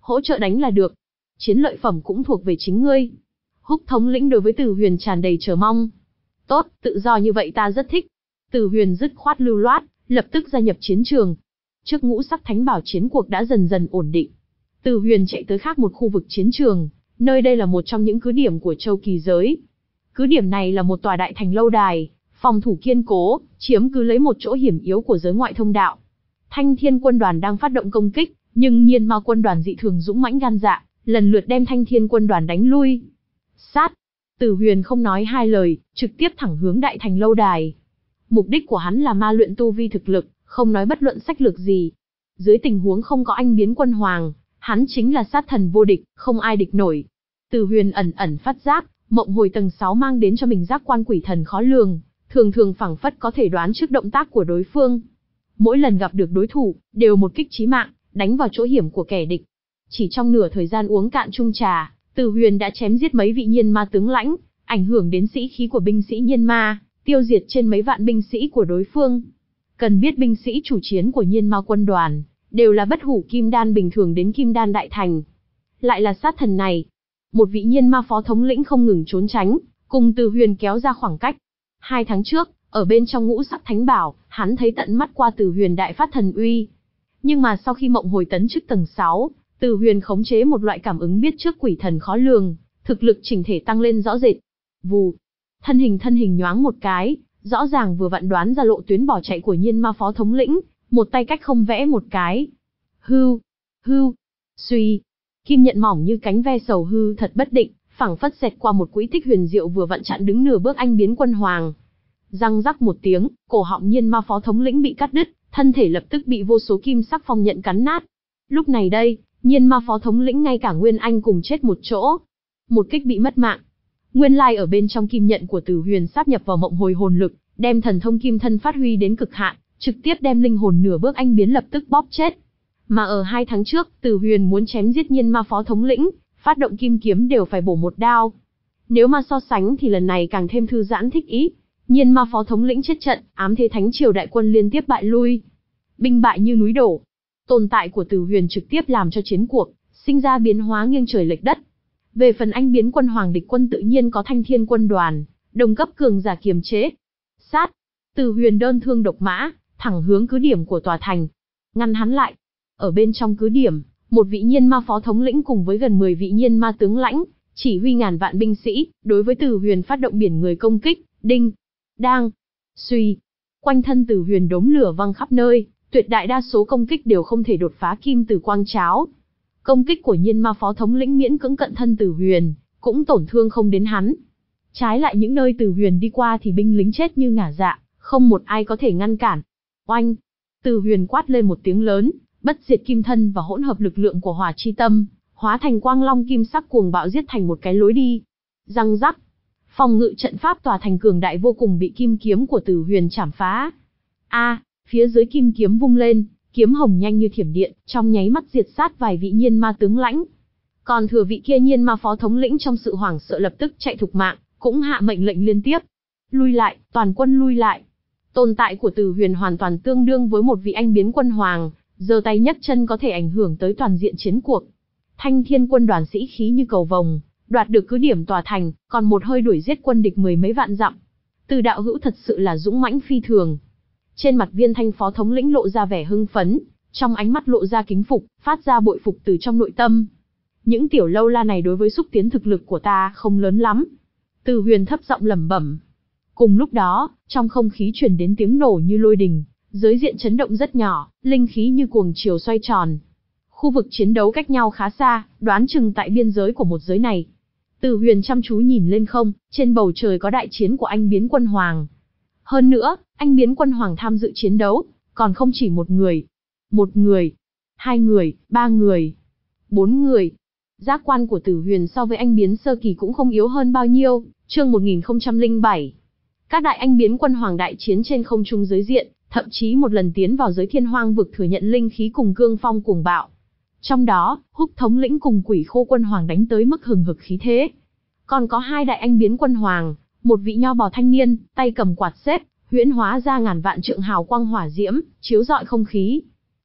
hỗ trợ đánh là được. Chiến lợi phẩm cũng thuộc về chính ngươi. Húc thống lĩnh đối với Từ Huyền tràn đầy chờ mong. Tốt, tự do như vậy ta rất thích. Từ Huyền dứt khoát lưu loát, lập tức gia nhập chiến trường. Trước ngũ sắc thánh bảo chiến cuộc đã dần dần ổn định. Từ Huyền chạy tới khác một khu vực chiến trường, nơi đây là một trong những cứ điểm của Châu Kỳ giới. Cứ điểm này là một tòa đại thành lâu đài, phòng thủ kiên cố, chiếm cứ lấy một chỗ hiểm yếu của giới ngoại thông đạo. Thanh Thiên quân đoàn đang phát động công kích, nhưng Nhiên Ma quân đoàn dị thường dũng mãnh gan dạ, lần lượt đem Thanh Thiên quân đoàn đánh lui. Sát! Từ Huyền không nói hai lời, trực tiếp thẳng hướng đại thành lâu đài. Mục đích của hắn là ma luyện tu vi thực lực, không nói bất luận sách lược gì. Dưới tình huống không có anh biến quân hoàng, hắn chính là sát thần vô địch, không ai địch nổi. Từ Huyền ẩn ẩn phát giác, mộng hồi tầng sáu mang đến cho mình giác quan quỷ thần khó lường, thường thường phảng phất có thể đoán trước động tác của đối phương. Mỗi lần gặp được đối thủ, đều một kích chí mạng, đánh vào chỗ hiểm của kẻ địch. Chỉ trong nửa thời gian uống cạn chung trà, Từ Huyền đã chém giết mấy vị nhiên ma tướng lãnh, ảnh hưởng đến sĩ khí của binh sĩ nhiên ma, tiêu diệt trên mấy vạn binh sĩ của đối phương. Cần biết binh sĩ chủ chiến của nhiên ma quân đoàn, đều là bất hủ kim đan bình thường đến kim đan đại thành. Lại là sát thần này. Một vị nhiên ma phó thống lĩnh không ngừng trốn tránh, cùng Từ Huyền kéo ra khoảng cách. Hai tháng trước, ở bên trong ngũ sắc thánh bảo, hắn thấy tận mắt qua Từ Huyền đại phát thần uy. Nhưng mà sau khi mộng hồi tấn chức tầng sáu, Từ Huyền khống chế một loại cảm ứng biết trước quỷ thần khó lường, thực lực chỉnh thể tăng lên rõ rệt. Vù, thân hình thân hình nhoáng một cái, rõ ràng vừa vặn đoán ra lộ tuyến bỏ chạy của nhiên ma phó thống lĩnh, một tay cách không vẽ một cái. Hưu, hưu, suy, kim nhận mỏng như cánh ve sầu hư thật bất định, phảng phất xẹt qua một quỹ tích huyền diệu vừa vặn chặn đứng nửa bước anh biến quân hoàng. Răng rắc một tiếng, cổ họng nhiên ma phó thống lĩnh bị cắt đứt, thân thể lập tức bị vô số kim sắc phong nhận cắn nát. Lúc này đây, nhiên ma phó thống lĩnh ngay cả Nguyên Anh cùng chết một chỗ. Một kích bị mất mạng. Nguyên lai ở bên trong kim nhận của Từ Huyền sáp nhập vào mộng hồi hồn lực, đem thần thông kim thân phát huy đến cực hạn, trực tiếp đem linh hồn nửa bước anh biến lập tức bóp chết. Mà ở hai tháng trước, Từ Huyền muốn chém giết nhiên ma phó thống lĩnh, phát động kim kiếm đều phải bổ một đao. Nếu mà so sánh thì lần này càng thêm thư giãn thích ý. Nhiên ma phó thống lĩnh chết trận, ám thế thánh triều đại quân liên tiếp bại lui. Binh bại như núi đổ. Tồn tại của Từ Huyền trực tiếp làm cho chiến cuộc sinh ra biến hóa nghiêng trời lệch đất. Về phần anh biến quân hoàng địch quân tự nhiên có Thanh Thiên quân đoàn, đồng cấp cường giả kiềm chế. Sát! Từ Huyền đơn thương độc mã, thẳng hướng cứ điểm của tòa thành. Ngăn hắn lại. Ở bên trong cứ điểm, một vị nhiên ma phó thống lĩnh cùng với gần mười vị nhiên ma tướng lãnh, chỉ huy ngàn vạn binh sĩ, đối với Từ Huyền phát động biển người công kích, đinh, đang, suy. Quanh thân Từ Huyền đốm lửa văng khắp nơi, tuyệt đại đa số công kích đều không thể đột phá kim từ quang cháo. Công kích của nhiên ma phó thống lĩnh miễn cưỡng cận thân Từ Huyền, cũng tổn thương không đến hắn. Trái lại những nơi Từ Huyền đi qua thì binh lính chết như ngả dạ, không một ai có thể ngăn cản. Oanh! Từ Huyền quát lên một tiếng lớn, bất diệt kim thân và hỗn hợp lực lượng của hỏa chi tâm, hóa thành quang long kim sắc cuồng bạo giết thành một cái lối đi. Răng rắc! Phòng ngự trận pháp tòa thành cường đại vô cùng bị kim kiếm của Từ Huyền chảm phá. A, phía dưới kim kiếm vung lên, kiếm hồng nhanh như thiểm điện, trong nháy mắt diệt sát vài vị nhiên ma tướng lãnh. Còn thừa vị kia nhiên ma phó thống lĩnh trong sự hoảng sợ lập tức chạy thục mạng, cũng hạ mệnh lệnh liên tiếp. Lui lại, toàn quân lui lại. Tồn tại của Từ Huyền hoàn toàn tương đương với một vị anh biến quân hoàng, giơ tay nhấc chân có thể ảnh hưởng tới toàn diện chiến cuộc. Thanh Thiên quân đoàn sĩ khí như cầu vồng, đoạt được cứ điểm tòa thành, còn một hơi đuổi giết quân địch mười mấy vạn dặm. Từ đạo hữu thật sự là dũng mãnh phi thường. Trên mặt Viên Thanh phó thống lĩnh lộ ra vẻ hưng phấn, trong ánh mắt lộ ra kính phục, phát ra bội phục từ trong nội tâm. Những tiểu lâu la này đối với xúc tiến thực lực của ta không lớn lắm. Từ Huyền thấp giọng lẩm bẩm. Cùng lúc đó, trong không khí truyền đến tiếng nổ như lôi đình, giới diện chấn động rất nhỏ, linh khí như cuồng chiều xoay tròn. Khu vực chiến đấu cách nhau khá xa, đoán chừng tại biên giới của một giới này. Từ Huyền chăm chú nhìn lên không, trên bầu trời có đại chiến của anh biến quân hoàng. Hơn nữa, anh biến quân hoàng tham dự chiến đấu, còn không chỉ một người. Một người, hai người, ba người, bốn người. Giác quan của Từ Huyền so với anh biến sơ kỳ cũng không yếu hơn bao nhiêu. Chương một nghìn không trăm lẻ bảy. Các đại anh biến quân hoàng đại chiến trên không trung giới diện, thậm chí một lần tiến vào giới thiên hoang vực thừa nhận linh khí cùng cương phong cuồng bạo. Trong đó, Húc thống lĩnh cùng Quỷ Khô quân hoàng đánh tới mức hừng hực khí thế. Còn có hai đại anh biến quân hoàng, một vị nho bò thanh niên, tay cầm quạt xếp, huyễn hóa ra ngàn vạn trượng hào quang hỏa diễm, chiếu rọi không khí.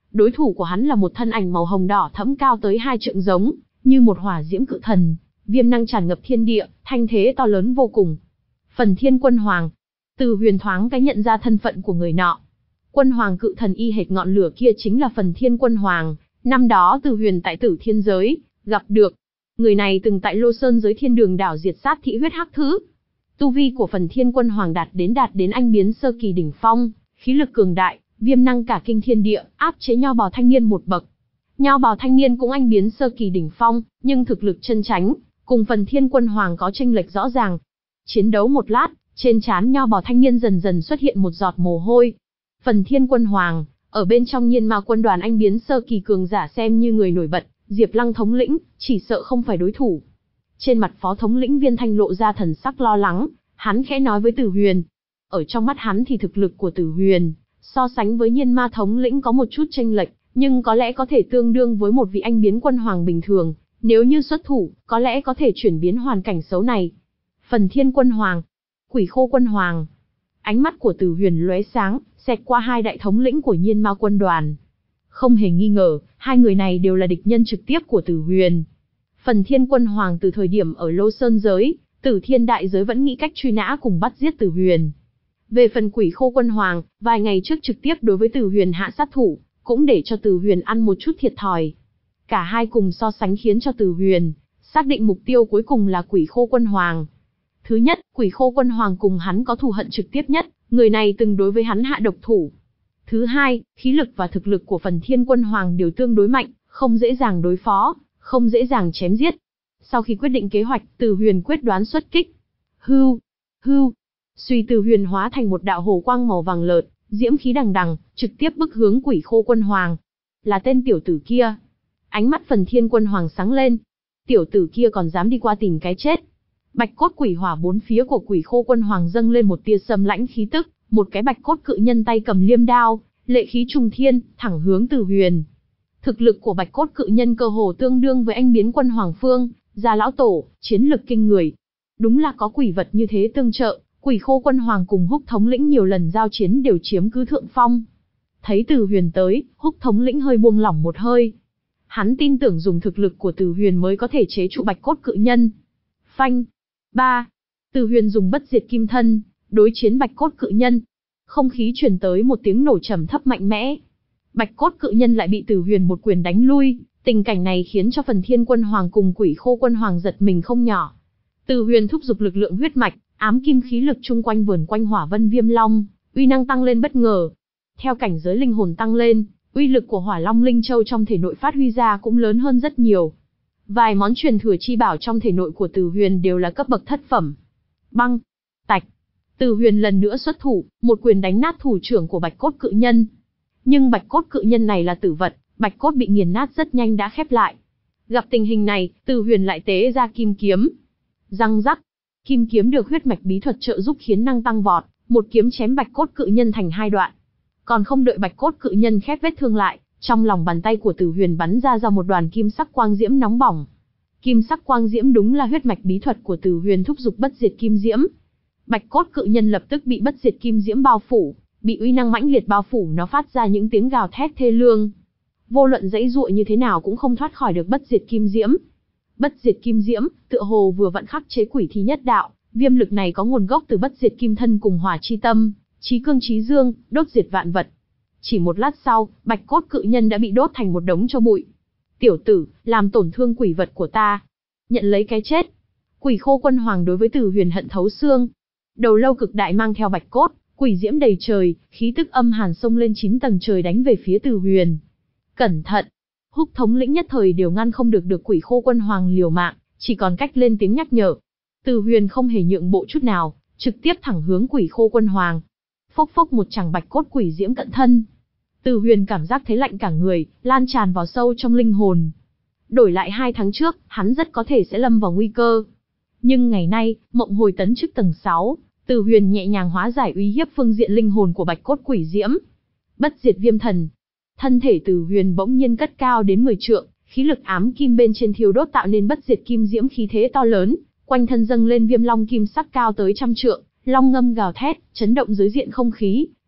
Đối thủ của hắn là một thân ảnh màu hồng đỏ thẫm cao tới hai trượng giống như một hỏa diễm cự thần, viêm năng tràn ngập thiên địa, thanh thế to lớn vô cùng. Phần Thiên Quân Hoàng. Từ Huyền thoáng cái nhận ra thân phận của người nọ. Quân Hoàng cự thần y hệt ngọn lửa kia chính là Phần Thiên Quân Hoàng, năm đó Từ Huyền tại Tử Thiên giới gặp được. Người này từng tại Lô Sơn giới Thiên Đường đảo diệt sát thị huyết hắc thứ. Tu vi của Phần Thiên Quân Hoàng đạt đến đạt đến anh biến sơ kỳ đỉnh phong, khí lực cường đại, viêm năng cả kinh thiên địa, áp chế Nho Bào thanh niên một bậc. Nho Bào thanh niên cũng anh biến sơ kỳ đỉnh phong, nhưng thực lực chân chánh cùng Phần Thiên Quân Hoàng có chênh lệch rõ ràng. Chiến đấu một lát, trên trán Nho Bào thanh niên dần dần xuất hiện một giọt mồ hôi. Phần Thiên Quân Hoàng, ở bên trong Nhiên Ma quân đoàn anh biến sơ kỳ cường giả xem như người nổi bật, Diệp Lăng thống lĩnh, chỉ sợ không phải đối thủ. Trên mặt Phó thống lĩnh Viên Thanh lộ ra thần sắc lo lắng, hắn khẽ nói với Tử Huyền. Ở trong mắt hắn thì thực lực của Tử Huyền, so sánh với Nhiên Ma thống lĩnh có một chút chênh lệch, nhưng có lẽ có thể tương đương với một vị anh biến quân hoàng bình thường, nếu như xuất thủ, có lẽ có thể chuyển biến hoàn cảnh xấu này. Phần Thiên Quân Hoàng, Quỷ Khô Quân Hoàng. Ánh mắt của Tử Huyền lóe sáng, xẹt qua hai đại thống lĩnh của Nhiên Ma quân đoàn. Không hề nghi ngờ, hai người này đều là địch nhân trực tiếp của Tử Huyền. Phần Thiên Quân Hoàng từ thời điểm ở Lô Sơn giới, Tử Thiên đại giới vẫn nghĩ cách truy nã cùng bắt giết Tử Huyền. Về phần Quỷ Khô Quân Hoàng, vài ngày trước trực tiếp đối với Tử Huyền hạ sát thủ, cũng để cho Tử Huyền ăn một chút thiệt thòi. Cả hai cùng so sánh khiến cho Tử Huyền xác định mục tiêu cuối cùng là Quỷ Khô Quân Hoàng. Thứ nhất, Quỷ Khô Quân Hoàng cùng hắn có thù hận trực tiếp nhất, người này từng đối với hắn hạ độc thủ. Thứ hai, khí lực và thực lực của Phần Thiên Quân Hoàng đều tương đối mạnh, không dễ dàng đối phó, không dễ dàng chém giết. Sau khi quyết định kế hoạch, Tử Huyền quyết đoán xuất kích. Hưu, hưu, suy Tử Huyền hóa thành một đạo hồ quang màu vàng lợt, diễm khí đằng đằng, trực tiếp bức hướng Quỷ Khô Quân Hoàng. Là tên tiểu tử kia. Ánh mắt Phần Thiên Quân Hoàng sáng lên. Tiểu tử kia còn dám đi qua tìm cái chết. Bạch cốt quỷ hỏa bốn phía của Quỷ Khô Quân Hoàng dâng lên một tia sâm lãnh khí tức, một cái bạch cốt cự nhân tay cầm liêm đao, lệ khí trùng thiên, thẳng hướng Tử Huyền. Thực lực của bạch cốt cự nhân cơ hồ tương đương với anh biến quân Hoàng Phương, Gia lão tổ, chiến lực kinh người. Đúng là có quỷ vật như thế tương trợ, Quỷ Khô Quân Hoàng cùng Húc thống lĩnh nhiều lần giao chiến đều chiếm cứ thượng phong. Thấy Tử Huyền tới, Húc thống lĩnh hơi buông lỏng một hơi. Hắn tin tưởng dùng thực lực của Tử Huyền mới có thể chế trụ bạch cốt cự nhân. Phanh. Ba. Tử Huyền dùng bất diệt kim thân, đối chiến bạch cốt cự nhân. Không khí truyền tới một tiếng nổ trầm thấp mạnh mẽ. Bạch cốt cự nhân lại bị Tử Huyền một quyền đánh lui, tình cảnh này khiến cho Phần Thiên Quân Hoàng cùng Quỷ Khô Quân Hoàng giật mình không nhỏ. Tử Huyền thúc giục lực lượng huyết mạch, ám kim khí lực chung quanh vườn quanh Hỏa Vân Viêm Long, uy năng tăng lên bất ngờ. Theo cảnh giới linh hồn tăng lên, uy lực của Hỏa Long Linh Châu trong thể nội phát huy ra cũng lớn hơn rất nhiều. Vài món truyền thừa chi bảo trong thể nội của Tử Huyền đều là cấp bậc thất phẩm. Băng, tạch. Tử Huyền lần nữa xuất thủ, một quyền đánh nát thủ trưởng của bạch cốt cự nhân. Nhưng bạch cốt cự nhân này là tử vật, bạch cốt bị nghiền nát rất nhanh đã khép lại. Gặp tình hình này, Tử Huyền lại tế ra kim kiếm. Răng rắc, kim kiếm được huyết mạch bí thuật trợ giúp khiến năng tăng vọt, một kiếm chém bạch cốt cự nhân thành hai đoạn. Còn không đợi bạch cốt cự nhân khép vết thương lại, trong lòng bàn tay của Tử Huyền bắn ra ra một đoàn kim sắc quang diễm nóng bỏng. Kim sắc quang diễm đúng là huyết mạch bí thuật của Tử Huyền thúc giục bất diệt kim diễm. Bạch cốt cự nhân lập tức bị bất diệt kim diễm bao phủ, bị uy năng mãnh liệt bao phủ, nó phát ra những tiếng gào thét thê lương. Vô luận dãy dụa như thế nào cũng không thoát khỏi được bất diệt kim diễm. Bất diệt kim diễm, tựa hồ vừa vặn khắc chế quỷ thi nhất đạo, viêm lực này có nguồn gốc từ bất diệt kim thân cùng hỏa chi tâm, chí cương chí dương, đốt diệt vạn vật. Chỉ một lát sau, bạch cốt cự nhân đã bị đốt thành một đống tro bụi. Tiểu tử, làm tổn thương quỷ vật của ta, nhận lấy cái chết. Quỷ Khô Quân Hoàng đối với Tử Huyền hận thấu xương. Đầu lâu cực đại mang theo bạch cốt, quỷ diễm đầy trời, khí tức âm hàn xông lên chín tầng trời đánh về phía Tử Huyền. Cẩn thận! Húc thống lĩnh nhất thời đều ngăn không được được Quỷ Khô Quân Hoàng liều mạng, chỉ còn cách lên tiếng nhắc nhở. Tử Huyền không hề nhượng bộ chút nào, trực tiếp thẳng hướng Quỷ Khô Quân Hoàng. Phốc phốc một chàng bạch cốt quỷ diễm cận thân. Tử Huyền cảm giác thấy lạnh cả người, lan tràn vào sâu trong linh hồn. Đổi lại hai tháng trước, hắn rất có thể sẽ lâm vào nguy cơ. Nhưng ngày nay, mộng hồi tấn chức tầng sáu, Tử Huyền nhẹ nhàng hóa giải uy hiếp phương diện linh hồn của bạch cốt quỷ diễm. Bất diệt viêm thần. Thân thể Tử Huyền bỗng nhiên cất cao đến mười trượng, khí lực ám kim bên trên thiêu đốt tạo nên bất diệt kim diễm khí thế to lớn, quanh thân dâng lên viêm long kim sắc cao tới trăm trượng, long ngâm gào thét, chấn động dưới diện không khí,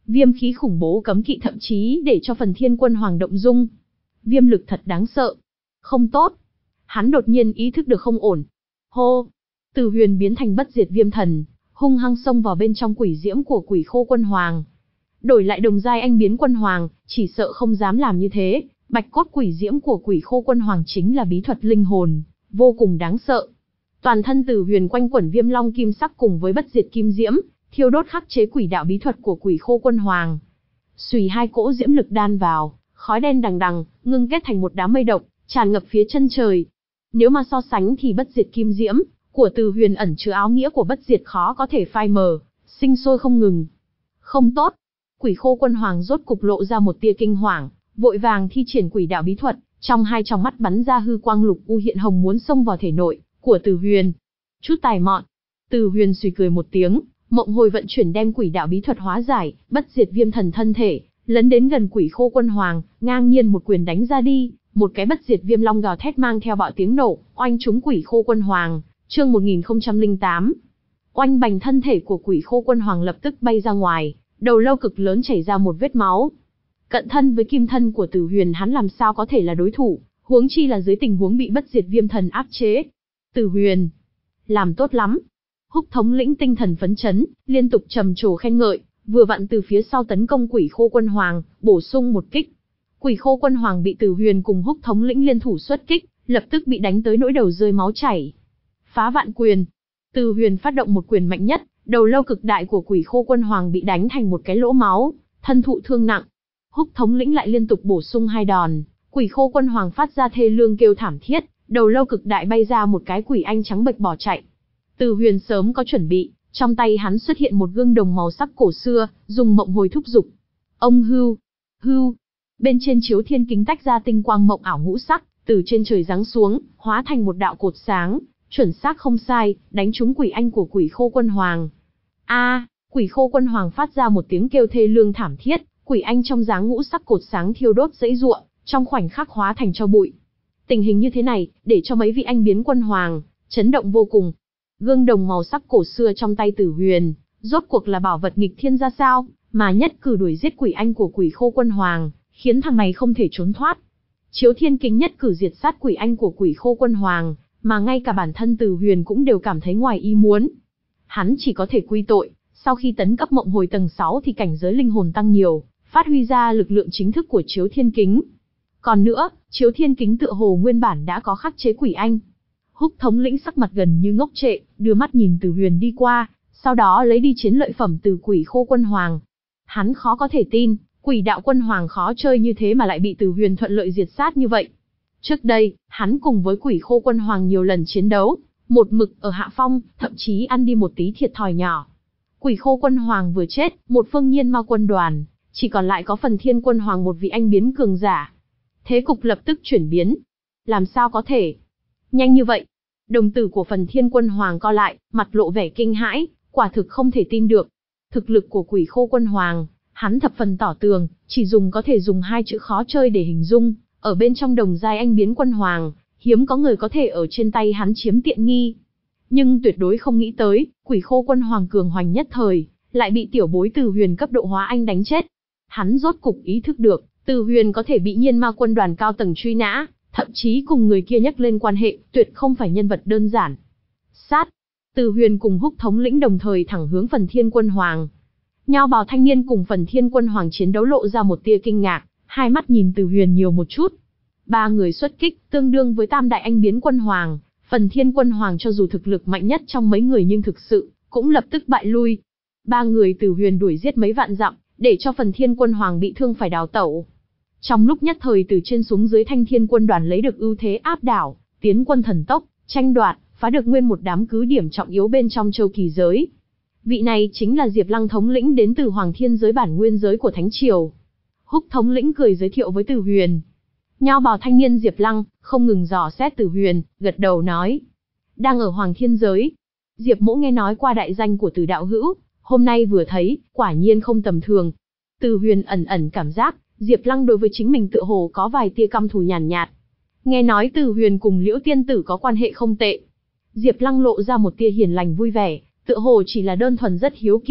viêm khí khủng bố cấm kỵ thậm chí để cho Phần Thiên Quân Hoàng động dung. Viêm lực thật đáng sợ. Không tốt. Hắn đột nhiên ý thức được không ổn. Hô! Từ Huyền biến thành bất diệt viêm thần, hung hăng xông vào bên trong quỷ diễm của Quỷ Khô Quân Hoàng. Đổi lại đồng giai anh biến quân hoàng, chỉ sợ không dám làm như thế. Bạch cốt quỷ diễm của Quỷ Khô Quân Hoàng chính là bí thuật linh hồn, vô cùng đáng sợ. Toàn thân Từ Huyền quanh quẩn viêm long kim sắc cùng với bất diệt kim diễm, thiêu đốt khắc chế quỷ đạo bí thuật của Quỷ Khô Quân Hoàng. Xùy hai cỗ diễm lực đan vào, khói đen đằng đằng, ngưng kết thành một đám mây độc, tràn ngập phía chân trời. Nếu mà so sánh thì bất diệt kim diễm của Từ Huyền ẩn chứa áo nghĩa của bất diệt khó có thể phai mờ, sinh sôi không ngừng. Không tốt. Quỷ Khô Quân Hoàng rốt cục lộ ra một tia kinh hoàng, vội vàng thi triển quỷ đạo bí thuật, trong hai tròng mắt bắn ra hư quang lục u hiện hồng muốn xông vào thể nội của Từ Huyền. Chút tài mọn. Từ Huyền suy cười một tiếng, mộng hồi vận chuyển đem quỷ đạo bí thuật hóa giải, bất diệt viêm thần thân thể, lấn đến gần Quỷ Khô Quân Hoàng, ngang nhiên một quyền đánh ra đi, một cái bất diệt viêm long gào thét mang theo bạo tiếng nổ, oanh trúng Quỷ Khô Quân Hoàng. Chương một nghìn không trăm lẻ tám. Oanh bành thân thể của Quỷ Khô Quân Hoàng lập tức bay ra ngoài, đầu lâu cực lớn chảy ra một vết máu. Cận thân với kim thân của Từ Huyền hắn làm sao có thể là đối thủ, huống chi là dưới tình huống bị bất diệt viêm thần áp chế. Từ Huyền, làm tốt lắm. Húc thống lĩnh tinh thần phấn chấn, liên tục trầm trồ khen ngợi, vừa vặn từ phía sau tấn công Quỷ Khô Quân Hoàng, bổ sung một kích. Quỷ Khô Quân Hoàng bị Từ Huyền cùng Húc thống lĩnh liên thủ xuất kích, lập tức bị đánh tới nỗi đầu rơi máu chảy. Phá vạn quyền. Từ Huyền phát động một quyền mạnh nhất, đầu lâu cực đại của Quỷ Khô Quân Hoàng bị đánh thành một cái lỗ máu, thân thụ thương nặng. Húc thống lĩnh lại liên tục bổ sung hai đòn, Quỷ Khô Quân Hoàng phát ra thê lương kêu thảm thiết, đầu lâu cực đại bay ra một cái quỷ anh trắng bệch bỏ chạy. Từ Huyền sớm có chuẩn bị, trong tay hắn xuất hiện một gương đồng màu sắc cổ xưa, dùng mộng hồi thúc dục. Ông hưu, hưu, bên trên chiếu thiên kính tách ra tinh quang mộng ảo ngũ sắc, từ trên trời giáng xuống, hóa thành một đạo cột sáng, chuẩn xác không sai, đánh trúng quỷ anh của Quỷ Khô Quân Hoàng. A, à, Quỷ Khô Quân Hoàng phát ra một tiếng kêu thê lương thảm thiết, quỷ anh trong dáng ngũ sắc cột sáng thiêu đốt dãy giụa, trong khoảnh khắc hóa thành tro bụi. Tình hình như thế này, để cho mấy vị anh biến quân hoàng chấn động vô cùng. Gương đồng màu sắc cổ xưa trong tay Tử Huyền, rốt cuộc là bảo vật nghịch thiên ra sao, mà nhất cử đuổi giết quỷ anh của Quỷ Khô Quân Hoàng, khiến thằng này không thể trốn thoát. Chiếu thiên kính nhất cử diệt sát quỷ anh của Quỷ Khô Quân Hoàng, mà ngay cả bản thân Tử Huyền cũng đều cảm thấy ngoài ý muốn. Hắn chỉ có thể quy tội, sau khi tấn cấp mộng hồi tầng sáu thì cảnh giới linh hồn tăng nhiều, phát huy ra lực lượng chính thức của chiếu thiên kính. Còn nữa, chiếu thiên kính tựa hồ nguyên bản đã có khắc chế quỷ anh. Húc thống lĩnh sắc mặt gần như ngốc trệ, đưa mắt nhìn Tử Huyền đi qua, sau đó lấy đi chiến lợi phẩm từ Quỷ Khô Quân Hoàng. Hắn khó có thể tin, quỷ đạo quân hoàng khó chơi như thế mà lại bị Tử Huyền thuận lợi diệt sát như vậy. Trước đây, hắn cùng với Quỷ Khô Quân Hoàng nhiều lần chiến đấu, một mực ở hạ phong, thậm chí ăn đi một tí thiệt thòi nhỏ. Quỷ Khô Quân Hoàng vừa chết, một phương Nhiên Ma quân đoàn, chỉ còn lại có Phần Thiên Quân Hoàng một vị anh biến cường giả. Thế cục lập tức chuyển biến. Làm sao có thể? Nhanh như vậy. Đồng tử của Phần Thiên Quân Hoàng co lại, mặt lộ vẻ kinh hãi, quả thực không thể tin được. Thực lực của Quỷ Khô Quân Hoàng, hắn thập phần tỏ tường, chỉ dùng có thể dùng hai chữ khó chơi để hình dung. Ở bên trong đồng giai anh biến quân hoàng, hiếm có người có thể ở trên tay hắn chiếm tiện nghi. Nhưng tuyệt đối không nghĩ tới, Quỷ Khô Quân Hoàng cường hoành nhất thời, lại bị tiểu bối Từ Huyền cấp độ hóa anh đánh chết. Hắn rốt cục ý thức được, Từ Huyền có thể bị Nhiên Ma quân đoàn cao tầng truy nã, thậm chí cùng người kia nhắc lên quan hệ, tuyệt không phải nhân vật đơn giản. Sát! Từ Huyền cùng Húc thống lĩnh đồng thời thẳng hướng Phần Thiên Quân Hoàng. Nho bào thanh niên cùng Phần Thiên Quân Hoàng chiến đấu lộ ra một tia kinh ngạc, hai mắt nhìn Từ Huyền nhiều một chút. Ba người xuất kích, tương đương với tam đại anh biến quân hoàng, Phần Thiên Quân Hoàng cho dù thực lực mạnh nhất trong mấy người nhưng thực sự, cũng lập tức bại lui. Ba người Từ Huyền đuổi giết mấy vạn dặm, để cho Phần Thiên Quân Hoàng bị thương phải đào tẩu. Trong lúc nhất thời từ trên xuống dưới Thanh Thiên quân đoàn lấy được ưu thế áp đảo, tiến quân thần tốc, tranh đoạt, phá được nguyên một đám cứ điểm trọng yếu bên trong Châu Kỳ giới. Vị này chính là Diệp Lăng thống lĩnh đến từ Hoàng Thiên giới bản nguyên giới của Thánh Triều. Húc thống lĩnh cười giới thiệu với Từ Huyền. Nho bào thanh niên Diệp Lăng không ngừng dò xét Từ Huyền, gật đầu nói: đang ở Hoàng Thiên giới. Diệp Mỗ nghe nói qua đại danh của Từ đạo hữu, hôm nay vừa thấy, quả nhiên không tầm thường. Từ Huyền ẩn ẩn cảm giác, Diệp Lăng đối với chính mình tựa hồ có vài tia căm thù nhàn nhạt, nhạt. Nghe nói Từ Huyền cùng Liễu Tiên tử có quan hệ không tệ. Diệp Lăng lộ ra một tia hiền lành vui vẻ, tựa hồ chỉ là đơn thuần rất hiếu kỳ,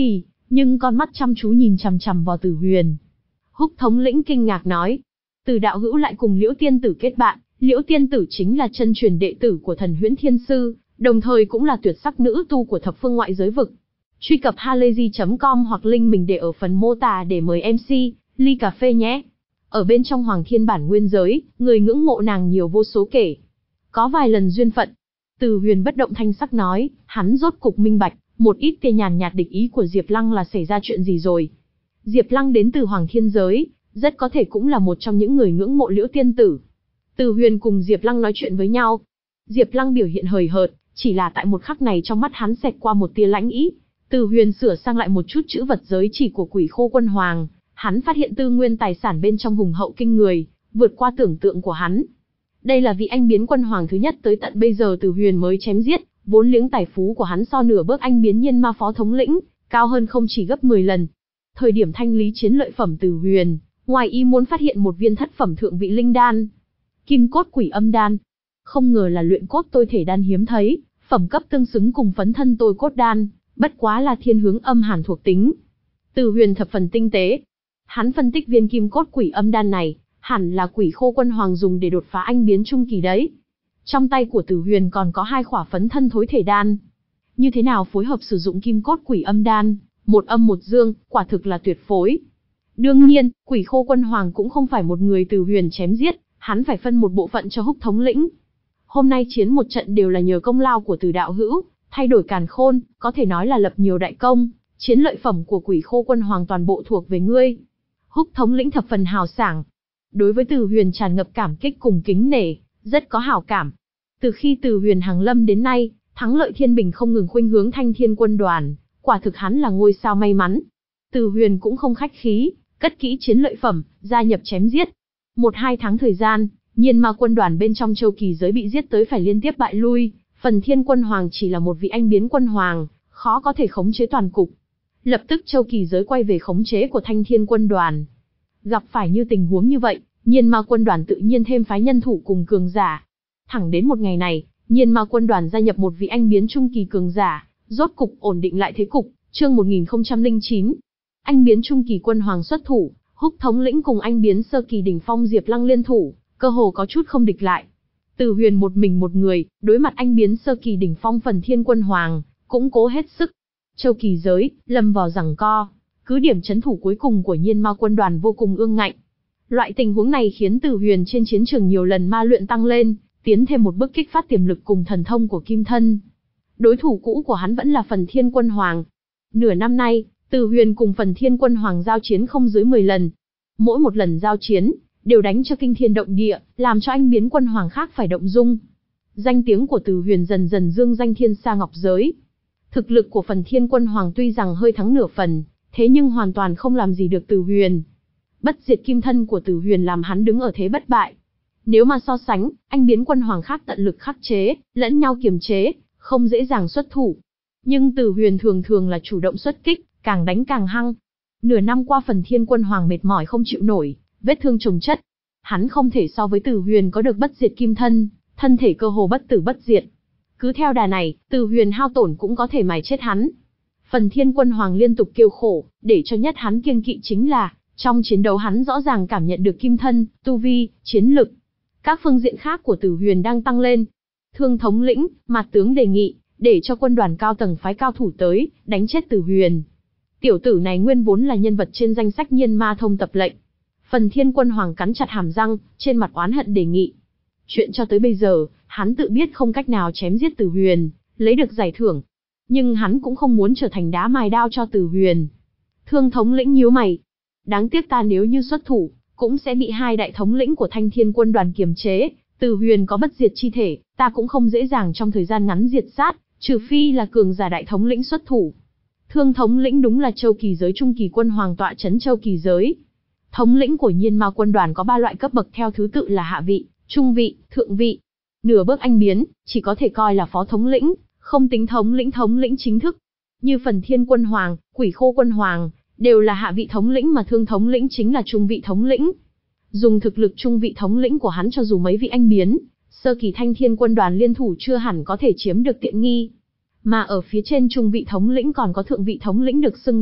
nhưng con mắt chăm chú nhìn chằm chằm vào Từ Huyền. Húc thống lĩnh kinh ngạc nói, Từ đạo hữu lại cùng Liễu tiên tử kết bạn. Liễu tiên tử chính là chân truyền đệ tử của thần Huyễn Thiên Sư, đồng thời cũng là tuyệt sắc nữ tu của thập phương ngoại giới vực. Truy cập halayzi chấm com hoặc link mình để ở phần mô tả để mời em xê, ly cà phê nhé. Ở bên trong Hoàng Thiên bản nguyên giới, người ngưỡng mộ nàng nhiều vô số kể. Có vài lần duyên phận. Từ Huyền bất động thanh sắc nói, hắn rốt cục minh bạch, một ít tia nhàn nhạt địch ý của Diệp Lăng là xảy ra chuyện gì rồi. Diệp Lăng đến từ Hoàng Thiên giới, rất có thể cũng là một trong những người ngưỡng mộ Liễu tiên tử. Từ Huyền cùng Diệp Lăng nói chuyện với nhau. Diệp Lăng biểu hiện hời hợt, chỉ là tại một khắc này trong mắt hắn xẹt qua một tia lãnh ý. Từ Huyền sửa sang lại một chút chữ vật giới chỉ của Quỷ Khô Quân Hoàng, hắn phát hiện tư nguyên tài sản bên trong hùng hậu kinh người, vượt qua tưởng tượng của hắn. Đây là vị anh biến quân hoàng thứ nhất tới tận bây giờ Từ Huyền mới chém giết, vốn liếng tài phú của hắn so nửa bước anh biến nhiên ma phó thống lĩnh, cao hơn không chỉ gấp mười lần. Thời điểm thanh lý chiến lợi phẩm Từ Huyền, ngoài ý muốn phát hiện một viên thất phẩm thượng vị linh đan, Kim cốt quỷ âm đan. Không ngờ là luyện cốt tôi thể đan hiếm thấy, phẩm cấp tương xứng cùng phấn thân tôi cốt đan, bất quá là thiên hướng âm hàn thuộc tính. Từ Huyền thập phần tinh tế. Hắn phân tích viên kim cốt quỷ âm đan này, hẳn là Quỷ Khô Quân Hoàng dùng để đột phá anh biến trung kỳ đấy. Trong tay của Từ Huyền còn có hai khỏa phấn thân thối thể đan. Như thế nào phối hợp sử dụng kim cốt quỷ âm đan, một âm một dương, quả thực là tuyệt phối. Đương nhiên, Quỷ Khô Quân Hoàng cũng không phải một người Từ Huyền chém giết, hắn phải phân một bộ phận cho Húc thống lĩnh. Hôm nay chiến một trận đều là nhờ công lao của Từ đạo hữu, thay đổi càn khôn, có thể nói là lập nhiều đại công, chiến lợi phẩm của Quỷ Khô Quân Hoàng toàn bộ thuộc về ngươi. Húc thống lĩnh thập phần hào sảng. Đối với Từ Huyền tràn ngập cảm kích cùng kính nể, rất có hảo cảm. Từ khi Từ Huyền hàng lâm đến nay, thắng lợi thiên bình không ngừng khuynh hướng Thanh Thiên quân đoàn, quả thực hắn là ngôi sao may mắn. Từ Huyền cũng không khách khí, cất kỹ chiến lợi phẩm, gia nhập chém giết. Một hai tháng thời gian, Nhiên Ma quân đoàn bên trong Châu Kỳ giới bị giết tới phải liên tiếp bại lui, Phần Thiên quân hoàng chỉ là một vị anh biến quân hoàng, khó có thể khống chế toàn cục. Lập tức Châu Kỳ giới quay về khống chế của Thanh Thiên quân đoàn. Gặp phải như tình huống như vậy, Nhiên Ma quân đoàn tự nhiên thêm phái nhân thủ cùng cường giả. Thẳng đến một ngày này, Nhiên Ma quân đoàn gia nhập một vị anh biến trung kỳ cường giả, rốt cục ổn định lại thế cục. Chương một nghìn không trăm lẻ chín, anh biến trung kỳ quân hoàng xuất thủ, Húc thống lĩnh cùng anh biến sơ kỳ đỉnh phong Diệp Lăng liên thủ, cơ hồ có chút không địch lại. Từ Huyền một mình một người, đối mặt anh biến sơ kỳ đỉnh phong Phần Thiên quân hoàng, cũng cố hết sức. Châu Kỳ giới lâm vào giằng co, cứ điểm trấn thủ cuối cùng của Nhiên Ma quân đoàn vô cùng ương ngạnh. Loại tình huống này khiến Từ Huyền trên chiến trường nhiều lần ma luyện tăng lên, tiến thêm một bước kích phát tiềm lực cùng thần thông của kim thân. Đối thủ cũ của hắn vẫn là Phần Thiên quân hoàng. Nửa năm nay, Từ Huyền cùng Phần Thiên quân hoàng giao chiến không dưới mười lần. Mỗi một lần giao chiến, đều đánh cho kinh thiên động địa, làm cho anh biến quân hoàng khác phải động dung. Danh tiếng của Từ Huyền dần dần dương danh thiên sa ngọc giới. Thực lực của Phần Thiên quân hoàng tuy rằng hơi thắng nửa phần, thế nhưng hoàn toàn không làm gì được Từ Huyền. Bất diệt kim thân của Từ Huyền làm hắn đứng ở thế bất bại. Nếu mà so sánh, anh biến quân hoàng khác tận lực khắc chế, lẫn nhau kiềm chế, không dễ dàng xuất thủ. Nhưng Từ Huyền thường thường là chủ động xuất kích, càng đánh càng hăng. Nửa năm qua Phần Thiên quân hoàng mệt mỏi không chịu nổi, vết thương chồng chất. Hắn không thể so với Từ Huyền có được bất diệt kim thân, thân thể cơ hồ bất tử bất diệt. Cứ theo đà này, Từ Huyền hao tổn cũng có thể mài chết hắn. Phần Thiên quân hoàng liên tục kêu khổ, để cho nhất hắn kiêng kỵ chính là, trong chiến đấu hắn rõ ràng cảm nhận được kim thân, tu vi, chiến lực. Các phương diện khác của Từ Huyền đang tăng lên. Thương thống lĩnh, Mạt tướng đề nghị, để cho quân đoàn cao tầng phái cao thủ tới, đánh chết Từ Huyền. Tiểu tử này nguyên vốn là nhân vật trên danh sách Nhiên Ma thông tập lệnh. Phần Thiên quân hoàng cắn chặt hàm răng, trên mặt oán hận đề nghị. Chuyện cho tới bây giờ, hắn tự biết không cách nào chém giết Từ Huyền, lấy được giải thưởng. Nhưng hắn cũng không muốn trở thành đá mài đao cho Từ Huyền. Thương thống lĩnh nhíu mày. Đáng tiếc ta nếu như xuất thủ, cũng sẽ bị hai đại thống lĩnh của Thanh Thiên quân đoàn kiềm chế. Từ Huyền có bất diệt chi thể, ta cũng không dễ dàng trong thời gian ngắn diệt sát, trừ phi là cường giả đại thống lĩnh xuất thủ. Thương thống lĩnh đúng là Châu Kỳ giới trung kỳ quân hoàng tọa trấn Châu Kỳ giới. Thống lĩnh của Nhiên Ma quân đoàn có ba loại cấp bậc theo thứ tự là hạ vị, trung vị, thượng vị. Nửa bước anh biến, chỉ có thể coi là phó thống lĩnh, không tính thống lĩnh thống lĩnh chính thức. Như Phần Thiên quân hoàng, Quỷ Khô quân hoàng, đều là hạ vị thống lĩnh mà Thương thống lĩnh chính là trung vị thống lĩnh. Dùng thực lực trung vị thống lĩnh của hắn cho dù mấy vị anh biến, sơ kỳ Thanh Thiên quân đoàn liên thủ chưa hẳn có thể chiếm được tiện nghi. Mà ở phía trên trung vị thống lĩnh còn có thượng vị thống lĩnh được xưng là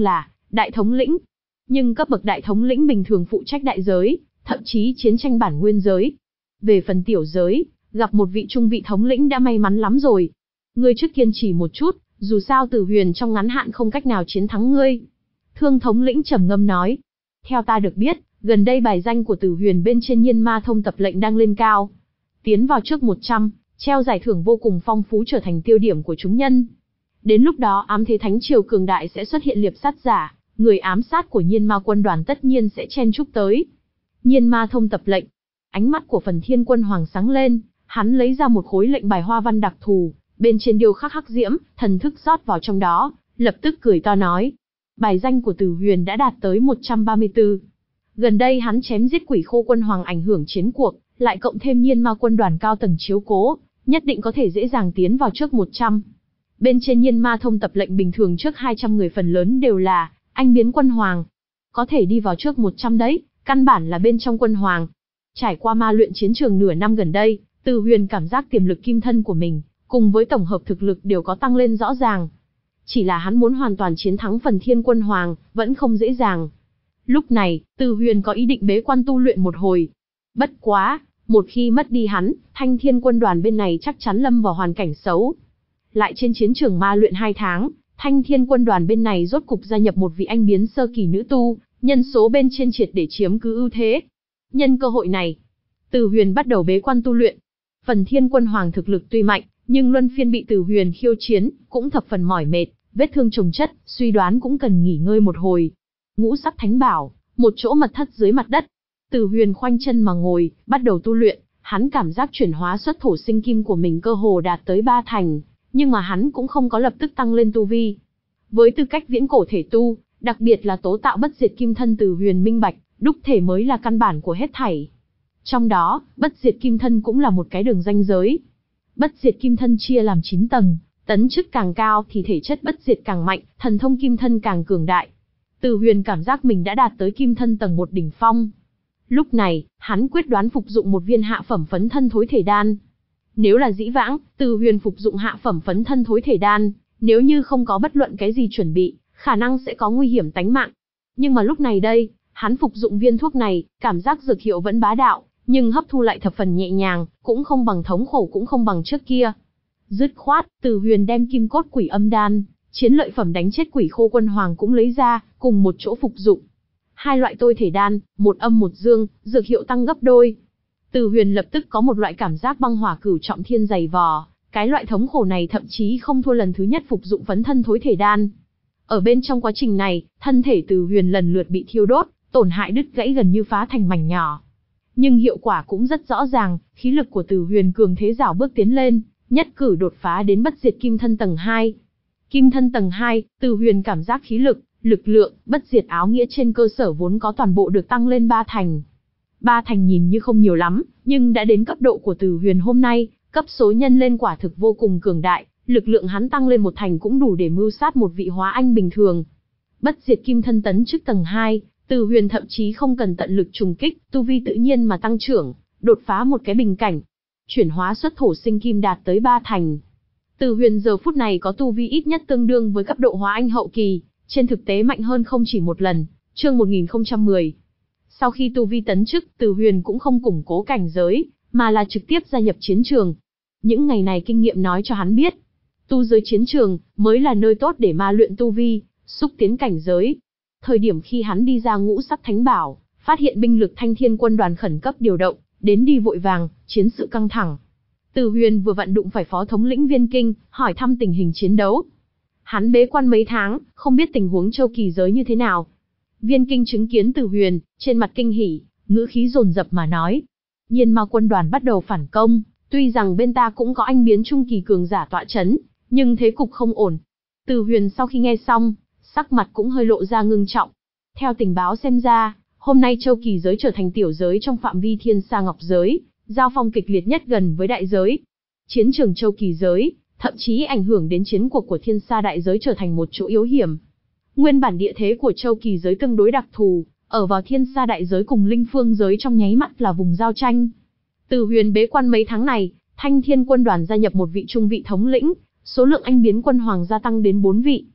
đại thống lĩnh. Nhưng cấp bậc đại thống lĩnh bình thường phụ trách đại giới, thậm chí chiến tranh bản nguyên giới. Về phần tiểu giới, gặp một vị trung vị thống lĩnh đã may mắn lắm rồi. Ngươi trước kiên trì một chút, dù sao Tử Huyền trong ngắn hạn không cách nào chiến thắng ngươi. Thương thống lĩnh trầm ngâm nói. Theo ta được biết, gần đây bài danh của Tử Huyền bên trên Nhiên Ma Thông tập lệnh đang lên cao. Tiến vào trước một trăm, treo giải thưởng vô cùng phong phú trở thành tiêu điểm của chúng nhân. Đến lúc đó ám thế thánh triều cường đại sẽ xuất hiện liệp sát giả, người ám sát của Nhiên Ma quân đoàn tất nhiên sẽ chen chúc tới. Nhiên Ma Thông tập lệnh. Ánh mắt của Phần Thiên Quân Hoàng sáng lên, hắn lấy ra một khối lệnh bài hoa văn đặc thù, bên trên điêu khắc hắc diễm, thần thức rót vào trong đó, lập tức cười to nói. Bài danh của Tử Huyền đã đạt tới một trăm ba mươi tư. Gần đây hắn chém giết Quỷ Khô quân hoàng ảnh hưởng chiến cuộc, lại cộng thêm Nhiên Ma quân đoàn cao tầng chiếu cố, nhất định có thể dễ dàng tiến vào trước một trăm. Bên trên Nhiên Ma Thông tập lệnh bình thường trước hai trăm người phần lớn đều là anh biến quân hoàng. Có thể đi vào trước một trăm đấy, căn bản là bên trong quân hoàng. Trải qua ma luyện chiến trường nửa năm gần đây, Tử Huyền cảm giác tiềm lực kim thân của mình, cùng với tổng hợp thực lực đều có tăng lên rõ ràng. Chỉ là hắn muốn hoàn toàn chiến thắng Phần Thiên Quân Hoàng, vẫn không dễ dàng. Lúc này, Tử Huyền có ý định bế quan tu luyện một hồi. Bất quá, một khi mất đi hắn, Thanh Thiên quân đoàn bên này chắc chắn lâm vào hoàn cảnh xấu. Lại trên chiến trường ma luyện hai tháng, Thanh Thiên quân đoàn bên này rốt cục gia nhập một vị anh biến sơ kỳ nữ tu, nhân số bên trên triệt để chiếm cứ ưu thế. Nhân cơ hội này, Tử Huyền bắt đầu bế quan tu luyện. Phần Thiên Quân Hoàng thực lực tuy mạnh, nhưng luân phiên bị Tử Huyền khiêu chiến, cũng thập phần mỏi mệt, vết thương chồng chất, suy đoán cũng cần nghỉ ngơi một hồi. Ngũ sắc thánh bảo, một chỗ mật thất dưới mặt đất. Tử Huyền khoanh chân mà ngồi, bắt đầu tu luyện, hắn cảm giác chuyển hóa xuất thổ sinh kim của mình cơ hồ đạt tới ba thành, nhưng mà hắn cũng không có lập tức tăng lên tu vi. Với tư cách viễn cổ thể tu, đặc biệt là tố tạo bất diệt kim thân, Tử Huyền minh bạch, đúc thể mới là căn bản của hết thảy. Trong đó, bất diệt kim thân cũng là một cái đường ranh giới. Bất diệt kim thân chia làm chín tầng, tấn chức càng cao thì thể chất bất diệt càng mạnh, thần thông kim thân càng cường đại. Tử Huyền cảm giác mình đã đạt tới kim thân tầng một đỉnh phong. Lúc này, hắn quyết đoán phục dụng một viên hạ phẩm phấn thân thối thể đan. Nếu là dĩ vãng, Tử Huyền phục dụng hạ phẩm phấn thân thối thể đan, nếu như không có bất luận cái gì chuẩn bị, khả năng sẽ có nguy hiểm tánh mạng. Nhưng mà lúc này đây, hắn phục dụng viên thuốc này, cảm giác dược hiệu vẫn bá đạo, nhưng hấp thu lại thập phần nhẹ nhàng, cũng không bằng thống khổ, cũng không bằng trước kia. Dứt khoát, Tử Huyền đem kim cốt quỷ âm đan, chiến lợi phẩm đánh chết Quỷ Khô quân hoàng cũng lấy ra, cùng một chỗ phục dụng. Hai loại tôi thể đan, một âm một dương, dược hiệu tăng gấp đôi. Tử Huyền lập tức có một loại cảm giác băng hỏa cửu trọng thiên dày vò, cái loại thống khổ này thậm chí không thua lần thứ nhất phục dụng phấn thân thối thể đan. Ở bên trong quá trình này, thân thể Tử Huyền lần lượt bị thiêu đốt, tổn hại đứt gãy gần như phá thành mảnh nhỏ. Nhưng hiệu quả cũng rất rõ ràng, khí lực của Tử Huyền cường thế rảo bước tiến lên, nhất cử đột phá đến bất diệt kim thân tầng hai. Kim thân tầng hai, Tử Huyền cảm giác khí lực, lực lượng, bất diệt áo nghĩa trên cơ sở vốn có toàn bộ được tăng lên ba thành. Ba thành nhìn như không nhiều lắm, nhưng đã đến cấp độ của Tử Huyền hôm nay, cấp số nhân lên quả thực vô cùng cường đại, lực lượng hắn tăng lên một thành cũng đủ để mưu sát một vị hóa anh bình thường. Bất diệt kim thân tấn chức tầng hai, Tử Huyền thậm chí không cần tận lực trùng kích, tu vi tự nhiên mà tăng trưởng, đột phá một cái bình cảnh. Chuyển hóa xuất thổ sinh kim đạt tới ba thành. Tử Huyền giờ phút này có tu vi ít nhất tương đương với cấp độ hóa anh hậu kỳ, trên thực tế mạnh hơn không chỉ một lần. Chương một nghìn không trăm mười. Sau khi tu vi tấn chức, Tử Huyền cũng không củng cố cảnh giới, mà là trực tiếp gia nhập chiến trường. Những ngày này kinh nghiệm nói cho hắn biết, tu giới chiến trường mới là nơi tốt để ma luyện tu vi, xúc tiến cảnh giới. Thời điểm khi hắn đi ra ngũ sắc thánh bảo, phát hiện binh lực Thanh Thiên quân đoàn khẩn cấp điều động, đến đi vội vàng, chiến sự căng thẳng. Tử Huyền vừa vặn đụng phải phó thống lĩnh Viên Kinh, hỏi thăm tình hình chiến đấu. Hắn bế quan mấy tháng, không biết tình huống châu kỳ giới như thế nào. Viên Kinh chứng kiến Tử Huyền, trên mặt kinh hỉ, ngữ khí dồn dập mà nói. Nhiên Ma quân đoàn bắt đầu phản công, tuy rằng bên ta cũng có anh biến trung kỳ cường giả tọa chấn, nhưng thế cục không ổn. Tử Huyền sau khi nghe xong, sắc mặt cũng hơi lộ ra ngưng trọng. Theo tình báo xem ra, hôm nay châu kỳ giới trở thành tiểu giới trong phạm vi Thiên Sa Ngọc giới, giao phong kịch liệt nhất gần với đại giới. Chiến trường châu kỳ giới, thậm chí ảnh hưởng đến chiến cuộc của Thiên Sa đại giới trở thành một chỗ yếu hiểm. Nguyên bản địa thế của châu kỳ giới tương đối đặc thù, ở vào Thiên Sa đại giới cùng Linh Phương giới trong nháy mắt là vùng giao tranh. Tử Huyền bế quan mấy tháng này, Thanh Thiên quân đoàn gia nhập một vị trung vị thống lĩnh, số lượng anh biến quân hoàng gia tăng đến bốn vị.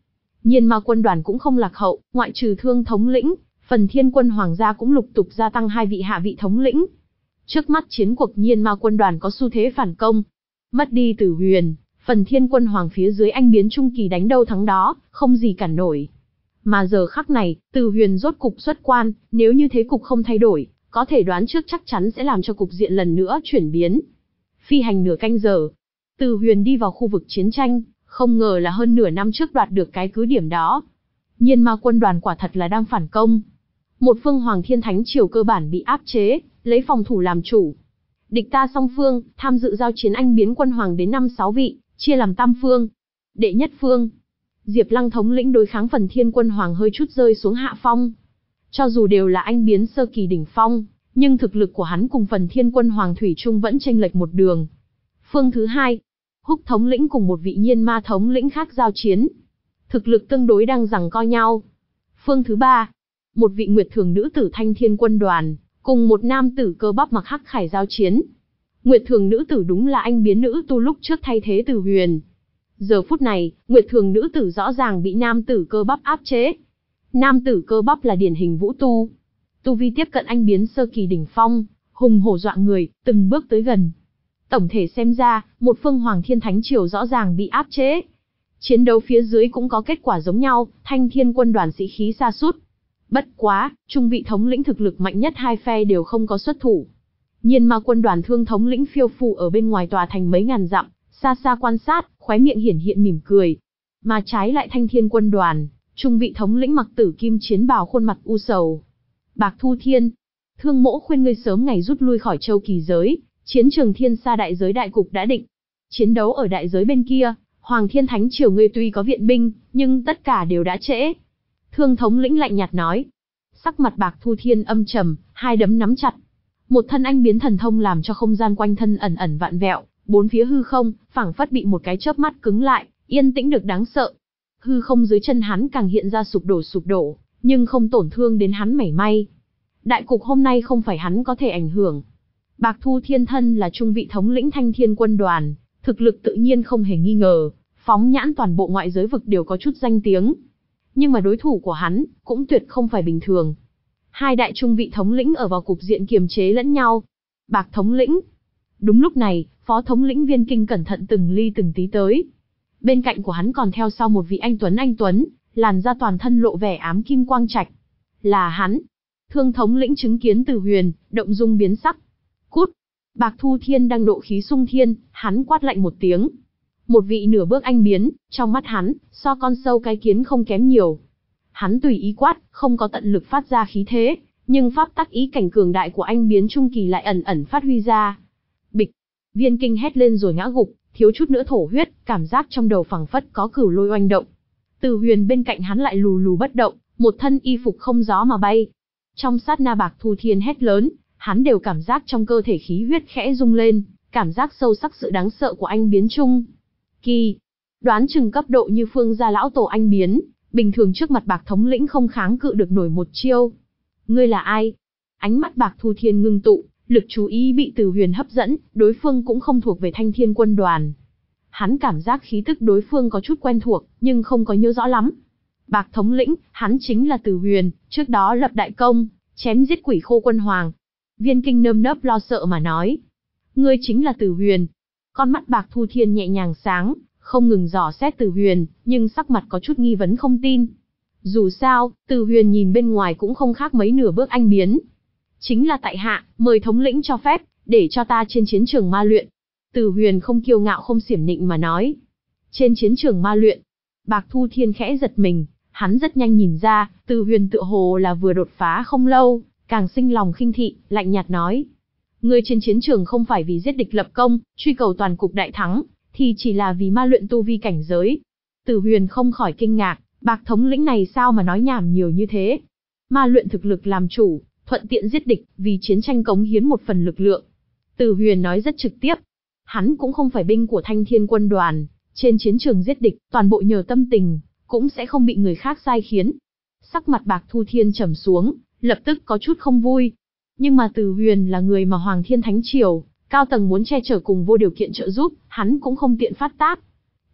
Nhiên Ma quân đoàn cũng không lạc hậu, ngoại trừ Thương thống lĩnh, Phần Thiên quân hoàng gia cũng lục tục gia tăng hai vị hạ vị thống lĩnh. Trước mắt chiến cuộc Nhiên Ma quân đoàn có xu thế phản công. Mất đi Tử Huyền, Phần Thiên quân hoàng phía dưới anh biến trung kỳ đánh đâu thắng đó, không gì cản nổi. Mà giờ khắc này, Tử Huyền rốt cục xuất quan, nếu như thế cục không thay đổi, có thể đoán trước chắc chắn sẽ làm cho cục diện lần nữa chuyển biến. Phi hành nửa canh giờ, Tử Huyền đi vào khu vực chiến tranh, không ngờ là hơn nửa năm trước đoạt được cái cứ điểm đó. Nhiên Ma quân đoàn quả thật là đang phản công. Một phương Hoàng Thiên Thánh Triều cơ bản bị áp chế, lấy phòng thủ làm chủ. Địch ta song phương, tham dự giao chiến anh biến quân hoàng đến năm sáu vị, chia làm tam phương. Đệ nhất phương, Diệp Lăng thống lĩnh đối kháng Phần Thiên quân hoàng hơi chút rơi xuống hạ phong. Cho dù đều là anh biến sơ kỳ đỉnh phong, nhưng thực lực của hắn cùng Phần Thiên quân hoàng thủy chung vẫn chênh lệch một đường. Phương thứ hai, Húc thống lĩnh cùng một vị Nhiên Ma thống lĩnh khác giao chiến. Thực lực tương đối đang giằng co nhau. Phương thứ ba, một vị Nguyệt Thường nữ tử Thanh Thiên quân đoàn, cùng một nam tử cơ bắp mặc hắc khải giao chiến. Nguyệt Thường nữ tử đúng là anh biến nữ tu lúc trước thay thế Tử Huyền. Giờ phút này, Nguyệt Thường nữ tử rõ ràng bị nam tử cơ bắp áp chế. Nam tử cơ bắp là điển hình vũ tu. Tu vi tiếp cận anh biến sơ kỳ đỉnh phong, hùng hổ dọa người, từng bước tới gần. Tổng thể xem ra, một phương Hoàng Thiên Thánh Triều rõ ràng bị áp chế. Chiến đấu phía dưới cũng có kết quả giống nhau, Thanh Thiên quân đoàn sĩ khí sa sút. Bất quá, trung vị thống lĩnh thực lực mạnh nhất hai phe đều không có xuất thủ. Nhiên Ma quân đoàn Thương thống lĩnh phiêu phù ở bên ngoài tòa thành mấy ngàn dặm, xa xa quan sát, khóe miệng hiển hiện mỉm cười. Mà trái lại Thanh Thiên quân đoàn, trung vị thống lĩnh mặc tử kim chiến bào khuôn mặt u sầu. Bạc Thu Thiên, Thương mỗ khuyên ngươi sớm ngày rút lui khỏi Châu Kỳ giới, chiến trường Thiên Sa đại giới đại cục đã định. Chiến đấu ở đại giới bên kia, Hoàng Thiên Thánh Triều ngươi tuy có viện binh, nhưng tất cả đều đã trễ. Thương thống lĩnh lạnh nhạt nói. Sắc mặt Bạc Thu Thiên âm trầm, hai đấm nắm chặt. Một thân anh biến thần thông làm cho không gian quanh thân ẩn ẩn vạn vẹo, bốn phía hư không, phảng phất bị một cái chớp mắt cứng lại, yên tĩnh được đáng sợ. Hư không dưới chân hắn càng hiện ra sụp đổ sụp đổ, nhưng không tổn thương đến hắn mảy may. Đại cục hôm nay không phải hắn có thể ảnh hưởng. Bạc Thu Thiên thân là trung vị thống lĩnh Thanh Thiên quân đoàn, thực lực tự nhiên không hề nghi ngờ, phóng nhãn toàn bộ ngoại giới vực đều có chút danh tiếng. Nhưng mà đối thủ của hắn, cũng tuyệt không phải bình thường. Hai đại trung vị thống lĩnh ở vào cục diện kiềm chế lẫn nhau. Bạc thống lĩnh. Đúng lúc này, phó thống lĩnh Viên Kinh cẩn thận từng ly từng tí tới. Bên cạnh của hắn còn theo sau một vị anh Tuấn anh Tuấn, làn da toàn thân lộ vẻ ám kim quang trạch. Là hắn. Thương thống lĩnh chứng kiến Tử Huyền, động dung biến sắc. Cút. Bạc Thu Thiên đang độ khí xung thiên, hắn quát lạnh một tiếng. Một vị nửa bước anh biến, trong mắt hắn, so con sâu cái kiến không kém nhiều. Hắn tùy ý quát, không có tận lực phát ra khí thế, nhưng pháp tắc ý cảnh cường đại của anh biến trung kỳ lại ẩn ẩn phát huy ra. Bịch, Viên Kinh hét lên rồi ngã gục, thiếu chút nữa thổ huyết, cảm giác trong đầu phẳng phất có cửu lôi oanh động. Tử Huyền bên cạnh hắn lại lù lù bất động, một thân y phục không gió mà bay. Trong sát na Bạc Thu Thiên hét lớn, hắn đều cảm giác trong cơ thể khí huyết khẽ rung lên, cảm giác sâu sắc sự đáng sợ của anh biến trung kỳ. Đoán chừng cấp độ như Phương gia lão tổ anh biến, bình thường trước mặt Bạc thống lĩnh không kháng cự được nổi một chiêu. Ngươi là ai? Ánh mắt Bạc Thu Thiên ngưng tụ, lực chú ý bị Tử Huyền hấp dẫn, đối phương cũng không thuộc về Thanh Thiên quân đoàn. Hắn cảm giác khí tức đối phương có chút quen thuộc, nhưng không có nhớ rõ lắm. Bạc thống lĩnh, hắn chính là Tử Huyền, trước đó lập đại công, chém giết Quỷ Khô quân hoàng. Viên Kinh nơm nớp lo sợ mà nói. Ngươi chính là Tử Huyền. Con mắt Bạc Thu Thiên nhẹ nhàng sáng, không ngừng dò xét Tử Huyền, nhưng sắc mặt có chút nghi vấn không tin. Dù sao, Tử Huyền nhìn bên ngoài cũng không khác mấy nửa bước anh biến. Chính là tại hạ, mời thống lĩnh cho phép, để cho ta trên chiến trường ma luyện. Tử Huyền không kiêu ngạo không xiểm nịnh mà nói. Trên chiến trường ma luyện. Bạc Thu Thiên khẽ giật mình, hắn rất nhanh nhìn ra, Tử Huyền tựa hồ là vừa đột phá không lâu, càng sinh lòng khinh thị, lạnh nhạt nói. Ngươi trên chiến trường không phải vì giết địch lập công, truy cầu toàn cục đại thắng, thì chỉ là vì ma luyện tu vi cảnh giới. Tử Huyền không khỏi kinh ngạc, Bạc thống lĩnh này sao mà nói nhảm nhiều như thế. Ma luyện thực lực làm chủ, thuận tiện giết địch, vì chiến tranh cống hiến một phần lực lượng. Tử Huyền nói rất trực tiếp. Hắn cũng không phải binh của Thanh Thiên quân đoàn, trên chiến trường giết địch, toàn bộ nhờ tâm tình, cũng sẽ không bị người khác sai khiến. Sắc mặt Bạc Thu Thiên trầm xuống, lập tức có chút không vui. Nhưng mà Tử Huyền là người mà Hoàng Thiên Thánh Triều, cao tầng muốn che chở cùng vô điều kiện trợ giúp, hắn cũng không tiện phát tác.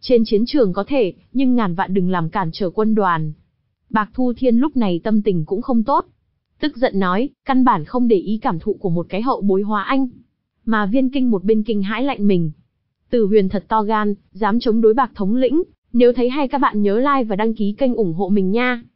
Trên chiến trường có thể, nhưng ngàn vạn đừng làm cản trở quân đoàn. Bạc Thu Thiên lúc này tâm tình cũng không tốt. Tức giận nói, căn bản không để ý cảm thụ của một cái hậu bối hóa anh. Mà Viên Kinh một bên kinh hãi lạnh mình. Tử Huyền thật to gan, dám chống đối Bạc thống lĩnh. Nếu thấy hay các bạn nhớ like và đăng ký kênh ủng hộ mình nha.